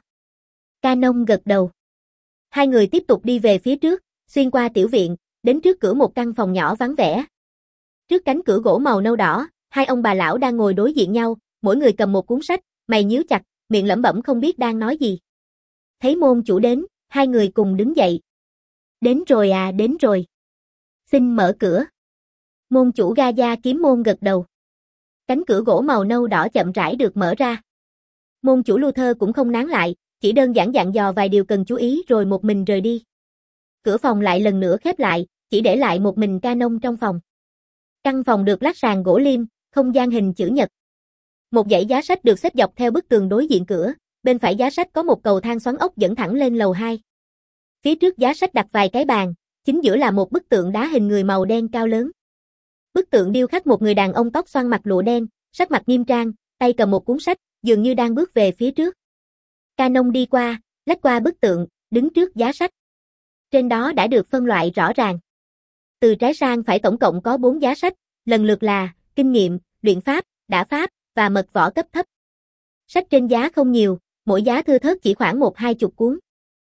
[SPEAKER 1] Canon gật đầu. Hai người tiếp tục đi về phía trước, xuyên qua tiểu viện, đến trước cửa một căn phòng nhỏ vắng vẻ. Trước cánh cửa gỗ màu nâu đỏ, hai ông bà lão đang ngồi đối diện nhau, mỗi người cầm một cuốn sách, mày nhíu chặt, miệng lẩm bẩm không biết đang nói gì. Thấy môn chủ đến, hai người cùng đứng dậy. Đến rồi à, đến rồi. Xin mở cửa. Môn chủ Gaia kiếm môn gật đầu. Cánh cửa gỗ màu nâu đỏ chậm rãi được mở ra. Môn chủ Luther cũng không nán lại, chỉ đơn giản dặn dò vài điều cần chú ý rồi một mình rời đi. Cửa phòng lại lần nữa khép lại, chỉ để lại một mình Canon trong phòng. Căn phòng được lát sàn gỗ liêm, không gian hình chữ nhật. Một dãy giá sách được xếp dọc theo bức tường đối diện cửa, bên phải giá sách có một cầu thang xoắn ốc dẫn thẳng lên lầu hai. Phía trước giá sách đặt vài cái bàn, chính giữa là một bức tượng đá hình người màu đen cao lớn. Bức tượng điêu khắc một người đàn ông tóc xoăn mặc lụa đen, sắc mặt nghiêm trang, tay cầm một cuốn sách, dường như đang bước về phía trước. Canon đi qua, lách qua bức tượng, đứng trước giá sách. Trên đó đã được phân loại rõ ràng. Từ trái sang phải tổng cộng có bốn giá sách, lần lượt là kinh nghiệm, luyện pháp, đả pháp và mật võ cấp thấp. Sách trên giá không nhiều, mỗi giá thưa thớt chỉ khoảng một hai chục cuốn.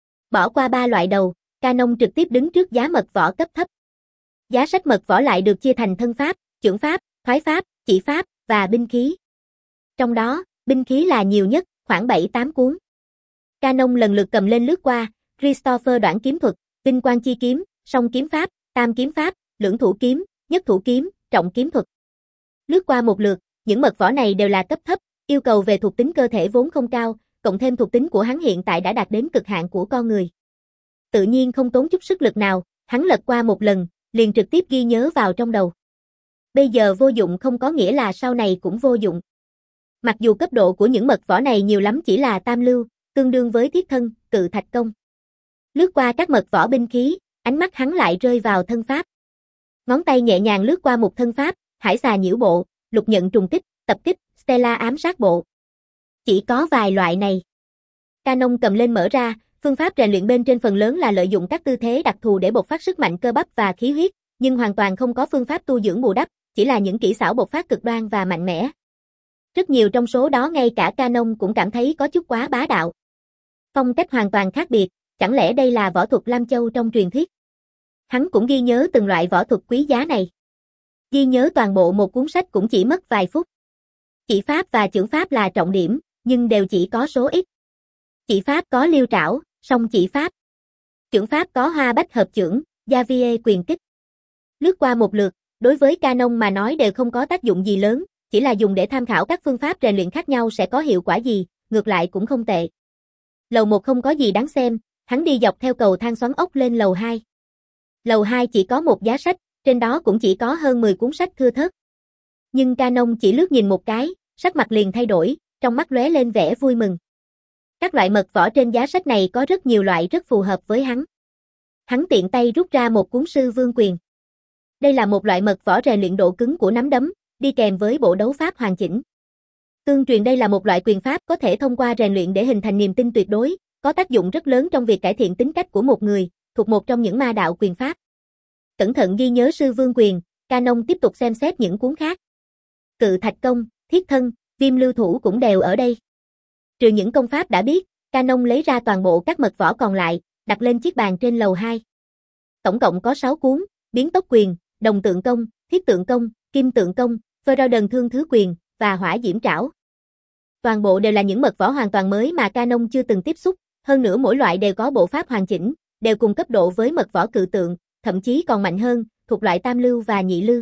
[SPEAKER 1] Bỏ qua ba loại đầu, Canon trực tiếp đứng trước giá mật võ cấp thấp. Giá sách mật võ lại được chia thành thân pháp, chưởng pháp, thoái pháp, chỉ pháp và binh khí. Trong đó, binh khí là nhiều nhất, khoảng bảy tám cuốn. Canon lần lượt cầm lên lướt qua, Christopher đoạn kiếm thuật, vinh quang chi kiếm, song kiếm pháp, tam kiếm pháp, lưỡng thủ kiếm, nhất thủ kiếm, trọng kiếm thuật. Lướt qua một lượt, những mật võ này đều là cấp thấp, yêu cầu về thuộc tính cơ thể vốn không cao, cộng thêm thuộc tính của hắn hiện tại đã đạt đến cực hạn của con người. Tự nhiên không tốn chút sức lực nào, hắn lật qua một lần, liền trực tiếp ghi nhớ vào trong đầu. Bây giờ vô dụng không có nghĩa là sau này cũng vô dụng. Mặc dù cấp độ của những mật võ này nhiều lắm chỉ là tam lưu, tương đương với thiết thân, cự thạch công. Lướt qua các mật võ binh khí, ánh mắt hắn lại rơi vào thân pháp. Ngón tay nhẹ nhàng lướt qua một thân pháp, hải xà nhiễu bộ, lục nhận trùng kích, tập kích, Stella ám sát bộ. Chỉ có vài loại này. Canon cầm lên mở ra, phương pháp rèn luyện bên trên phần lớn là lợi dụng các tư thế đặc thù để bộc phát sức mạnh cơ bắp và khí huyết, nhưng hoàn toàn không có phương pháp tu dưỡng bù đắp, chỉ là những kỹ xảo bộc phát cực đoan và mạnh mẽ. Rất nhiều trong số đó ngay cả Canon cũng cảm thấy có chút quá bá đạo. Phong cách hoàn toàn khác biệt, chẳng lẽ đây là võ thuật Lam Châu trong truyền thuyết? Hắn cũng ghi nhớ từng loại võ thuật quý giá này. Ghi nhớ toàn bộ một cuốn sách cũng chỉ mất vài phút. Chỉ pháp và chưởng pháp là trọng điểm, nhưng đều chỉ có số ít. Chỉ pháp có liêu trảo, song chỉ pháp. Chưởng pháp có hoa bách hợp chưởng, Javier quyền kích. Lướt qua một lượt, đối với Canon mà nói đều không có tác dụng gì lớn, chỉ là dùng để tham khảo các phương pháp rèn luyện khác nhau sẽ có hiệu quả gì, ngược lại cũng không tệ. Lầu một không có gì đáng xem, hắn đi dọc theo cầu thang xoắn ốc lên lầu hai. Lầu hai chỉ có một giá sách, trên đó cũng chỉ có hơn mười cuốn sách thưa thớt. Nhưng Canon chỉ lướt nhìn một cái, sắc mặt liền thay đổi, trong mắt lóe lên vẻ vui mừng. Các loại mật võ trên giá sách này có rất nhiều loại rất phù hợp với hắn. Hắn tiện tay rút ra một cuốn sư vương quyền. Đây là một loại mật võ rèn luyện độ cứng của nắm đấm, đi kèm với bộ đấu pháp hoàn chỉnh. Tương truyền đây là một loại quyền pháp có thể thông qua rèn luyện để hình thành niềm tin tuyệt đối, có tác dụng rất lớn trong việc cải thiện tính cách của một người, thuộc một trong những ma đạo quyền pháp. Cẩn thận ghi nhớ sư vương quyền, Canon tiếp tục xem xét những cuốn khác. Cự thạch công, thiết thân, viêm lưu thủ cũng đều ở đây. Trừ những công pháp đã biết, Canon lấy ra toàn bộ các mật võ còn lại, đặt lên chiếc bàn trên lầu hai. Tổng cộng có sáu cuốn, biến tốc quyền, đồng tượng công, thiết tượng công, kim tượng công, Verrauden thương thứ quyền, và hỏa diễm trảo. Toàn bộ đều là những mật võ hoàn toàn mới mà Canon chưa từng tiếp xúc, hơn nữa mỗi loại đều có bộ pháp hoàn chỉnh, đều cùng cấp độ với mật võ cự tượng, thậm chí còn mạnh hơn, thuộc loại tam lưu và nhị lưu.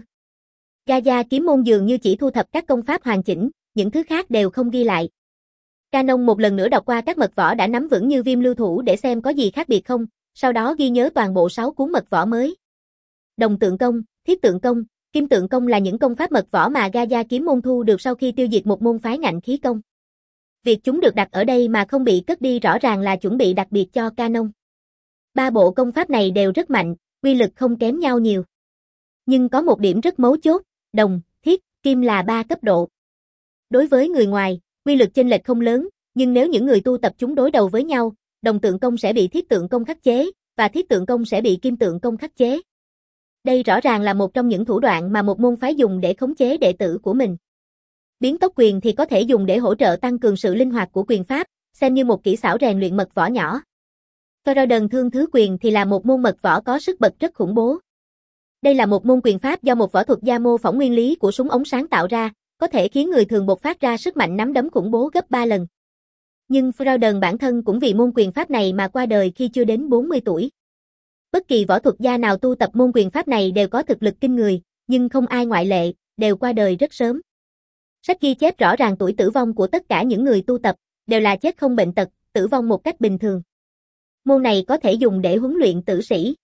[SPEAKER 1] Gaia kiếm môn dường như chỉ thu thập các công pháp hoàn chỉnh, những thứ khác đều không ghi lại. Canon một lần nữa đọc qua các mật võ đã nắm vững như viêm lưu thủ để xem có gì khác biệt không, sau đó ghi nhớ toàn bộ sáu cuốn mật võ mới. Đồng tượng công, thiết tượng công, kim tượng công là những công pháp mật võ mà Gaia kiếm môn thu được sau khi tiêu diệt một môn phái ngạnh khí công. Việc chúng được đặt ở đây mà không bị cất đi rõ ràng là chuẩn bị đặc biệt cho Canon. Ba bộ công pháp này đều rất mạnh, uy lực không kém nhau nhiều. Nhưng có một điểm rất mấu chốt, đồng, thiết, kim là ba cấp độ. Đối với người ngoài, uy lực chênh lệch không lớn, nhưng nếu những người tu tập chúng đối đầu với nhau, đồng tượng công sẽ bị thiết tượng công khắc chế, và thiết tượng công sẽ bị kim tượng công khắc chế. Đây rõ ràng là một trong những thủ đoạn mà một môn phái dùng để khống chế đệ tử của mình. Biến tốc quyền thì có thể dùng để hỗ trợ tăng cường sự linh hoạt của quyền pháp, xem như một kỹ xảo rèn luyện mật võ nhỏ. Verrauden thương thứ quyền thì là một môn mật võ có sức bật rất khủng bố. Đây là một môn quyền pháp do một võ thuật gia mô phỏng nguyên lý của súng ống sáng tạo ra, có thể khiến người thường bộc phát ra sức mạnh nắm đấm khủng bố gấp ba lần. Nhưng Verrauden bản thân cũng vì môn quyền pháp này mà qua đời khi chưa đến bốn mươi tuổi. Bất kỳ võ thuật gia nào tu tập môn quyền pháp này đều có thực lực kinh người, nhưng không ai ngoại lệ, đều qua đời rất sớm. Sách ghi chép rõ ràng tuổi tử vong của tất cả những người tu tập, đều là chết không bệnh tật, tử vong một cách bình thường. Môn này có thể dùng để huấn luyện tử sĩ.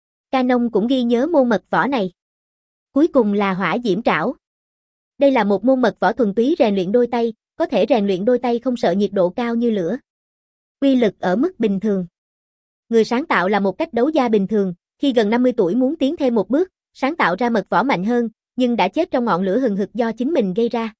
[SPEAKER 1] Canon cũng ghi nhớ môn mật võ này. Cuối cùng là hỏa diễm trảo. Đây là một môn mật võ thuần túy rèn luyện đôi tay, có thể rèn luyện đôi tay không sợ nhiệt độ cao như lửa. Uy lực ở mức bình thường. Người sáng tạo là một cách đấu gia bình thường, khi gần năm mươi tuổi muốn tiến thêm một bước, sáng tạo ra mật võ mạnh hơn, nhưng đã chết trong ngọn lửa hừng hực do chính mình gây ra.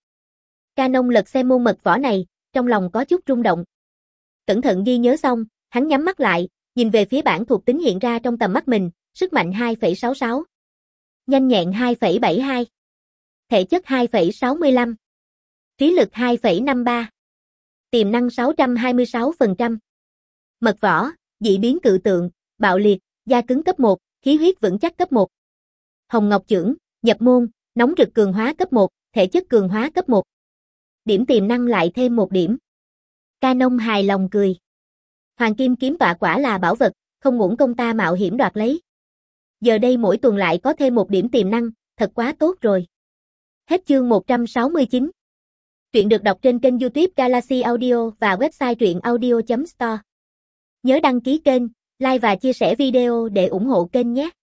[SPEAKER 1] Canon lật xem môn mật võ này, trong lòng có chút rung động. Cẩn thận ghi nhớ xong, hắn nhắm mắt lại, nhìn về phía bảng thuộc tính hiện ra trong tầm mắt mình, sức mạnh hai phẩy sáu sáu, nhanh nhẹn hai phẩy bảy hai, thể chất hai phẩy sáu mươi lăm, trí lực hai phẩy năm ba, tiềm năng sáu trăm hai mươi sáu phần trăm. Mật võ, dị biến cự tượng, bạo liệt, da cứng cấp một, khí huyết vững chắc cấp một. Hồng Ngọc Chưởng, nhập môn, nóng rực cường hóa cấp một, thể chất cường hóa cấp một. Điểm tiềm năng lại thêm một điểm. Canon hài lòng cười. Hoàng kim kiếm tọa quả là bảo vật, không uổng công ta mạo hiểm đoạt lấy. Giờ đây mỗi tuần lại có thêm một điểm tiềm năng, thật quá tốt rồi. Hết chương một trăm sáu mươi chín. Truyện được đọc trên kênh YouTube Galaxy Audio và website truyện audio chấm store. Nhớ đăng ký kênh, like và chia sẻ video để ủng hộ kênh nhé.